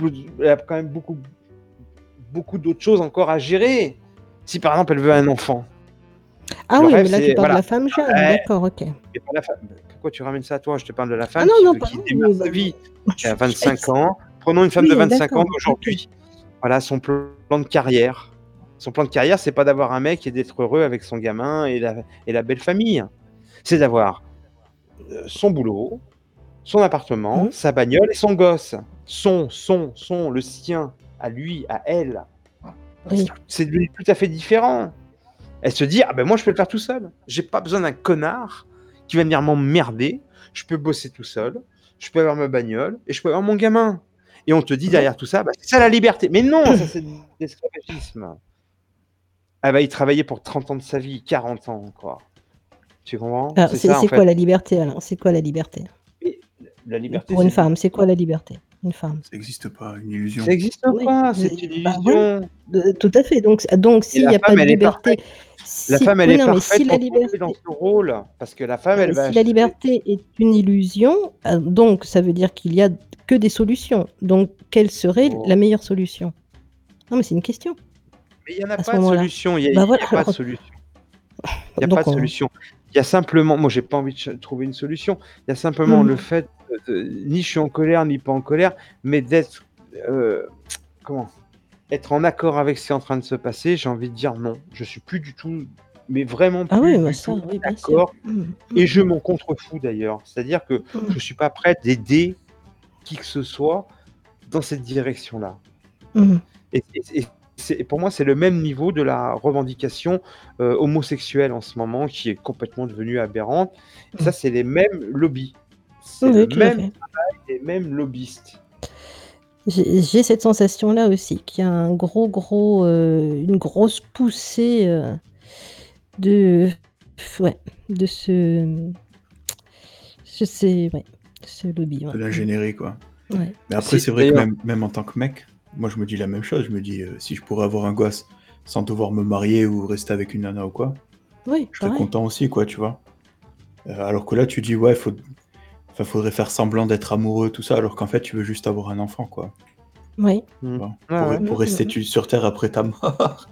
d'autres choses encore à gérer. Si par exemple, elle veut un enfant. Ah oui, mais là, tu parles de la femme jeune, d'accord, ok. Pourquoi tu ramènes ça à toi? Je te parle de la femme qui démarre sa vie, qui a 25 ans. Prenons une femme de 25 ans d'aujourd'hui. Voilà, son plan de carrière. Son plan de carrière, c'est pas d'avoir un mec et d'être heureux avec son gamin et la belle famille. C'est d'avoir son boulot, son appartement, sa bagnole et son gosse. Le sien, à lui, à elle. Oui. C'est tout à fait différent. Elle se dit, ah ben moi je peux le faire tout seul. J'ai pas besoin d'un connard qui va venir m'emmerder. Je peux bosser tout seul. Je peux avoir ma bagnole et je peux avoir mon gamin. Et on te dit derrière tout ça, bah, c'est ça la liberté. Mais non, ça c'est de l'esclavagisme. Elle va y travailler pour 30 ans de sa vie, 40 ans encore. Tu comprends? C'est quoi la liberté alors? C'est quoi la liberté? La liberté pour une femme, c'est quoi la liberté? Une femme. Ça n'existe pas, une illusion. Ça n'existe pas, c'est une illusion. Tout à fait. Donc s'il n'y a pas de liberté, La Si, femme, elle oui, est non, mais parfaite si la pour tomber liberté, dans ce rôle, parce que la femme, elle va si la liberté est une illusion, donc ça veut dire qu'il y a que des solutions. Donc, quelle serait Oh. la meilleure solution? Non, mais c'est une question. Mais il n'y en a À ce pas de moment-là. solution. Il n'y Bah a, voilà, pas de alors, solution. Il n'y a donc pas de on- solution. Il y a simplement, moi, j'ai pas envie de trouver une solution. Il y a simplement Mhm. le fait, ni je suis en colère, ni pas en colère, mais d'être, comment, être en accord avec ce qui est en train de se passer. J'ai envie de dire non. Je suis plus du tout, mais vraiment Ah plus oui, bah du ça, tout oui, bien sûr. d'accord. Mhm. Et je m'en contrefous d'ailleurs. C'est-à-dire que Mhm. je suis pas prête d'aider qui que ce soit dans cette direction-là. Mhm. Et pour moi, c'est le même niveau de la revendication homosexuelle en ce moment, qui est complètement devenue aberrante. Et ça, c'est les mêmes lobbies. C'est Oui, le tout à même fait. travail, les mêmes lobbyistes. J'ai cette sensation-là aussi, qu'il y a une grosse poussée de, ouais, de ce lobby. De Ouais. l'ingénierie, quoi. Ouais. Mais après, c'est vrai que d'ailleurs, même en tant que mec, moi je me dis la même chose. Je me dis, si je pourrais avoir un gosse sans devoir me marier ou rester avec une nana ou quoi, Oui, je serais pareil. content aussi, quoi, tu vois. Alors que là, tu dis, ouais, faudrait faire semblant d'être amoureux, tout ça, alors qu'en fait, tu veux juste avoir un enfant, quoi. Oui. Tu vois, Ah ouais. pour rester sur Terre après ta mort.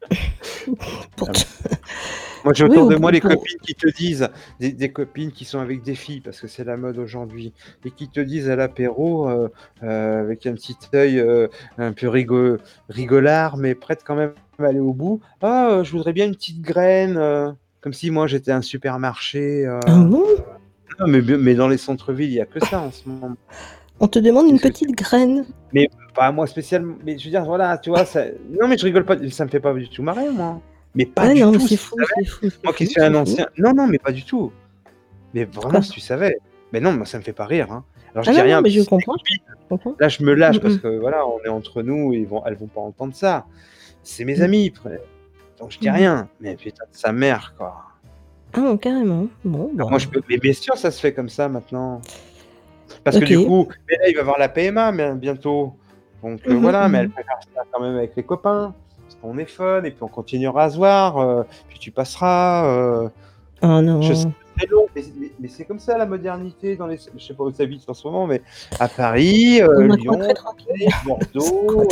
Pour Ah, te- Moi, j'ai Oui, autour ou de moi les pour- copines qui te disent, des copines qui sont avec des filles, parce que c'est la mode aujourd'hui, et qui te disent à l'apéro, avec un petit œil un peu rigolard, mais prête quand même à aller au bout. Ah, je voudrais bien une petite graine, comme si moi j'étais un supermarché. Ah bon? Non, mais dans les centres-villes, il n'y a que ça en ce moment. On te demande une Qu'est-ce que petite graine. Mais pas moi spécialement. Mais je veux dire, voilà, tu vois, ça... non, mais je rigole pas, ça me fait pas du tout marrer, moi. Mais pas Ouais, du non, mais tout, c'est si tu fou, savais. c'est fou, c'est Moi qui fou, suis un c'est fou. ancien. Non, non, mais pas du tout. Mais vraiment, Quoi? si tu savais. Mais non, moi, ça me fait pas rire. Hein. Alors, je Ah dis non, rien, non, mais parce je que c'est des comprends. copines. Je comprends. Là, je me lâche parce Mm, que voilà, on est entre nous, elles vont pas entendre ça. C'est mes mm, amis. Donc, je dis mm. rien. Mais putain, de sa mère, quoi. Ah non, carrément. Bon, bah. Moi, je peux. Mais bien sûr, ça se fait comme ça maintenant. Parce que Ok. du coup, mais là, il va avoir la PMA bientôt. Donc Mhm, voilà, mais elle mhm. préfère ça quand même avec les copains. Parce qu'on est fun et puis on continuera à se voir. Puis tu passeras. Ah Je sais non. que c'est long, mais c'est comme ça la modernité dans les. Je sais pas où ça vit en ce moment, mais à Paris, On a quoi Lyon, très tranquille. Marseille, C'est quoi Bordeaux,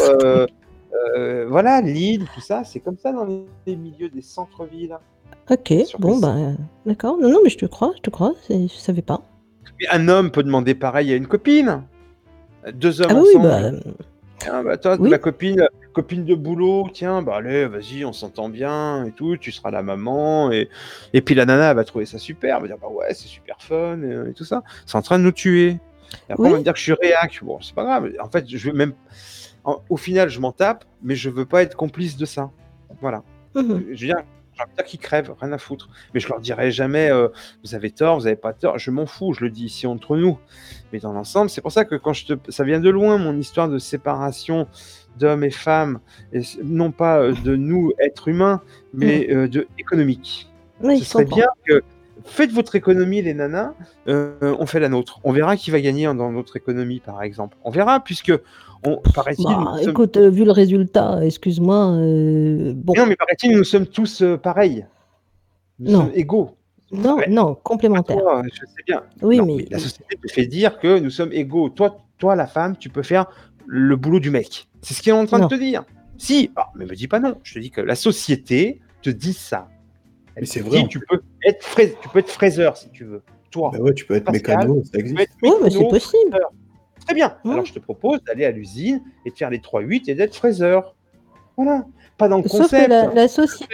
très- voilà, Lille, tout ça, c'est comme ça dans les milieux des centres-villes. Ok, Bien sûr que bon, si. bah, d'accord. Non, non, mais je te crois, je savais pas. Mais un homme peut demander pareil à une copine. Deux hommes Ah oui, ensemble. bah, Tiens, bah toi, oui. ma copine de boulot, tiens, bah allez, vas-y, on s'entend bien et tout, tu seras la maman. Et puis la nana, elle va trouver ça super, elle va dire, bah ouais, c'est super fun et tout ça. C'est en train de nous tuer. Et après, on va Oui. me dire que je suis réac. Bon, c'est pas grave. En fait, je veux même. Au final, je m'en tape, mais je veux pas être complice de ça. Voilà. Mhm. Je veux dire, j'ai envie de dire qu'ils crèvent, rien à foutre. Mais je leur dirai jamais, vous avez tort, vous avez pas tort. Je m'en fous, je le dis ici entre nous. Mais dans l'ensemble, c'est pour ça que ça vient de loin, mon histoire de séparation d'hommes et femmes, et non pas de nous, êtres humains, mais de économique. Oui, Ce je serait comprends. bien que faites votre économie, les nanas, on fait la nôtre. On verra qui va gagner dans notre économie, par exemple. On verra, puisque, paraît-il, Bah, nous sommes... écoute, vu le résultat, excuse-moi, bon. Non, mais paraît-il, nous sommes tous pareils. Nous sommes Non, égaux. non, Ouais. non, complémentaire. Toi, je sais bien. Oui, Non, mais mais la société te fait dire que nous sommes égaux. Toi, la femme, tu peux faire le boulot du mec. C'est ce qu'ils sont en train de non. te dire. Si, mais me dis pas non. Je te dis que la société te dit ça. Elle Mais c'est te vrai, dit en tu plus. peux être fraiseur si tu veux. Toi, Bah ouais, tu peux être Pascal, mécano, ça tu peux existe. être Ouais, mais c'est mécano, possible. fraiseur. Très bien. Ouais. Alors je te propose d'aller à l'usine et de faire les 3-8 et d'être fraiseur. Voilà. Pas dans le Sauf que concept. la société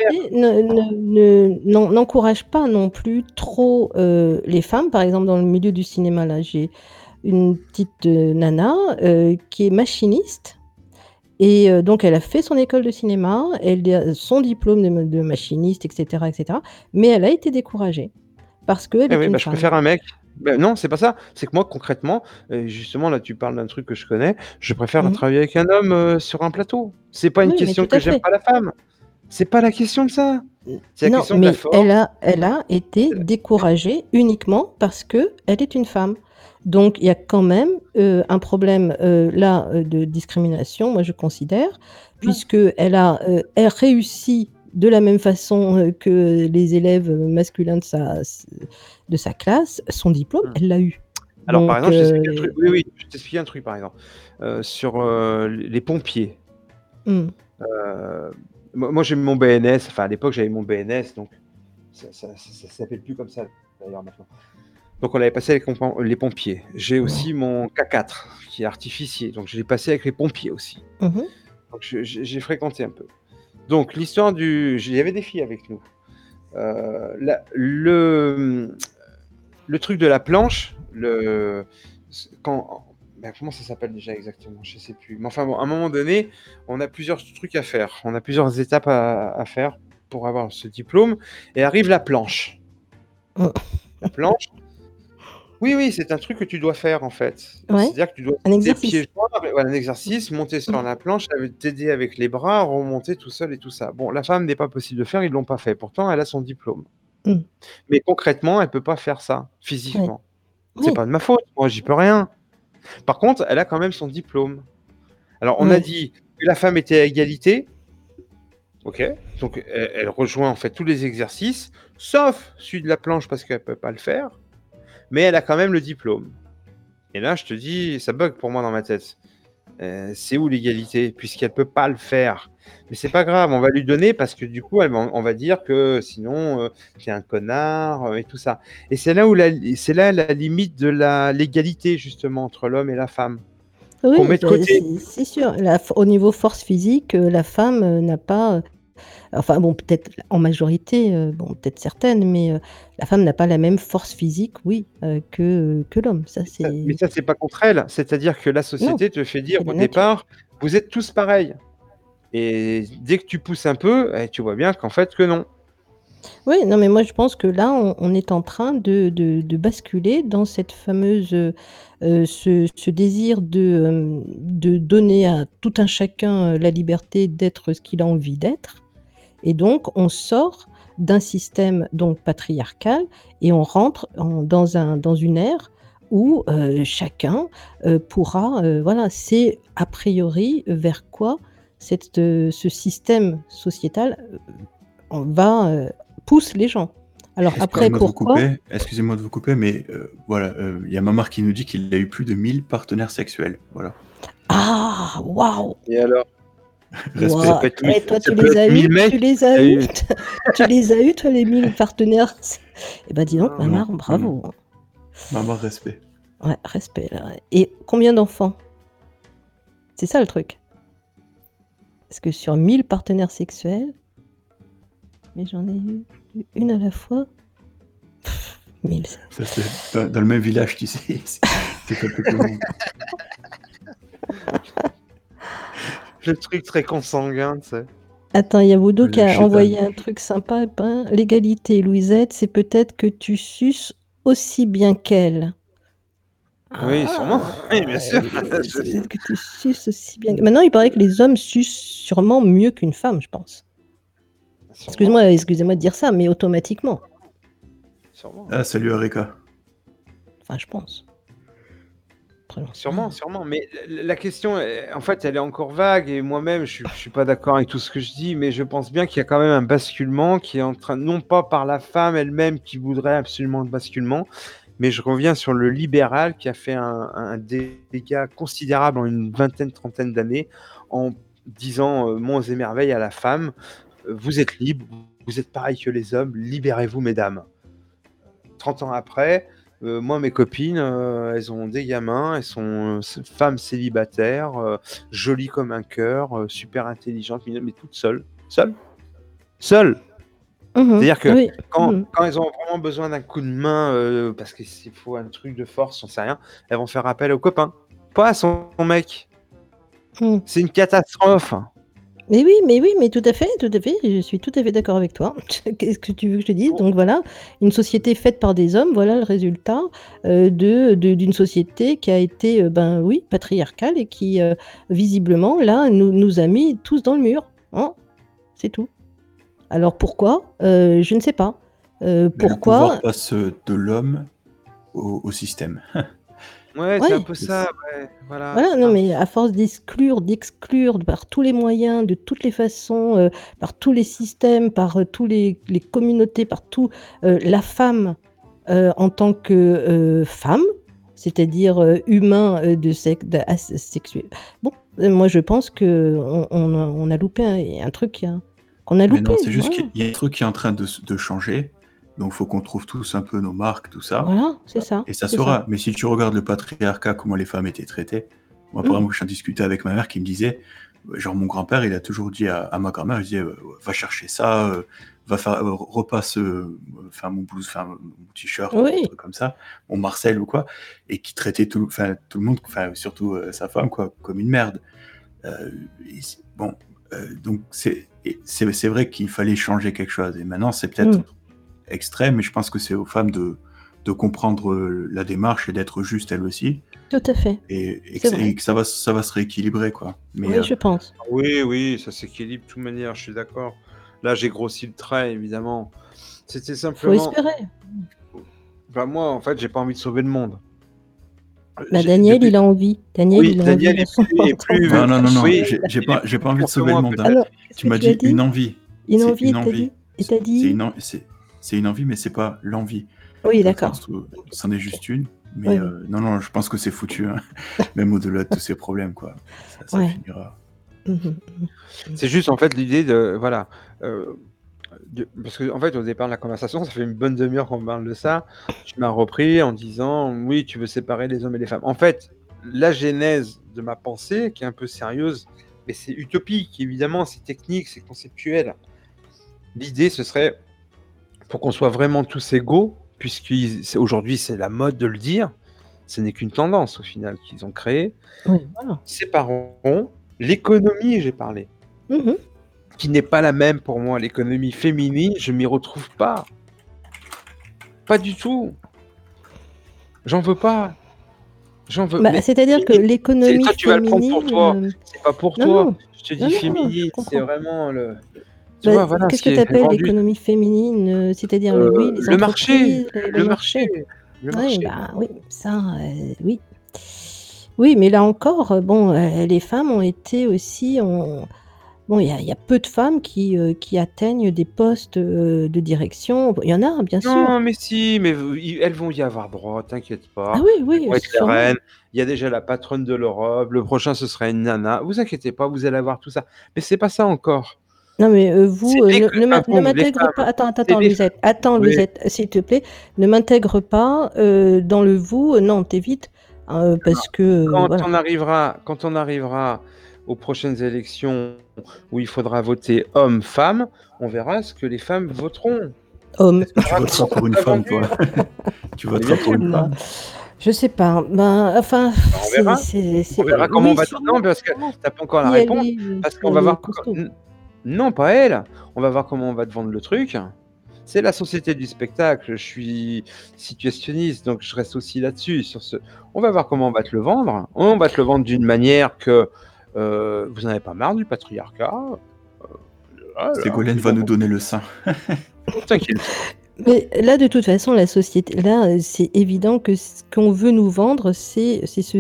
n'encourage pas non plus trop les femmes. Par exemple, dans le milieu du cinéma, là, j'ai une petite nana qui est machiniste. Et donc, elle a fait son école de cinéma, elle a son diplôme de machiniste, etc., etc. Mais elle a été découragée parce qu'elle Eh est oui, une bah, je femme. préfère un mec. Ben non, c'est pas ça. C'est que moi, concrètement, justement, là, tu parles d'un truc que je connais. Je préfère Mhm. travailler avec un homme sur un plateau. C'est pas une Oui, mais question tout que à j'aime fait. pas la femme. C'est pas la question de ça. C'est la Non, question de la mais force. elle a été découragée uniquement parce qu'elle est une femme. Donc, il y a quand même un problème là de discrimination, moi je considère, puisqu'elle a réussi de la même façon que les élèves masculins de sa classe, son diplôme, elle l'a eu. Alors, par Donc, exemple, je t'explique un truc. Oui, je t'explique un truc, par exemple. Sur les pompiers. Moi, j'ai mon BNS. Enfin, à l'époque, j'avais mon BNS, donc ça s'appelle plus comme ça, d'ailleurs, maintenant. Donc, on avait passé avec les pompiers. J'ai aussi mon K4, qui est artificier. Donc, je l'ai passé avec les pompiers aussi. Donc, j'ai fréquenté un peu. Donc, l'histoire il y avait des filles avec nous. Le truc de la planche, comment ça s'appelle déjà exactement? Je ne sais plus. Mais enfin, bon, à un moment donné, on a plusieurs trucs à faire. On a plusieurs étapes à faire pour avoir ce diplôme. Et arrive la planche. La planche. Oui, c'est un truc que tu dois faire, en fait. Ouais. C'est-à-dire que tu dois Un exercice. pieds joints, un exercice, monter sur la planche, t'aider avec les bras, remonter tout seul et tout ça. Bon, la femme n'est pas possible de faire, ils ne l'ont pas fait. Pourtant, elle a son diplôme. Mais concrètement, elle ne peut pas faire ça, physiquement. C'est pas de ma faute, moi, j'y peux rien. Par contre, elle a quand même son diplôme. Alors, on a dit que la femme était à égalité. Ok. Donc, elle rejoint en fait tous les exercices, sauf celui de la planche parce qu'elle ne peut pas le faire. Mais elle a quand même le diplôme. Et là, je te dis, ça bug pour moi dans ma tête. C'est où l'égalité? Puisqu'elle ne peut pas le faire. Mais c'est pas grave, on va lui donner parce que du coup, on va dire que sinon, c'est un connard et tout ça. Et c'est là la limite de l'égalité, justement, entre l'homme et la femme. Oui, Qu'on met de côté. c'est sûr. Au niveau force physique, la femme n'a pas... Enfin bon, peut-être en majorité, peut-être certaines, mais la femme n'a pas la même force physique, oui, que l'homme. Mais ça, c'est pas contre elle. C'est-à-dire que la société te fait dire au départ, vous êtes tous pareils. Et dès que tu pousses un peu, tu vois bien qu'en fait, que non. Oui, non, mais moi je pense que là, on est en train de basculer dans cette fameuse, ce désir de donner à tout un chacun la liberté d'être ce qu'il a envie d'être. Et donc, on sort d'un système donc patriarcal et on rentre dans une ère où chacun pourra, voilà, c'est a priori vers quoi ce système sociétal pousse les gens. Alors après, pourquoi? Excusez-moi de vous couper, mais voilà, il y a Mamar qui nous dit qu'il a eu plus de 1000 partenaires sexuels. Voilà. Ah, waouh! Et alors? Respect. Et toi, tu les as eu, tu les as eu, toi, les 1000 partenaires. Eh ben, dis donc, Mamar, bravo. Mamar, respect. Ouais, respect. Là. Et combien d'enfants? C'est ça le truc. Parce que sur 1000 partenaires sexuels, mais j'en ai eu une à la fois. 1000. Ça, c'est dans le même village, tu sais. C'est pas plus commun. Le truc très consanguin, tu sais. Attends, il y a Wodo qui a envoyé un truc sympa. L'égalité, Louisette, c'est peut-être que tu suces aussi bien qu'elle. Oui, sûrement. Oui, bien sûr. C'est que tu suces aussi bien. Maintenant, il paraît que les hommes sucent sûrement mieux qu'une femme, je pense. Excusez-moi de dire ça, mais automatiquement. Sûrement. Ah, salut Areka. Enfin, je pense. Sûrement. Mais la question, en fait, elle est encore vague et moi-même, je suis pas d'accord avec tout ce que je dis, mais je pense bien qu'il y a quand même un basculement qui est en train, non pas par la femme elle-même qui voudrait absolument le basculement, mais je reviens sur le libéral qui a fait un dégât considérable en une vingtaine, trentaine d'années en disant monts et merveilles à la femme, vous êtes libre, vous êtes pareil que les hommes, libérez-vous mesdames. 30 ans après, moi, mes copines, elles ont des gamins, elles sont femmes célibataires, jolies comme un cœur, super intelligentes, mais toutes seules. Seules. C'est-à-dire que quand elles ont vraiment besoin d'un coup de main, parce qu'il faut un truc de force, on sait rien, elles vont faire appel au copain, pas à son mec. C'est une catastrophe. Mais oui, mais tout à fait, je suis tout à fait d'accord avec toi. Qu'est-ce que tu veux que je te dise? Donc voilà, une société faite par des hommes, voilà le résultat d'une société qui a été, patriarcale et qui, visiblement, là, nous a mis tous dans le mur. Hein, c'est tout. Alors pourquoi? Je ne sais pas. Pourquoi? Le pouvoir passe de l'homme au système. Ouais, c'est un Ouais. peu ça, ouais, voilà. Voilà, non, mais à force d'exclure par tous les moyens, de toutes les façons, par tous les systèmes, par tous les communautés, par tout, la femme en tant que femme, c'est-à-dire humain de sexe sexuel. Bon, moi je pense qu'on a loupé un truc qu'on a Mais loupé. non, c'est juste Voilà, qu'il y a un truc qui est en train de changer. Donc, il faut qu'on trouve tous un peu nos marques, tout ça. Voilà, c'est ça. Et ça c'est sera. ça. Mais si tu regardes le patriarcat, comment les femmes étaient traitées, moi, par exemple, j'en discutais avec ma mère qui me disait, genre, mon grand-père, il a toujours dit à ma grand-mère, il disait, va chercher ça, va faire, repasse, mon blouse, mon t-shirt, un Oui. truc comme ça, mon Marcel ou quoi, et qui traitait tout le monde, surtout sa femme, quoi, comme une merde. Donc c'est vrai qu'il fallait changer quelque chose. Et maintenant, c'est peut-être extrême, mais je pense que c'est aux femmes de comprendre la démarche et d'être juste elles aussi. Tout à fait. Et C'est vrai. que ça va se rééquilibrer, quoi. Mais, Oui, je pense. Oui, ça s'équilibre de toute manière, je suis d'accord. Là, j'ai grossi le trait, évidemment. C'était Faut simplement. espérer. Bah, moi, en fait, j'ai pas envie de sauver le monde. Bah, Daniel, il a envie. Daniel, Oui, il a Daniel envie est de son plus. Non, Oui, j'ai pas envie de sauver le monde. Ah non, qu'est-ce Tu que m'as tu as dit une envie. Une C'est envie, une envie. et t'as dit C'est une envie, mais c'est pas l'envie. Oui, Dans le d'accord. sens où c'en est juste une. Mais Oui. non, je pense que c'est foutu, hein. Même au-delà de tous ces problèmes, quoi. Ça Ouais. finira. C'est juste, en fait, l'idée de. Voilà. Parce que, en fait, au départ de la conversation, ça fait une bonne demi-heure qu'on parle de ça. Tu m'as repris en disant oui, tu veux séparer les hommes et les femmes. En fait, la genèse de ma pensée, qui est un peu sérieuse, mais c'est utopique, évidemment, c'est technique, c'est conceptuel. L'idée, ce serait pour qu'on soit vraiment tous égaux, puisqu'aujourd'hui, c'est la mode de le dire. Ce n'est qu'une tendance, au final, qu'ils ont créée. Oui, voilà. Séparons l'économie, j'ai parlé. Qui n'est pas la même pour moi. L'économie féminine, je m'y retrouve pas. Pas du tout. J'en veux pas. J'en veux. Bah, c'est-à-dire que l'économie toi, tu vas le prendre pour toi. féminine, C'est pas pour non, toi. non. Je te dis Non, non, féminine, je c'est comprends. vraiment le. Tu Bah, vois, voilà, qu'est-ce ce qui que est tu appelles vendu. l'économie féminine? C'est-à-dire oui, les Le marché, entreprises, le marché, le Oui, marché. bah oui, ça, oui. Oui, mais là encore, bon, les femmes ont été aussi bon, il y a peu de femmes qui atteignent des postes de direction. Bon, il y en a, bien sûr. Non, mais si, mais elles vont y avoir droit, t'inquiète pas. Ah oui, Elles vont être les sûrement. reines. Il y a déjà la patronne de l'Europe. Le prochain, ce sera une nana. Vous inquiétez pas, vous allez avoir tout ça. Mais c'est pas ça encore. Non, mais vous, C'est ne les m'intègre femmes. pas. Attends, C'est les Louisette. Attends, Oui. Louisette, s'il te plaît. Ne m'intègre pas dans le vous. Non, t'évites. Parce que, voilà. Quand on arrivera aux prochaines élections où il faudra voter homme-femme, on verra ce que les femmes voteront. Homme. Tu voteras pour une femme, toi. Tu voteras pour une femme. Je sais pas. Ben, enfin, On verra. On verra comment on va. Non, parce que t'as pas encore la réponse. Parce qu'on va voir. Non, pas elle. On va voir comment on va te vendre le truc. C'est la société du spectacle. Je suis situationniste, donc je reste aussi là-dessus. On va voir comment on va te le vendre. On va te le vendre d'une manière que vous n'en avez pas marre du patriarcat. Ségolène va nous donner le sein. T'inquiète. Mais là, de toute façon, la société, là, c'est évident que ce qu'on veut nous vendre, c'est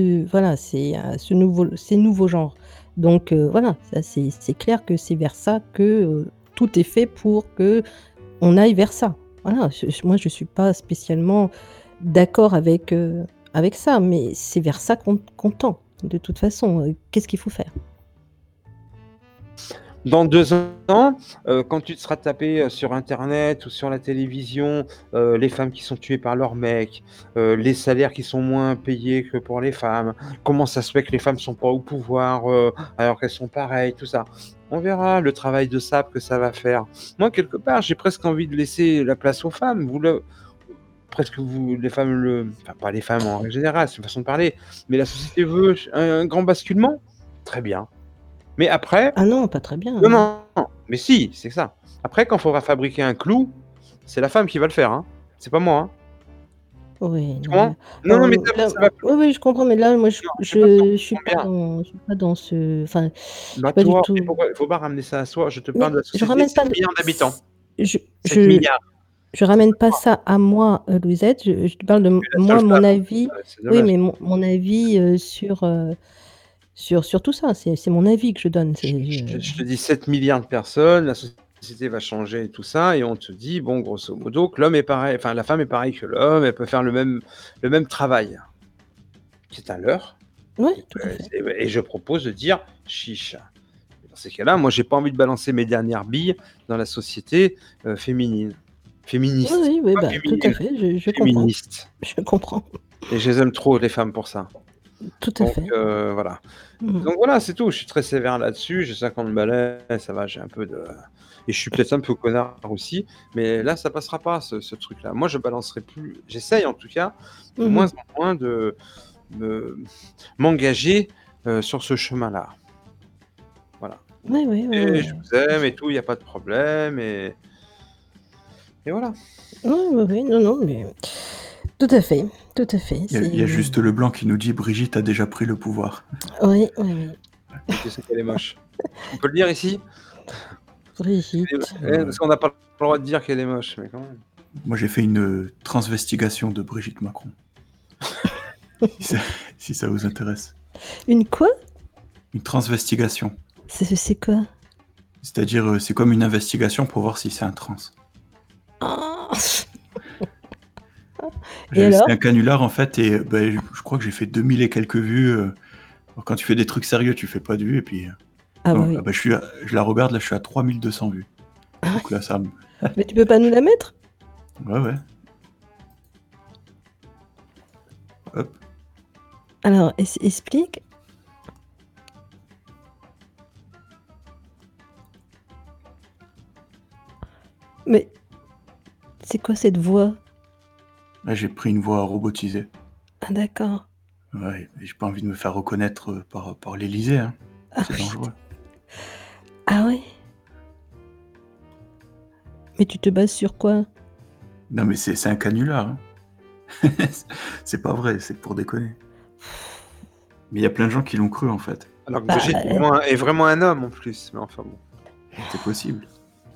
ces nouveaux genres. Donc voilà, ça, c'est clair que c'est vers ça que tout est fait pour que on aille vers ça. Voilà, moi, je suis pas spécialement d'accord avec ça, mais c'est vers ça qu'on tend. De toute façon, qu'est-ce qu'il faut faire? Dans 2 ans, quand tu te seras tapé sur Internet ou sur la télévision, les femmes qui sont tuées par leurs mecs, les salaires qui sont moins payés que pour les femmes, comment ça se fait que les femmes sont pas au pouvoir alors qu'elles sont pareilles, tout ça. On verra le travail de sape que ça va faire. Moi, quelque part, j'ai presque envie de laisser la place aux femmes. Les femmes, enfin pas les femmes en règle générale, c'est une façon de parler, mais la société veut un grand basculement. Très bien. Mais après. Ah non, pas très bien. Non, mais si, c'est ça. Après, quand il faudra fabriquer un clou, c'est la femme qui va le faire, hein. C'est pas moi, hein. Oui. Tu comprends? Non, mais ça va. Oui, je comprends, mais là, moi, je suis pas dans ce. Enfin, Bah, pas du toi, tout. faut pas ramener ça à soi. Je te parle de la Je société ramène de pas 7 milliards d'habitants. 7 je milliards. je ramène pas ça à moi, Louisette, je te parle de moi, mon avis. C'est Oui, dommage. mais mon avis, sur tout ça, c'est mon avis que je donne. Je te dis 7 milliards de personnes, la société va changer et tout ça, et on te dit, bon, grosso modo, que l'homme est pareil, enfin, la femme est pareille que l'homme, elle peut faire le même travail, qui est un leurre. Oui, tout à fait. Et je propose de dire chiche. Dans ces cas-là, moi, j'ai pas envie de balancer mes dernières billes dans la société féministe. Oui, Pas bah, tout à fait, je comprends. féministe. Je comprends. Et je les aime trop, les femmes, pour ça. Tout à fait. Voilà. Mhm. Donc voilà, c'est tout. Je suis très sévère là-dessus. J'ai 50 balais, ça va, j'ai un peu de... Et je suis peut-être un peu connard aussi, mais là, ça passera pas, ce truc-là. Moi, je balancerai plus... J'essaye, en tout cas, de moins en moins de m'engager sur ce chemin-là. Voilà. Oui. Et je vous aime et tout, il n'y a pas de problème. Et voilà. Oui, non, mais... Tout à fait. Il y a juste Leblanc qui nous dit Brigitte a déjà pris le pouvoir. Oui. Je sais qu'elle est moche. On peut le dire ici? Brigitte. Parce qu'on n'a pas le droit de dire qu'elle est moche, mais quand même. Moi, j'ai fait une transvestigation de Brigitte Macron. si ça vous intéresse. Une quoi? Une transvestigation. C'est quoi? C'est-à-dire, c'est comme une investigation pour voir si c'est un trans. Oh. C'est un canular, en fait, et je crois que j'ai fait 2000 et quelques vues. Quand tu fais des trucs sérieux, tu fais pas de vues, et puis... oui. Je la regarde, là, je suis à 3200 vues. Donc là, ça... Mais tu peux pas nous la mettre? Ouais. Hop. Alors, explique. Mais c'est quoi cette voix? Là, j'ai pris une voix robotisée. Ah, d'accord. Ouais, j'ai pas envie de me faire reconnaître par l'Élysée, hein. C'est dangereux. Ah ouais? Mais tu te bases sur quoi? Non, mais c'est un canular, hein. C'est pas vrai, c'est pour déconner. Mais il y a plein de gens qui l'ont cru, en fait. Alors que Brigitte est vraiment un homme, en plus. Mais enfin bon. C'est possible.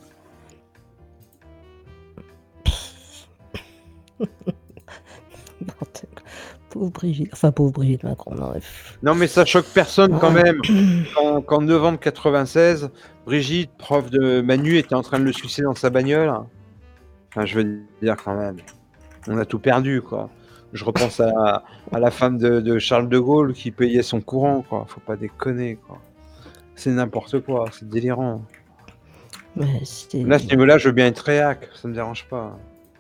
Pauvre Brigitte Macron. Non, mais ça choque personne quand même. Qu'en novembre 96, Brigitte, prof de Manu, était en train de le sucer dans sa bagnole. Enfin, je veux dire quand même, on a tout perdu, quoi. Je repense à la femme de Charles de Gaulle qui payait son courant, quoi. Faut pas déconner, quoi. C'est n'importe quoi, c'est délirant. Mais là, à ce niveau-là, je veux bien être réac, ça me dérange pas.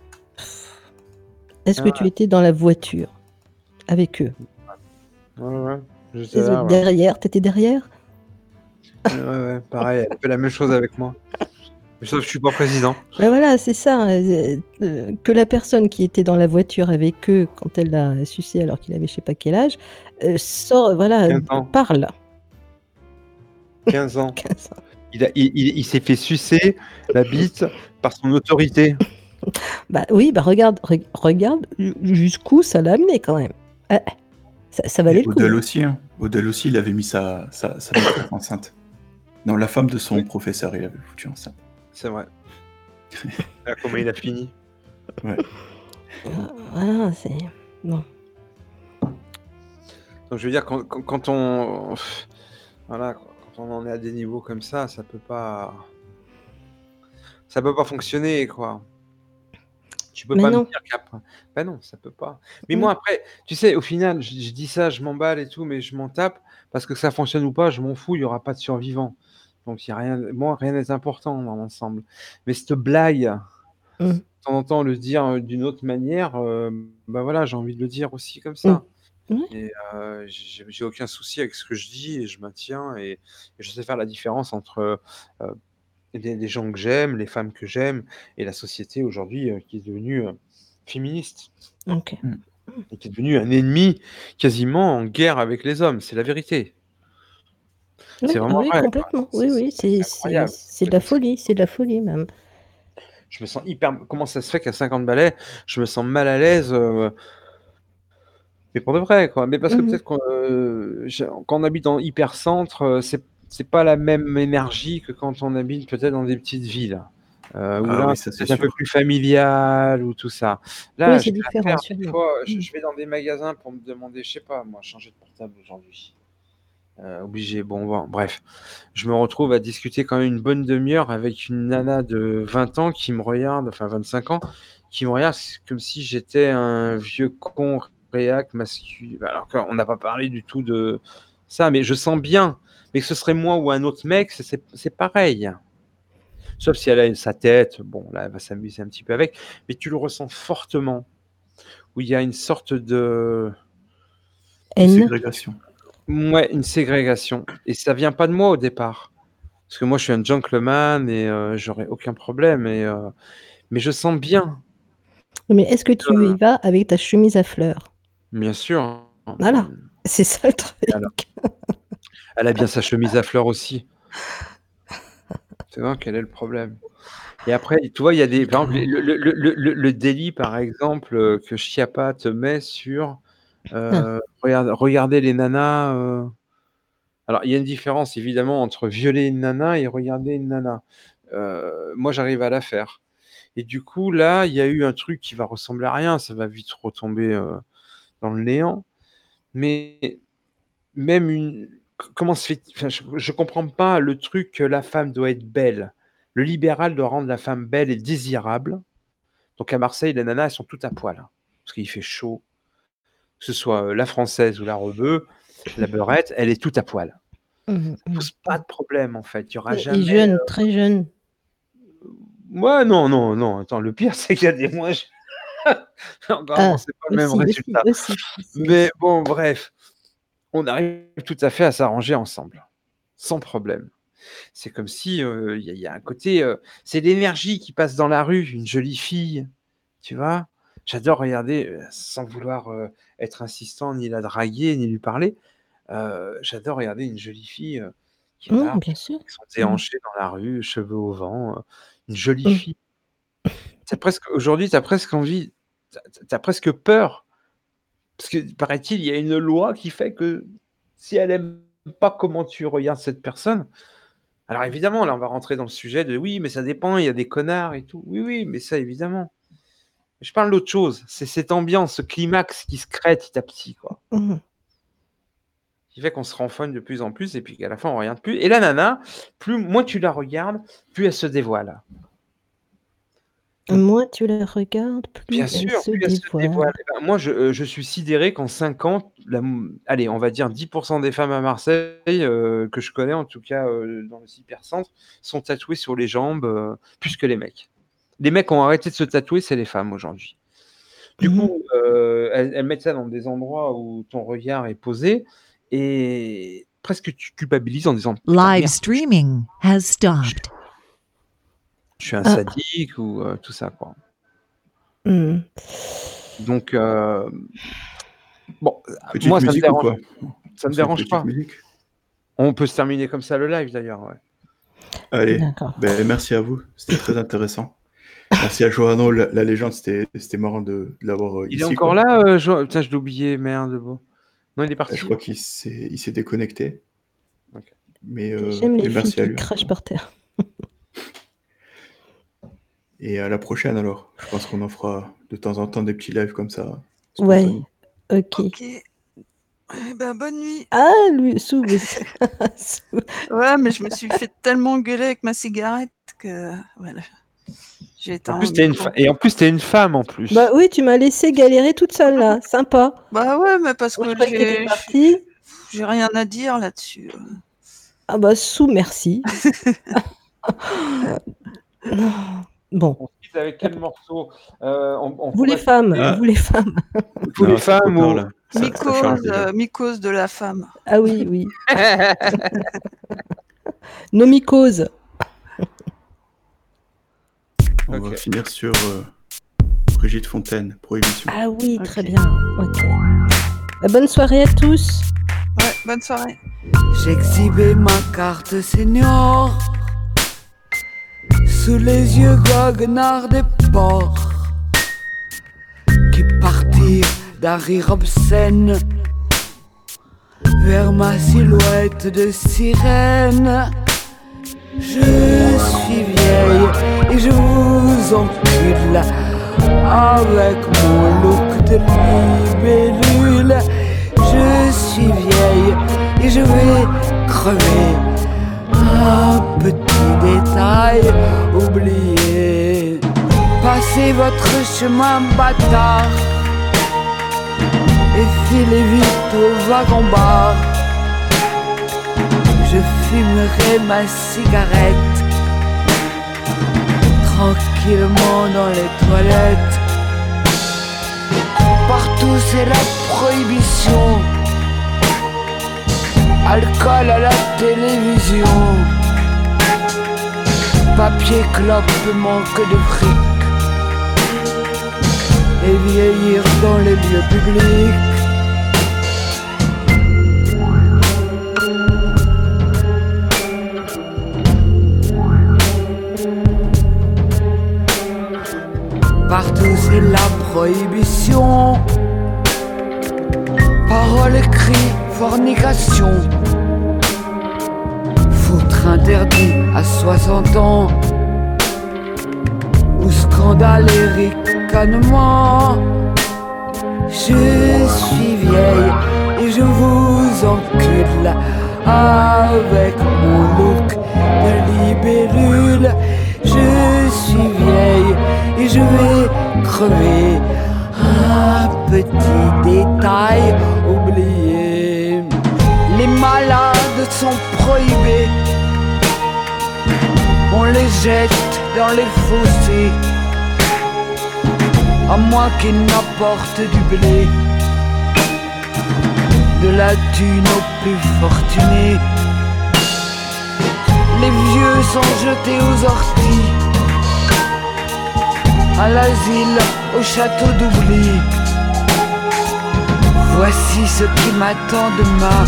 Est-ce que tu étais dans la voiture avec eux? Ouais. J'étais là, derrière, t'étais derrière? Ouais, pareil, elle fait la même chose avec moi. Sauf que je suis pas président. Ben voilà, c'est ça. Que la personne qui était dans la voiture avec eux quand elle l'a sucé alors qu'il avait je sais pas quel âge, sort, voilà, 15 ans. parle. 15 ans. Il s'est fait sucer la bite par son autorité. Bah oui, regarde jusqu'où ça l'a amené quand même. Ça valait le coup. Odell aussi, hein. Odell aussi, il avait mis sa maîtresse enceinte. Non, la femme de son professeur, il avait foutu enceinte. C'est vrai. Là, comment il a fini? Ouais. Voilà, c'est... Bon. Donc je veux dire, quand on... Voilà, quand on en est à des niveaux comme ça peut pas... Ça peut pas fonctionner, quoi. Tu peux pas me dire qu'après... Ben non, ça peut pas. Mais moi, après, tu sais, au final, je dis ça, je m'emballe et tout, mais je m'en tape, parce que ça fonctionne ou pas, je m'en fous, il y aura pas de survivants. Donc, il y a rien... Moi, rien n'est important dans l'ensemble. Mais cette blague, de temps en temps, le dire d'une autre manière, ben voilà, j'ai envie de le dire aussi comme ça. Et j'ai aucun souci avec ce que je dis, et je maintiens, et je sais faire la différence entre... des gens que j'aime, les femmes que j'aime, et la société aujourd'hui qui est devenue féministe. Ok. Et qui est devenue un ennemi quasiment en guerre avec les hommes, c'est la vérité. Oui, c'est vraiment vrai. complètement. Oui, c'est de la folie même. Je me sens hyper... Comment ça se fait qu'à 50 balais, je me sens mal à l'aise mais pour de vrai, quoi. Mais parce que peut-être quand on habite en hypercentre, c'est pas la même énergie que quand on habite peut-être dans des petites villes. Où Ah là, oui, ça, c'est c'est un peu sûr. plus familial ou tout ça. Là, Oui, je c'est vais la différent, faire des sûrement. fois. Je vais dans des magasins pour me demander, je sais pas, moi, changer de portable aujourd'hui. Obligé. Bon, bref. Je me retrouve à discuter quand même une bonne demi-heure avec une nana de 20 ans qui me regarde, enfin 25 ans, qui me regarde comme si j'étais un vieux con réac masculin. Alors qu'on n'a pas parlé du tout de ça, mais je sens bien. Mais que ce serait moi ou un autre mec, c'est pareil. Sauf si elle a sa tête, bon, là, elle va s'amuser un petit peu avec, mais tu le ressens fortement, où il y a une sorte de... Haine. Ségrégation. Ouais, une ségrégation. Et ça vient pas de moi au départ. Parce que moi, je suis un gentleman et j'aurais aucun problème. Mais je sens bien. Mais est-ce que tu y vas avec ta chemise à fleurs? Bien sûr. Voilà, c'est ça le truc. Alors, elle a bien sa chemise à fleurs aussi. Tu vois, quel est le problème? Et après, tu vois, il y a des... Par exemple, le délit, par exemple, que Chiappa te met sur... regardez les nanas... Alors, il y a une différence, évidemment, entre violer une nana et regarder une nana. Moi, j'arrive à la faire. Et du coup, là, il y a eu un truc qui va ressembler à rien. Ça va vite retomber dans le néant. Mais même une... Comment se fait... Enfin, je comprends pas le truc que la femme doit être belle. Le libéral doit rendre la femme belle et désirable. Donc, à Marseille, les nanas, elles sont toutes à poil. Parce qu'il fait chaud. Que ce soit la française ou la rebeu, la beurette, elle est toute à poil. Pose pas de problème en fait, il y aura jamais. Et jeune, très jeune. Ouais, non. Attends, le pire c'est qu'il y a des mois. Encore, c'est pas le même résultat. Aussi. Mais bon, bref, on arrive tout à fait à s'arranger ensemble, sans problème. C'est comme si il y a un côté, c'est l'énergie qui passe dans la rue, une jolie fille, tu vois. J'adore regarder, sans vouloir être insistant, ni la draguer, ni lui parler. J'adore regarder une jolie fille qui marche, bien sûr. avec son déhanché dans la rue, cheveux au vent, une jolie fille. Aujourd'hui, tu as presque envie, tu as presque peur. Parce que, paraît-il, il y a une loi qui fait que si elle n'aime pas comment tu regardes cette personne, alors évidemment, là, on va rentrer dans le sujet de oui, mais ça dépend, il y a des connards et tout. Oui, mais ça, évidemment. Je parle d'autre chose. C'est cette ambiance, ce climax qui se crée petit à petit, quoi. Qui fait qu'on se renfonne de plus en plus et puis qu'à la fin, on ne regarde plus. Et la nana, moins tu la regardes, plus elle se dévoile. Moins tu la regardes, plus Bien elle sûr, se plus elle se dévoile. dévoile. Moi, je suis sidéré qu'en 5 ans, allez, on va dire 10% des femmes à Marseille, que je connais, en tout cas dans le cybercentre, sont tatouées sur les jambes plus que les mecs. Les mecs ont arrêté de se tatouer, c'est les femmes aujourd'hui. Du coup, elles mettent ça dans des endroits où ton regard est posé et presque tu culpabilises en disant Live streaming has stopped. Je suis un sadique ou tout ça, quoi. Donc, bon, petite moi, ça musique me ou dérange. quoi? Ça me C'est une dérange petite pas. musique. On peut se terminer comme ça le live, d'ailleurs. Ouais. Allez, merci à vous, c'était très intéressant. Merci à Johanno, la légende, c'était marrant de l'avoir ici. Il est encore là, putain, je l'ai oublié, merde. Bon. Non, il est parti. Je crois qu'il s'est déconnecté. Okay. Mais j'aime les merci filles à qui lui. crachent par terre. Et à la prochaine alors. Je pense qu'on en fera de temps en temps des petits lives comme ça. Ouais, Ok. Ben, bonne nuit. Ah, lui, Ouais, mais je me suis fait tellement gueuler avec ma cigarette que voilà. En plus, t'es une femme en plus. Bah oui, tu m'as laissé galérer toute seule là, sympa. Bah ouais, mais parce que j'ai rien à dire là-dessus. Ah bah merci. Bon. On se quitte avec quel morceau vous les femmes, vous les femmes. Vous les femmes ou... Mycose de la femme. Ah oui. Nos mycoses. On va finir sur Brigitte Fontaine, Prohibition. Ah oui, très bien. Ok. Bonne soirée à tous. Ouais, bonne soirée. J'exhibais ma carte senior sous les yeux goguenards des porcs qui partirent d'un rire obscène vers ma silhouette de sirène. Je suis vieille et je encule avec mon look de libellule. Je suis vieille et je vais crever. Un petit détail oublié. Passez votre chemin bâtard et filez vite au wagon-bar. Je fumerai ma cigarette tranquillement dans les toilettes. Partout c'est la prohibition. Alcool à la télévision. Papier clope manque de fric. Et vieillir dans les lieux publics. Partout c'est la prohibition. Paroles, écrits, fornication. Foutre interdit à 60 ans. Ou scandale et ricanement. Je suis vieille et je vous encule avec mon look de libellule. Je suis vieille et je vais crever. Un petit détail oublié. Les malades sont prohibés. On les jette dans les fossés. À moins qu'ils n'apportent du blé. De la thune aux plus fortunés. Les vieux sont jetés aux orties. À l'asile, au château d'oubli. Voici ce qui m'attend demain.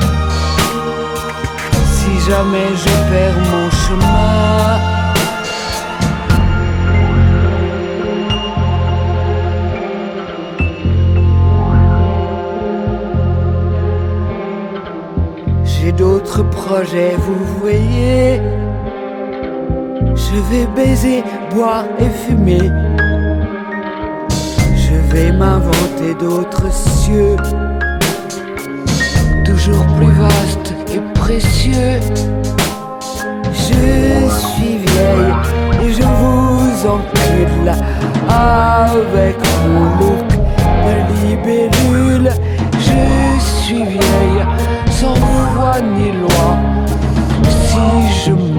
Si jamais je perds mon chemin. J'ai d'autres projets, vous voyez. Je vais baiser, boire et fumer. Je vais m'inventer d'autres cieux, toujours plus vastes et précieux. Je suis vieille et je vous encule avec mon look de libellule. Je suis vieille sans voix ni loi. Si je